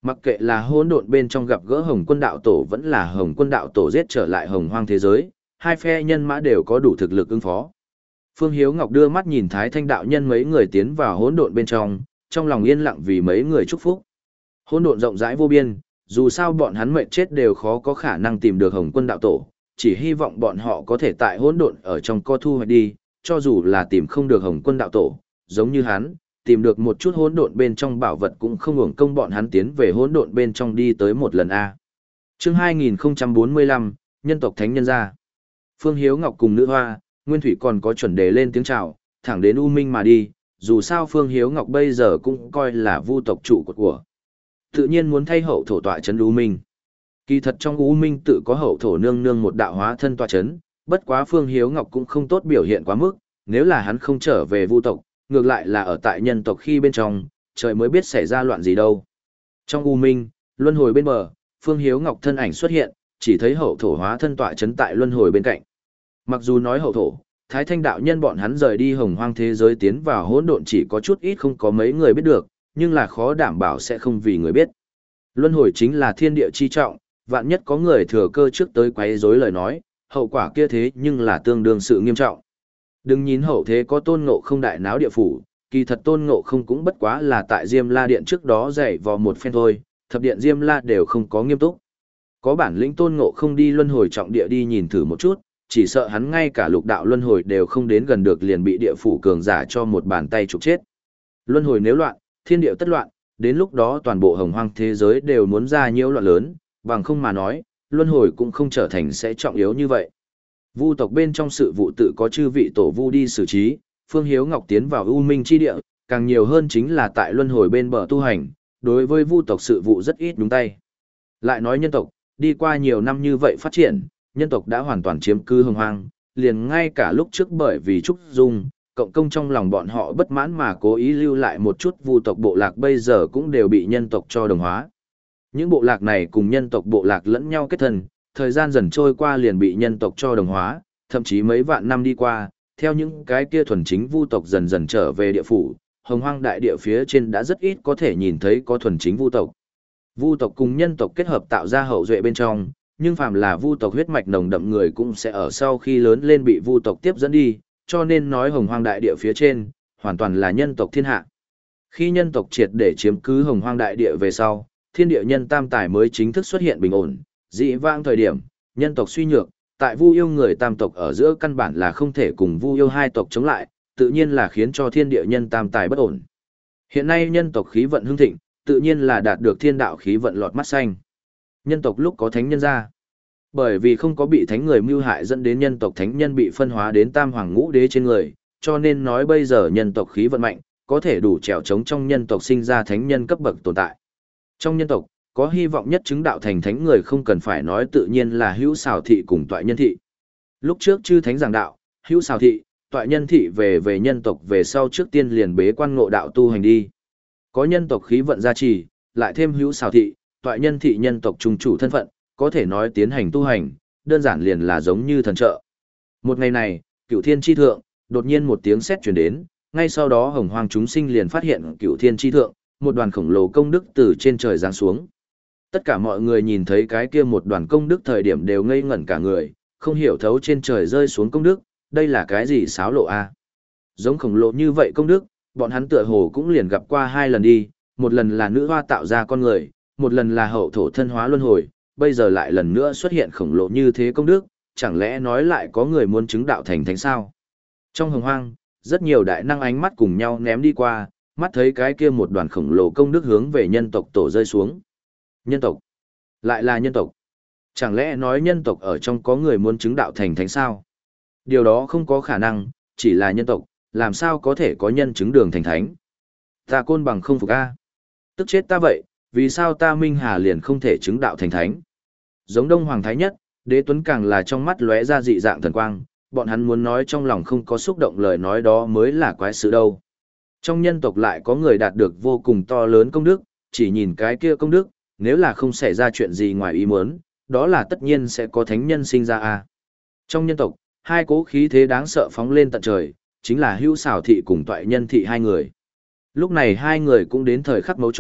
Mặc kệ là hỗn độn bên trong gặp gỡ Hồng Quân đạo tổ vẫn là Hồng Quân đạo tổ giết trở lại Hồng Hoang thế giới, hai phe nhân mã đều có đủ thực lực ứng phó. Phương Hiếu Ngọc đưa mắt nhìn Thái Thanh đạo nhân mấy người tiến vào hỗn độn bên trong, trong lòng yên lặng vì mấy người chúc phúc. Hỗn độn rộng rãi vô biên, dù sao bọn hắn mệnh chết đều khó có khả năng tìm được Hồng Quân đạo tổ, chỉ hy vọng bọn họ có thể tại hỗn độn ở trong co thu hoạch đi, cho dù là tìm không được Hồng Quân đạo tổ, giống như hắn, tìm được một chút hỗn độn bên trong bảo vật cũng không hưởng công bọn hắn tiến về hỗn độn bên trong đi tới một lần a. Chương hai nghìn không trăm bốn mươi lăm, nhân tộc thánh nhân gia. Phương Hiếu Ngọc cùng nữ hoa, Nguyên Thủy còn có chuẩn đề lên tiếng chào, thẳng đến U Minh mà đi, dù sao Phương Hiếu Ngọc bây giờ cũng coi là vu tộc trụ cột của. Tự nhiên muốn thay hậu thổ tọa trấn U Minh. Kỳ thật trong U Minh tự có hậu thổ nương nương một đạo hóa thân tọa trấn, bất quá Phương Hiếu Ngọc cũng không tốt biểu hiện quá mức, nếu là hắn không trở về vu tộc, ngược lại là ở tại nhân tộc khi bên trong, trời mới biết xảy ra loạn gì đâu. Trong U Minh, luân hồi bên bờ, Phương Hiếu Ngọc thân ảnh xuất hiện, chỉ thấy hậu thổ hóa thân tọa trấn tại luân hồi bên cạnh. Mặc dù nói hậu thổ, Thái Thanh đạo nhân bọn hắn rời đi hồng hoang thế giới tiến vào hỗn độn chỉ có chút ít không có mấy người biết được, nhưng là khó đảm bảo sẽ không vì người biết. Luân hồi chính là thiên địa chi trọng, vạn nhất có người thừa cơ trước tới quấy rối lời nói, hậu quả kia thế nhưng là tương đương sự nghiêm trọng. Đừng nhìn hậu thế có tôn ngộ không đại náo địa phủ, kỳ thật tôn ngộ không cũng bất quá là tại Diêm La Điện trước đó dạy vò một phen thôi, thập điện Diêm La đều không có nghiêm túc. Có bản lĩnh tôn ngộ không đi luân hồi trọng địa đi nhìn thử một chút, chỉ sợ hắn ngay cả lục đạo luân hồi đều không đến gần được liền bị địa phủ cường giả cho một bàn tay trục chết. Luân hồi nếu loạn, thiên địa tất loạn, đến lúc đó toàn bộ hồng hoang thế giới đều muốn ra nhiễu loạn lớn, bằng không mà nói, luân hồi cũng không trở thành sẽ trọng yếu như vậy. Vu tộc bên trong sự vụ tự có chư vị tổ vu đi xử trí, Phương Hiếu Ngọc tiến vào U Minh chi địa, càng nhiều hơn chính là tại luân hồi bên bờ tu hành, đối với vu tộc sự vụ rất ít nhúng tay. Lại nói nhân tộc, đi qua nhiều năm như vậy phát triển, nhân tộc đã hoàn toàn chiếm cứ hồng hoang, liền ngay cả lúc trước bởi vì Trúc Dung, cộng công trong lòng bọn họ bất mãn mà cố ý lưu lại một chút vu tộc bộ lạc bây giờ cũng đều bị nhân tộc cho đồng hóa. Những bộ lạc này cùng nhân tộc bộ lạc lẫn nhau kết thân, thời gian dần trôi qua liền bị nhân tộc cho đồng hóa, thậm chí mấy vạn năm đi qua, theo những cái kia thuần chính vu tộc dần dần trở về địa phủ, hồng hoang đại địa phía trên đã rất ít có thể nhìn thấy có thuần chính vu tộc. Vu tộc cùng nhân tộc kết hợp tạo ra hậu duệ bên trong, nhưng phàm là vu tộc huyết mạch nồng đậm người cũng sẽ ở sau khi lớn lên bị vu tộc tiếp dẫn đi, cho nên nói hồng hoang đại địa phía trên, hoàn toàn là nhân tộc thiên hạ. Khi nhân tộc triệt để chiếm cứ hồng hoang đại địa về sau, thiên địa nhân tam tài mới chính thức xuất hiện bình ổn, dị vãng thời điểm, nhân tộc suy nhược, tại vu yêu người tam tộc ở giữa căn bản là không thể cùng vu yêu hai tộc chống lại, tự nhiên là khiến cho thiên địa nhân tam tài bất ổn. Hiện nay nhân tộc khí vận hưng thịnh, tự nhiên là đạt được thiên đạo khí vận lọt mắt xanh. Nhân tộc lúc có thánh nhân ra, bởi vì không có bị thánh người mưu hại dẫn đến nhân tộc thánh nhân bị phân hóa đến tam hoàng ngũ đế trên người, cho nên nói bây giờ nhân tộc khí vận mạnh, có thể đủ trèo chống trong nhân tộc sinh ra thánh nhân cấp bậc tồn tại. Trong nhân tộc, có hy vọng nhất chứng đạo thành thánh người không cần phải nói tự nhiên là hữu xào thị cùng toại nhân thị. Lúc trước chư thánh giảng đạo, hữu xào thị, toại nhân thị về về nhân tộc về sau trước tiên liền bế quan ngộ đạo tu hành đi. Có nhân tộc khí vận gia trì, lại thêm hữu xào thị, toại nhân thị nhân tộc trung chủ thân phận, có thể nói tiến hành tu hành, đơn giản liền là giống như thần trợ. Một ngày này, cửu thiên chi thượng, đột nhiên một tiếng sét truyền đến, ngay sau đó hồng hoang chúng sinh liền phát hiện cửu thiên chi thượng, một đoàn khổng lồ công đức từ trên trời giáng xuống. Tất cả mọi người nhìn thấy cái kia một đoàn công đức thời điểm đều ngây ngẩn cả người, không hiểu thấu trên trời rơi xuống công đức, đây là cái gì xáo lộ a? Giống khổng lồ như vậy công đức, bọn hắn tựa hồ cũng liền gặp qua hai lần đi, một lần là nữ hoa tạo ra con người, một lần là hậu thổ thân hóa luân hồi, bây giờ lại lần nữa xuất hiện khổng lồ như thế công đức, chẳng lẽ nói lại có người muốn chứng đạo thành thánh sao? Trong hồng hoang, rất nhiều đại năng ánh mắt cùng nhau ném đi qua, mắt thấy cái kia một đoàn khổng lồ công đức hướng về nhân tộc tổ rơi xuống. Nhân tộc? Lại là nhân tộc? Chẳng lẽ nói nhân tộc ở trong có người muốn chứng đạo thành thánh sao? Điều đó không có khả năng, chỉ là nhân tộc, làm sao có thể có nhân chứng đường thành thánh? Ta côn bằng không phục a. Tức chết ta vậy, vì sao ta Minh Hà liền không thể chứng đạo thành thánh? Giống Đông Hoàng Thái Nhất, Đế Tuấn càng là trong mắt lóe ra dị dạng thần quang, bọn hắn muốn nói trong lòng không có xúc động lời nói đó mới là quái sự đâu. Trong nhân tộc lại có người đạt được vô cùng to lớn công đức, chỉ nhìn cái kia công đức, nếu là không xảy ra chuyện gì ngoài ý muốn, đó là tất nhiên sẽ có thánh nhân sinh ra a. Trong nhân tộc, hai cố khí thế đáng sợ phóng lên tận trời, chính là Hữu Xảo thị cùng Toại Nhân thị hai người. Lúc này hai người cũng đến thời khắc mấu chốt,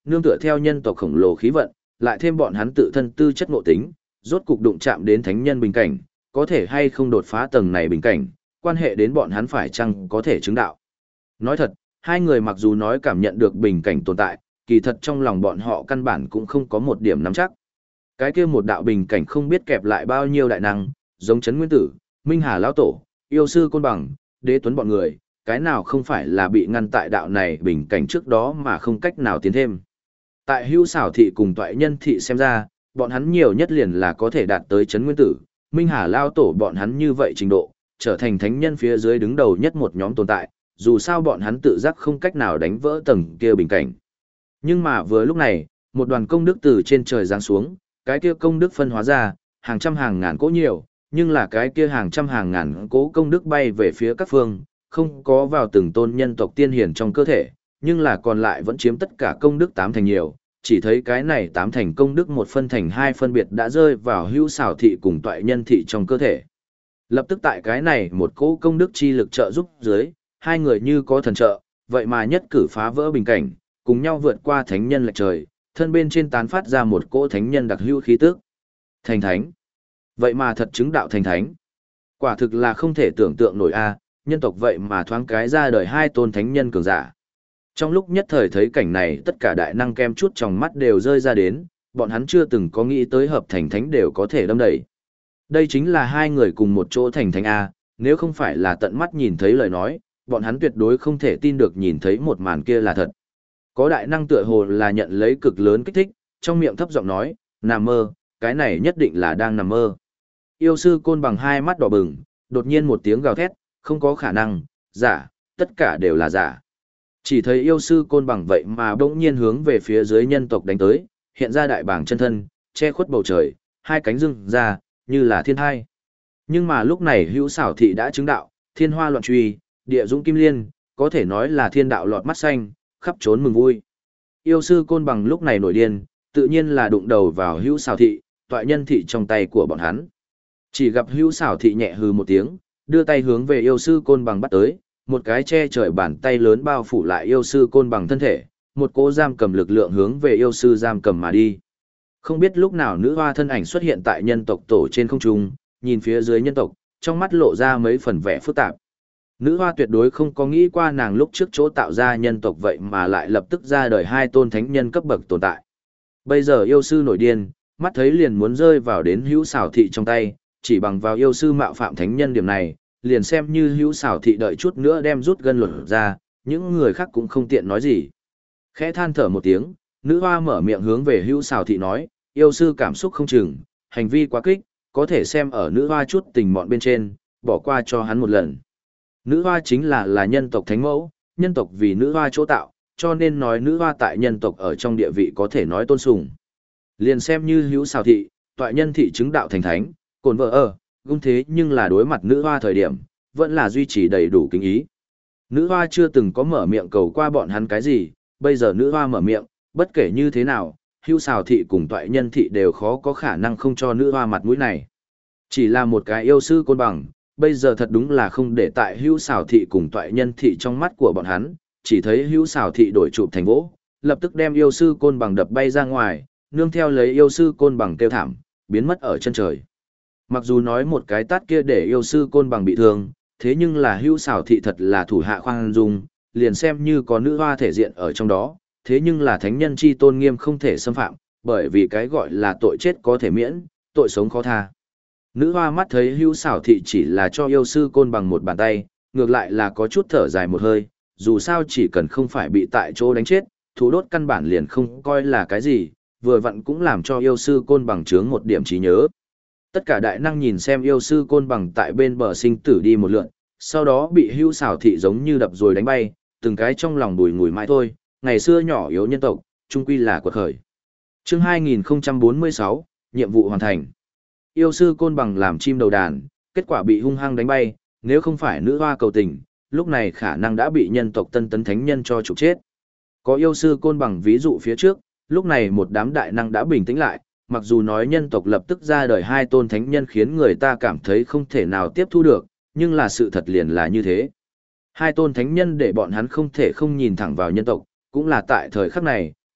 nương tựa theo nhân tộc khổng lồ khí vận, lại thêm bọn hắn tự thân tư chất ngộ tính, rốt cục đụng chạm đến thánh nhân bình cảnh, có thể hay không đột phá tầng này bình cảnh, quan hệ đến bọn hắn phải chăng có thể chứng đạo. Nói thật, hai người mặc dù nói cảm nhận được bình cảnh tồn tại, kỳ thật trong lòng bọn họ căn bản cũng không có một điểm nắm chắc. Cái kia một đạo bình cảnh không biết kẹp lại bao nhiêu đại năng, giống Trấn Nguyên Tử, Minh Hà Lão Tổ, Yêu Sư Côn Bằng, Đế Tuấn bọn người, cái nào không phải là bị ngăn tại đạo này bình cảnh trước đó mà không cách nào tiến thêm. Tại Hữu Xảo thị cùng Toại Nhân thị xem ra, bọn hắn nhiều nhất liền là có thể đạt tới Trấn Nguyên Tử, Minh Hà Lão Tổ bọn hắn như vậy trình độ, trở thành thánh nhân phía dưới đứng đầu nhất một nhóm tồn tại, dù sao bọn hắn tự giác không cách nào đánh vỡ tầng kia bình cảnh. Nhưng mà vừa lúc này, một đoàn công đức từ trên trời giáng xuống, cái kia công đức phân hóa ra, hàng trăm hàng ngàn cỗ nhiều, nhưng là cái kia hàng trăm hàng ngàn cỗ công đức bay về phía các phương, không có vào từng tôn nhân tộc tiên hiển trong cơ thể, nhưng là còn lại vẫn chiếm tất cả công đức tám thành nhiều, chỉ thấy cái này tám thành công đức một phân thành hai phân biệt đã rơi vào Hữu Xảo thị cùng Toại Nhân thị trong cơ thể. Lập tức tại cái này một cỗ công đức chi lực trợ giúp dưới, hai người như có thần trợ, vậy mà nhất cử phá vỡ bình cảnh, cùng nhau vượt qua thánh nhân lệch trời, thân bên trên tán phát ra một cỗ thánh nhân đặc hữu khí tức. Thành thánh. Vậy mà thật chứng đạo thành thánh. Quả thực là không thể tưởng tượng nổi a, nhân tộc vậy mà thoáng cái ra đời hai tôn thánh nhân cường giả. Trong lúc nhất thời thấy cảnh này, tất cả đại năng kem chút trong mắt đều rơi ra đến, bọn hắn chưa từng có nghĩ tới hợp thành thánh đều có thể đâm đẩy. Đây chính là hai người cùng một chỗ thành thánh a, nếu không phải là tận mắt nhìn thấy lời nói, bọn hắn tuyệt đối không thể tin được nhìn thấy một màn kia là thật. Có đại năng tựa hồ là nhận lấy cực lớn kích thích, trong miệng thấp giọng nói, nằm mơ, cái này nhất định là đang nằm mơ. Yêu Sư Côn Bằng hai mắt đỏ bừng, đột nhiên một tiếng gào thét, không có khả năng, giả, tất cả đều là giả. Chỉ thấy Yêu Sư Côn Bằng vậy mà bỗng nhiên hướng về phía dưới nhân tộc đánh tới, hiện ra đại bảng chân thân, che khuất bầu trời, hai cánh rưng ra, như là thiên hai. Nhưng mà lúc này Hữu Xảo thị đã chứng đạo, thiên hoa loạn truy, địa dũng kim liên, có thể nói là thiên đạo lọt mắt xanh, khắp trốn mừng vui. Yêu Sư Côn Bằng lúc này nổi điên, tự nhiên là đụng đầu vào Hữu Xảo thị, Toại Nhân thị trong tay của bọn hắn. Chỉ gặp Hữu Xảo thị nhẹ hừ một tiếng, đưa tay hướng về Yêu Sư Côn Bằng bắt tới, một cái che trời bàn tay lớn bao phủ lại Yêu Sư Côn Bằng thân thể, một cỗ giam cầm lực lượng hướng về Yêu Sư giam cầm mà đi. Không biết lúc nào nữ hoa thân ảnh xuất hiện tại nhân tộc tổ trên không trung, nhìn phía dưới nhân tộc, trong mắt lộ ra mấy phần vẻ phức tạp. Nữ hoa tuyệt đối không có nghĩ qua nàng lúc trước chỗ tạo ra nhân tộc vậy mà lại lập tức ra đời hai tôn thánh nhân cấp bậc tồn tại. Bây giờ Yêu Sư nổi điên, mắt thấy liền muốn rơi vào đến Hữu Xảo thị trong tay, chỉ bằng vào Yêu Sư mạo phạm thánh nhân điểm này, liền xem như Hữu Xảo thị đợi chút nữa đem rút gân luật ra, những người khác cũng không tiện nói gì. Khẽ than thở một tiếng, nữ hoa mở miệng hướng về Hữu Xảo thị nói, Yêu Sư cảm xúc không chừng, hành vi quá kích, có thể xem ở nữ hoa chút tình mọn bên trên, bỏ qua cho hắn một lần. Nữ hoa chính là là nhân tộc thánh mẫu, nhân tộc vì nữ hoa chỗ tạo, cho nên nói nữ hoa tại nhân tộc ở trong địa vị có thể nói tôn sùng. Liền xem như Hữu Xảo thị, Toại Nhân thị chứng đạo thành thánh, cồn vợ ở, cũng thế nhưng là đối mặt nữ hoa thời điểm, vẫn là duy trì đầy đủ kính ý. Nữ hoa chưa từng có mở miệng cầu qua bọn hắn cái gì, bây giờ nữ hoa mở miệng, bất kể như thế nào, Hữu Xảo thị cùng Toại Nhân thị đều khó có khả năng không cho nữ hoa mặt mũi này. Chỉ là một cái Yêu Sư Côn Bằng, bây giờ thật đúng là không để tại Hữu Xảo thị cùng Toại Nhân thị trong mắt của bọn hắn, chỉ thấy Hữu Xảo thị đổi trụ thành vỗ, lập tức đem Yêu Sư Côn Bằng đập bay ra ngoài, nương theo lấy Yêu Sư Côn Bằng kêu thảm, biến mất ở chân trời. Mặc dù nói một cái tát kia để Yêu Sư Côn Bằng bị thương, thế nhưng là Hữu Xảo thị thật là thủ hạ khoan dung, liền xem như có nữ hoa thể diện ở trong đó, thế nhưng là thánh nhân chi tôn nghiêm không thể xâm phạm, bởi vì cái gọi là tội chết có thể miễn, tội sống khó tha. Nữ hoa mắt thấy Hữu Xảo thị chỉ là cho Yêu Sư Côn Bằng một bàn tay, ngược lại là có chút thở dài một hơi, dù sao chỉ cần không phải bị tại chỗ đánh chết, thú đốt căn bản liền không coi là cái gì, vừa vặn cũng làm cho Yêu Sư Côn Bằng chướng một điểm trí nhớ. Tất cả đại năng nhìn xem Yêu Sư Côn Bằng tại bên bờ sinh tử đi một lượn, sau đó bị Hữu Xảo thị giống như đập rồi đánh bay, từng cái trong lòng bùi ngùi mãi thôi, ngày xưa nhỏ yếu nhân tộc, trung quy là quật khởi. Chương hai nghìn không trăm bốn mươi sáu, nhiệm vụ hoàn thành. Yêu Sư Côn Bằng làm chim đầu đàn, kết quả bị hung hăng đánh bay, nếu không phải nữ hoa cầu tình, lúc này khả năng đã bị nhân tộc tân tấn thánh nhân cho trục chết. Có Yêu Sư Côn Bằng ví dụ phía trước, lúc này một đám đại năng đã bình tĩnh lại, mặc dù nói nhân tộc lập tức ra đời hai tôn thánh nhân khiến người ta cảm thấy không thể nào tiếp thu được, nhưng là sự thật liền là như thế. Hai tôn thánh nhân để bọn hắn không thể không nhìn thẳng vào nhân tộc, cũng là tại thời khắc này,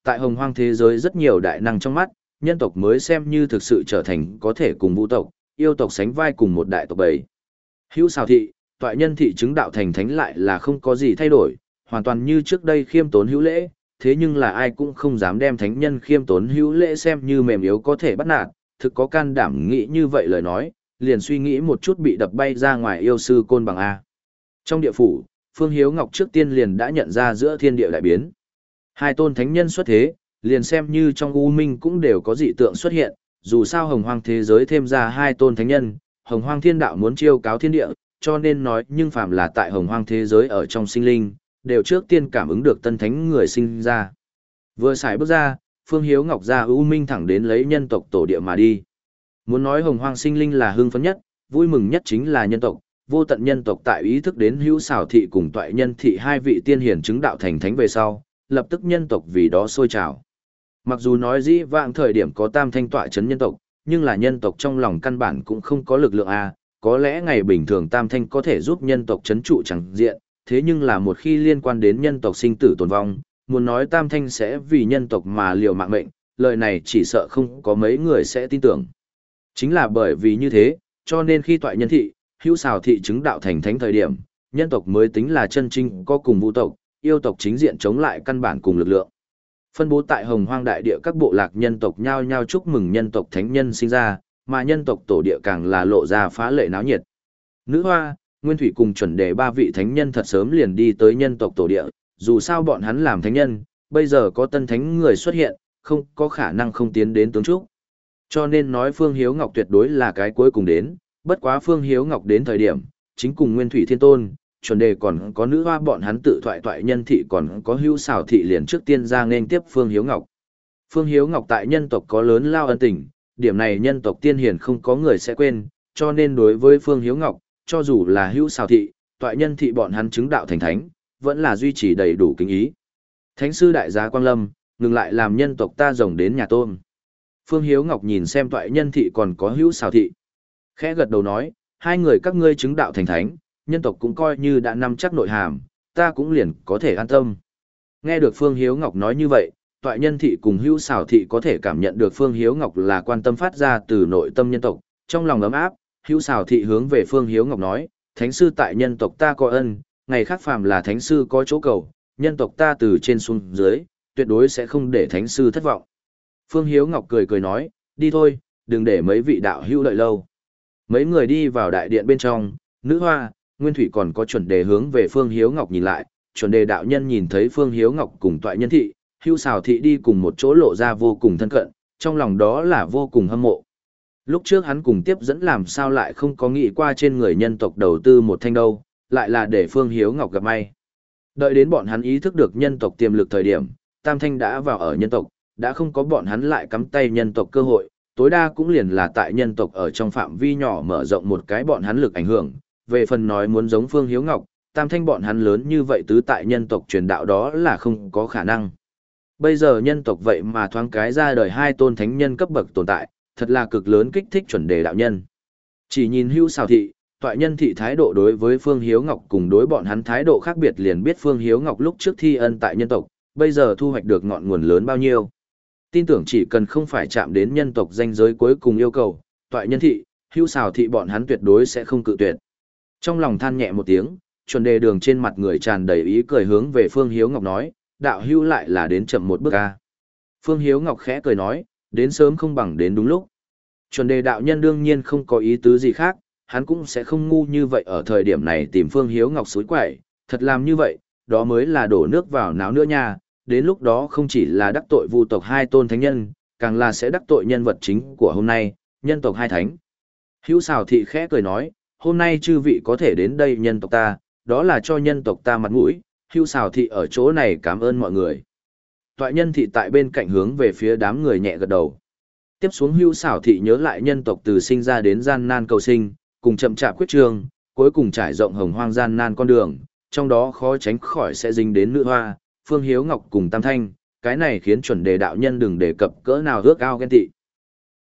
tại hồng hoang thế giới rất nhiều đại năng trong mắt, nhân tộc mới xem như thực sự trở thành có thể cùng vũ tộc, yêu tộc sánh vai cùng một đại tộc bầy. Hữu xào thị, toại nhân thị chứng đạo thành thánh lại là không có gì thay đổi, hoàn toàn như trước đây khiêm tốn hữu lễ, thế nhưng là ai cũng không dám đem thánh nhân khiêm tốn hữu lễ xem như mềm yếu có thể bắt nạt, thực có can đảm nghĩ như vậy lời nói, liền suy nghĩ một chút bị đập bay ra ngoài yêu sư côn bằng A. Trong địa phủ, Phương Hiếu Ngọc trước tiên liền đã nhận ra giữa thiên địa đại biến. Hai tôn thánh nhân xuất thế, liền xem như trong U Minh cũng đều có dị tượng xuất hiện, dù sao hồng hoang thế giới thêm ra hai tôn thánh nhân, hồng hoang thiên đạo muốn chiêu cáo thiên địa, cho nên nói nhưng phàm là tại hồng hoang thế giới ở trong sinh linh, đều trước tiên cảm ứng được tân thánh người sinh ra. Vừa xài bước ra, Phương Hiếu Ngọc ra U Minh thẳng đến lấy nhân tộc tổ địa mà đi. Muốn nói hồng hoang sinh linh là hưng phấn nhất, vui mừng nhất chính là nhân tộc, vô tận nhân tộc tại ý thức đến hữu xảo thị cùng toại nhân thị hai vị tiên hiển chứng đạo thành thánh về sau, lập tức nhân tộc vì đó sôi trào. Mặc dù nói dĩ vãng thời điểm có tam thanh tọa chấn nhân tộc, nhưng là nhân tộc trong lòng căn bản cũng không có lực lượng A, có lẽ ngày bình thường tam thanh có thể giúp nhân tộc chấn trụ chẳng diện, thế nhưng là một khi liên quan đến nhân tộc sinh tử tồn vong, muốn nói tam thanh sẽ vì nhân tộc mà liều mạng mệnh, lời này chỉ sợ không có mấy người sẽ tin tưởng. Chính là bởi vì như thế, cho nên khi toại nhân thị, hữu xào thị chứng đạo thành thánh thời điểm, nhân tộc mới tính là chân chính có cùng vũ tộc, yêu tộc chính diện chống lại căn bản cùng lực lượng. Phân bố tại hồng hoang đại địa các bộ lạc nhân tộc nhao nhao chúc mừng nhân tộc thánh nhân sinh ra, mà nhân tộc tổ địa càng là lộ ra phá lệ náo nhiệt. Nữ hoa, Nguyên Thủy cùng chuẩn đề ba vị thánh nhân thật sớm liền đi tới nhân tộc tổ địa, dù sao bọn hắn làm thánh nhân, bây giờ có tân thánh người xuất hiện, không có khả năng không tiến đến tướng chúc. Cho nên nói Phương Hiếu Ngọc tuyệt đối là cái cuối cùng đến, bất quá Phương Hiếu Ngọc đến thời điểm, chính cùng Nguyên Thủy Thiên Tôn, chuẩn đề còn có nữ hoa bọn hắn tự thoại toại nhân thị còn có hữu xảo thị liền trước tiên ra nên tiếp Phương Hiếu Ngọc. Phương Hiếu Ngọc tại nhân tộc có lớn lao ân tình, điểm này nhân tộc tiên hiền không có người sẽ quên, cho nên đối với Phương Hiếu Ngọc, cho dù là hữu xảo thị, toại nhân thị bọn hắn chứng đạo thành thánh, vẫn là duy trì đầy đủ kính ý. Thánh sư đại gia Quang Lâm, ngừng lại làm nhân tộc ta rồng đến nhà tôn. Phương Hiếu Ngọc nhìn xem toại nhân thị còn có hữu xảo thị. Khẽ gật đầu nói, hai người các ngươi chứng đạo thành thánh, nhân tộc cũng coi như đã nắm chắc nội hàm, ta cũng liền có thể an tâm. Nghe được Phương Hiếu Ngọc nói như vậy, toại nhân thị cùng hữu xảo thị có thể cảm nhận được Phương Hiếu Ngọc là quan tâm phát ra từ nội tâm nhân tộc, trong lòng ấm áp, hữu xảo thị hướng về Phương Hiếu Ngọc nói, thánh sư tại nhân tộc ta có ân, ngày khác phàm là thánh sư có chỗ cầu, nhân tộc ta từ trên xuống dưới, tuyệt đối sẽ không để thánh sư thất vọng. Phương Hiếu Ngọc cười cười nói, đi thôi, đừng để mấy vị đạo hữu đợi lâu. Mấy người đi vào đại điện bên trong, nữ hoa, Nguyên Thủy còn có chuẩn đề hướng về Phương Hiếu Ngọc nhìn lại, chuẩn đề đạo nhân nhìn thấy Phương Hiếu Ngọc cùng toại nhân thị, hữu xào thị đi cùng một chỗ lộ ra vô cùng thân cận, trong lòng đó là vô cùng hâm mộ. Lúc trước hắn cùng tiếp dẫn làm sao lại không có nghĩ qua trên người nhân tộc đầu tư một thanh đâu, lại là để Phương Hiếu Ngọc gặp may. Đợi đến bọn hắn ý thức được nhân tộc tiềm lực thời điểm, tam thanh đã vào ở nhân tộc, đã không có bọn hắn lại cắm tay nhân tộc cơ hội, tối đa cũng liền là tại nhân tộc ở trong phạm vi nhỏ mở rộng một cái bọn hắn lực ảnh hưởng. Về phần nói muốn giống Phương Hiếu Ngọc, tam thanh bọn hắn lớn như vậy tứ tại nhân tộc truyền đạo đó là không có khả năng. Bây giờ nhân tộc vậy mà thoáng cái ra đời hai tôn thánh nhân cấp bậc tồn tại, thật là cực lớn kích thích chuẩn đề đạo nhân. Chỉ nhìn hữu xào thị, toại nhân thị thái độ đối với Phương Hiếu Ngọc cùng đối bọn hắn thái độ khác biệt liền biết Phương Hiếu Ngọc lúc trước thi ân tại nhân tộc, bây giờ thu hoạch được ngọn nguồn lớn bao nhiêu. Tin tưởng chỉ cần không phải chạm đến nhân tộc danh giới cuối cùng yêu cầu, toại nhân thị, hữu xào thị bọn hắn tuyệt đối sẽ không cự tuyệt. Trong lòng than nhẹ một tiếng, chuẩn đề đường trên mặt người tràn đầy ý cười hướng về Phương Hiếu Ngọc nói, đạo hữu lại là đến chậm một bước ca. Phương Hiếu Ngọc khẽ cười nói, đến sớm không bằng đến đúng lúc. Chuẩn đề đạo nhân đương nhiên không có ý tứ gì khác, hắn cũng sẽ không ngu như vậy ở thời điểm này tìm Phương Hiếu Ngọc xúi quẩy, thật làm như vậy, đó mới là đổ nước vào náo nữa nha, đến lúc đó không chỉ là đắc tội vu tộc hai tôn thánh nhân, càng là sẽ đắc tội nhân vật chính của hôm nay, nhân tộc hai thánh. Hữu xào thị khẽ cười nói, hôm nay chư vị có thể đến đây nhân tộc ta, đó là cho nhân tộc ta mặt mũi, hữu xào thị ở chỗ này cảm ơn mọi người. Toại nhân thị tại bên cạnh hướng về phía đám người nhẹ gật đầu. Tiếp xuống hữu xảo thị nhớ lại nhân tộc từ sinh ra đến gian nan cầu sinh, cùng chậm chạp quyết trương, cuối cùng trải rộng hồng hoang gian nan con đường, trong đó khó tránh khỏi sẽ dính đến nữ hoa, Phương Hiếu Ngọc cùng Tam Thanh, cái này khiến chuẩn đề đạo nhân đừng đề cập cỡ nào ước ao ghen tị.